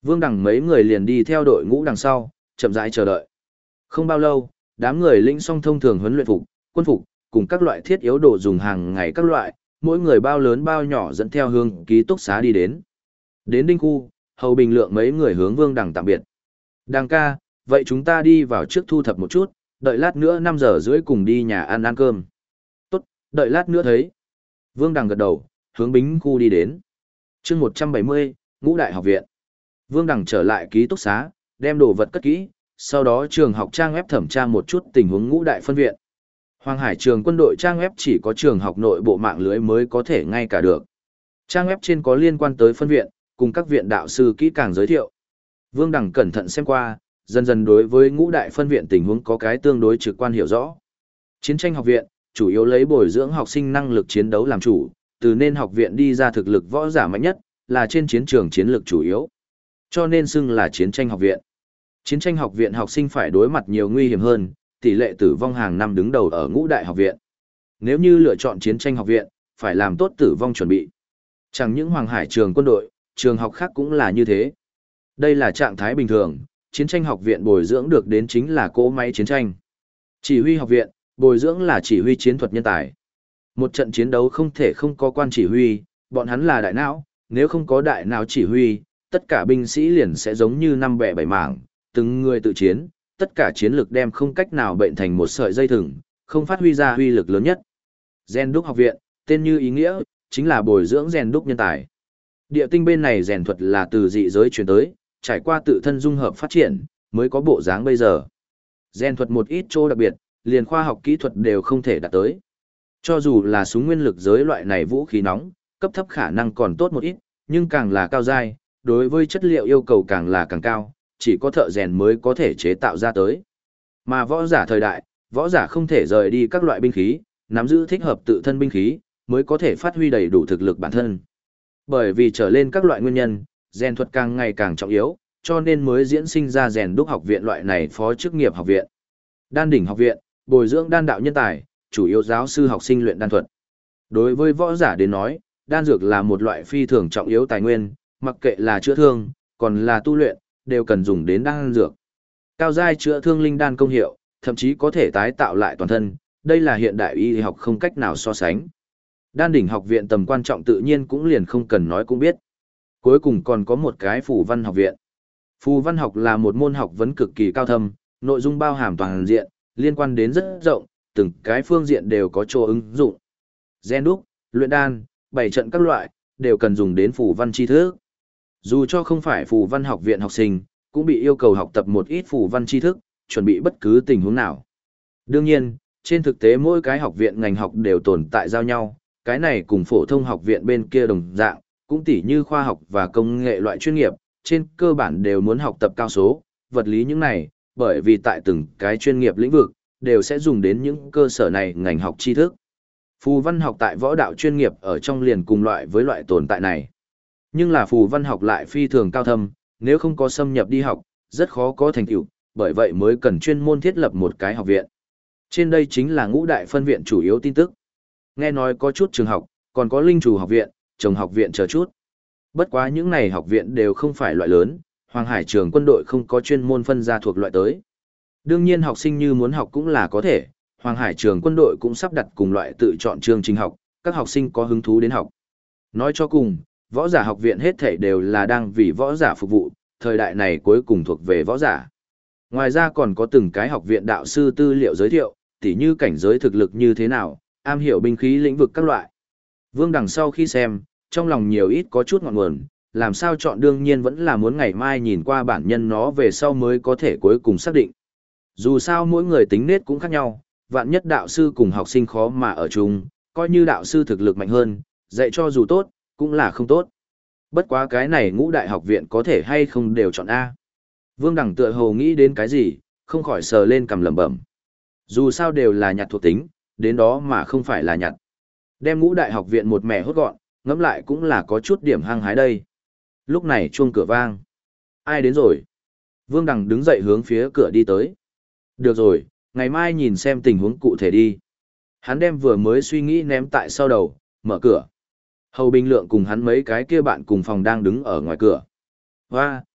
Vương Đằng mấy người liền đi theo đội ngũ đằng sau, chậm rãi chờ đợi. Không bao lâu, đám người lĩnh xong thông thường huấn luyện phục, quân phục, cùng các loại thiết yếu đồ dùng hàng ngày các loại, mỗi người bao lớn bao nhỏ dẫn theo hướng ký túc xá đi đến. Đến đinh khu, Hầu Bình Lượng mấy người hướng Vương Đằng tạm biệt. Đằng ca, vậy chúng ta đi vào trước thu thập một chút, đợi lát nữa 5 giờ rưỡi cùng đi nhà ăn cơm. Tốt, đợi lát nữa thấy. Vương Đằng gật đầu, hướng Bính khu đi đến. chương 170, Ngũ Đại học viện. Vương Đằng trở lại ký túc xá, đem đồ vật cất kỹ, sau đó trường học trang web thẩm tra một chút tình huống Ngũ Đại phân viện. Hoàng Hải trường quân đội trang web chỉ có trường học nội bộ mạng lưới mới có thể ngay cả được. Trang web trên có liên quan tới phân viện, cùng các viện đạo sư kỹ càng giới thiệu. Vương Đằng cẩn thận xem qua, dần dần đối với Ngũ Đại phân viện tình huống có cái tương đối trực quan hiểu rõ. Chiến tranh học viện, chủ yếu lấy bồi dưỡng học sinh năng lực chiến đấu làm chủ, từ nên học viện đi ra thực lực võ giả mạnh nhất, là trên chiến trường chiến lược chủ yếu. Cho nên xưng là chiến tranh học viện. Chiến tranh học viện học sinh phải đối mặt nhiều nguy hiểm hơn, tỷ lệ tử vong hàng năm đứng đầu ở Ngũ Đại học viện. Nếu như lựa chọn chiến tranh học viện, phải làm tốt tử vong chuẩn bị. Chẳng những Hoàng Hải trường quân đội, trường học khác cũng là như thế. Đây là trạng thái bình thường, chiến tranh học viện bồi dưỡng được đến chính là cỗ máy chiến tranh. Chỉ huy học viện, bồi dưỡng là chỉ huy chiến thuật nhân tài. Một trận chiến đấu không thể không có quan chỉ huy, bọn hắn là đại não, nếu không có đại não chỉ huy, tất cả binh sĩ liền sẽ giống như năm bè bảy mảng, từng người tự chiến, tất cả chiến lược đem không cách nào bệnh thành một sợi dây thừng, không phát huy ra huy lực lớn nhất. Rèn đúc học viện, tên như ý nghĩa, chính là bồi dưỡng rèn đúc nhân tài. Địa tinh bên này rèn thuật là từ dị giới truyền tới, trải qua tự thân dung hợp phát triển, mới có bộ dáng bây giờ. Rèn thuật một ít chỗ đặc biệt, liền khoa học kỹ thuật đều không thể đạt tới. Cho dù là súng nguyên lực giới loại này vũ khí nóng, cấp thấp khả năng còn tốt một ít, nhưng càng là cao giai, đối với chất liệu yêu cầu càng là càng cao, chỉ có thợ rèn mới có thể chế tạo ra tới. Mà võ giả thời đại, võ giả không thể rời đi các loại binh khí, nắm giữ thích hợp tự thân binh khí, mới có thể phát huy đầy đủ thực lực bản thân. Bởi vì trở lên các loại nguyên nhân, rèn thuật càng ngày càng trọng yếu, cho nên mới diễn sinh ra rèn đúc học viện loại này phó chức nghiệp học viện. Đan đỉnh học viện, bồi dưỡng đan đạo nhân tài, chủ yếu giáo sư học sinh luyện đan thuật. Đối với võ giả đến nói, đan dược là một loại phi thường trọng yếu tài nguyên, mặc kệ là chữa thương, còn là tu luyện, đều cần dùng đến đan dược. Cao giai chữa thương linh đan công hiệu, thậm chí có thể tái tạo lại toàn thân, đây là hiện đại y học không cách nào so sánh. Đan đỉnh học viện tầm quan trọng tự nhiên cũng liền không cần nói cũng biết. Cuối cùng còn có một cái phù văn học viện. Phù văn học là một môn học vấn cực kỳ cao thâm, nội dung bao hàm toàn diện, liên quan đến rất rộng, từng cái phương diện đều có chỗ ứng dụng. Gen đúc, luyện đan, bày trận các loại, đều cần dùng đến phù văn tri thức. Dù cho không phải phù văn học viện học sinh, cũng bị yêu cầu học tập một ít phù văn tri thức, chuẩn bị bất cứ tình huống nào. Đương nhiên, trên thực tế mỗi cái học viện ngành học đều tồn tại giao nhau, cái này cùng phổ thông học viện bên kia đồng dạng, cũng tỉ như khoa học và công nghệ loại chuyên nghiệp, trên cơ bản đều muốn học tập cao số, vật lý những này, bởi vì tại từng cái chuyên nghiệp lĩnh vực, đều sẽ dùng đến những cơ sở này ngành học tri thức. Phù văn học tại võ đạo chuyên nghiệp ở trong liền cùng loại với loại tồn tại này. Nhưng là phù văn học lại phi thường cao thâm, nếu không có xâm nhập đi học, rất khó có thành tựu, bởi vậy mới cần chuyên môn thiết lập một cái học viện. Trên đây chính là Ngũ Đại phân viện chủ yếu tin tức. Nghe nói có chút trường học, còn có linh chủ học viện, trồng học viện chờ chút. Bất quá những này học viện đều không phải loại lớn, Hoàng Hải trường quân đội không có chuyên môn phân ra thuộc loại tới. Đương nhiên học sinh như muốn học cũng là có thể, Hoàng Hải trường quân đội cũng sắp đặt cùng loại tự chọn chương trình học, các học sinh có hứng thú đến học. Nói cho cùng, võ giả học viện hết thảy đều là đang vì võ giả phục vụ, thời đại này cuối cùng thuộc về võ giả. Ngoài ra còn có từng cái học viện đạo sư tư liệu giới thiệu, tỉ như cảnh giới thực lực như thế nào, am hiểu binh khí lĩnh vực các loại. Vương Đằng sau khi xem, trong lòng nhiều ít có chút ngọn nguồn, làm sao chọn đương nhiên vẫn là muốn ngày mai nhìn qua bản nhân nó về sau mới có thể cuối cùng xác định. Dù sao mỗi người tính nết cũng khác nhau, vạn nhất đạo sư cùng học sinh khó mà ở chung, coi như đạo sư thực lực mạnh hơn, dạy cho dù tốt, cũng là không tốt. Bất quá cái này Ngũ Đại học viện có thể hay không đều chọn A. Vương Đằng tựa hồ nghĩ đến cái gì, không khỏi sờ lên cằm lẩm bẩm. Dù sao đều là nhặt thuộc tính, đến đó mà không phải là nhặt. Đem Ngũ Đại học viện một mẻ hốt gọn, ngẫm lại cũng là có chút điểm hăng hái đây. Lúc này chuông cửa vang. Ai đến rồi? Vương Đằng đứng dậy hướng phía cửa đi tới. Được rồi, ngày mai nhìn xem tình huống cụ thể đi. Hắn đem vừa mới suy nghĩ ném tại sau đầu, mở cửa. Hầu Bình Lượng cùng hắn mấy cái kia bạn cùng phòng đang đứng ở ngoài cửa. Hoa,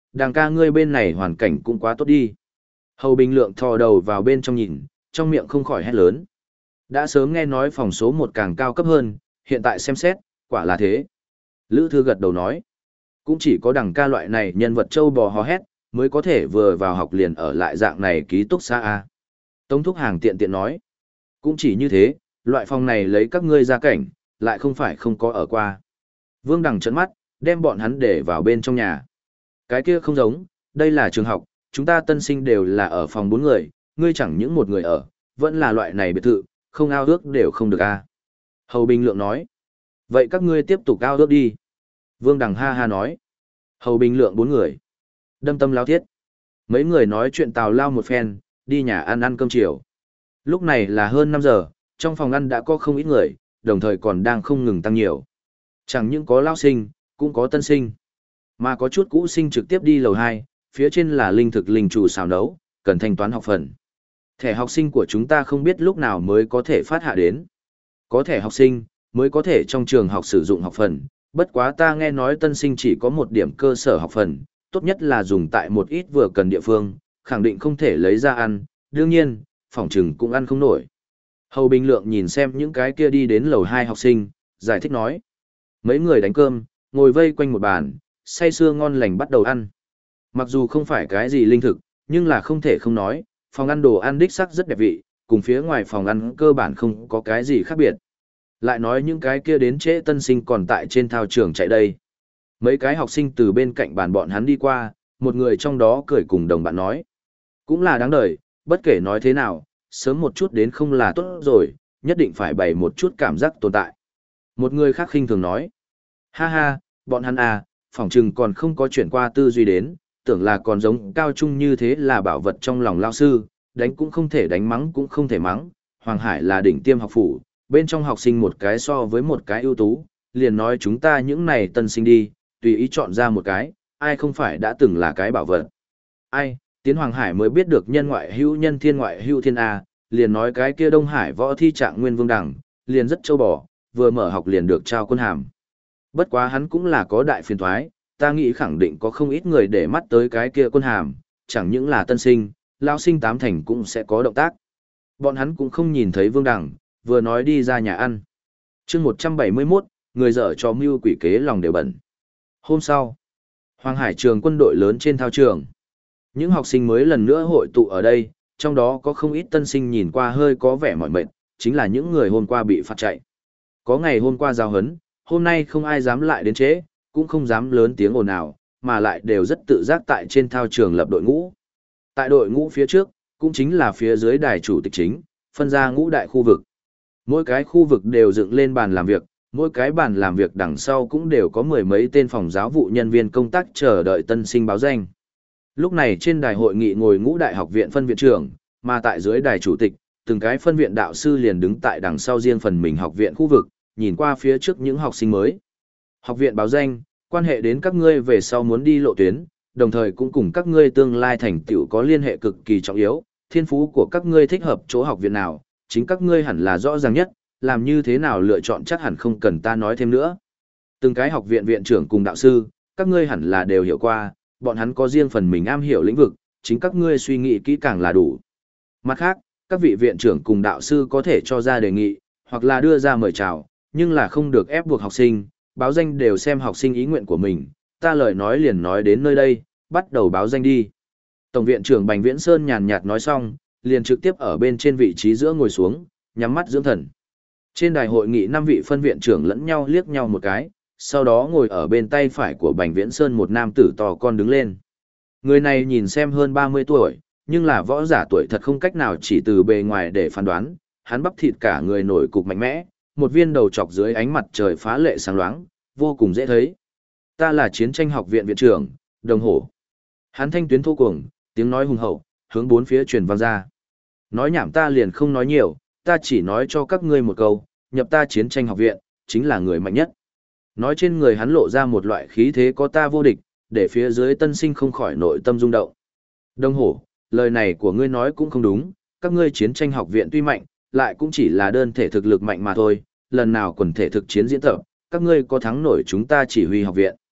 Đàng ca ngươi bên này hoàn cảnh cũng quá tốt đi. Hầu Bình Lượng thò đầu vào bên trong nhìn, trong miệng không khỏi hét lớn. Đã sớm nghe nói phòng số 1 càng cao cấp hơn, hiện tại xem xét, quả là thế. Lữ Thư gật đầu nói. Cũng chỉ có Đàng ca loại này nhân vật châu bò hò hét, mới có thể vừa vào học liền ở lại dạng này ký túc xá A. Tống Thúc Hàng tiện tiện nói. Cũng chỉ như thế, loại phòng này lấy các ngươi ra cảnh, lại không phải không có ở qua. Vương Đằng trợn mắt, đem bọn hắn để vào bên trong nhà. Cái kia không giống, đây là trường học, chúng ta tân sinh đều là ở phòng 4 người, ngươi chẳng những một người ở, vẫn là loại này biệt thự, không ao ước đều không được a. Hầu Bình Lượng nói. Vậy các ngươi tiếp tục ao ước đi. Vương Đằng ha ha nói. Hầu Bình Lượng 4 người. Đâm tâm lao thiết. Mấy người nói chuyện tào lao một phen, đi nhà ăn cơm chiều. Lúc này là hơn 5 giờ, trong phòng ăn đã có không ít người, đồng thời còn đang không ngừng tăng nhiều. Chẳng những có lao sinh, cũng có tân sinh. Mà có chút cũ sinh trực tiếp đi lầu 2, phía trên là linh thực linh chủ xào nấu, cần thanh toán học phần. Thẻ học sinh của chúng ta không biết lúc nào mới có thể phát hạ đến. Có thẻ học sinh, mới có thể trong trường học sử dụng học phần, bất quá ta nghe nói tân sinh chỉ có một điểm cơ sở học phần, tốt nhất là dùng tại một ít vừa cần địa phương, khẳng định không thể lấy ra ăn, đương nhiên, phòng trừng cũng ăn không nổi. Hầu Bình Lượng nhìn xem những cái kia đi đến lầu 2 học sinh, giải thích nói. Mấy người đánh cơm, ngồi vây quanh một bàn, say sưa ngon lành bắt đầu ăn. Mặc dù không phải cái gì linh thực, nhưng là không thể không nói, phòng ăn đồ ăn đích sắc rất đẹp vị, cùng phía ngoài phòng ăn cơ bản không có cái gì khác biệt. Lại nói những cái kia đến trễ tân sinh còn tại trên thao trường chạy đây. Mấy cái học sinh từ bên cạnh bàn bọn hắn đi qua, một người trong đó cười cùng đồng bạn nói. Cũng là đáng đời, bất kể nói thế nào, sớm một chút đến không là tốt rồi, nhất định phải bày một chút cảm giác tồn tại. Một người khác khinh thường nói. Ha ha, bọn hắn à, phỏng chừng còn không có chuyển qua tư duy đến, tưởng là còn giống cao trung như thế là bảo vật trong lòng lao sư, đánh cũng không thể đánh, mắng cũng không thể mắng. Hoàng Hải là đỉnh tiêm học phủ, bên trong học sinh một cái so với một cái ưu tú, liền nói chúng ta những này tân sinh đi, tùy ý chọn ra một cái, ai không phải đã từng là cái bảo vật. Ai, Tiến Hoàng Hải mới biết được nhân ngoại hữu nhân thiên ngoại hữu thiên A, liền nói cái kia Đông Hải võ thi trạng nguyên vương đẳng, liền rất châu bò, vừa mở học liền được trao quân hàm. Bất quá hắn cũng là có đại phiền thoái, ta nghĩ khẳng định có không ít người để mắt tới cái kia quân hàm, chẳng những là tân sinh, lao sinh 8 thành cũng sẽ có động tác. Bọn hắn cũng không nhìn thấy vương đẳng, vừa nói đi ra nhà ăn. chương 171, người dở cho mưu quỷ kế lòng đều bẩn. Hôm sau, Hoàng Hải trường quân đội lớn trên thao trường. Những học sinh mới lần nữa hội tụ ở đây, trong đó có không ít tân sinh nhìn qua hơi có vẻ mỏi mệt, chính là những người hôm qua bị phạt chạy. Có ngày hôm qua giao hấn, hôm nay không ai dám lại đến trễ, cũng không dám lớn tiếng ồn ào, mà lại đều rất tự giác tại trên thao trường lập đội ngũ. Tại đội ngũ phía trước, cũng chính là phía dưới đài chủ tịch chính, phân ra ngũ đại khu vực. Mỗi cái khu vực đều dựng lên bàn làm việc, mỗi cái bàn làm việc đằng sau cũng đều có mười mấy tên phòng giáo vụ nhân viên công tác chờ đợi tân sinh báo danh. Lúc này trên đài hội nghị ngồi ngũ đại học viện phân viện trưởng, mà tại dưới đài chủ tịch, từng cái phân viện đạo sư liền đứng tại đằng sau riêng phần mình học viện khu vực, nhìn qua phía trước những học sinh mới. Học viện báo danh, quan hệ đến các ngươi về sau muốn đi lộ tuyến, đồng thời cũng cùng các ngươi tương lai thành tựu có liên hệ cực kỳ trọng yếu, thiên phú của các ngươi thích hợp chỗ học viện nào, chính các ngươi hẳn là rõ ràng nhất, làm như thế nào lựa chọn chắc hẳn không cần ta nói thêm nữa. Từng cái học viện viện trưởng cùng đạo sư, các ngươi hẳn là đều hiểu qua, bọn hắn có riêng phần mình am hiểu lĩnh vực, chính các ngươi suy nghĩ kỹ càng là đủ. Mặt khác, các vị viện trưởng cùng đạo sư có thể cho ra đề nghị, hoặc là đưa ra mời chào, nhưng là không được ép buộc học sinh, báo danh đều xem học sinh ý nguyện của mình, ta lời nói liền nói đến nơi đây, bắt đầu báo danh đi. Tổng viện trưởng Bành Viễn Sơn nhàn nhạt nói xong, liền trực tiếp ở bên trên vị trí giữa ngồi xuống, nhắm mắt dưỡng thần. Trên đài hội nghị 5 vị phân viện trưởng lẫn nhau liếc nhau một cái, sau đó ngồi ở bên tay phải của Bành Viễn Sơn một nam tử to con đứng lên. Người này nhìn xem hơn 30 tuổi, nhưng là võ giả tuổi thật không cách nào chỉ từ bề ngoài để phán đoán, hắn bắp thịt cả người nổi cục mạnh mẽ, một viên đầu chọc dưới ánh mặt trời phá lệ sáng loáng, vô cùng dễ thấy. Ta là chiến tranh học viện viện trưởng, Đồng Hổ. Hắn thanh tuyến thô cuồng, tiếng nói hùng hậu, hướng bốn phía truyền vang ra. Nói nhảm ta liền không nói nhiều, ta chỉ nói cho các ngươi một câu, nhập ta chiến tranh học viện, chính là người mạnh nhất. Nói trên người hắn lộ ra một loại khí thế có ta vô địch, để phía dưới tân sinh không khỏi nội tâm rung động. Đồng Hổ, lời này của ngươi nói cũng không đúng, các ngươi chiến tranh học viện tuy mạnh, lại cũng chỉ là đơn thể thực lực mạnh mà thôi, lần nào quần thể thực chiến diễn tập, các ngươi có thắng nổi chúng ta chỉ huy học viện.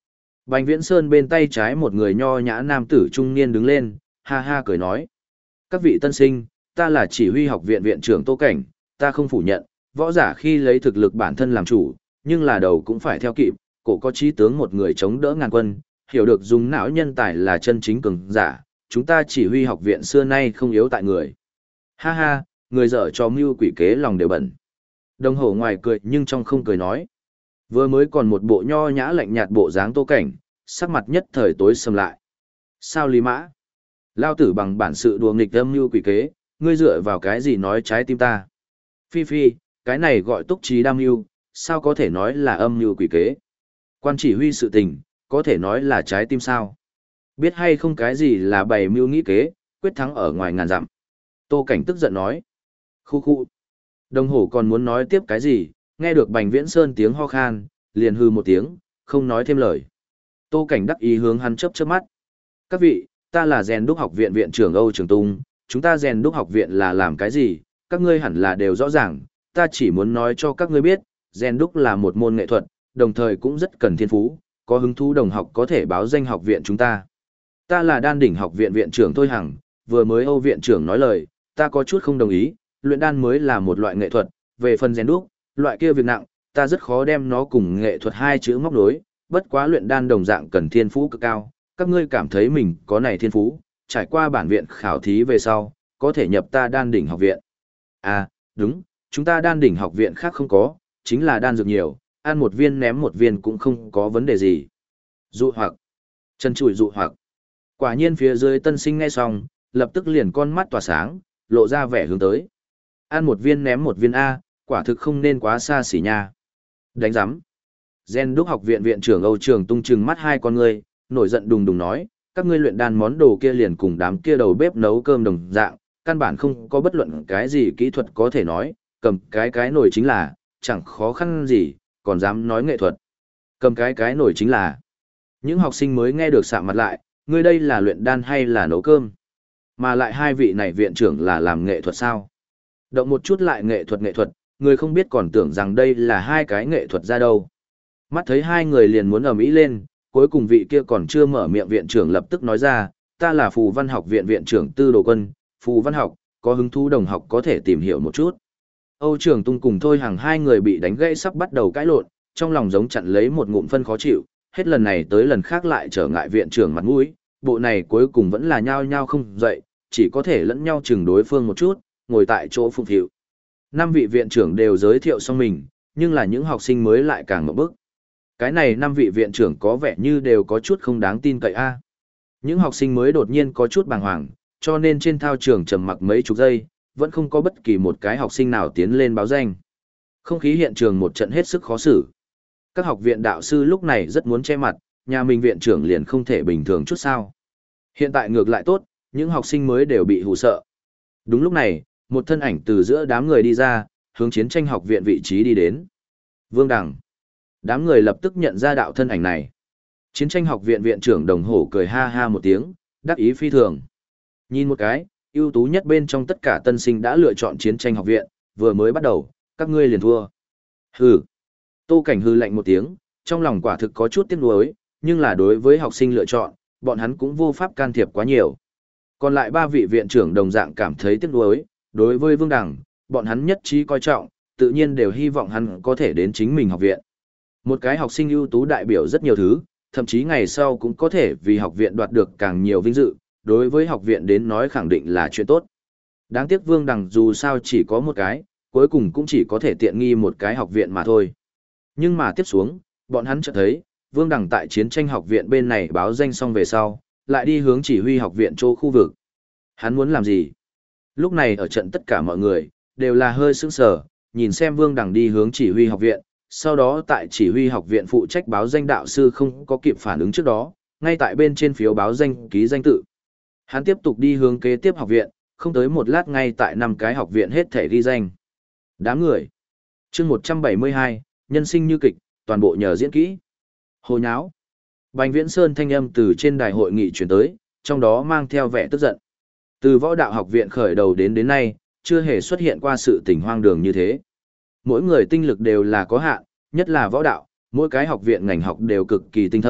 Bành Viễn Sơn bên tay trái một người nho nhã nam tử trung niên đứng lên, ha ha cười nói. Các vị tân sinh, ta là chỉ huy học viện viện trưởng Tô Cảnh, ta không phủ nhận, võ giả khi lấy thực lực bản thân làm chủ, nhưng là đầu cũng phải theo kịp, cổ có chí tướng một người chống đỡ ngàn quân, hiểu được dùng não nhân tài là chân chính cường giả, chúng ta chỉ huy học viện xưa nay không yếu tại người. Ha ha, người dở cho mưu quỷ kế lòng đều bẩn. Đồng hổ ngoài cười nhưng trong không cười nói. Vừa mới còn một bộ nho nhã lạnh nhạt bộ dáng Tô Cảnh, sắc mặt nhất thời tối sầm lại. Sao Lý Mã? Lao tử bằng bản sự đùa nghịch âm mưu quỷ kế, ngươi dựa vào cái gì nói trái tim ta? Phi phi, cái này gọi túc trí đam mưu, sao có thể nói là âm mưu quỷ kế? Quan chỉ huy sự tình, có thể nói là trái tim sao? Biết hay không cái gì là bày mưu nghĩ kế, quyết thắng ở ngoài ngàn dặm. Tô Cảnh tức giận nói. Khu khu. Đồng hổ còn muốn nói tiếp cái gì, nghe được Bành Viễn Sơn tiếng ho khan, liền hư một tiếng, không nói thêm lời. Tô Cảnh đắc ý hướng hắn chớp chớp mắt. Các vị, ta là rèn đúc học viện viện trưởng Âu Trường Tung, chúng ta rèn đúc học viện là làm cái gì, các ngươi hẳn là đều rõ ràng, ta chỉ muốn nói cho các ngươi biết, rèn đúc là một môn nghệ thuật, đồng thời cũng rất cần thiên phú, có hứng thú đồng học có thể báo danh học viện chúng ta. Ta là đan đỉnh học viện viện trưởng Thôi Hằng, vừa mới Âu viện trưởng nói lời, ta có chút không đồng ý, luyện đan mới là một loại nghệ thuật, về phần rèn đúc, loại kia việc nặng, ta rất khó đem nó cùng nghệ thuật hai chữ móc nối, bất quá luyện đan đồng dạng cần thiên phú cực cao, các ngươi cảm thấy mình có này thiên phú, trải qua bản viện khảo thí về sau, có thể nhập ta đan đỉnh học viện. À, đúng, chúng ta đan đỉnh học viện khác không có, chính là đan dược nhiều, ăn một viên ném một viên cũng không có vấn đề gì. Dụ hoặc, chân chùi dụ hoặc. Quả nhiên phía dưới tân sinh nghe xong, lập tức liền con mắt tỏa sáng, lộ ra vẻ hướng tới. Ăn một viên ném một viên A, quả thực không nên quá xa xỉ nha. Đánh giám. Gen đúc học viện viện trưởng Âu Trường Tung trừng mắt hai con ngươi, nổi giận đùng đùng nói, các ngươi luyện đan món đồ kia liền cùng đám kia đầu bếp nấu cơm đồng dạng, căn bản không có bất luận cái gì kỹ thuật có thể nói, cầm cái nồi chính là, chẳng khó khăn gì, còn dám nói nghệ thuật. Cầm cái nồi chính là. Những học sinh mới nghe được sạm mặt lại, ngươi đây là luyện đan hay là nấu cơm? Mà lại hai vị này viện trưởng là làm nghệ thuật sao? Động một chút lại nghệ thuật, người không biết còn tưởng rằng đây là hai cái nghệ thuật ra đâu. Mắt thấy hai người liền muốn ầm ĩ lên, cuối cùng vị kia còn chưa mở miệng viện trưởng lập tức nói ra, ta là Phù Văn học viện viện trưởng Tư Đồ Quân, Phù Văn học, có hứng thú đồng học có thể tìm hiểu một chút. Âu Trường Tung cùng Thôi Hằng hai người bị đánh gãy sắp bắt đầu cãi lộn, trong lòng giống chặn lấy một ngụm phân khó chịu, hết lần này tới lần khác lại trở ngại viện trưởng mặt mũi, bộ này cuối cùng vẫn là nhao nhao không dậy, chỉ có thể lẫn nhau chừng đối phương một chút, ngồi tại chỗ phụng phịu. Năm vị viện trưởng đều giới thiệu xong mình, nhưng là những học sinh mới lại càng ngộp bức. Cái này năm vị viện trưởng có vẻ như đều có chút không đáng tin cậy a. Những học sinh mới đột nhiên có chút bàng hoàng, cho nên trên thao trường trầm mặc mấy chục giây, vẫn không có bất kỳ một cái học sinh nào tiến lên báo danh. Không khí hiện trường một trận hết sức khó xử. Các học viện đạo sư lúc này rất muốn che mặt, nhà mình viện trưởng liền không thể bình thường chút sao. Hiện tại ngược lại tốt, những học sinh mới đều bị hù sợ. Đúng lúc này, một thân ảnh từ giữa đám người đi ra, hướng chiến tranh học viện vị trí đi đến. Vương Đằng. Đám người lập tức nhận ra đạo thân ảnh này. Chiến tranh học viện viện trưởng Đồng Hổ cười ha ha một tiếng, đắc ý phi thường. Nhìn một cái, ưu tú nhất bên trong tất cả tân sinh đã lựa chọn chiến tranh học viện, vừa mới bắt đầu, các ngươi liền thua. Hừ. Tô Cảnh hừ lạnh một tiếng, trong lòng quả thực có chút tiếc nuối, nhưng là đối với học sinh lựa chọn, bọn hắn cũng vô pháp can thiệp quá nhiều. Còn lại ba vị viện trưởng đồng dạng cảm thấy tiếc nuối, đối với Vương Đằng, bọn hắn nhất trí coi trọng, tự nhiên đều hy vọng hắn có thể đến chính mình học viện. Một cái học sinh ưu tú đại biểu rất nhiều thứ, thậm chí ngày sau cũng có thể vì học viện đoạt được càng nhiều vinh dự, đối với học viện đến nói khẳng định là chuyện tốt. Đáng tiếc Vương Đằng dù sao chỉ có một cái, cuối cùng cũng chỉ có thể tiện nghi một cái học viện mà thôi. Nhưng mà tiếp xuống, bọn hắn chợt thấy, Vương Đằng tại chiến tranh học viện bên này báo danh xong về sau, lại đi hướng chỉ huy học viện chỗ khu vực. Hắn muốn làm gì? Lúc này ở trận tất cả mọi người, đều là hơi sững sờ, nhìn xem Vương Đằng đi hướng chỉ huy học viện, sau đó tại chỉ huy học viện phụ trách báo danh đạo sư không có kịp phản ứng trước đó, ngay tại bên trên phiếu báo danh ký danh tự. Hắn tiếp tục đi hướng kế tiếp học viện, không tới một lát ngay tại 5 cái học viện hết thể ghi danh. Đám người. Chương 172, nhân sinh như kịch, toàn bộ nhờ diễn kỹ. Hồ nháo. Bành Viễn Sơn thanh âm từ trên đài hội nghị truyền tới, trong đó mang theo vẻ tức giận. Từ võ đạo học viện khởi đầu đến nay, chưa hề xuất hiện qua sự tình hoang đường như thế. Mỗi người tinh lực đều là có hạn, nhất là võ đạo, mỗi cái học viện ngành học đều cực kỳ tinh thâm,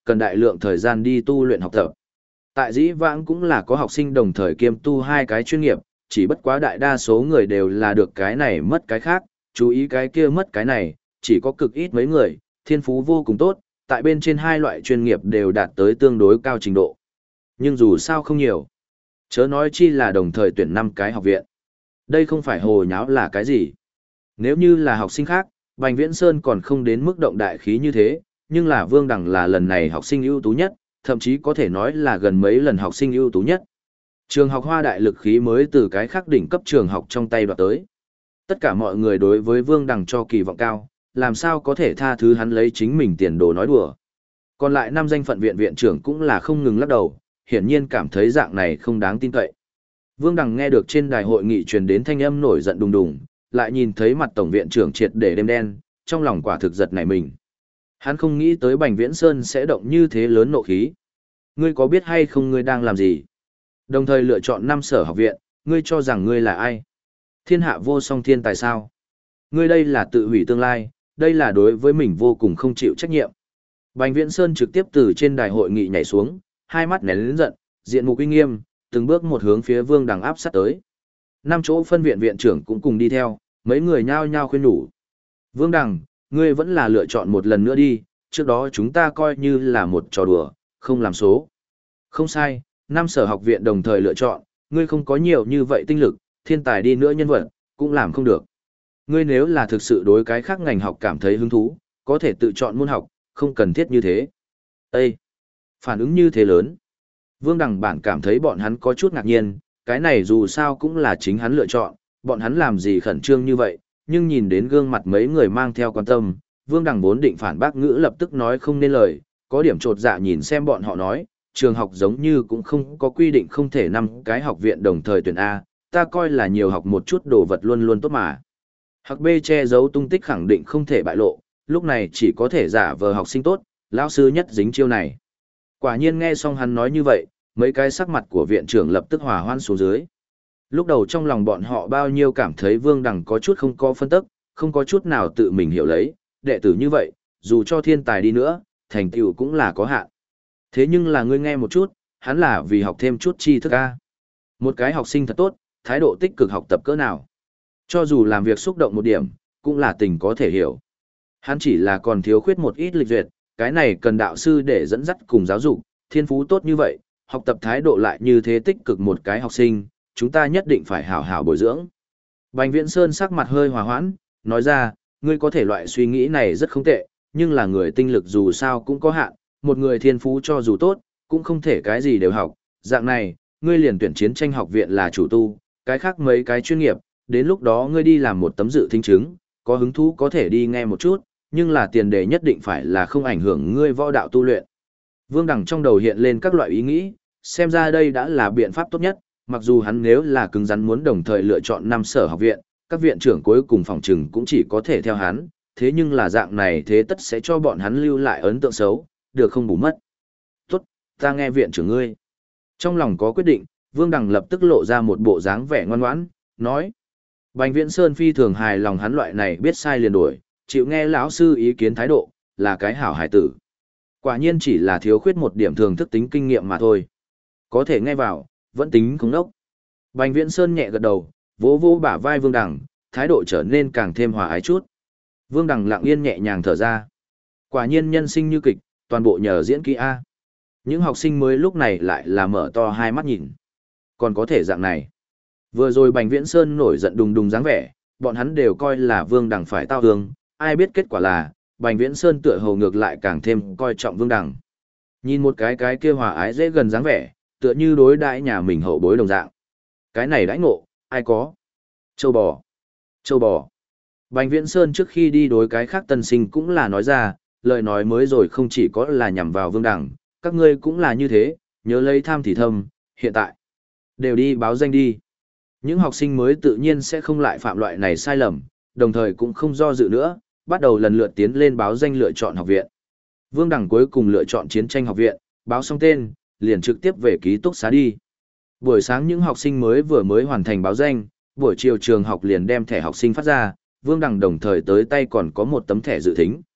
cần đại lượng thời gian đi tu luyện học tập. Tại dĩ vãng cũng là có học sinh đồng thời kiêm tu hai cái chuyên nghiệp, chỉ bất quá đại đa số người đều là được cái này mất cái khác, chú ý cái kia mất cái này, chỉ có cực ít mấy người, thiên phú vô cùng tốt, tại bên trên hai loại chuyên nghiệp đều đạt tới tương đối cao trình độ. Nhưng dù sao không nhiều, chớ nói chi là đồng thời tuyển 5 cái học viện. Đây không phải hồ nháo là cái gì. Nếu như là học sinh khác, Bành Viễn Sơn còn không đến mức động đại khí như thế, nhưng là Vương Đằng là lần này học sinh ưu tú nhất, thậm chí có thể nói là gần mấy lần học sinh ưu tú nhất. Trường học Hoa Đại lực khí mới từ cái khác đỉnh cấp trường học trong tay đoạt tới. Tất cả mọi người đối với Vương Đằng cho kỳ vọng cao, làm sao có thể tha thứ hắn lấy chính mình tiền đồ nói đùa. Còn lại 5 danh phận viện viện trưởng cũng là không ngừng lắc đầu, hiển nhiên cảm thấy dạng này không đáng tin cậy. Vương Đằng nghe được trên đài hội nghị truyền đến thanh âm nổi giận đùng đùng, lại nhìn thấy mặt tổng viện trưởng triệt để đêm đen, trong lòng quả thực giật nảy mình. Hắn không nghĩ tới Bành Viễn Sơn sẽ động như thế lớn nộ khí. Ngươi có biết hay không ngươi đang làm gì? Đồng thời lựa chọn 5 sở học viện, ngươi cho rằng ngươi là ai? Thiên hạ vô song thiên tài sao? Ngươi đây là tự hủy tương lai, đây là đối với mình vô cùng không chịu trách nhiệm. Bành Viễn Sơn trực tiếp từ trên đài hội nghị nhảy xuống, hai mắt nén lớn giận, diện mục uy nghiêm, từng bước một hướng phía Vương Đằng áp sát tới. 5 chỗ phân viện viện trưởng cũng cùng đi theo, mấy người nhao nhao khuyên nhủ. Vương Đằng, ngươi vẫn là lựa chọn một lần nữa đi, trước đó chúng ta coi như là một trò đùa, không làm số. Không sai, 5 sở học viện đồng thời lựa chọn, ngươi không có nhiều như vậy tinh lực, thiên tài đi nữa nhân vật, cũng làm không được. Ngươi nếu là thực sự đối cái khác ngành học cảm thấy hứng thú, có thể tự chọn môn học, không cần thiết như thế. Ê! Phản ứng như thế lớn. Vương Đằng bản cảm thấy bọn hắn có chút ngạc nhiên, cái này dù sao cũng là chính hắn lựa chọn, bọn hắn làm gì khẩn trương như vậy, nhưng nhìn đến gương mặt mấy người mang theo quan tâm, Vương Đằng vốn định phản bác ngữ lập tức nói không nên lời, có điểm chột dạ nhìn xem bọn họ nói, trường học giống như cũng không có quy định không thể 5 cái học viện đồng thời tuyển A, ta coi là nhiều học một chút đồ vật luôn luôn tốt mà. Học B che giấu tung tích khẳng định không thể bại lộ, lúc này chỉ có thể giả vờ học sinh tốt, lão sư nhất dính chiêu này. Quả nhiên nghe xong hắn nói như vậy, mấy cái sắc mặt của viện trưởng lập tức hòa hoan xuống dưới. Lúc đầu trong lòng bọn họ bao nhiêu cảm thấy Vương Đằng có chút không có phân tức, không có chút nào tự mình hiểu lấy, đệ tử như vậy, dù cho thiên tài đi nữa, thành tựu cũng là có hạn. Thế nhưng là ngươi nghe một chút, hắn là vì học thêm chút tri thức A. Một cái học sinh thật tốt, thái độ tích cực học tập cỡ nào. Cho dù làm việc xúc động một điểm, cũng là tình có thể hiểu. Hắn chỉ là còn thiếu khuyết một ít lịch duyệt, cái này cần đạo sư để dẫn dắt cùng giáo dục, thiên phú tốt như vậy, học tập thái độ lại như thế tích cực một cái học sinh, chúng ta nhất định phải hảo hảo bồi dưỡng. Bành Viễn Sơn sắc mặt hơi hòa hoãn, nói ra, ngươi có thể loại suy nghĩ này rất không tệ, nhưng là người tinh lực dù sao cũng có hạn, một người thiên phú cho dù tốt, cũng không thể cái gì đều học, dạng này, ngươi liền tuyển chiến tranh học viện là chủ tu, cái khác mấy cái chuyên nghiệp, đến lúc đó ngươi đi làm một tấm dự thính chứng, có hứng thú có thể đi nghe một chút, nhưng là tiền đề nhất định phải là không ảnh hưởng ngươi võ đạo tu luyện. Vương Đằng trong đầu hiện lên các loại ý nghĩ, xem ra đây đã là biện pháp tốt nhất, mặc dù hắn nếu là cứng rắn muốn đồng thời lựa chọn 5 sở học viện, các viện trưởng cuối cùng phòng trừng cũng chỉ có thể theo hắn, thế nhưng là dạng này thế tất sẽ cho bọn hắn lưu lại ấn tượng xấu, được không bù mất. Tốt, ta nghe viện trưởng ngươi. Trong lòng có quyết định, Vương Đằng lập tức lộ ra một bộ dáng vẻ ngoan ngoãn, nói. Bành Viễn Sơn phi thường hài lòng hắn loại này biết sai liền đổi, chịu nghe lão sư ý kiến thái độ, là cái hảo hải tử. Quả nhiên chỉ là thiếu khuyết một điểm thường thức tính kinh nghiệm mà thôi. Có thể nghe vào, vẫn tính không nốc. Bành Viễn Sơn nhẹ gật đầu, vỗ vỗ bả vai Vương Đằng, thái độ trở nên càng thêm hòa ái chút. Vương Đằng lặng yên nhẹ nhàng thở ra. Quả nhiên nhân sinh như kịch, toàn bộ nhờ diễn kỹ A. Những học sinh mới lúc này lại là mở to hai mắt nhìn. Còn có thể dạng này. Vừa rồi Bành Viễn Sơn nổi giận đùng đùng dáng vẻ, bọn hắn đều coi là Vương Đằng phải tao hương, ai biết kết quả là, Bành Viễn Sơn tựa hồ ngược lại càng thêm coi trọng Vương Đằng. Nhìn một cái kia hòa ái dễ gần dáng vẻ, tựa như đối đãi nhà mình hậu bối đồng dạng. Cái này đãi ngộ, ai có? Châu bò. Châu bò. Bành Viễn Sơn trước khi đi đối cái khác tân sinh cũng là nói ra, lời nói mới rồi không chỉ có là nhằm vào Vương Đằng, các ngươi cũng là như thế, nhớ lấy tham thì thâm, hiện tại. Đều đi báo danh đi. Những học sinh mới tự nhiên sẽ không lại phạm loại này sai lầm, đồng thời cũng không do dự nữa, bắt đầu lần lượt tiến lên báo danh lựa chọn học viện. Vương Đằng cuối cùng lựa chọn chiến tranh học viện, báo xong tên, liền trực tiếp về ký túc xá đi. Buổi sáng những học sinh mới vừa mới hoàn thành báo danh, buổi chiều trường học liền đem thẻ học sinh phát ra, Vương Đằng đồng thời tới tay còn có một tấm thẻ dự thính.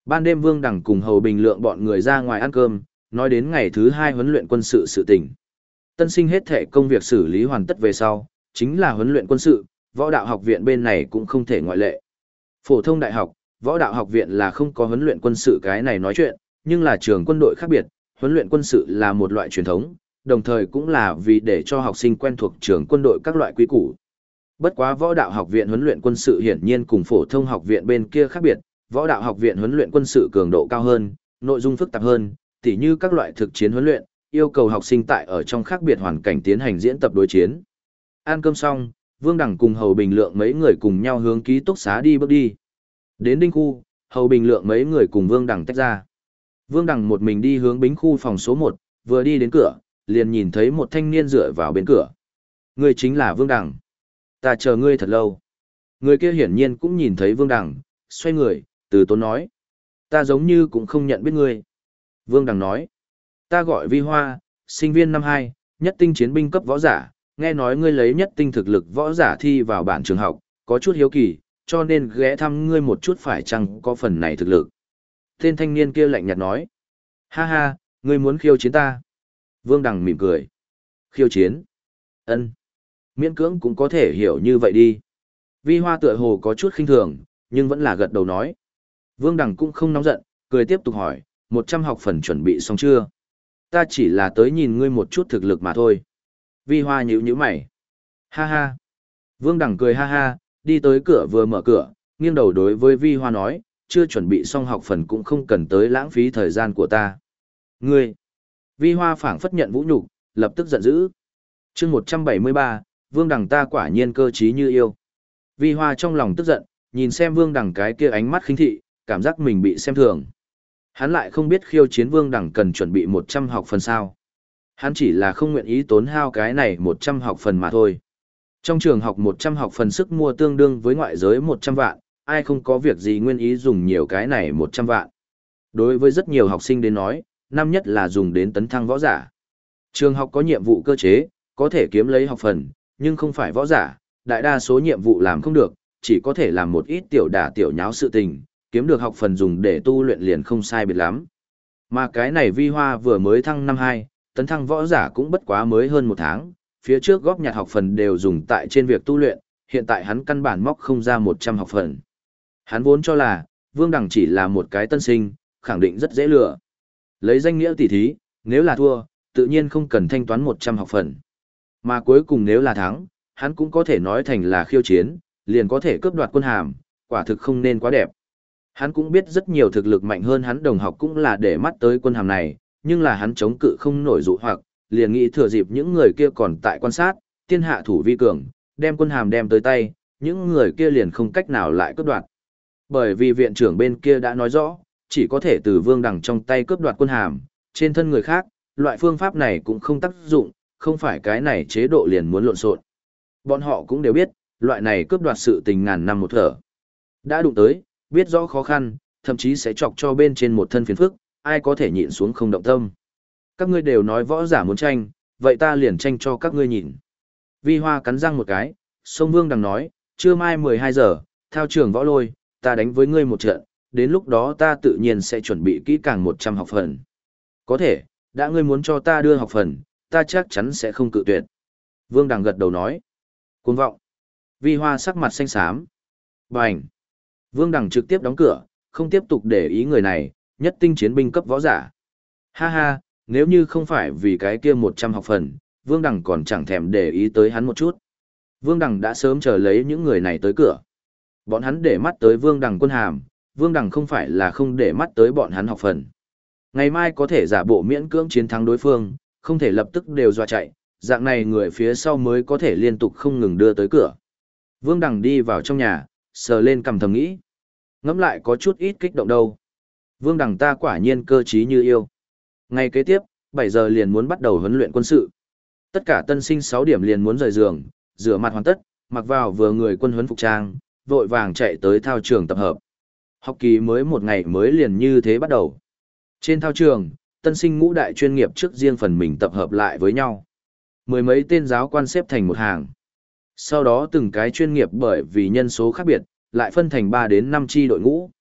Ban đêm Vương Đằng cùng Hầu Bình Lượng bọn người ra ngoài ăn cơm, nói đến ngày thứ 2 huấn luyện quân sự sự tình. Tân sinh hết thể công việc xử lý hoàn tất về sau, chính là huấn luyện quân sự, võ đạo học viện bên này cũng không thể ngoại lệ. Phổ thông đại học, võ đạo học viện là không có huấn luyện quân sự cái này nói chuyện, nhưng là trường quân đội khác biệt, huấn luyện quân sự là một loại truyền thống, đồng thời cũng là vì để cho học sinh quen thuộc trường quân đội các loại quy củ. Bất quá võ đạo học viện huấn luyện quân sự hiển nhiên cùng phổ thông học viện bên kia khác biệt, võ đạo học viện huấn luyện quân sự cường độ cao hơn, nội dung phức tạp hơn, tỉ như các loại thực chiến huấn luyện, yêu cầu học sinh tại ở trong khác biệt hoàn cảnh tiến hành diễn tập đối chiến. Ăn cơm xong, Vương Đằng cùng Hầu Bình Lượng mấy người cùng nhau hướng ký túc xá đi bước đi. Đến Đinh khu, Hầu Bình Lượng mấy người cùng Vương Đằng tách ra. Vương Đằng một mình đi hướng Bính khu phòng số 1, vừa đi đến cửa, liền nhìn thấy một thanh niên dựa vào bên cửa. Người chính là Vương Đằng. Ta chờ ngươi thật lâu. Người kia hiển nhiên cũng nhìn thấy Vương Đằng, xoay người, từ tốn nói. Ta giống như cũng không nhận biết ngươi. Vương Đằng nói. Ta gọi Vi Hoa, sinh viên năm 2, nhất tinh chiến binh cấp võ giả, nghe nói ngươi lấy nhất tinh thực lực võ giả thi vào bản trường học, có chút hiếu kỳ, cho nên ghé thăm ngươi một chút phải chăng có phần này thực lực. Tên thanh niên kia lạnh nhạt nói. Ha ha, ngươi muốn khiêu chiến ta. Vương Đằng mỉm cười. Khiêu chiến? Ân. Miễn cưỡng cũng có thể hiểu như vậy đi. Vi Hoa tựa hồ có chút khinh thường, nhưng vẫn là gật đầu nói. Vương Đằng cũng không nóng giận, cười tiếp tục hỏi, 100 học phần chuẩn bị xong chưa? Ta chỉ là tới nhìn ngươi một chút thực lực mà thôi. Vi Hoa nhíu nhíu mày. Ha ha. Vương Đằng cười ha ha, đi tới cửa vừa mở cửa, nghiêng đầu đối với Vi Hoa nói, chưa chuẩn bị xong học phần cũng không cần tới lãng phí thời gian của ta. Ngươi. Vi Hoa phảng phất nhận vũ nhục, lập tức giận dữ. Chương 173, Vương Đằng ta quả nhiên cơ trí như yêu. Vi Hoa trong lòng tức giận, nhìn xem Vương Đằng cái kia ánh mắt khinh thị, cảm giác mình bị xem thường. Hắn lại không biết khiêu chiến Vương Đằng cần chuẩn bị 100 học phần sao. Hắn chỉ là không nguyện ý tốn hao cái này 100 học phần mà thôi. Trong trường học 100 học phần sức mua tương đương với ngoại giới 100 vạn, ai không có việc gì nguyên ý dùng nhiều cái này 100 vạn. Đối với rất nhiều học sinh đến nói, năm nhất là dùng đến tấn thăng võ giả. Trường học có nhiệm vụ cơ chế, có thể kiếm lấy học phần, nhưng không phải võ giả, đại đa số nhiệm vụ làm không được, chỉ có thể làm một ít tiểu đả tiểu nháo sự tình, kiếm được học phần dùng để tu luyện liền không sai biệt lắm. Mà cái này Vi Hoa vừa mới thăng năm 2, tấn thăng võ giả cũng bất quá mới hơn 1 tháng, phía trước góp nhặt học phần đều dùng tại trên việc tu luyện, hiện tại hắn căn bản móc không ra 100 học phần. Hắn vốn cho là, Vương Đằng chỉ là một cái tân sinh, khẳng định rất dễ lừa. Lấy danh nghĩa tỉ thí, nếu là thua, tự nhiên không cần thanh toán 100 học phần. Mà cuối cùng nếu là thắng, hắn cũng có thể nói thành là khiêu chiến, liền có thể cướp đoạt quân hàm, quả thực không nên quá đẹp. Hắn cũng biết rất nhiều thực lực mạnh hơn hắn đồng học cũng là để mắt tới quân hàm này, nhưng là hắn chống cự không nổi dụ hoặc, liền nghĩ thừa dịp những người kia còn tại quan sát, tiên hạ thủ vi cường, đem quân hàm đem tới tay, những người kia liền không cách nào lại cướp đoạt. Bởi vì viện trưởng bên kia đã nói rõ, chỉ có thể từ Vương Đằng trong tay cướp đoạt quân hàm, trên thân người khác, loại phương pháp này cũng không tác dụng, không phải cái này chế độ liền muốn lộn xộn. Bọn họ cũng đều biết, loại này cướp đoạt sự tình ngàn năm một thở. Đã đụng tới, biết rõ khó khăn, thậm chí sẽ chọc cho bên trên một thân phiền phức, ai có thể nhịn xuống không động tâm. Các ngươi đều nói võ giả muốn tranh, vậy ta liền tranh cho các ngươi nhìn. Vi Hoa cắn răng một cái, sông Vương Đằng nói, trưa mai 12 giờ, thao trường võ lôi, ta đánh với ngươi một trận, đến lúc đó ta tự nhiên sẽ chuẩn bị kỹ càng 100 học phần. Có thể, đã ngươi muốn cho ta đưa học phần, ta chắc chắn sẽ không cự tuyệt. Vương Đằng gật đầu nói. Cuồng vọng. Vi Hoa sắc mặt xanh xám. Bành. Vương Đằng trực tiếp đóng cửa, không tiếp tục để ý người này, nhất tinh chiến binh cấp võ giả. Ha ha, nếu như không phải vì cái kia 100 học phần, Vương Đằng còn chẳng thèm để ý tới hắn một chút. Vương Đằng đã sớm chờ lấy những người này tới cửa. Bọn hắn để mắt tới Vương Đằng quân hàm, Vương Đằng không phải là không để mắt tới bọn hắn học phần. Ngày mai có thể giả bộ miễn cưỡng chiến thắng đối phương, không thể lập tức đều dọa chạy, dạng này người phía sau mới có thể liên tục không ngừng đưa tới cửa. Vương Đằng đi vào trong nhà, sờ lên cằm thầm nghĩ. Ngẫm lại có chút ít kích động đâu. Vương Đằng ta quả nhiên cơ trí như yêu. Ngày kế tiếp, 7 giờ liền muốn bắt đầu huấn luyện quân sự. Tất cả tân sinh 6 điểm liền muốn rời giường, rửa mặt hoàn tất, mặc vào vừa người quân huấn phục trang, vội vàng chạy tới thao trường tập hợp. Học kỳ mới một ngày mới liền như thế bắt đầu. Trên thao trường, tân sinh ngũ đại chuyên nghiệp trước riêng phần mình tập hợp lại với nhau. Mười mấy tên giáo quan xếp thành một hàng. Sau đó từng cái chuyên nghiệp bởi vì nhân số khác biệt, lại phân thành 3 đến 5 chi đội ngũ.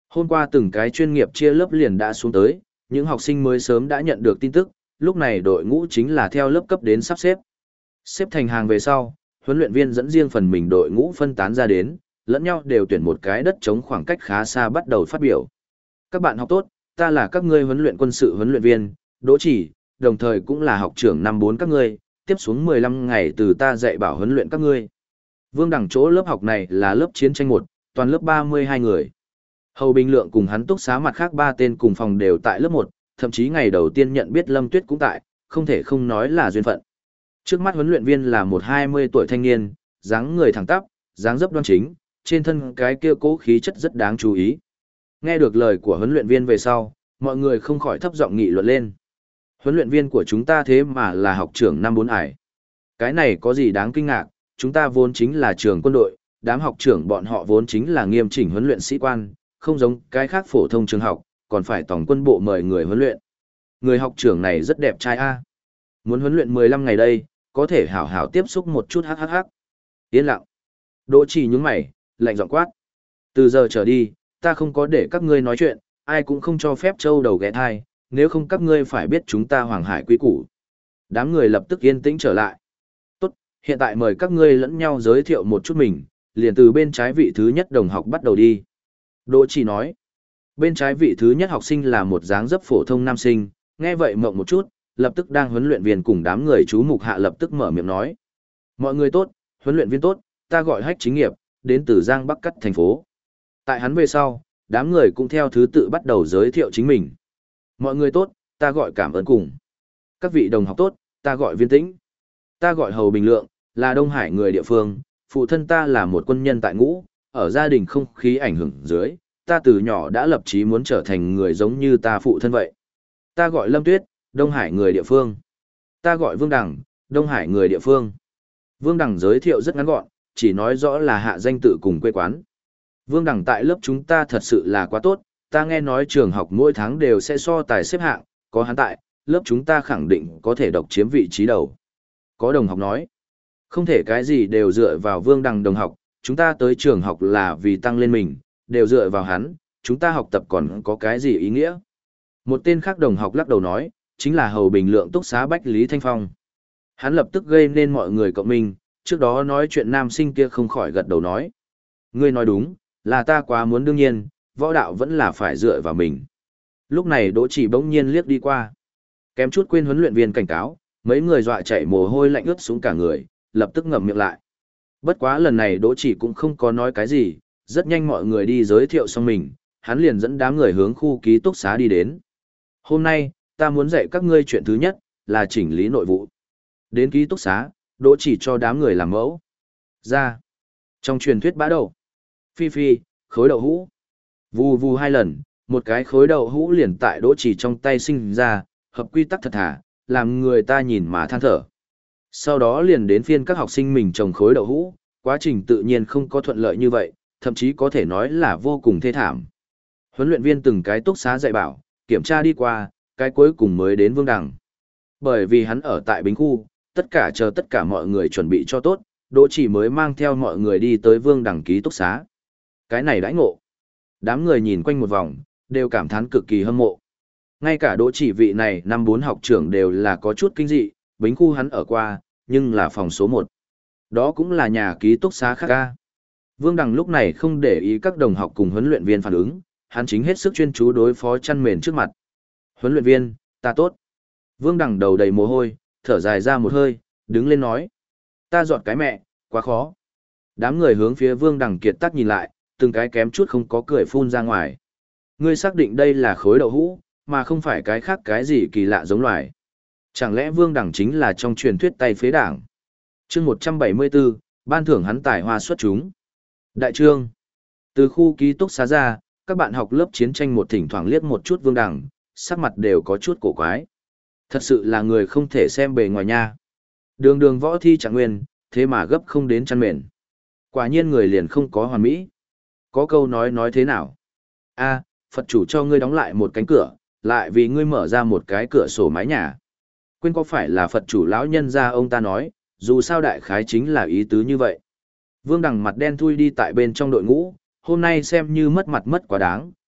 Hôm qua từng cái chuyên nghiệp chia lớp liền đã xuống tới, những học sinh mới sớm đã nhận được tin tức, lúc này đội ngũ chính là theo lớp cấp đến sắp xếp. Xếp thành hàng về sau, huấn luyện viên dẫn riêng phần mình đội ngũ phân tán ra đến, lẫn nhau đều tuyển một cái đất trống khoảng cách khá xa bắt đầu phát biểu. Các bạn học tốt, ta là các ngươi huấn luyện quân sự huấn luyện viên, Đỗ Chỉ, đồng thời cũng là học trưởng năm 4 các ngươi, tiếp xuống 15 ngày từ ta dạy bảo huấn luyện các ngươi. Vương Đẳng chỗ lớp học này là lớp chiến tranh 1, toàn lớp 32 người. Hầu Bình Lượng cùng hắn túc xá mặt khác 3 tên cùng phòng đều tại lớp 1, thậm chí ngày đầu tiên nhận biết Lâm Tuyết cũng tại, không thể không nói là duyên phận. Trước mắt huấn luyện viên là một 20 tuổi thanh niên, dáng người thẳng tắp, dáng dấp đoan chính, trên thân cái kia cố khí chất rất đáng chú ý. Nghe được lời của huấn luyện viên về sau, mọi người không khỏi thấp giọng nghị luận lên. Huấn luyện viên của chúng ta thế mà là học trưởng năm 4 ải. Cái này có gì đáng kinh ngạc, chúng ta vốn chính là trường quân đội, đám học trưởng bọn họ vốn chính là nghiêm chỉnh huấn luyện sĩ quan, không giống cái khác phổ thông trường học, còn phải tổng quân bộ mời người huấn luyện. Người học trưởng này rất đẹp trai a. Muốn huấn luyện 15 ngày đây, có thể hảo hảo tiếp xúc một chút hắc. Yên lặng. Đỗ Chỉ nhướng mày, lạnh giọng quát. Từ giờ trở đi, ta không có để các ngươi nói chuyện, ai cũng không cho phép trâu đầu ghé thai, nếu không các ngươi phải biết chúng ta Hoàng Hải quý củ. Đám người lập tức yên tĩnh trở lại. Tốt, hiện tại mời các ngươi lẫn nhau giới thiệu một chút mình, liền từ bên trái vị thứ nhất đồng học bắt đầu đi. Đỗ Chỉ nói. Bên trái vị thứ nhất học sinh là một dáng dấp phổ thông nam sinh, nghe vậy mộng một chút, lập tức đang huấn luyện viên cùng đám người chú mục hạ lập tức mở miệng nói. Mọi người tốt, huấn luyện viên tốt, ta gọi Hách Chính Nghiệp, đến từ Giang Bắc Cắt thành phố. Tại hắn về sau, đám người cũng theo thứ tự bắt đầu giới thiệu chính mình. Mọi người tốt, ta gọi Cảm ơn cùng. Các vị đồng học tốt, ta gọi Viên Tĩnh. Ta gọi Hầu Bình Lượng, là Đông Hải người địa phương, phụ thân ta là một quân nhân tại ngũ, ở gia đình không khí ảnh hưởng dưới, ta từ nhỏ đã lập chí muốn trở thành người giống như ta phụ thân vậy. Ta gọi Lâm Tuyết, Đông Hải người địa phương. Ta gọi Vương Đằng, Đông Hải người địa phương. Vương Đằng giới thiệu rất ngắn gọn, chỉ nói rõ là hạ danh tự cùng quê quán. Vương Đằng tại lớp chúng ta thật sự là quá tốt, ta nghe nói trường học mỗi tháng đều sẽ so tài xếp hạng, có hắn tại, lớp chúng ta khẳng định có thể độc chiếm vị trí đầu. Có đồng học nói, không thể cái gì đều dựa vào Vương Đằng đồng học, chúng ta tới trường học là vì tăng lên mình, đều dựa vào hắn, chúng ta học tập còn có cái gì ý nghĩa. Một tên khác đồng học lắc đầu nói, chính là Hầu Bình Lượng túc xá Bách Lý Thanh Phong. Hắn lập tức gây nên mọi người cộng minh, trước đó nói chuyện nam sinh kia không khỏi gật đầu nói. Ngươi nói đúng, là ta quá muốn đương nhiên, võ đạo vẫn là phải dựa vào mình. Lúc này Đỗ Chỉ bỗng nhiên liếc đi qua. Kém chút quên huấn luyện viên cảnh cáo, mấy người dọa chạy mồ hôi lạnh ướt xuống cả người, lập tức ngậm miệng lại. Bất quá lần này Đỗ Chỉ cũng không có nói cái gì, rất nhanh mọi người đi giới thiệu xong mình, hắn liền dẫn đám người hướng khu ký túc xá đi đến. Hôm nay, ta muốn dạy các ngươi chuyện thứ nhất, là chỉnh lý nội vụ. Đến ký túc xá, Đỗ Chỉ cho đám người làm mẫu. Ra. Trong truyền thuyết bã đậu. Phi phi, khối đậu hũ. Vù vù 2 lần, một cái khối đậu hũ liền tại Đỗ Chỉ trong tay sinh ra, hợp quy tắc thật thà, làm người ta nhìn mà than thở. Sau đó liền đến phiên các học sinh mình trồng khối đậu hũ, quá trình tự nhiên không có thuận lợi như vậy, thậm chí có thể nói là vô cùng thê thảm. Huấn luyện viên từng cái túc xá dạy bảo, kiểm tra đi qua, cái cuối cùng mới đến Vương Đằng. Bởi vì hắn ở tại Bính khu, tất cả mọi người chuẩn bị cho tốt, Đỗ Chỉ mới mang theo mọi người đi tới Vương Đằng ký túc xá. Cái này đãi ngộ. Đám người nhìn quanh một vòng, đều cảm thán cực kỳ hâm mộ. Ngay cả Đỗ Chỉ vị này năm 4 học trưởng đều là có chút kinh dị, Bính khu hắn ở qua, nhưng là phòng số 1. Đó cũng là nhà ký túc xá khác ca. Vương Đằng lúc này không để ý các đồng học cùng huấn luyện viên phản ứng, hắn chính hết sức chuyên chú đối phó chăn mền trước mặt. Huấn luyện viên, ta tốt. Vương Đằng đầu đầy mồ hôi, thở dài ra một hơi, đứng lên nói. Ta dọn cái mẹ, quá khó. Đám người hướng phía Vương Đằng kiệt tác nhìn lại, từng cái kém chút không có cười phun ra ngoài. Ngươi xác định đây là khối đậu hũ, mà không phải cái khác cái gì kỳ lạ giống loài. Chẳng lẽ Vương Đằng chính là trong truyền thuyết tay phế đảng? Chương 174, ban thưởng hắn tài hoa xuất chúng. Đại trương. Từ khu ký túc xá ra, các bạn học lớp chiến tranh một thỉnh thoảng liếc một chút Vương Đằng, sắc mặt đều có chút cổ quái. Thật sự là người không thể xem bề ngoài nha. Đường đường võ thi trạng nguyên, thế mà gấp không đến chăn mền. Quả nhiên người liền không có hoàn mỹ. Có câu nói thế nào? A, Phật chủ cho ngươi đóng lại một cánh cửa, lại vì ngươi mở ra một cái cửa sổ mái nhà. Quên có phải là Phật chủ lão nhân gia ông ta nói, dù sao đại khái chính là ý tứ như vậy. Vương Đằng mặt đen thui đi tại bên trong đội ngũ, hôm nay xem như mất mặt mất quá đáng,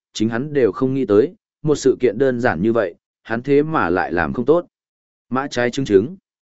chính hắn đều không nghĩ tới, một sự kiện đơn giản như vậy, hắn thế mà lại làm không tốt. Mã trái chứng chứng.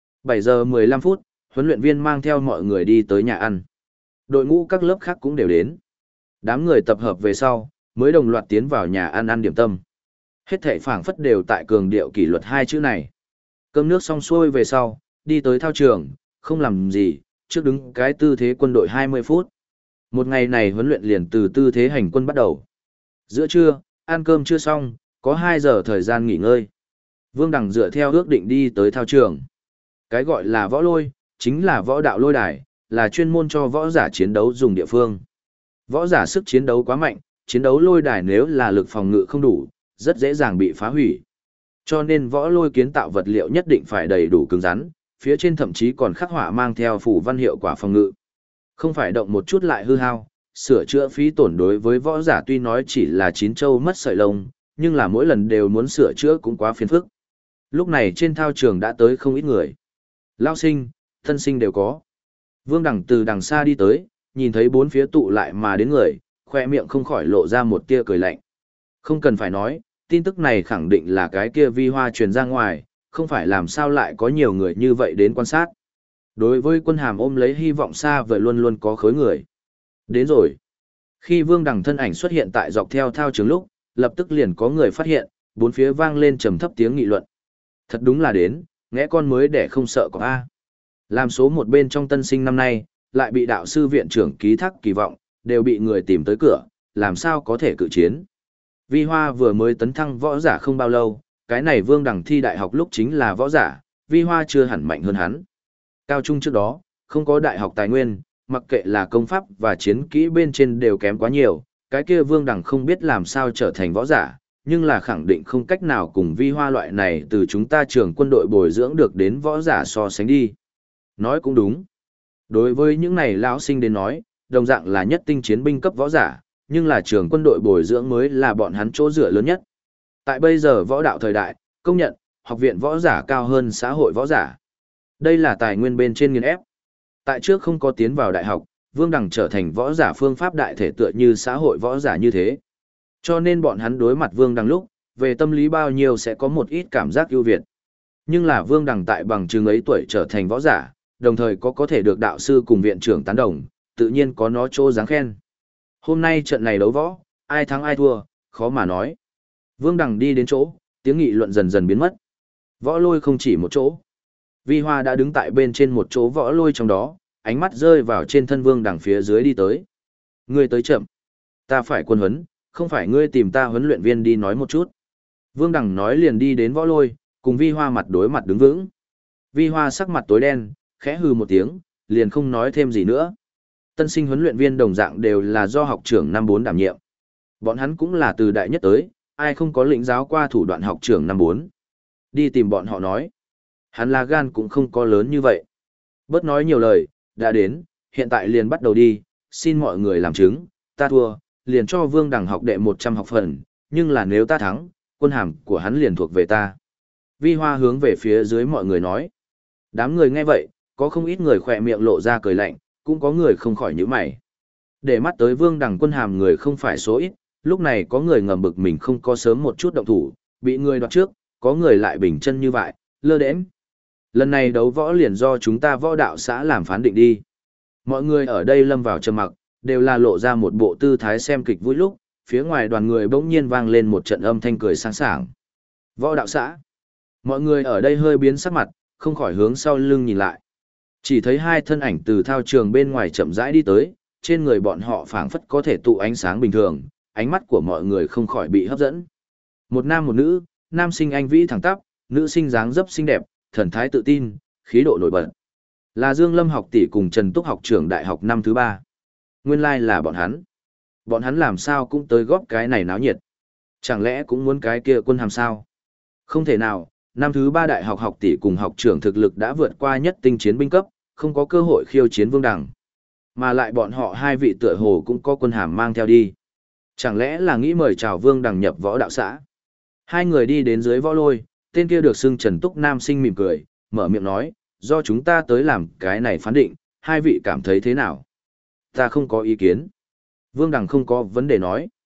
7 giờ 15 phút, huấn luyện viên mang theo mọi người đi tới nhà ăn. Đội ngũ các lớp khác cũng đều đến. Đám người tập hợp về sau, mới đồng loạt tiến vào nhà ăn ăn điểm tâm. Hết thảy phảng phất đều tại cường điệu kỷ luật hai chữ này. Cơm nước xong xuôi về sau, đi tới thao trường, không làm gì, trước đứng cái tư thế quân đội 20 phút. Một ngày này huấn luyện liền từ tư thế hành quân bắt đầu. Giữa trưa, ăn cơm chưa xong, có 2 giờ thời gian nghỉ ngơi. Vương Đằng dựa theo ước định đi tới thao trường. Cái gọi là võ lôi, chính là võ đạo lôi đài, là chuyên môn cho võ giả chiến đấu dùng địa phương. Võ giả sức chiến đấu quá mạnh, chiến đấu lôi đài nếu là lực phòng ngự không đủ, rất dễ dàng bị phá hủy. Cho nên võ lôi kiến tạo vật liệu nhất định phải đầy đủ cứng rắn, phía trên thậm chí còn khắc họa mang theo phủ văn hiệu quả phòng ngự. Không phải động một chút lại hư hao, sửa chữa phí tổn đối với võ giả tuy nói chỉ là chín châu mất sợi lông, nhưng là mỗi lần đều muốn sửa chữa cũng quá phiền phức. Lúc này trên thao trường đã tới không ít người. Lao sinh, thân sinh đều có. Vương Đằng từ đằng xa đi tới, nhìn thấy bốn phía tụ lại mà đến người, khoe miệng không khỏi lộ ra một tia cười lạnh. Không cần phải nói, tin tức này khẳng định là cái kia vi hoa truyền ra ngoài, không phải làm sao lại có nhiều người như vậy đến quan sát. Đối với Quân Hàm ôm lấy hy vọng xa vời luôn luôn có khối người. Đến rồi. Khi Vương Đằng thân ảnh xuất hiện tại dọc theo thao trường lúc, lập tức liền có người phát hiện, bốn phía vang lên trầm thấp tiếng nghị luận. Thật đúng là đến, ngẽ con mới để không sợ có A. Làm số một bên trong tân sinh năm nay, lại bị đạo sư viện trưởng ký thác kỳ vọng, đều bị người tìm tới cửa, làm sao có thể cự chiến. Vi Hoa vừa mới tấn thăng võ giả không bao lâu, cái này Vương Đằng thi đại học lúc chính là võ giả, Vi Hoa chưa hẳn mạnh hơn hắn. Cao trung trước đó, không có đại học tài nguyên, mặc kệ là công pháp và chiến kỹ bên trên đều kém quá nhiều, cái kia Vương Đằng không biết làm sao trở thành võ giả, nhưng là khẳng định không cách nào cùng Vi Hoa loại này từ chúng ta trường quân đội bồi dưỡng được đến võ giả so sánh đi. Nói cũng đúng. Đối với những này lão sinh đến nói, đồng dạng là nhất tinh chiến binh cấp võ giả, nhưng là trường quân đội bồi dưỡng mới là bọn hắn chỗ dựa lớn nhất. Tại bây giờ võ đạo thời đại, công nhận, học viện võ giả cao hơn xã hội võ giả. Đây là tài nguyên bên trên nghiền ép. Tại trước không có tiến vào đại học, Vương Đằng trở thành võ giả phương pháp đại thể tựa như xã hội võ giả như thế. Cho nên bọn hắn đối mặt Vương Đằng lúc, về tâm lý bao nhiêu sẽ có một ít cảm giác ưu việt. Nhưng là Vương Đằng tại bằng chứng ấy tuổi trở thành võ giả, đồng thời có thể được đạo sư cùng viện trưởng tán đồng, tự nhiên có nó chỗ dáng khen. Hôm nay trận này đấu võ, ai thắng ai thua, khó mà nói. Vương Đằng đi đến chỗ, tiếng nghị luận dần dần biến mất. Võ lôi không chỉ một chỗ. Vi Hoa đã đứng tại bên trên một chỗ võ lôi trong đó, ánh mắt rơi vào trên thân Vương Đằng phía dưới đi tới. Ngươi tới chậm. Ta phải quân huấn, không phải ngươi tìm ta huấn luyện viên đi nói một chút. Vương Đằng nói liền đi đến võ lôi, cùng Vi Hoa mặt đối mặt đứng vững. Vi Hoa sắc mặt tối đen, khẽ hừ một tiếng, liền không nói thêm gì nữa. Tân sinh huấn luyện viên đồng dạng đều là do học trưởng năm 4 đảm nhiệm. Bọn hắn cũng là từ đại nhất tới, ai không có lĩnh giáo qua thủ đoạn học trưởng năm 4. Đi tìm bọn họ nói. Hắn là gan cũng không có lớn như vậy. Bớt nói nhiều lời, đã đến, hiện tại liền bắt đầu đi, xin mọi người làm chứng, ta thua, liền cho Vương Đằng học đệ 100 học phần, nhưng là nếu ta thắng, quân hàm của hắn liền thuộc về ta. Vi Hoa hướng về phía dưới mọi người nói. Đám người nghe vậy, có không ít người khỏe miệng lộ ra cười lạnh, cũng có người không khỏi nhíu mày. Để mắt tới Vương Đằng quân hàm người không phải số ít, lúc này có người ngầm bực mình không có sớm một chút động thủ, bị người đoạt trước, có người lại bình chân như vậy, lơ đễnh. Lần này đấu võ liền do chúng ta võ đạo xã làm phán định đi. Mọi người ở đây lâm vào trầm mặc, đều là lộ ra một bộ tư thái xem kịch vui lúc, phía ngoài đoàn người bỗng nhiên vang lên một trận âm thanh cười sáng sảng. Võ đạo xã. Mọi người ở đây hơi biến sắc mặt, không khỏi hướng sau lưng nhìn lại. Chỉ thấy hai thân ảnh từ thao trường bên ngoài chậm rãi đi tới, trên người bọn họ phảng phất có thể tụ ánh sáng bình thường, ánh mắt của mọi người không khỏi bị hấp dẫn. Một nam một nữ, nam sinh anh vĩ thẳng tắp, nữ sinh dáng dấp xinh đẹp, thần thái tự tin, khí độ nổi bật. Là Dương Lâm học tỷ cùng Trần Túc học trưởng đại học năm thứ 3. Nguyên lai là bọn hắn. Bọn hắn làm sao cũng tới góp cái này náo nhiệt. Chẳng lẽ cũng muốn cái kia quân hàm sao? Không thể nào, năm thứ 3 đại học học tỷ cùng học trưởng thực lực đã vượt qua nhất tinh chiến binh cấp, không có cơ hội khiêu chiến Vương Đằng. Mà lại bọn họ hai vị tựa hồ cũng có quân hàm mang theo đi. Chẳng lẽ là nghĩ mời chào Vương Đằng nhập võ đạo xã? Hai người đi đến dưới võ lôi, tên kia được xưng Trần Túc nam sinh mỉm cười, mở miệng nói, do chúng ta tới làm cái này phán định, hai vị cảm thấy thế nào? Ta không có ý kiến. Vương Đằng không có vấn đề nói.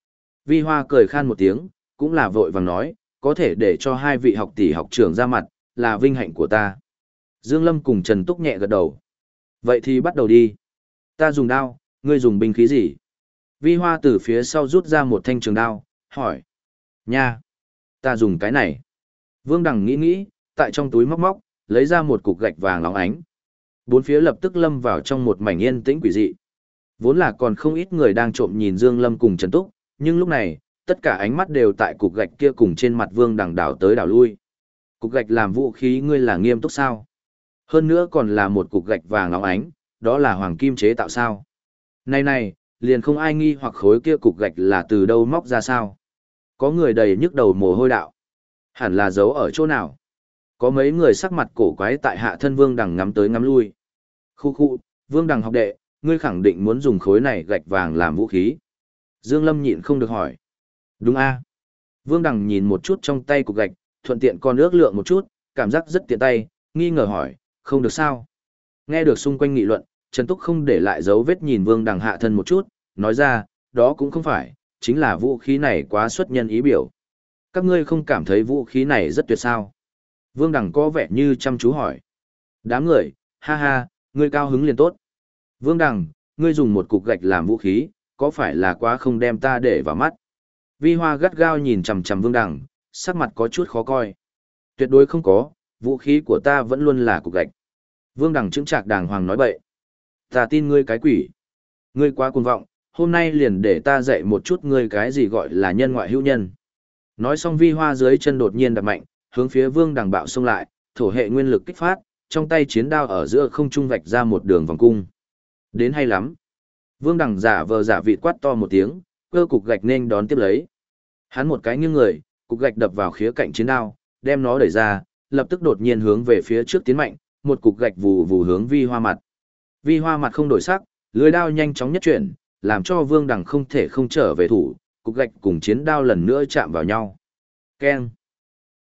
Vi Hoa cười khan một tiếng, cũng là vội vàng nói, có thể để cho hai vị học tỷ học trưởng ra mặt, là vinh hạnh của ta. Dương Lâm cùng Trần Túc nhẹ gật đầu. Vậy thì bắt đầu đi. Ta dùng đao, ngươi dùng binh khí gì? Vi Hoa từ phía sau rút ra một thanh trường đao, hỏi. Nha! Ta dùng cái này. Vương Đằng nghĩ nghĩ, tại trong túi móc móc, lấy ra một cục gạch vàng óng ánh. Bốn phía lập tức lâm vào trong một mảnh yên tĩnh quỷ dị. Vốn là còn không ít người đang trộm nhìn Dương Lâm cùng Trần Túc, nhưng lúc này, tất cả ánh mắt đều tại cục gạch kia cùng trên mặt Vương Đằng đảo tới đảo lui. Cục gạch làm vũ khí ngươi là nghiêm túc sao? Hơn nữa còn là một cục gạch vàng óng ánh, đó là hoàng kim chế tạo sao? Này, liền không ai nghi hoặc khối kia cục gạch là từ đâu móc ra sao? Có người đầy nhức đầu mồ hôi đạo. Hẳn là giấu ở chỗ nào? Có mấy người sắc mặt cổ quái tại hạ thân Vương Đằng ngắm tới ngắm lui. Khu, Vương Đằng học đệ, ngươi khẳng định muốn dùng khối này gạch vàng làm vũ khí. Dương Lâm nhịn không được hỏi. Đúng a. Vương Đằng nhìn một chút trong tay cục gạch, thuận tiện còn ước lượng một chút, cảm giác rất tiện tay, nghi ngờ hỏi, không được sao? Nghe được xung quanh nghị luận, Trần Túc không để lại dấu vết nhìn Vương Đằng hạ thân một chút, nói ra, đó cũng không phải, chính là vũ khí này quá xuất nhân ý biểu. Các ngươi không cảm thấy vũ khí này rất tuyệt sao? Vương Đằng có vẻ như chăm chú hỏi. Đám người, ha ha, ngươi cao hứng liền tốt. Vương Đằng, ngươi dùng một cục gạch làm vũ khí, có phải là quá không đem ta để vào mắt? Vi Hoa gắt gao nhìn chằm chằm Vương Đằng, sắc mặt có chút khó coi. Tuyệt đối không có, vũ khí của ta vẫn luôn là cục gạch. Vương Đằng chững chạc đàng hoàng nói bậy. Ta tin ngươi cái quỷ. Ngươi quá cuồng vọng, hôm nay liền để ta dạy một chút ngươi cái gì gọi là nhân ngoại hữu nhân. Nói xong Vi Hoa dưới chân đột nhiên đập mạnh, hướng phía Vương Đằng bạo xông lại, thổ hệ nguyên lực kích phát, trong tay chiến đao ở giữa không trung vạch ra một đường vòng cung. Đến hay lắm. Vương Đằng giả vờ giả vịt quát to một tiếng, cơ cục gạch nên đón tiếp lấy. Hắn một cái nghiêng người, cục gạch đập vào khía cạnh chiến đao, đem nó đẩy ra, lập tức đột nhiên hướng về phía trước tiến mạnh, một cục gạch vù vù hướng Vi Hoa mặt. Vi Hoa mặt không đổi sắc, lưỡi đao nhanh chóng nhất chuyển, làm cho Vương Đằng không thể không trở về thủ, cục gạch cùng chiến đao lần nữa chạm vào nhau. Keng.